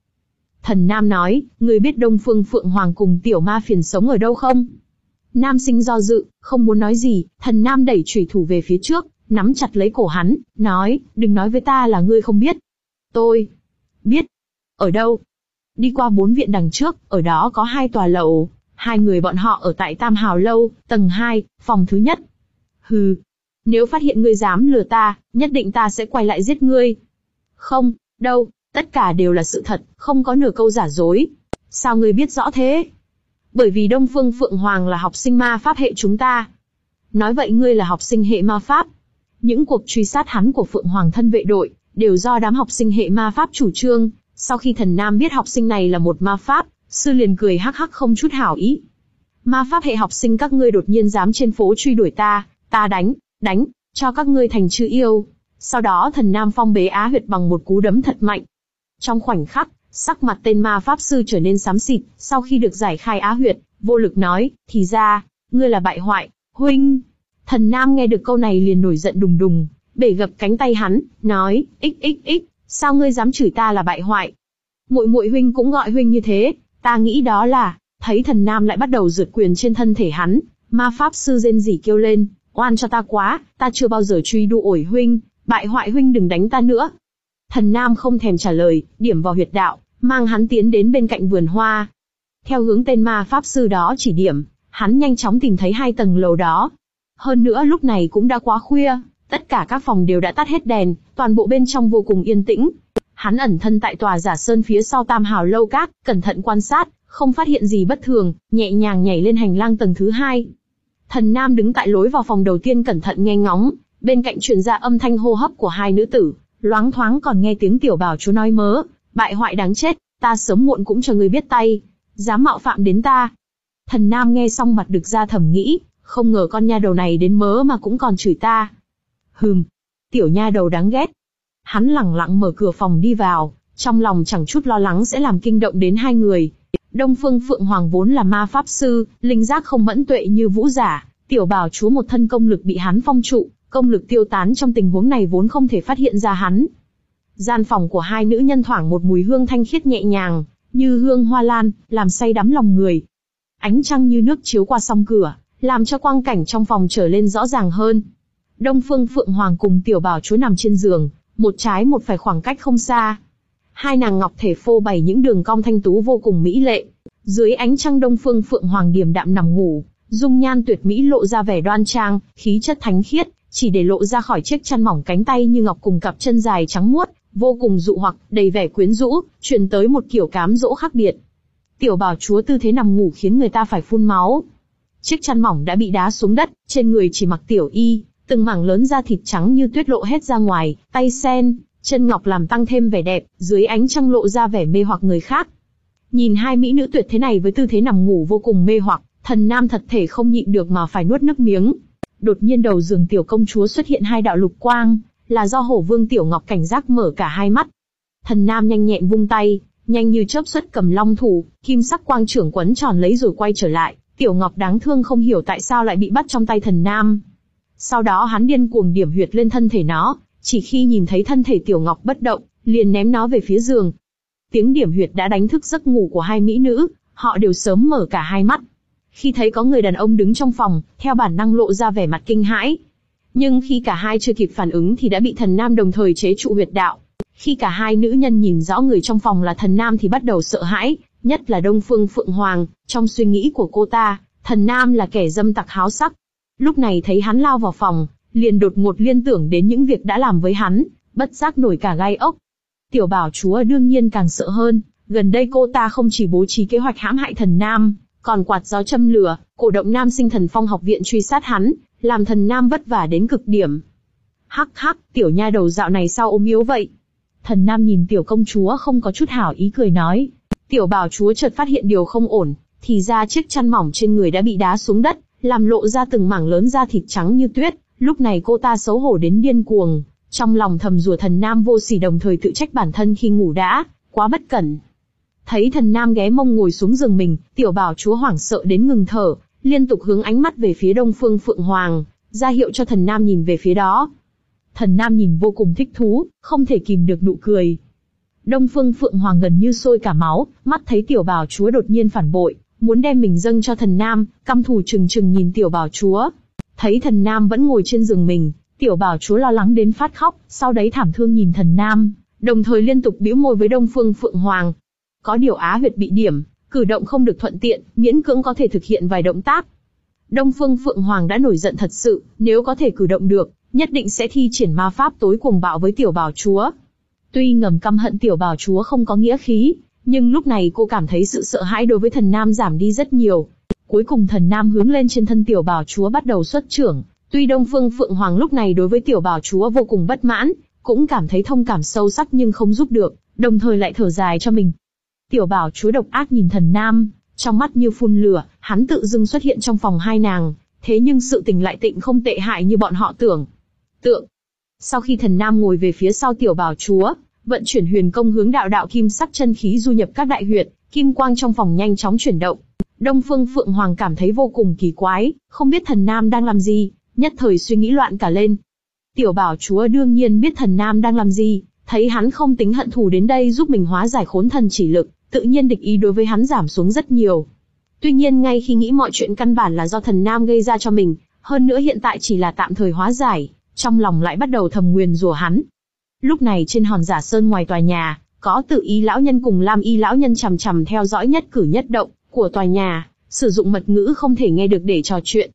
Thần Nam nói, ngươi biết Đông Phương Phượng Hoàng cùng tiểu ma phiền sống ở đâu không? Nam sinh do dự, không muốn nói gì, Thần Nam đẩy chủy thủ về phía trước, nắm chặt lấy cổ hắn, nói, đừng nói với ta là ngươi không biết. Tôi biết. Ở đâu? Đi qua bốn viện đằng trước, ở đó có hai tòa lầu, hai người bọn họ ở tại Tam Hào Lâu, tầng hai, phòng thứ nhất. Hừ, nếu phát hiện ngươi dám lừa ta, nhất định ta sẽ quay lại giết ngươi. Không, đâu, tất cả đều là sự thật, không có nửa câu giả dối. Sao ngươi biết rõ thế? Bởi vì Đông Phương Phượng Hoàng là học sinh ma pháp hệ chúng ta. Nói vậy ngươi là học sinh hệ ma pháp. Những cuộc truy sát hắn của Phượng Hoàng thân vệ đội, đều do đám học sinh hệ ma pháp chủ trương. Sau khi Thần Nam biết học sinh này là một ma pháp, sư liền cười hắc hắc không chút hảo ý. Ma pháp hệ học sinh các ngươi đột nhiên dám trên phố truy đuổi ta, ta đánh, đánh, cho các ngươi thành chư yêu. Sau đó Thần Nam phong bế Á huyệt bằng một cú đấm thật mạnh. Trong khoảnh khắc, sắc mặt tên ma pháp sư trở nên xám xịt, sau khi được giải khai Á huyệt, vô lực nói, thì ra, ngươi là bại hoại, huynh. Thần Nam nghe được câu này liền nổi giận đùng đùng, bể gập cánh tay hắn, nói, ích ích ích, sao ngươi dám chửi ta là bại hoại? Muội muội huynh cũng gọi huynh như thế, ta nghĩ đó là, thấy Thần Nam lại bắt đầu rượt quyền trên thân thể hắn, ma pháp sư rên rỉ kêu lên, oan cho ta quá, ta chưa bao giờ truy đu ổi huynh, bại hoại huynh đừng đánh ta nữa. Thần Nam không thèm trả lời, điểm vào huyệt đạo, mang hắn tiến đến bên cạnh vườn hoa. Theo hướng tên ma pháp sư đó chỉ điểm, hắn nhanh chóng tìm thấy hai tầng lầu đó. Hơn nữa lúc này cũng đã quá khuya, tất cả các phòng đều đã tắt hết đèn, toàn bộ bên trong vô cùng yên tĩnh. Hắn ẩn thân tại tòa giả sơn phía sau Tam Hào Lâu các, cẩn thận quan sát, không phát hiện gì bất thường, nhẹ nhàng nhảy lên hành lang tầng thứ hai. Thần Nam đứng tại lối vào phòng đầu tiên cẩn thận nghe ngóng, bên cạnh truyền ra âm thanh hô hấp của hai nữ tử, loáng thoáng còn nghe tiếng tiểu bảo chúa nói mớ, bại hoại đáng chết, ta sớm muộn cũng cho ngươi biết tay, dám mạo phạm đến ta. Thần Nam nghe xong mặt đực ra thầm nghĩ, không ngờ con nha đầu này đến mớ mà cũng còn chửi ta. Hừm, tiểu nha đầu đáng ghét. Hắn lẳng lặng mở cửa phòng đi vào, trong lòng chẳng chút lo lắng sẽ làm kinh động đến hai người. Đông Phương Phượng Hoàng vốn là ma pháp sư, linh giác không mẫn tuệ như vũ giả, tiểu bảo chúa một thân công lực bị hắn phong trụ, công lực tiêu tán trong tình huống này vốn không thể phát hiện ra hắn. Gian phòng của hai nữ nhân thoảng một mùi hương thanh khiết nhẹ nhàng, như hương hoa lan, làm say đắm lòng người. Ánh trăng như nước chiếu qua song cửa, làm cho quang cảnh trong phòng trở lên rõ ràng hơn. Đông Phương Phượng Hoàng cùng tiểu bảo chúa nằm trên giường, một trái một phải khoảng cách không xa. Hai nàng ngọc thể phô bày những đường cong thanh tú vô cùng mỹ lệ. Dưới ánh trăng Đông Phương Phượng Hoàng điềm đạm nằm ngủ, dung nhan tuyệt mỹ lộ ra vẻ đoan trang, khí chất thánh khiết, chỉ để lộ ra khỏi chiếc chăn mỏng cánh tay như ngọc cùng cặp chân dài trắng muốt, vô cùng dụ hoặc, đầy vẻ quyến rũ, truyền tới một kiểu cám dỗ khác biệt. Tiểu bảo chúa tư thế nằm ngủ khiến người ta phải phun máu. Chiếc chăn mỏng đã bị đá xuống đất, trên người chỉ mặc tiểu y, từng mảng lớn da thịt trắng như tuyết lộ hết ra ngoài, tay sen, chân ngọc làm tăng thêm vẻ đẹp, dưới ánh trăng lộ ra vẻ mê hoặc người khác. Nhìn hai mỹ nữ tuyệt thế này với tư thế nằm ngủ vô cùng mê hoặc, Thần Nam thật thể không nhịn được mà phải nuốt nước miếng. Đột nhiên đầu giường tiểu công chúa xuất hiện hai đạo lục quang, là do Hổ Vương Tiểu Ngọc cảnh giác mở cả hai mắt. Thần Nam nhanh nhẹn vung tay, nhanh như chớp xuất cầm long thủ, kim sắc quang trưởng quấn tròn lấy rồi quay trở lại. Tiểu Ngọc đáng thương không hiểu tại sao lại bị bắt trong tay Thần Nam. Sau đó hắn điên cuồng điểm huyệt lên thân thể nó, chỉ khi nhìn thấy thân thể Tiểu Ngọc bất động, liền ném nó về phía giường. Tiếng điểm huyệt đã đánh thức giấc ngủ của hai mỹ nữ, họ đều sớm mở cả hai mắt. Khi thấy có người đàn ông đứng trong phòng, theo bản năng lộ ra vẻ mặt kinh hãi. Nhưng khi cả hai chưa kịp phản ứng thì đã bị Thần Nam đồng thời chế trụ huyệt đạo. Khi cả hai nữ nhân nhìn rõ người trong phòng là Thần Nam thì bắt đầu sợ hãi, nhất là Đông Phương Phượng Hoàng, trong suy nghĩ của cô ta, Thần Nam là kẻ dâm tặc háo sắc. Lúc này thấy hắn lao vào phòng, liền đột ngột liên tưởng đến những việc đã làm với hắn, bất giác nổi cả gai ốc. Tiểu bảo chúa đương nhiên càng sợ hơn, gần đây cô ta không chỉ bố trí kế hoạch hãm hại Thần Nam, còn quạt gió châm lửa, cổ động nam sinh Thần Phong học viện truy sát hắn, làm Thần Nam vất vả đến cực điểm. Hắc hắc, tiểu nha đầu dạo này sao ốm yếu vậy? Thần Nam nhìn tiểu công chúa không có chút hảo ý cười nói. Tiểu bảo chúa chợt phát hiện điều không ổn, thì ra chiếc chăn mỏng trên người đã bị đá xuống đất, làm lộ ra từng mảng lớn da thịt trắng như tuyết. Lúc này cô ta xấu hổ đến điên cuồng, trong lòng thầm rủa Thần Nam vô sỉ, đồng thời tự trách bản thân khi ngủ đã quá bất cẩn. Thấy thần nam ghé mông ngồi xuống giường mình, tiểu bảo chúa hoảng sợ đến ngừng thở, liên tục hướng ánh mắt về phía Đông Phương Phượng Hoàng, ra hiệu cho thần nam nhìn về phía đó. Thần nam nhìn vô cùng thích thú, không thể kìm được nụ cười. Đông Phương Phượng Hoàng gần như sôi cả máu, mắt thấy tiểu bảo chúa đột nhiên phản bội, muốn đem mình dâng cho thần nam, căm thù trừng trừng nhìn tiểu bảo chúa. Thấy thần nam vẫn ngồi trên giường mình, tiểu bảo chúa lo lắng đến phát khóc, sau đấy thảm thương nhìn thần nam, đồng thời liên tục bĩu môi với Đông Phương Phượng Hoàng. Có điều á huyệt bị điểm, cử động không được thuận tiện, miễn cưỡng có thể thực hiện vài động tác. Đông Phương Phượng Hoàng đã nổi giận thật sự, nếu có thể cử động được, nhất định sẽ thi triển ma pháp tối cuồng bạo với tiểu bảo chúa. Tuy ngầm căm hận tiểu bảo chúa không có nghĩa khí, nhưng lúc này cô cảm thấy sự sợ hãi đối với thần nam giảm đi rất nhiều. Cuối cùng thần nam hướng lên trên thân tiểu bảo chúa bắt đầu xuất chưởng. Tuy Đông Phương Phượng Hoàng lúc này đối với tiểu bảo chúa vô cùng bất mãn, cũng cảm thấy thông cảm sâu sắc nhưng không giúp được, đồng thời lại thở dài cho mình. Tiểu bảo chúa độc ác nhìn thần nam, trong mắt như phun lửa, hắn tự dưng xuất hiện trong phòng hai nàng, thế nhưng sự tình lại tịnh không tệ hại như bọn họ tưởng. Tượng. Sau khi thần nam ngồi về phía sau tiểu bảo chúa, vận chuyển huyền công hướng đạo đạo kim sắc chân khí du nhập các đại huyệt, kim quang trong phòng nhanh chóng chuyển động. Đông Phương Phượng Hoàng cảm thấy vô cùng kỳ quái, không biết thần nam đang làm gì, nhất thời suy nghĩ loạn cả lên. Tiểu bảo chúa đương nhiên biết thần nam đang làm gì, thấy hắn không tính hận thù đến đây giúp mình hóa giải khốn thần chỉ lực, tự nhiên địch ý đối với hắn giảm xuống rất nhiều. Tuy nhiên ngay khi nghĩ mọi chuyện căn bản là do thần nam gây ra cho mình, hơn nữa hiện tại chỉ là tạm thời hóa giải, trong lòng lại bắt đầu thầm nguyền rủa hắn. Lúc này trên hòn giả sơn ngoài tòa nhà, có Tự Y lão nhân cùng Lam Y lão nhân chằm chằm theo dõi nhất cử nhất động của tòa nhà, sử dụng mật ngữ không thể nghe được để trò chuyện.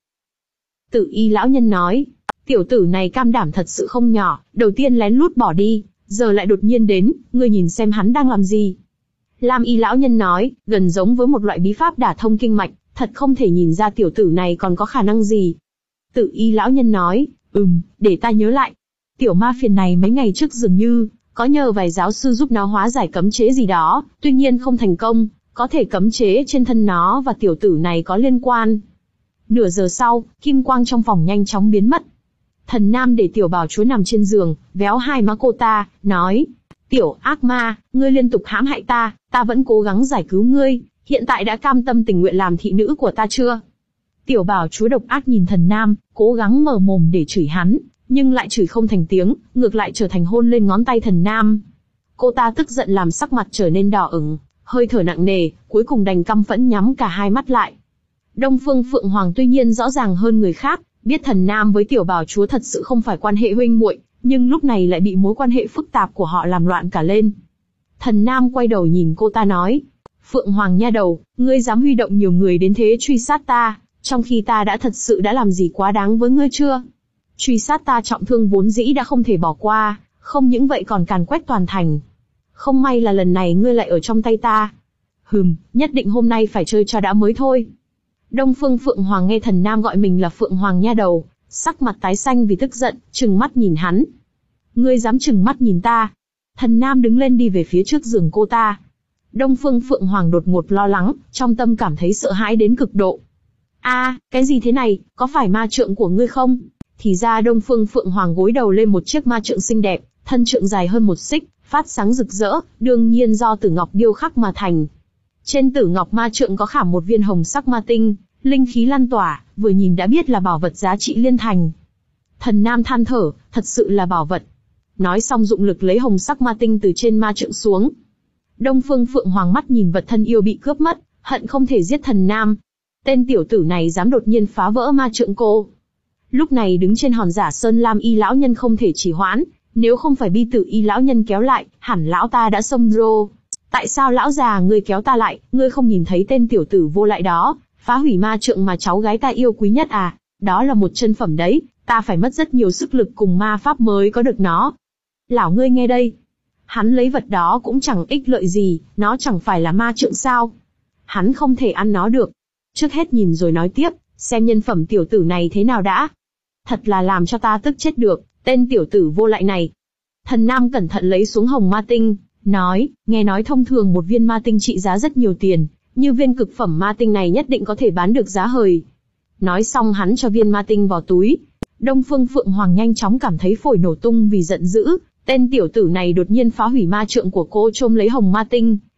Tự Y lão nhân nói, tiểu tử này cam đảm thật sự không nhỏ, đầu tiên lén lút bỏ đi, giờ lại đột nhiên đến, ngươi nhìn xem hắn đang làm gì. Lam Y lão nhân nói, gần giống với một loại bí pháp đả thông kinh mạch, thật không thể nhìn ra tiểu tử này còn có khả năng gì. Tự Y lão nhân nói, ừm, để ta nhớ lại. Tiểu ma phiền này mấy ngày trước dường như có nhờ vài giáo sư giúp nó hóa giải cấm chế gì đó, tuy nhiên không thành công, có thể cấm chế trên thân nó và tiểu tử này có liên quan. Nửa giờ sau, kim quang trong phòng nhanh chóng biến mất. Thần nam để tiểu bảo chúa nằm trên giường, véo hai má cô ta, nói, tiểu ác ma, ngươi liên tục hãm hại ta, ta vẫn cố gắng giải cứu ngươi, hiện tại đã cam tâm tình nguyện làm thị nữ của ta chưa? Tiểu bảo chúa độc ác nhìn thần nam, cố gắng mở mồm để chửi hắn, nhưng lại chửi không thành tiếng, ngược lại trở thành hôn lên ngón tay thần nam. Cô ta tức giận làm sắc mặt trở nên đỏ ửng, hơi thở nặng nề, cuối cùng đành căm phẫn nhắm cả hai mắt lại. Đông Phương Phượng Hoàng tuy nhiên rõ ràng hơn người khác, biết thần nam với tiểu bảo chúa thật sự không phải quan hệ huynh muội, nhưng lúc này lại bị mối quan hệ phức tạp của họ làm loạn cả lên. Thần nam quay đầu nhìn cô ta nói, Phượng Hoàng nha đầu, ngươi dám huy động nhiều người đến thế truy sát ta, trong khi ta đã thật sự đã làm gì quá đáng với ngươi chưa? Truy sát ta trọng thương vốn dĩ đã không thể bỏ qua, không những vậy còn càn quét toàn thành. Không may là lần này ngươi lại ở trong tay ta. Hừm, nhất định hôm nay phải chơi cho đã mới thôi. Đông Phương Phượng Hoàng nghe thần nam gọi mình là Phượng Hoàng nha đầu, sắc mặt tái xanh vì tức giận, trừng mắt nhìn hắn. Ngươi dám trừng mắt nhìn ta? Thần nam đứng lên đi về phía trước giường cô ta. Đông Phương Phượng Hoàng đột ngột lo lắng, trong tâm cảm thấy sợ hãi đến cực độ. A, à, cái gì thế này, có phải ma trượng của ngươi không? Thì ra Đông Phương Phượng Hoàng gối đầu lên một chiếc ma trượng xinh đẹp, thân trượng dài hơn một xích, phát sáng rực rỡ, đương nhiên do tử ngọc điêu khắc mà thành. Trên tử ngọc ma trượng có khảm một viên hồng sắc ma tinh, linh khí lan tỏa, vừa nhìn đã biết là bảo vật giá trị liên thành. Thần nam than thở, thật sự là bảo vật. Nói xong dụng lực lấy hồng sắc ma tinh từ trên ma trượng xuống. Đông Phương Phượng Hoàng mắt nhìn vật thân yêu bị cướp mất, hận không thể giết thần nam. Tên tiểu tử này dám đột nhiên phá vỡ ma trượng cô. Lúc này đứng trên hòn giả sơn Lam Y lão nhân không thể trì hoãn, nếu không phải bi Tự Y lão nhân kéo lại, hẳn lão ta đã xông rô. Tại sao lão già ngươi kéo ta lại, ngươi không nhìn thấy tên tiểu tử vô lại đó, phá hủy ma trượng mà cháu gái ta yêu quý nhất à? Đó là một chân phẩm đấy, ta phải mất rất nhiều sức lực cùng ma pháp mới có được nó. Lão ngươi nghe đây, hắn lấy vật đó cũng chẳng ích lợi gì, nó chẳng phải là ma trượng sao? Hắn không thể ăn nó được. Trước hết nhìn rồi nói tiếp, xem nhân phẩm tiểu tử này thế nào đã. Thật là làm cho ta tức chết được, tên tiểu tử vô lại này. Thần nam cẩn thận lấy xuống hồng ma tinh, nói, nghe nói thông thường một viên ma tinh trị giá rất nhiều tiền, như viên cực phẩm ma tinh này nhất định có thể bán được giá hời. Nói xong hắn cho viên ma tinh vào túi. Đông Phương Phượng Hoàng nhanh chóng cảm thấy phổi nổ tung vì giận dữ, tên tiểu tử này đột nhiên phá hủy ma trượng của cô trôm lấy hồng ma tinh,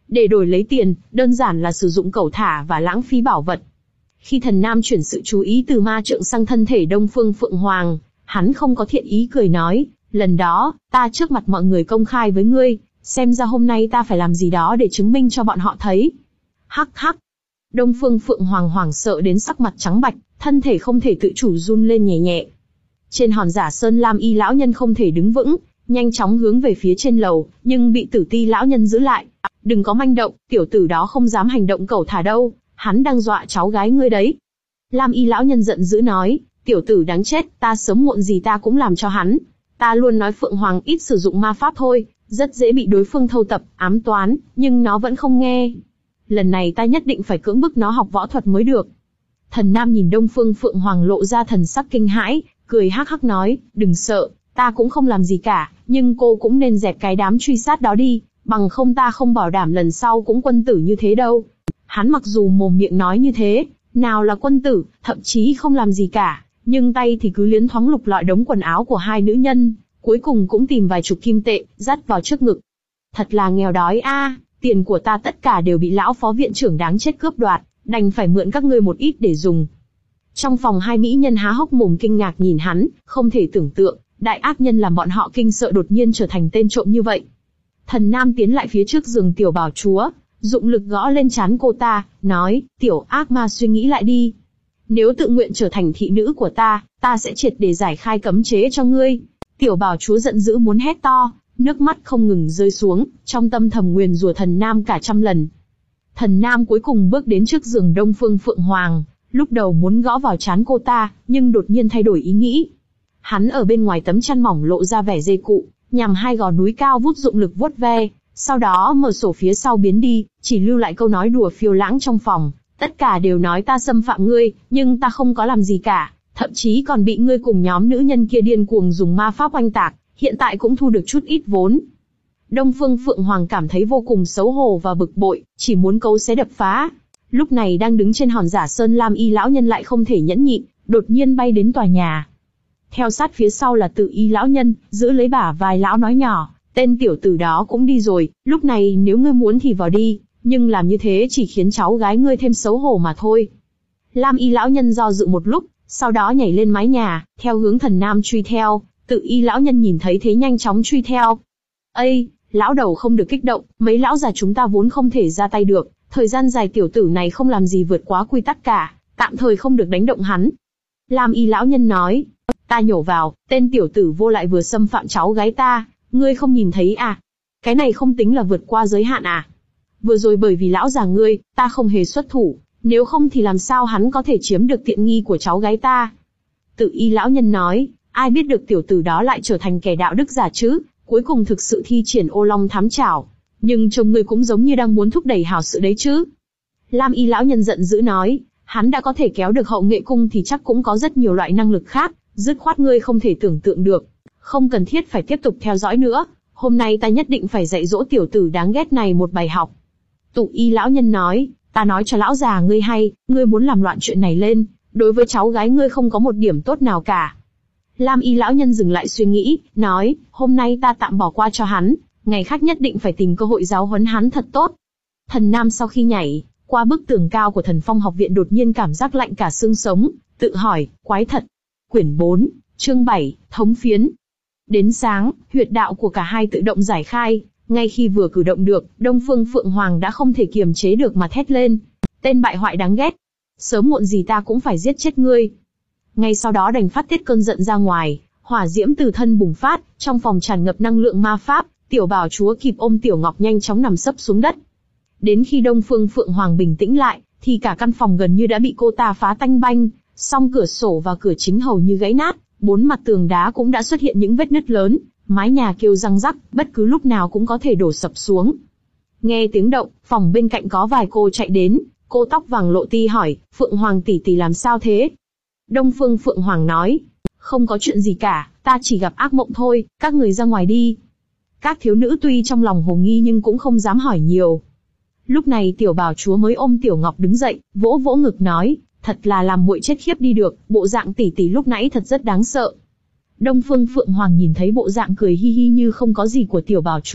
để đổi lấy tiền, đơn giản là sử dụng cẩu thả và lãng phí bảo vật. Khi Thần Nam chuyển sự chú ý từ ma trượng sang thân thể Đông Phương Phượng Hoàng, hắn không có thiện ý cười nói, lần đó, ta trước mặt mọi người công khai với ngươi, xem ra hôm nay ta phải làm gì đó để chứng minh cho bọn họ thấy. Hắc hắc. Đông Phương Phượng Hoàng hoảng sợ đến sắc mặt trắng bạch, thân thể không thể tự chủ run lên nhẹ nhẹ. Trên hòn giả sơn lam y lão nhân không thể đứng vững, nhanh chóng hướng về phía trên lầu, nhưng bị Tử Ti lão nhân giữ lại. Đừng có manh động, tiểu tử đó không dám hành động cẩu thả đâu, hắn đang dọa cháu gái ngươi đấy. Lam y lão nhân giận dữ nói, tiểu tử đáng chết, ta sớm muộn gì ta cũng làm cho hắn. Ta luôn nói Phượng Hoàng ít sử dụng ma pháp thôi, rất dễ bị đối phương thâu tập, ám toán, nhưng nó vẫn không nghe. Lần này ta nhất định phải cưỡng bức nó học võ thuật mới được. Thần Nam nhìn Đông Phương Phượng Hoàng lộ ra thần sắc kinh hãi, cười hắc hắc nói, đừng sợ, ta cũng không làm gì cả, nhưng cô cũng nên dẹp cái đám truy sát đó đi, bằng không ta không bảo đảm lần sau cũng quân tử như thế đâu. Hắn mặc dù mồm miệng nói như thế, nào là quân tử, thậm chí không làm gì cả, nhưng tay thì cứ liến thoáng lục lọi đống quần áo của hai nữ nhân, cuối cùng cũng tìm vài chục kim tệ, dắt vào trước ngực. Thật là nghèo đói a, tiền của ta tất cả đều bị lão phó viện trưởng đáng chết cướp đoạt, đành phải mượn các ngươi một ít để dùng. Trong phòng hai mỹ nhân há hốc mồm kinh ngạc nhìn hắn, không thể tưởng tượng, đại ác nhân làm bọn họ kinh sợ đột nhiên trở thành tên trộm như vậy. Thần Nam tiến lại phía trước giường tiểu bảo chúa, dụng lực gõ lên trán cô ta, nói, tiểu ác ma suy nghĩ lại đi. Nếu tự nguyện trở thành thị nữ của ta, ta sẽ triệt để giải khai cấm chế cho ngươi. Tiểu bảo chúa giận dữ muốn hét to, nước mắt không ngừng rơi xuống, trong tâm thầm nguyền rủa Thần Nam cả trăm lần. Thần Nam cuối cùng bước đến trước giường Đông Phương Phượng Hoàng, lúc đầu muốn gõ vào trán cô ta, nhưng đột nhiên thay đổi ý nghĩ. Hắn ở bên ngoài tấm chăn mỏng lộ ra vẻ dê cụ, nhằm hai gò núi cao vút dụng lực vuốt ve, sau đó mở sổ phía sau biến đi, chỉ lưu lại câu nói đùa phiêu lãng trong phòng. Tất cả đều nói ta xâm phạm ngươi, nhưng ta không có làm gì cả, thậm chí còn bị ngươi cùng nhóm nữ nhân kia điên cuồng dùng ma pháp oanh tạc, hiện tại cũng thu được chút ít vốn. Đông Phương Phượng Hoàng cảm thấy vô cùng xấu hổ và bực bội, chỉ muốn cấu xé đập phá. Lúc này đang đứng trên hòn giả sơn lam y lão nhân lại không thể nhẫn nhịn, đột nhiên bay đến tòa nhà. Theo sát phía sau là Tử Y lão nhân, giữ lấy bả vai lão nói nhỏ, tên tiểu tử đó cũng đi rồi, lúc này nếu ngươi muốn thì vào đi, nhưng làm như thế chỉ khiến cháu gái ngươi thêm xấu hổ mà thôi. Lam y lão nhân do dự một lúc, sau đó nhảy lên mái nhà, theo hướng Thần Nam truy theo. Tử Y lão nhân nhìn thấy thế nhanh chóng truy theo. Ây, lão đầu không được kích động, mấy lão già chúng ta vốn không thể ra tay được, thời gian dài tiểu tử này không làm gì vượt quá quy tắc cả, tạm thời không được đánh động hắn. Lam y lão nhân nói, ta nhổ vào, tên tiểu tử vô lại vừa xâm phạm cháu gái ta, ngươi không nhìn thấy à? Cái này không tính là vượt qua giới hạn à? Vừa rồi bởi vì lão già ngươi, ta không hề xuất thủ, nếu không thì làm sao hắn có thể chiếm được tiện nghi của cháu gái ta? Tử Y lão nhân nói, ai biết được tiểu tử đó lại trở thành kẻ đạo đức giả chứ, cuối cùng thực sự thi triển ô long thám chảo. Nhưng trông ngươi cũng giống như đang muốn thúc đẩy hảo sự đấy chứ. Lam y lão nhân giận dữ nói, hắn đã có thể kéo được hậu nghệ cung thì chắc cũng có rất nhiều loại năng lực khác, dứt khoát ngươi không thể tưởng tượng được. Không cần thiết phải tiếp tục theo dõi nữa, hôm nay ta nhất định phải dạy dỗ tiểu tử đáng ghét này một bài học. Tụ y lão nhân nói, ta nói cho lão già ngươi hay, ngươi muốn làm loạn chuyện này lên, đối với cháu gái ngươi không có một điểm tốt nào cả. Lam y lão nhân dừng lại suy nghĩ, nói, hôm nay ta tạm bỏ qua cho hắn, ngày khác nhất định phải tìm cơ hội giáo huấn hắn thật tốt. Thần Nam sau khi nhảy qua bức tường cao của Thần Phong học viện đột nhiên cảm giác lạnh cả xương sống, tự hỏi, quái thật. Quyển bốn, chương bảy, thống phiến. Đến sáng, huyệt đạo của cả hai tự động giải khai, ngay khi vừa cử động được, Đông Phương Phượng Hoàng đã không thể kiềm chế được mà thét lên. Tên bại hoại đáng ghét. Sớm muộn gì ta cũng phải giết chết ngươi. Ngay sau đó đành phát tiết cơn giận ra ngoài, hỏa diễm từ thân bùng phát, trong phòng tràn ngập năng lượng ma pháp, tiểu bảo chúa kịp ôm Tiểu Ngọc nhanh chóng nằm sấp xuống đất. Đến khi Đông Phương Phượng Hoàng bình tĩnh lại, thì cả căn phòng gần như đã bị cô ta phá tanh banh, song cửa sổ và cửa chính hầu như gãy nát, bốn mặt tường đá cũng đã xuất hiện những vết nứt lớn, mái nhà kêu răng rắc, bất cứ lúc nào cũng có thể đổ sập xuống. Nghe tiếng động, phòng bên cạnh có vài cô chạy đến, cô tóc vàng lộ ti hỏi, Phượng Hoàng tỷ tỷ làm sao thế? Đông Phương Phượng Hoàng nói, không có chuyện gì cả, ta chỉ gặp ác mộng thôi, các người ra ngoài đi. Các thiếu nữ tuy trong lòng hồ nghi nhưng cũng không dám hỏi nhiều. Lúc này tiểu bảo chúa mới ôm Tiểu Ngọc đứng dậy, vỗ vỗ ngực nói, thật là làm muội chết khiếp đi được, bộ dạng tỷ tỷ lúc nãy thật rất đáng sợ. Đông Phương Phượng Hoàng nhìn thấy bộ dạng cười hi hi như không có gì của tiểu bảo chúa,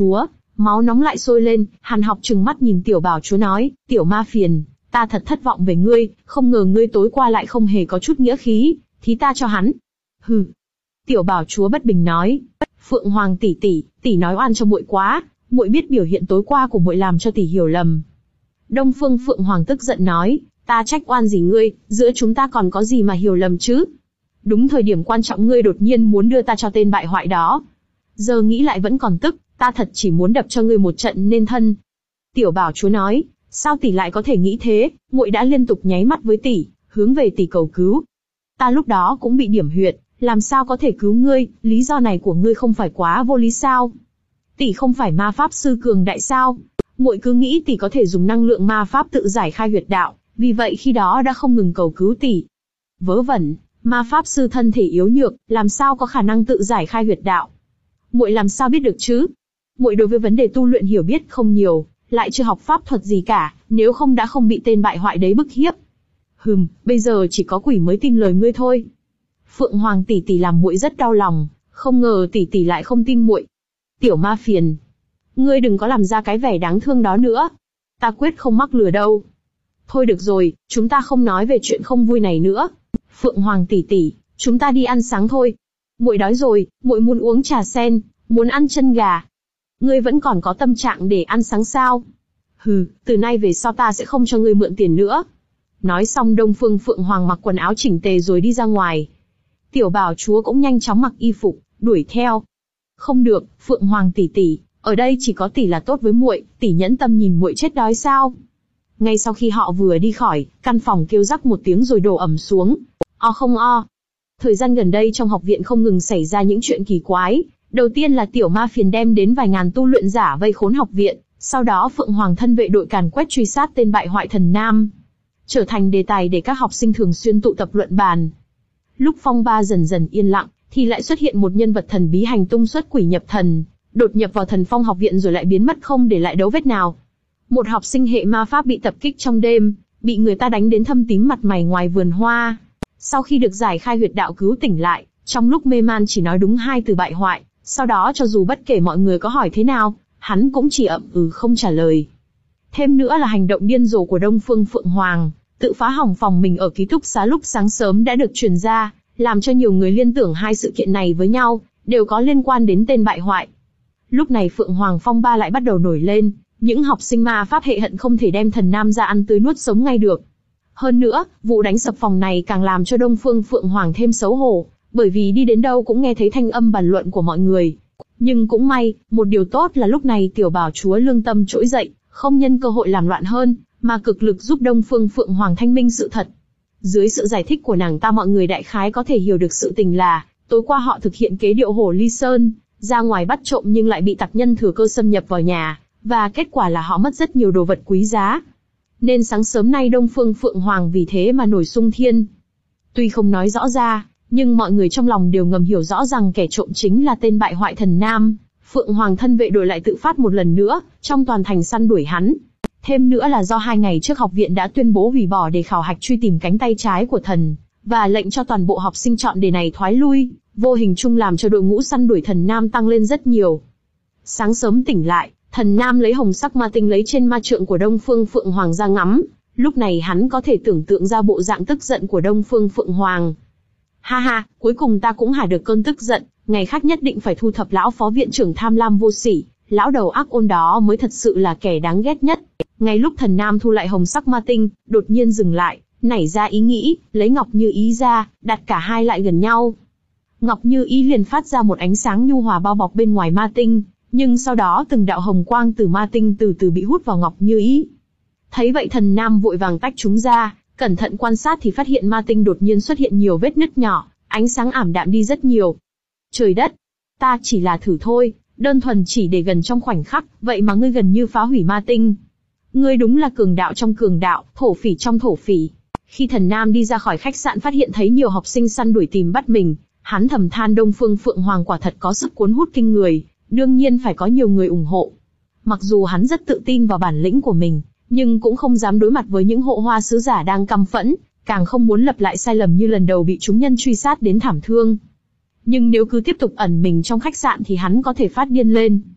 Máu nóng lại sôi lên, Hàn Học trừng mắt nhìn tiểu bảo chúa nói, tiểu ma phiền, ta thật thất vọng về ngươi, không ngờ ngươi tối qua lại không hề có chút nghĩa khí, thí ta cho hắn. Hừ. Tiểu bảo chúa bất bình nói, Phượng Hoàng tỷ tỷ, tỷ nói oan cho muội quá, muội biết biểu hiện tối qua của muội làm cho tỷ hiểu lầm. Đông Phương Phượng Hoàng tức giận nói, ta trách oan gì ngươi, giữa chúng ta còn có gì mà hiểu lầm chứ? Đúng thời điểm quan trọng ngươi đột nhiên muốn đưa ta cho tên bại hoại đó. Giờ nghĩ lại vẫn còn tức, ta thật chỉ muốn đập cho ngươi một trận nên thân. Tiểu bảo chúa nói, sao tỷ lại có thể nghĩ thế, muội đã liên tục nháy mắt với tỷ, hướng về tỷ cầu cứu. Ta lúc đó cũng bị điểm huyệt, làm sao có thể cứu ngươi, lý do này của ngươi không phải quá vô lý sao? Tỷ không phải ma pháp sư cường đại sao? Muội cứ nghĩ tỷ có thể dùng năng lượng ma pháp tự giải khai huyệt đạo, vì vậy khi đó đã không ngừng cầu cứu tỷ. Vớ vẩn, ma pháp sư thân thể yếu nhược, làm sao có khả năng tự giải khai huyệt đạo? Muội làm sao biết được chứ? Muội đối với vấn đề tu luyện hiểu biết không nhiều, lại chưa học pháp thuật gì cả, nếu không đã không bị tên bại hoại đấy bức hiếp. Hừm, bây giờ chỉ có quỷ mới tin lời ngươi thôi. Phượng Hoàng tỷ tỷ làm muội rất đau lòng, không ngờ tỷ tỷ lại không tin muội. Tiểu ma phiền, ngươi đừng có làm ra cái vẻ đáng thương đó nữa. Ta quyết không mắc lừa đâu. Thôi được rồi, chúng ta không nói về chuyện không vui này nữa. Phượng Hoàng tỷ tỷ, chúng ta đi ăn sáng thôi. Muội đói rồi, muội muốn uống trà sen, muốn ăn chân gà. Ngươi vẫn còn có tâm trạng để ăn sáng sao? Hừ, từ nay về sau ta sẽ không cho ngươi mượn tiền nữa. Nói xong Đông Phương Phượng Hoàng mặc quần áo chỉnh tề rồi đi ra ngoài. Tiểu bảo chúa cũng nhanh chóng mặc y phục, đuổi theo. Không được, Phượng Hoàng tỷ tỷ, ở đây chỉ có tỷ là tốt với muội, tỷ nhẫn tâm nhìn muội chết đói sao? Ngay sau khi họ vừa đi khỏi, căn phòng kêu rắc một tiếng rồi đổ ầm xuống. O không o. Thời gian gần đây trong học viện không ngừng xảy ra những chuyện kỳ quái. Đầu tiên là tiểu ma phiền đem đến vài ngàn tu luyện giả vây khốn học viện, sau đó Phượng Hoàng thân vệ đội càn quét truy sát tên bại hoại thần nam, trở thành đề tài để các học sinh thường xuyên tụ tập luận bàn. Lúc phong ba dần dần yên lặng, thì lại xuất hiện một nhân vật thần bí hành tung xuất quỷ nhập thần, đột nhập vào thần phong học viện rồi lại biến mất không để lại dấu vết nào. Một học sinh hệ ma pháp bị tập kích trong đêm, bị người ta đánh đến thâm tím mặt mày ngoài vườn hoa. Sau khi được giải khai huyệt đạo cứu tỉnh lại, trong lúc mê man chỉ nói đúng hai từ bại hoại, sau đó cho dù bất kể mọi người có hỏi thế nào, hắn cũng chỉ ậm ừ không trả lời. Thêm nữa là hành động điên rồ của Đông Phương Phượng Hoàng, tự phá hỏng phòng mình ở ký túc xá lúc sáng sớm đã được truyền ra, làm cho nhiều người liên tưởng hai sự kiện này với nhau, đều có liên quan đến tên bại hoại. Lúc này Phượng Hoàng phong ba lại bắt đầu nổi lên, những học sinh ma pháp hệ hận không thể đem thần nam ra ăn tươi nuốt sống ngay được. Hơn nữa, vụ đánh sập phòng này càng làm cho Đông Phương Phượng Hoàng thêm xấu hổ, bởi vì đi đến đâu cũng nghe thấy thanh âm bàn luận của mọi người. Nhưng cũng may, một điều tốt là lúc này tiểu bảo chúa lương tâm trỗi dậy, không nhân cơ hội làm loạn hơn, mà cực lực giúp Đông Phương Phượng Hoàng thanh minh sự thật. Dưới sự giải thích của nàng ta mọi người đại khái có thể hiểu được sự tình là, tối qua họ thực hiện kế điệu hổ ly sơn, ra ngoài bắt trộm nhưng lại bị tặc nhân thừa cơ xâm nhập vào nhà, và kết quả là họ mất rất nhiều đồ vật quý giá. Nên sáng sớm nay Đông Phương Phượng Hoàng vì thế mà nổi xung thiên. Tuy không nói rõ ra, nhưng mọi người trong lòng đều ngầm hiểu rõ rằng kẻ trộm chính là tên bại hoại thần nam. Phượng Hoàng thân vệ đội lại tự phát một lần nữa, trong toàn thành săn đuổi hắn. Thêm nữa là do hai ngày trước học viện đã tuyên bố hủy bỏ đề khảo hạch truy tìm cánh tay trái của thần, và lệnh cho toàn bộ học sinh chọn đề này thoái lui, vô hình chung làm cho đội ngũ săn đuổi thần nam tăng lên rất nhiều. Sáng sớm tỉnh lại, thần nam lấy hồng sắc ma tinh lấy trên ma trượng của Đông Phương Phượng Hoàng ra ngắm, lúc này hắn có thể tưởng tượng ra bộ dạng tức giận của Đông Phương Phượng Hoàng. Ha ha, cuối cùng ta cũng hả được cơn tức giận, ngày khác nhất định phải thu thập lão phó viện trưởng tham lam vô sỉ, lão đầu ác ôn đó mới thật sự là kẻ đáng ghét nhất. Ngay lúc thần nam thu lại hồng sắc ma tinh, đột nhiên dừng lại, nảy ra ý nghĩ, lấy Ngọc Như Ý ra, đặt cả hai lại gần nhau. Ngọc Như Ý liền phát ra một ánh sáng nhu hòa bao bọc bên ngoài ma tinh, nhưng sau đó từng đạo hồng quang từ ma tinh từ từ bị hút vào Ngọc Như Ý. Thấy vậy thần nam vội vàng tách chúng ra, cẩn thận quan sát thì phát hiện ma tinh đột nhiên xuất hiện nhiều vết nứt nhỏ, ánh sáng ảm đạm đi rất nhiều. Trời đất, ta chỉ là thử thôi, đơn thuần chỉ để gần trong khoảnh khắc, vậy mà ngươi gần như phá hủy ma tinh. Ngươi đúng là cường đạo trong cường đạo, thổ phỉ trong thổ phỉ. Khi thần nam đi ra khỏi khách sạn phát hiện thấy nhiều học sinh săn đuổi tìm bắt mình, hắn thầm than Đông Phương Phượng Hoàng quả thật có sức cuốn hút kinh người, đương nhiên phải có nhiều người ủng hộ. Mặc dù hắn rất tự tin vào bản lĩnh của mình, nhưng cũng không dám đối mặt với những hộ hoa sứ giả đang căm phẫn, càng không muốn lặp lại sai lầm như lần đầu bị chúng nhân truy sát đến thảm thương. Nhưng nếu cứ tiếp tục ẩn mình trong khách sạn thì hắn có thể phát điên lên.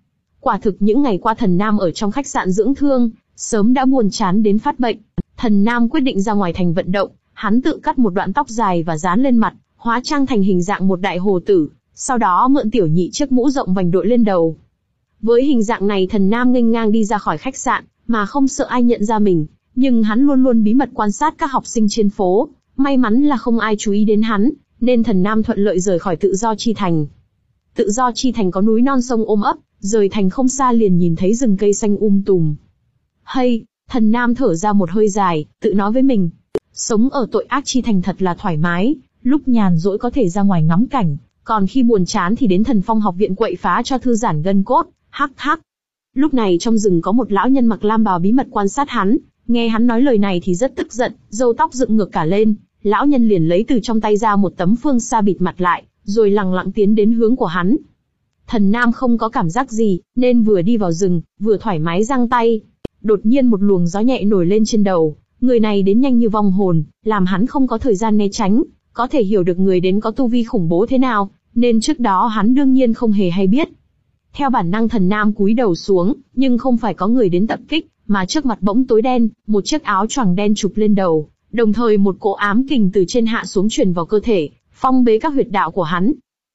Quả thực những ngày qua Thần Nam ở trong khách sạn dưỡng thương, sớm đã buồn chán đến phát bệnh. Thần Nam quyết định ra ngoài thành vận động, hắn tự cắt một đoạn tóc dài và dán lên mặt, hóa trang thành hình dạng một đại hồ tử, sau đó mượn tiểu nhị chiếc mũ rộng vành đội lên đầu. Với hình dạng này Thần Nam nghênh ngang đi ra khỏi khách sạn, mà không sợ ai nhận ra mình, nhưng hắn luôn luôn bí mật quan sát các học sinh trên phố, may mắn là không ai chú ý đến hắn, nên Thần Nam thuận lợi rời khỏi Tự Do Chi Thành. Tự Do Chi Thành có núi non sông ôm ấp, rời thành không xa liền nhìn thấy rừng cây xanh um tùm. Hay, Thần Nam thở ra một hơi dài, tự nói với mình, sống ở Tội Ác Chi Thành thật là thoải mái, lúc nhàn rỗi có thể ra ngoài ngắm cảnh, còn khi buồn chán thì đến Thần Phong học viện quậy phá cho thư giãn gân cốt, hắc hắc. Lúc này trong rừng có một lão nhân mặc lam bào bí mật quan sát hắn, nghe hắn nói lời này thì rất tức giận, râu tóc dựng ngược cả lên, lão nhân liền lấy từ trong tay ra một tấm phương sa bịt mặt lại, rồi lẳng lặng tiến đến hướng của hắn. Thần Nam không có cảm giác gì, nên vừa đi vào rừng, vừa thoải mái giang tay. Đột nhiên một luồng gió nhẹ nổi lên trên đầu, người này đến nhanh như vong hồn, làm hắn không có thời gian né tránh, có thể hiểu được người đến có tu vi khủng bố thế nào, nên trước đó hắn đương nhiên không hề hay biết. Theo bản năng Thần Nam cúi đầu xuống, nhưng không phải có người đến tập kích, mà trước mặt bỗng tối đen, một chiếc áo choàng đen chụp lên đầu, đồng thời một cỗ ám kình từ trên hạ xuống truyền vào cơ thể, phong bế các huyệt đạo của hắn.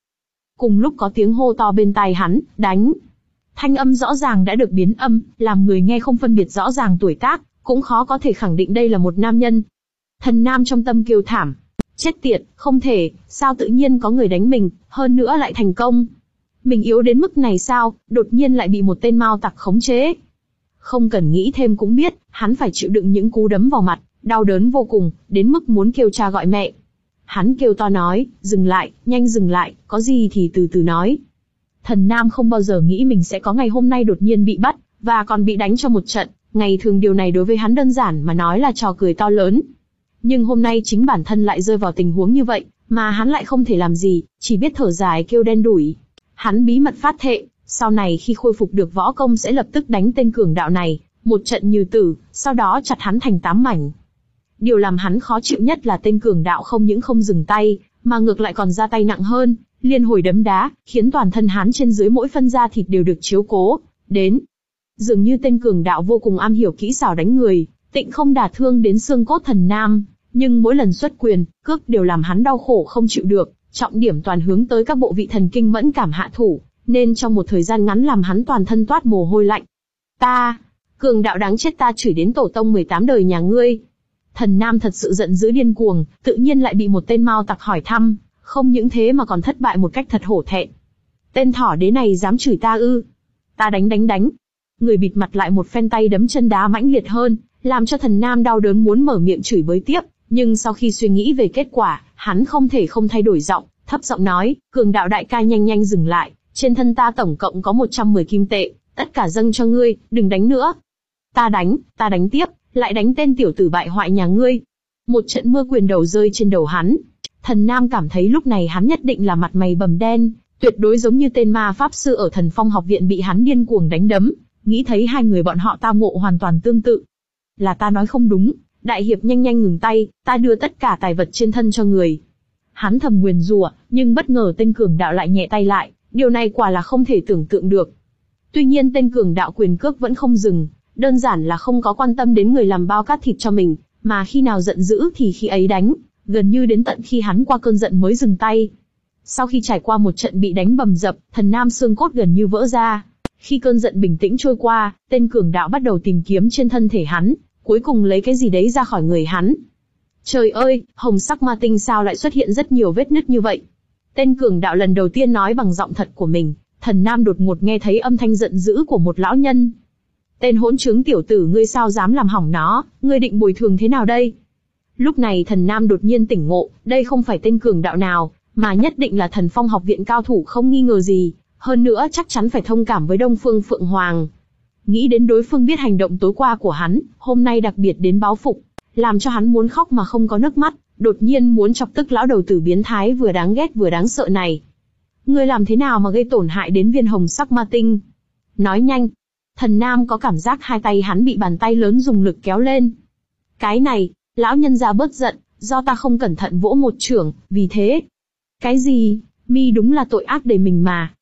Cùng lúc có tiếng hô to bên tai hắn, đánh. Thanh âm rõ ràng đã được biến âm, làm người nghe không phân biệt rõ ràng tuổi tác, cũng khó có thể khẳng định đây là một nam nhân. Thần Nam trong tâm kêu thảm. Chết tiệt, không thể, sao tự nhiên có người đánh mình, hơn nữa lại thành công. Mình yếu đến mức này sao, đột nhiên lại bị một tên mao tặc khống chế. Không cần nghĩ thêm cũng biết, hắn phải chịu đựng những cú đấm vào mặt, đau đớn vô cùng, đến mức muốn kêu cha gọi mẹ. Hắn kêu to nói, dừng lại, nhanh dừng lại, có gì thì từ từ nói. Thần Nam không bao giờ nghĩ mình sẽ có ngày hôm nay đột nhiên bị bắt, và còn bị đánh cho một trận, ngày thường điều này đối với hắn đơn giản mà nói là trò cười to lớn. Nhưng hôm nay chính bản thân lại rơi vào tình huống như vậy, mà hắn lại không thể làm gì, chỉ biết thở dài kêu đen đủi. Hắn bí mật phát thệ, sau này khi khôi phục được võ công sẽ lập tức đánh tên cường đạo này, một trận như tử, sau đó chặt hắn thành tám mảnh. Điều làm hắn khó chịu nhất là tên cường đạo không những không dừng tay, mà ngược lại còn ra tay nặng hơn, liên hồi đấm đá, khiến toàn thân hắn trên dưới mỗi phân da thịt đều được chiếu cố đến. Dường như tên cường đạo vô cùng am hiểu kỹ xảo đánh người, tịnh không đả thương đến xương cốt Thần Nam, nhưng mỗi lần xuất quyền, cước đều làm hắn đau khổ không chịu được, trọng điểm toàn hướng tới các bộ vị thần kinh mẫn cảm hạ thủ, nên trong một thời gian ngắn làm hắn toàn thân toát mồ hôi lạnh. Ta, cường đạo đáng chết, ta chửi đến tổ tông mười tám đời nhà ngươi. Thần Nam thật sự giận dữ điên cuồng, tự nhiên lại bị một tên mao tặc hỏi thăm, không những thế mà còn thất bại một cách thật hổ thẹn. Tên thỏ đế này dám chửi ta ư? Ta đánh đánh đánh. Người bịt mặt lại một phen tay đấm chân đá mãnh liệt hơn, làm cho Thần Nam đau đớn muốn mở miệng chửi bới tiếp, nhưng sau khi suy nghĩ về kết quả, hắn không thể không thay đổi giọng, thấp giọng nói, cường đạo đại ca nhanh nhanh dừng lại, trên thân ta tổng cộng có một trăm mười kim tệ, tất cả dâng cho ngươi, đừng đánh nữa. Ta đánh, ta đánh tiếp, lại đánh tên tiểu tử bại hoại nhà ngươi. Một trận mưa quyền đầu rơi trên đầu hắn. Thần Nam cảm thấy lúc này hắn nhất định là mặt mày bầm đen, tuyệt đối giống như tên ma pháp sư ở Thần Phong học viện bị hắn điên cuồng đánh đấm, nghĩ thấy hai người bọn họ tao ngộ hoàn toàn tương tự. Là ta nói không đúng, đại hiệp nhanh nhanh ngừng tay, ta đưa tất cả tài vật trên thân cho người. Hắn thầm nguyền rủa, nhưng bất ngờ tên cường đạo lại nhẹ tay lại, điều này quả là không thể tưởng tượng được. Tuy nhiên tên cường đạo quyền cước vẫn không dừng, đơn giản là không có quan tâm đến người làm bao cát thịt cho mình, mà khi nào giận dữ thì khi ấy đánh, gần như đến tận khi hắn qua cơn giận mới dừng tay. Sau khi trải qua một trận bị đánh bầm dập, Thần Nam xương cốt gần như vỡ ra. Khi cơn giận bình tĩnh trôi qua, tên cường đạo bắt đầu tìm kiếm trên thân thể hắn, cuối cùng lấy cái gì đấy ra khỏi người hắn. Trời ơi, hồng sắc ma tinh sao lại xuất hiện rất nhiều vết nứt như vậy? Tên cường đạo lần đầu tiên nói bằng giọng thật của mình. Thần Nam đột ngột nghe thấy âm thanh giận dữ của một lão nhân. Tên hỗn trướng tiểu tử, ngươi sao dám làm hỏng nó, ngươi định bồi thường thế nào đây? Lúc này Thần Nam đột nhiên tỉnh ngộ, đây không phải tên cường đạo nào, mà nhất định là Thần Phong học viện cao thủ không nghi ngờ gì, hơn nữa chắc chắn phải thông cảm với Đông Phương Phượng Hoàng. Nghĩ đến đối phương biết hành động tối qua của hắn, hôm nay đặc biệt đến báo phục, làm cho hắn muốn khóc mà không có nước mắt, đột nhiên muốn chọc tức lão đầu tử biến thái vừa đáng ghét vừa đáng sợ này. Ngươi làm thế nào mà gây tổn hại đến viên hồng sắc ma tinh? Nói nhanh. Thần Nam có cảm giác hai tay hắn bị bàn tay lớn dùng lực kéo lên. Cái này, lão nhân gia bớt giận, do ta không cẩn thận vỗ một chưởng, vì thế. Cái gì? Mi đúng là tội ác đầy mình mà.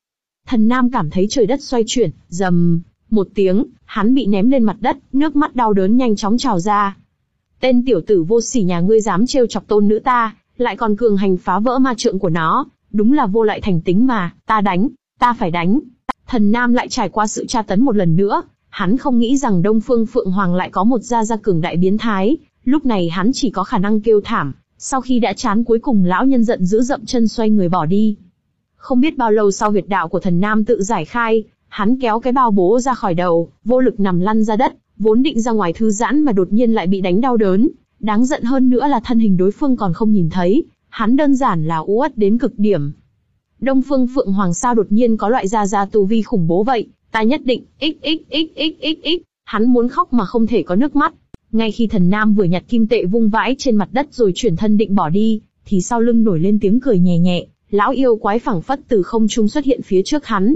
Thần Nam cảm thấy trời đất xoay chuyển, rầm, một tiếng, hắn bị ném lên mặt đất, nước mắt đau đớn nhanh chóng trào ra. Tên tiểu tử vô sỉ nhà ngươi dám trêu chọc tôn nữ ta, lại còn cường hành phá vỡ ma trượng của nó, đúng là vô lại thành tính mà, ta đánh, ta phải đánh. Thần Nam lại trải qua sự tra tấn một lần nữa, hắn không nghĩ rằng Đông Phương Phượng Hoàng lại có một gia gia cường đại biến thái, lúc này hắn chỉ có khả năng kêu thảm, sau khi đã chán cuối cùng lão nhân giận dữ dậm chân xoay người bỏ đi. Không biết bao lâu sau huyệt đạo của Thần Nam tự giải khai, hắn kéo cái bao bố ra khỏi đầu, vô lực nằm lăn ra đất, vốn định ra ngoài thư giãn mà đột nhiên lại bị đánh đau đớn, đáng giận hơn nữa là thân hình đối phương còn không nhìn thấy, hắn đơn giản là u uất đến cực điểm. Đông Phương Phượng Hoàng sao đột nhiên có loại gia gia tu vi khủng bố vậy, ta nhất định, xxxxxx, hắn muốn khóc mà không thể có nước mắt. Ngay khi Thần Nam vừa nhặt kim tệ vung vãi trên mặt đất rồi chuyển thân định bỏ đi, thì sau lưng nổi lên tiếng cười nhẹ nhẹ, lão yêu quái phảng phất từ không trung xuất hiện phía trước hắn.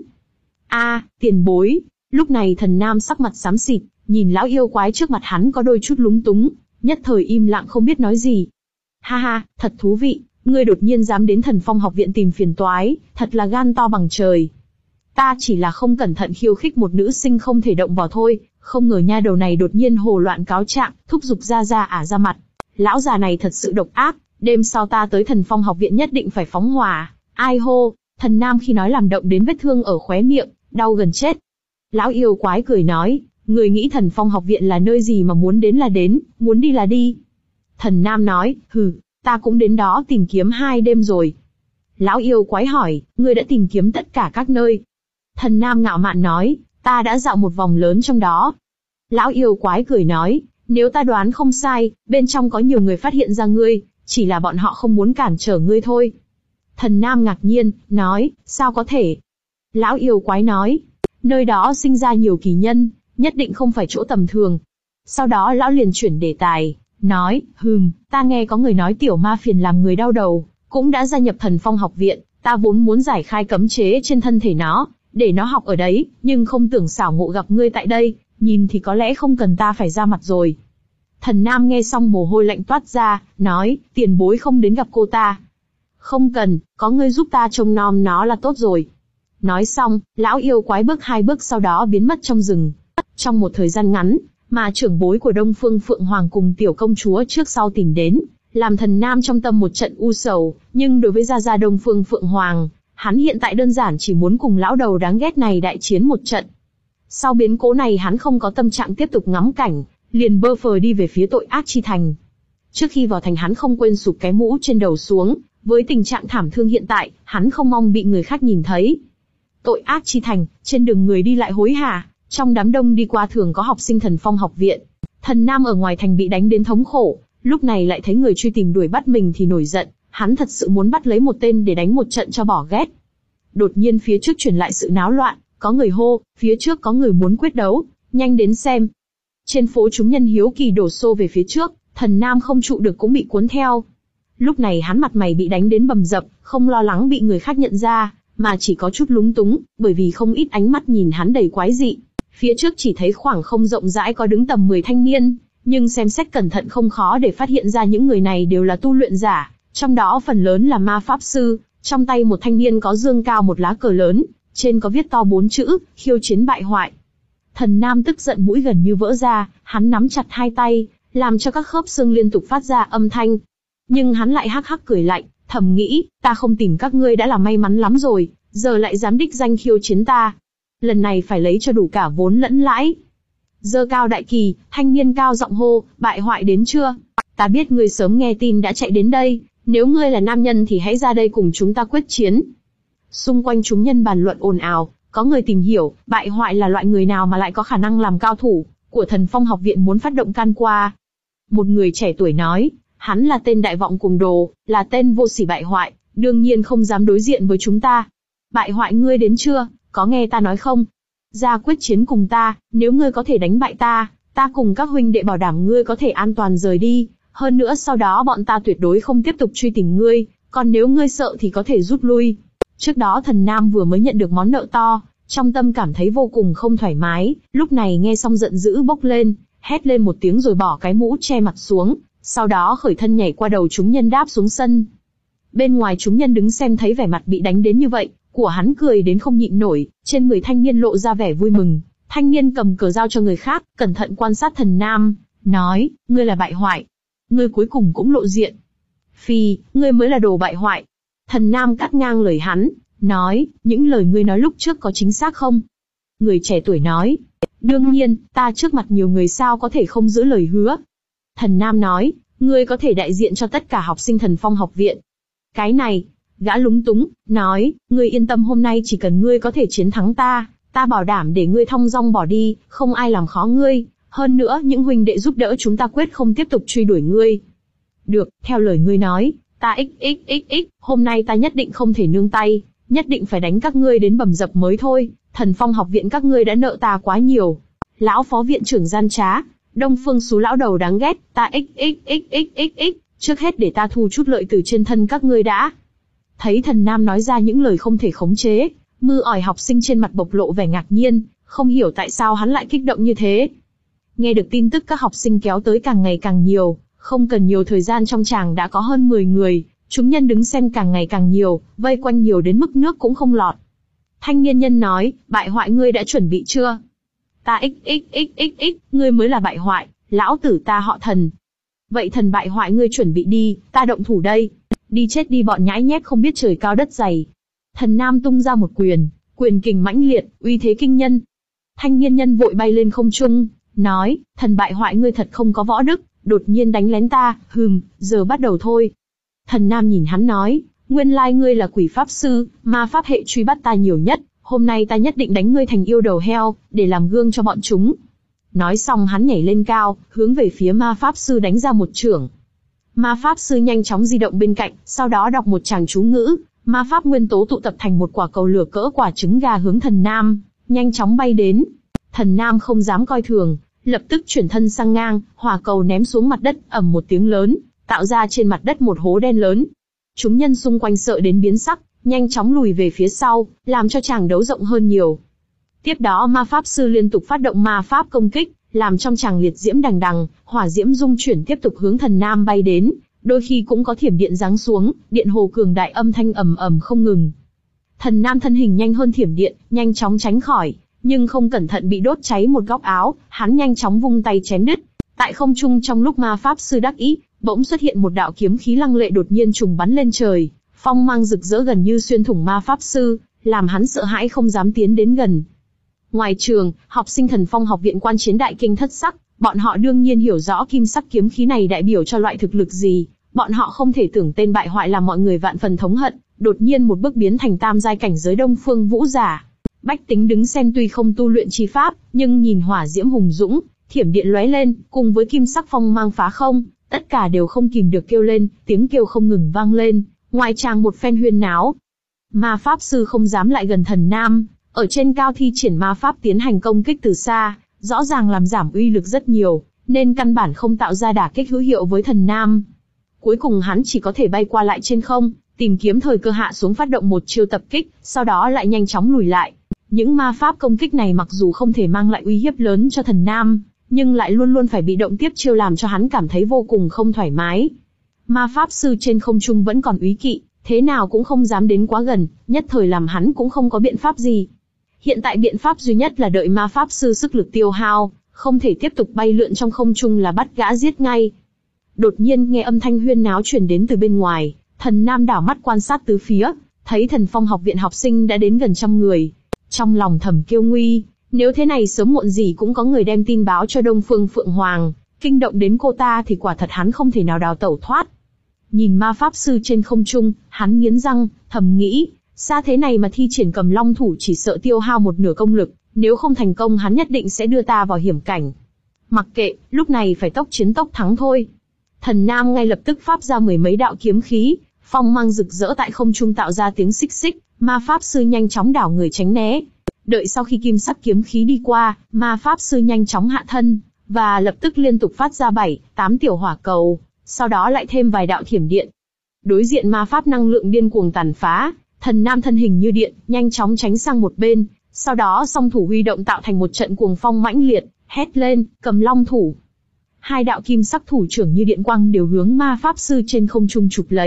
A, tiền bối. Lúc này Thần Nam sắc mặt xám xịt, nhìn lão yêu quái trước mặt hắn có đôi chút lúng túng, nhất thời im lặng không biết nói gì. Ha ha, thật thú vị, ngươi đột nhiên dám đến Thần Phong học viện tìm phiền toái, thật là gan to bằng trời. Ta chỉ là không cẩn thận khiêu khích một nữ sinh không thể động vào thôi, không ngờ nha đầu này đột nhiên hồ loạn cáo trạng, thúc giục ra ra ả ra mặt. Lão già này thật sự độc ác, đêm sau ta tới Thần Phong học viện nhất định phải phóng hỏa. Ai hô, Thần Nam khi nói làm động đến vết thương ở khóe miệng, đau gần chết. Lão yêu quái cười nói, người nghĩ Thần Phong học viện là nơi gì mà muốn đến là đến, muốn đi là đi. Thần Nam nói, hừ, ta cũng đến đó tìm kiếm hai đêm rồi. Lão yêu quái hỏi, ngươi đã tìm kiếm tất cả các nơi. Thần Nam ngạo mạn nói, ta đã dạo một vòng lớn trong đó. Lão yêu quái cười nói, nếu ta đoán không sai, bên trong có nhiều người phát hiện ra ngươi, chỉ là bọn họ không muốn cản trở ngươi thôi. Thần Nam ngạc nhiên, nói, sao có thể? Lão yêu quái nói, nơi đó sinh ra nhiều kỳ nhân, nhất định không phải chỗ tầm thường. Sau đó lão liền chuyển đề tài, nói, hừm, ta nghe có người nói tiểu ma phiền làm người đau đầu, cũng đã gia nhập Thần Phong học viện, ta vốn muốn giải khai cấm chế trên thân thể nó, để nó học ở đấy, nhưng không tưởng xảo ngộ gặp ngươi tại đây, nhìn thì có lẽ không cần ta phải ra mặt rồi. Thần Nam nghe xong mồ hôi lạnh toát ra, nói, tiền bối không đến gặp cô ta. Không cần, có ngươi giúp ta trông nom nó là tốt rồi. Nói xong, lão yêu quái bước hai bước sau đó biến mất trong rừng. Trong một thời gian ngắn, mà trưởng bối của Đông Phương Phượng Hoàng cùng tiểu công chúa trước sau tìm đến, làm Thần Nam trong tâm một trận u sầu, nhưng đối với gia gia Đông Phương Phượng Hoàng, hắn hiện tại đơn giản chỉ muốn cùng lão đầu đáng ghét này đại chiến một trận. Sau biến cố này hắn không có tâm trạng tiếp tục ngắm cảnh, liền bơ phờ đi về phía tội ác chi thành. Trước khi vào thành hắn không quên sụp cái mũ trên đầu xuống, với tình trạng thảm thương hiện tại, hắn không mong bị người khác nhìn thấy. Tội ác chi thành, trên đường người đi lại hối hả, trong đám đông đi qua thường có học sinh Thần Phong học viện. Thần Nam ở ngoài thành bị đánh đến thống khổ, lúc này lại thấy người truy tìm đuổi bắt mình thì nổi giận, hắn thật sự muốn bắt lấy một tên để đánh một trận cho bỏ ghét. Đột nhiên phía trước truyền lại sự náo loạn, có người hô, phía trước có người muốn quyết đấu, nhanh đến xem. Trên phố chúng nhân hiếu kỳ đổ xô về phía trước, Thần Nam không trụ được cũng bị cuốn theo. Lúc này hắn mặt mày bị đánh đến bầm dập, không lo lắng bị người khác nhận ra, mà chỉ có chút lúng túng, bởi vì không ít ánh mắt nhìn hắn đầy quái dị. Phía trước chỉ thấy khoảng không rộng rãi có đứng tầm mười thanh niên, nhưng xem xét cẩn thận không khó để phát hiện ra những người này đều là tu luyện giả, trong đó phần lớn là ma pháp sư. Trong tay một thanh niên có dương cao một lá cờ lớn, trên có viết to bốn chữ, khiêu chiến bại hoại. Thần Nam tức giận mũi gần như vỡ ra, hắn nắm chặt hai tay, làm cho các khớp xương liên tục phát ra âm thanh. Nhưng hắn lại hắc hắc cười lạnh, thầm nghĩ, ta không tìm các ngươi đã là may mắn lắm rồi, giờ lại dám đích danh khiêu chiến ta. Lần này phải lấy cho đủ cả vốn lẫn lãi. Giơ cao đại kỳ, thanh niên cao giọng hô, bại hoại đến chưa? Ta biết ngươi sớm nghe tin đã chạy đến đây, nếu ngươi là nam nhân thì hãy ra đây cùng chúng ta quyết chiến. Xung quanh chúng nhân bàn luận ồn ào, có người tìm hiểu, bại hoại là loại người nào mà lại có khả năng làm cao thủ của Thần Phong học viện muốn phát động can qua. Một người trẻ tuổi nói, hắn là tên đại vọng cuồng đồ, là tên vô sỉ bại hoại, đương nhiên không dám đối diện với chúng ta. Bại hoại ngươi đến chưa, có nghe ta nói không? Ra quyết chiến cùng ta, nếu ngươi có thể đánh bại ta, ta cùng các huynh đệ bảo đảm ngươi có thể an toàn rời đi, hơn nữa sau đó bọn ta tuyệt đối không tiếp tục truy tìm ngươi, còn nếu ngươi sợ thì có thể rút lui. Trước đó Thần Nam vừa mới nhận được món nợ to, trong tâm cảm thấy vô cùng không thoải mái, lúc này nghe xong giận dữ bốc lên, hét lên một tiếng rồi bỏ cái mũ che mặt xuống, sau đó khởi thân nhảy qua đầu chúng nhân đáp xuống sân. Bên ngoài chúng nhân đứng xem thấy vẻ mặt bị đánh đến như vậy, của hắn cười đến không nhịn nổi, trên người thanh niên lộ ra vẻ vui mừng. Thanh niên cầm cờ giao cho người khác, cẩn thận quan sát Thần Nam, nói, ngươi là bại hoại. Ngươi cuối cùng cũng lộ diện. Phi, ngươi mới là đồ bại hoại. Thần Nam cắt ngang lời hắn, nói, những lời ngươi nói lúc trước có chính xác không? Người trẻ tuổi nói, đương nhiên, ta trước mặt nhiều người sao có thể không giữ lời hứa. Thần Nam nói, ngươi có thể đại diện cho tất cả học sinh Thần Phong học viện. Cái này, gã lúng túng, nói, ngươi yên tâm, hôm nay chỉ cần ngươi có thể chiến thắng ta, ta bảo đảm để ngươi thong dong bỏ đi, không ai làm khó ngươi. Hơn nữa, những huynh đệ giúp đỡ chúng ta quyết không tiếp tục truy đuổi ngươi. Được, theo lời ngươi nói, ta xxxx, hôm nay ta nhất định không thể nương tay, nhất định phải đánh các ngươi đến bầm dập mới thôi. Thần Phong học viện các ngươi đã nợ ta quá nhiều. Lão phó viện trưởng gian trá, Đông Phương Sú lão đầu đáng ghét, ta xxxxxx, trước hết để ta thu chút lợi từ trên thân các ngươi đã. Thấy Thần Nam nói ra những lời không thể khống chế, mư ỏi học sinh trên mặt bộc lộ vẻ ngạc nhiên, không hiểu tại sao hắn lại kích động như thế. Nghe được tin tức các học sinh kéo tới càng ngày càng nhiều, không cần nhiều thời gian trong tràng đã có hơn mười người, chúng nhân đứng xem càng ngày càng nhiều, vây quanh nhiều đến mức nước cũng không lọt. Thanh niên nhân nói, bại hoại ngươi đã chuẩn bị chưa? Ta xxxxx, ngươi mới là bại hoại, lão tử ta họ Thần. Vậy Thần bại hoại ngươi chuẩn bị đi, ta động thủ đây. Đi chết đi bọn nhãi nhép không biết trời cao đất dày. Thần Nam tung ra một quyền, quyền kình mãnh liệt, uy thế kinh nhân. Thanh niên nhân vội bay lên không trung, nói, Thần bại hoại ngươi thật không có võ đức, đột nhiên đánh lén ta, hừm, giờ bắt đầu thôi. Thần Nam nhìn hắn nói, nguyên lai ngươi là quỷ pháp sư, ma pháp hệ truy bắt ta nhiều nhất, hôm nay ta nhất định đánh ngươi thành yêu đầu heo, để làm gương cho bọn chúng. Nói xong hắn nhảy lên cao, hướng về phía ma pháp sư đánh ra một chưởng. Ma pháp sư nhanh chóng di động bên cạnh, sau đó đọc một tràng chú ngữ, ma pháp nguyên tố tụ tập thành một quả cầu lửa cỡ quả trứng gà hướng Thần Nam, nhanh chóng bay đến. Thần Nam không dám coi thường, lập tức chuyển thân sang ngang, hỏa cầu ném xuống mặt đất, ầm một tiếng lớn, tạo ra trên mặt đất một hố đen lớn. Chúng nhân xung quanh sợ đến biến sắc, nhanh chóng lùi về phía sau, làm cho tràng đấu rộng hơn nhiều. Tiếp đó ma pháp sư liên tục phát động ma pháp công kích, làm trong tràng liệt diễm đằng đằng, hỏa diễm dung chuyển tiếp tục hướng Thần Nam bay đến, đôi khi cũng có thiểm điện giáng xuống, điện hồ cường đại âm thanh ầm ầm không ngừng. Thần Nam thân hình nhanh hơn thiểm điện, nhanh chóng tránh khỏi, nhưng không cẩn thận bị đốt cháy một góc áo, hắn nhanh chóng vung tay chém đứt. Tại không trung trong lúc ma pháp sư đắc ý, bỗng xuất hiện một đạo kiếm khí lăng lệ đột nhiên trùng bắn lên trời, phong mang rực rỡ gần như xuyên thủng ma pháp sư, làm hắn sợ hãi không dám tiến đến gần. Ngoài trường, học sinh Thần Phong học viện quan chiến đại kinh thất sắc, bọn họ đương nhiên hiểu rõ kim sắc kiếm khí này đại biểu cho loại thực lực gì, bọn họ không thể tưởng tên bại hoại làm mọi người vạn phần thống hận, đột nhiên một bước biến thành tam giai cảnh giới Đông Phương Vũ giả. Bách tính đứng xem tuy không tu luyện chi pháp, nhưng nhìn hỏa diễm hùng dũng, thiểm điện lóe lên, cùng với kim sắc phong mang phá không, tất cả đều không kìm được kêu lên, tiếng kêu không ngừng vang lên, ngoài tràng một phen huyên náo. Ma pháp sư không dám lại gần Thần Nam, ở trên cao thi triển ma pháp tiến hành công kích từ xa, rõ ràng làm giảm uy lực rất nhiều, nên căn bản không tạo ra đả kích hữu hiệu với Thần Nam. Cuối cùng hắn chỉ có thể bay qua lại trên không, tìm kiếm thời cơ hạ xuống phát động một chiêu tập kích, sau đó lại nhanh chóng lùi lại. Những ma pháp công kích này mặc dù không thể mang lại uy hiếp lớn cho Thần Nam, nhưng lại luôn luôn phải bị động tiếp chiêu làm cho hắn cảm thấy vô cùng không thoải mái. Ma pháp sư trên không trung vẫn còn úy kỵ, thế nào cũng không dám đến quá gần, nhất thời làm hắn cũng không có biện pháp gì. Hiện tại biện pháp duy nhất là đợi ma pháp sư sức lực tiêu hao, không thể tiếp tục bay lượn trong không trung là bắt gã giết ngay. Đột nhiên nghe âm thanh huyên náo truyền đến từ bên ngoài, Thần Nam đảo mắt quan sát tứ phía, thấy Thần Phong học viện học sinh đã đến gần trăm người. Trong lòng thầm kêu nguy, nếu thế này sớm muộn gì cũng có người đem tin báo cho Đông Phương Phượng Hoàng, kinh động đến cô ta thì quả thật hắn không thể nào đào tẩu thoát. Nhìn ma pháp sư trên không trung, hắn nghiến răng, thầm nghĩ, xa thế này mà thi triển Cầm Long thủ chỉ sợ tiêu hao một nửa công lực, nếu không thành công hắn nhất định sẽ đưa ta vào hiểm cảnh. Mặc kệ, lúc này phải tốc chiến tốc thắng thôi. Thần Nam ngay lập tức pháp ra mười mấy đạo kiếm khí, phong mang rực rỡ tại không trung tạo ra tiếng xích xích, ma pháp sư nhanh chóng đảo người tránh né. Đợi sau khi kim sắc kiếm khí đi qua, ma pháp sư nhanh chóng hạ thân, và lập tức liên tục phát ra bảy, tám tiểu hỏa cầu, sau đó lại thêm vài đạo thiểm điện. Đối diện ma pháp năng lượng điên cuồng tàn phá, Thần Nam thân hình như điện, nhanh chóng tránh sang một bên, sau đó song thủ huy động tạo thành một trận cuồng phong mãnh liệt, hét lên, Cầm Long thủ. Hai đạo kim sắc thủ trưởng như điện quang đều hướng ma pháp sư trên không trung chụp lấy,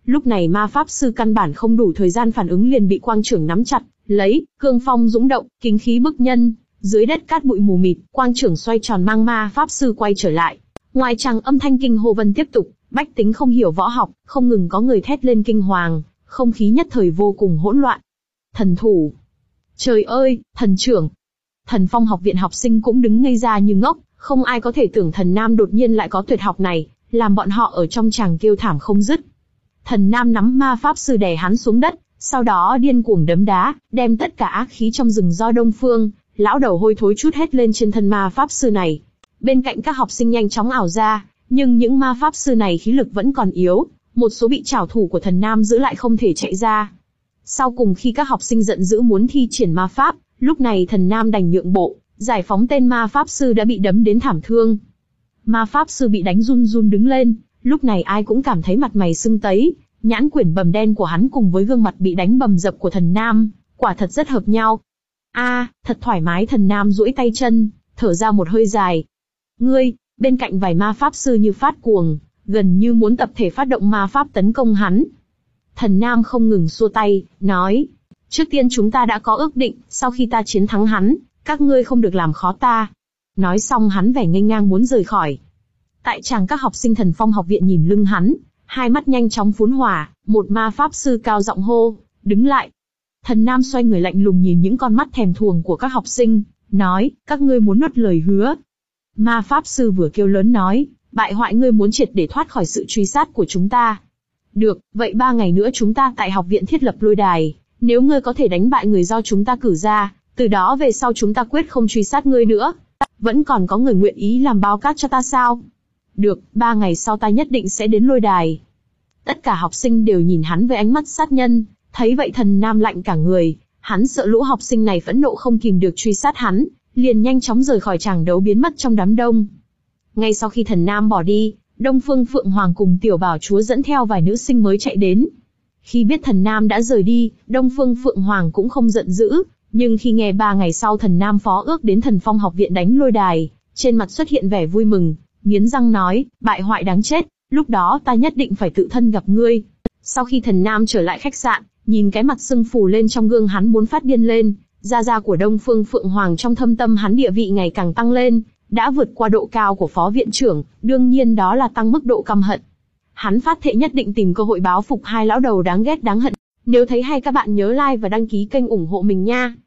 Lúc này ma pháp sư căn bản không đủ thời gian phản ứng liền bị quang trưởng nắm chặt, lấy, cương phong dũng động, kính khí bức nhân, dưới đất cát bụi mù mịt, quang trưởng xoay tròn mang ma pháp sư quay trở lại. Ngoài tràng âm thanh kinh hô vân tiếp tục, bách tính không hiểu võ học, không ngừng có người thét lên kinh hoàng, không khí nhất thời vô cùng hỗn loạn. Thần thủ! Trời ơi, thần trưởng! Thần Phong học viện học sinh cũng đứng ngây ra như ngốc, không ai có thể tưởng Thần Nam đột nhiên lại có tuyệt học này, làm bọn họ ở trong tràng kêu thảm không dứt. Thần Nam nắm ma pháp sư đè hắn xuống đất, sau đó điên cuồng đấm đá, đem tất cả ác khí trong rừng do Đông Phương, lão đầu hôi thối trút hết lên trên thân ma pháp sư này. Bên cạnh các học sinh nhanh chóng ảo ra, nhưng những ma pháp sư này khí lực vẫn còn yếu, một số bị trảo thủ của Thần Nam giữ lại không thể chạy ra. Sau cùng khi các học sinh giận dữ muốn thi triển ma pháp, lúc này Thần Nam đành nhượng bộ, giải phóng tên ma pháp sư đã bị đấm đến thảm thương. Ma pháp sư bị đánh run run đứng lên, lúc này ai cũng cảm thấy mặt mày sưng tấy, nhãn quyển bầm đen của hắn cùng với gương mặt bị đánh bầm dập của Thần Nam, quả thật rất hợp nhau. A, à, thật thoải mái. Thần Nam duỗi tay chân, thở ra một hơi dài. Ngươi, bên cạnh vài ma pháp sư như phát cuồng, gần như muốn tập thể phát động ma pháp tấn công hắn. Thần Nam không ngừng xua tay, nói, trước tiên chúng ta đã có ước định, sau khi ta chiến thắng hắn, các ngươi không được làm khó ta. Nói xong hắn vẻ nghênh ngang muốn rời khỏi. Tại tràng các học sinh Thần Phong học viện nhìn lưng hắn, hai mắt nhanh chóng phún hỏa, một ma pháp sư cao giọng hô, đứng lại. Thần Nam xoay người lạnh lùng nhìn những con mắt thèm thuồng của các học sinh, nói, các ngươi muốn nuốt lời hứa. Ma pháp sư vừa kêu lớn nói, bại hoại, ngươi muốn triệt để thoát khỏi sự truy sát của chúng ta. Được, vậy ba ngày nữa chúng ta tại học viện thiết lập lôi đài, nếu ngươi có thể đánh bại người do chúng ta cử ra, từ đó về sau chúng ta quyết không truy sát ngươi nữa. Vẫn còn có người nguyện ý làm bao cát cho ta sao? Được, ba ngày sau ta nhất định sẽ đến lôi đài. Tất cả học sinh đều nhìn hắn với ánh mắt sát nhân, thấy vậy Thần Nam lạnh cả người, hắn sợ lũ học sinh này phẫn nộ không kìm được truy sát hắn, liền nhanh chóng rời khỏi tràng đấu biến mất trong đám đông. Ngay sau khi Thần Nam bỏ đi, Đông Phương Phượng Hoàng cùng Tiểu Bảo Chúa dẫn theo vài nữ sinh mới chạy đến. Khi biết Thần Nam đã rời đi, Đông Phương Phượng Hoàng cũng không giận dữ, nhưng khi nghe ba ngày sau Thần Nam phó ước đến Thần Phong học viện đánh lôi đài, trên mặt xuất hiện vẻ vui mừng, nghiến răng nói, bại hoại đáng chết, lúc đó ta nhất định phải tự thân gặp ngươi. Sau khi Thần Nam trở lại khách sạn, nhìn cái mặt sưng phù lên trong gương hắn muốn phát điên lên, gia gia của Đông Phương Phượng Hoàng trong thâm tâm hắn địa vị ngày càng tăng lên, đã vượt qua độ cao của phó viện trưởng, đương nhiên đó là tăng mức độ căm hận. Hắn phát thệ nhất định tìm cơ hội báo phục hai lão đầu đáng ghét đáng hận. Nếu thấy hay các bạn nhớ like và đăng ký kênh ủng hộ mình nha.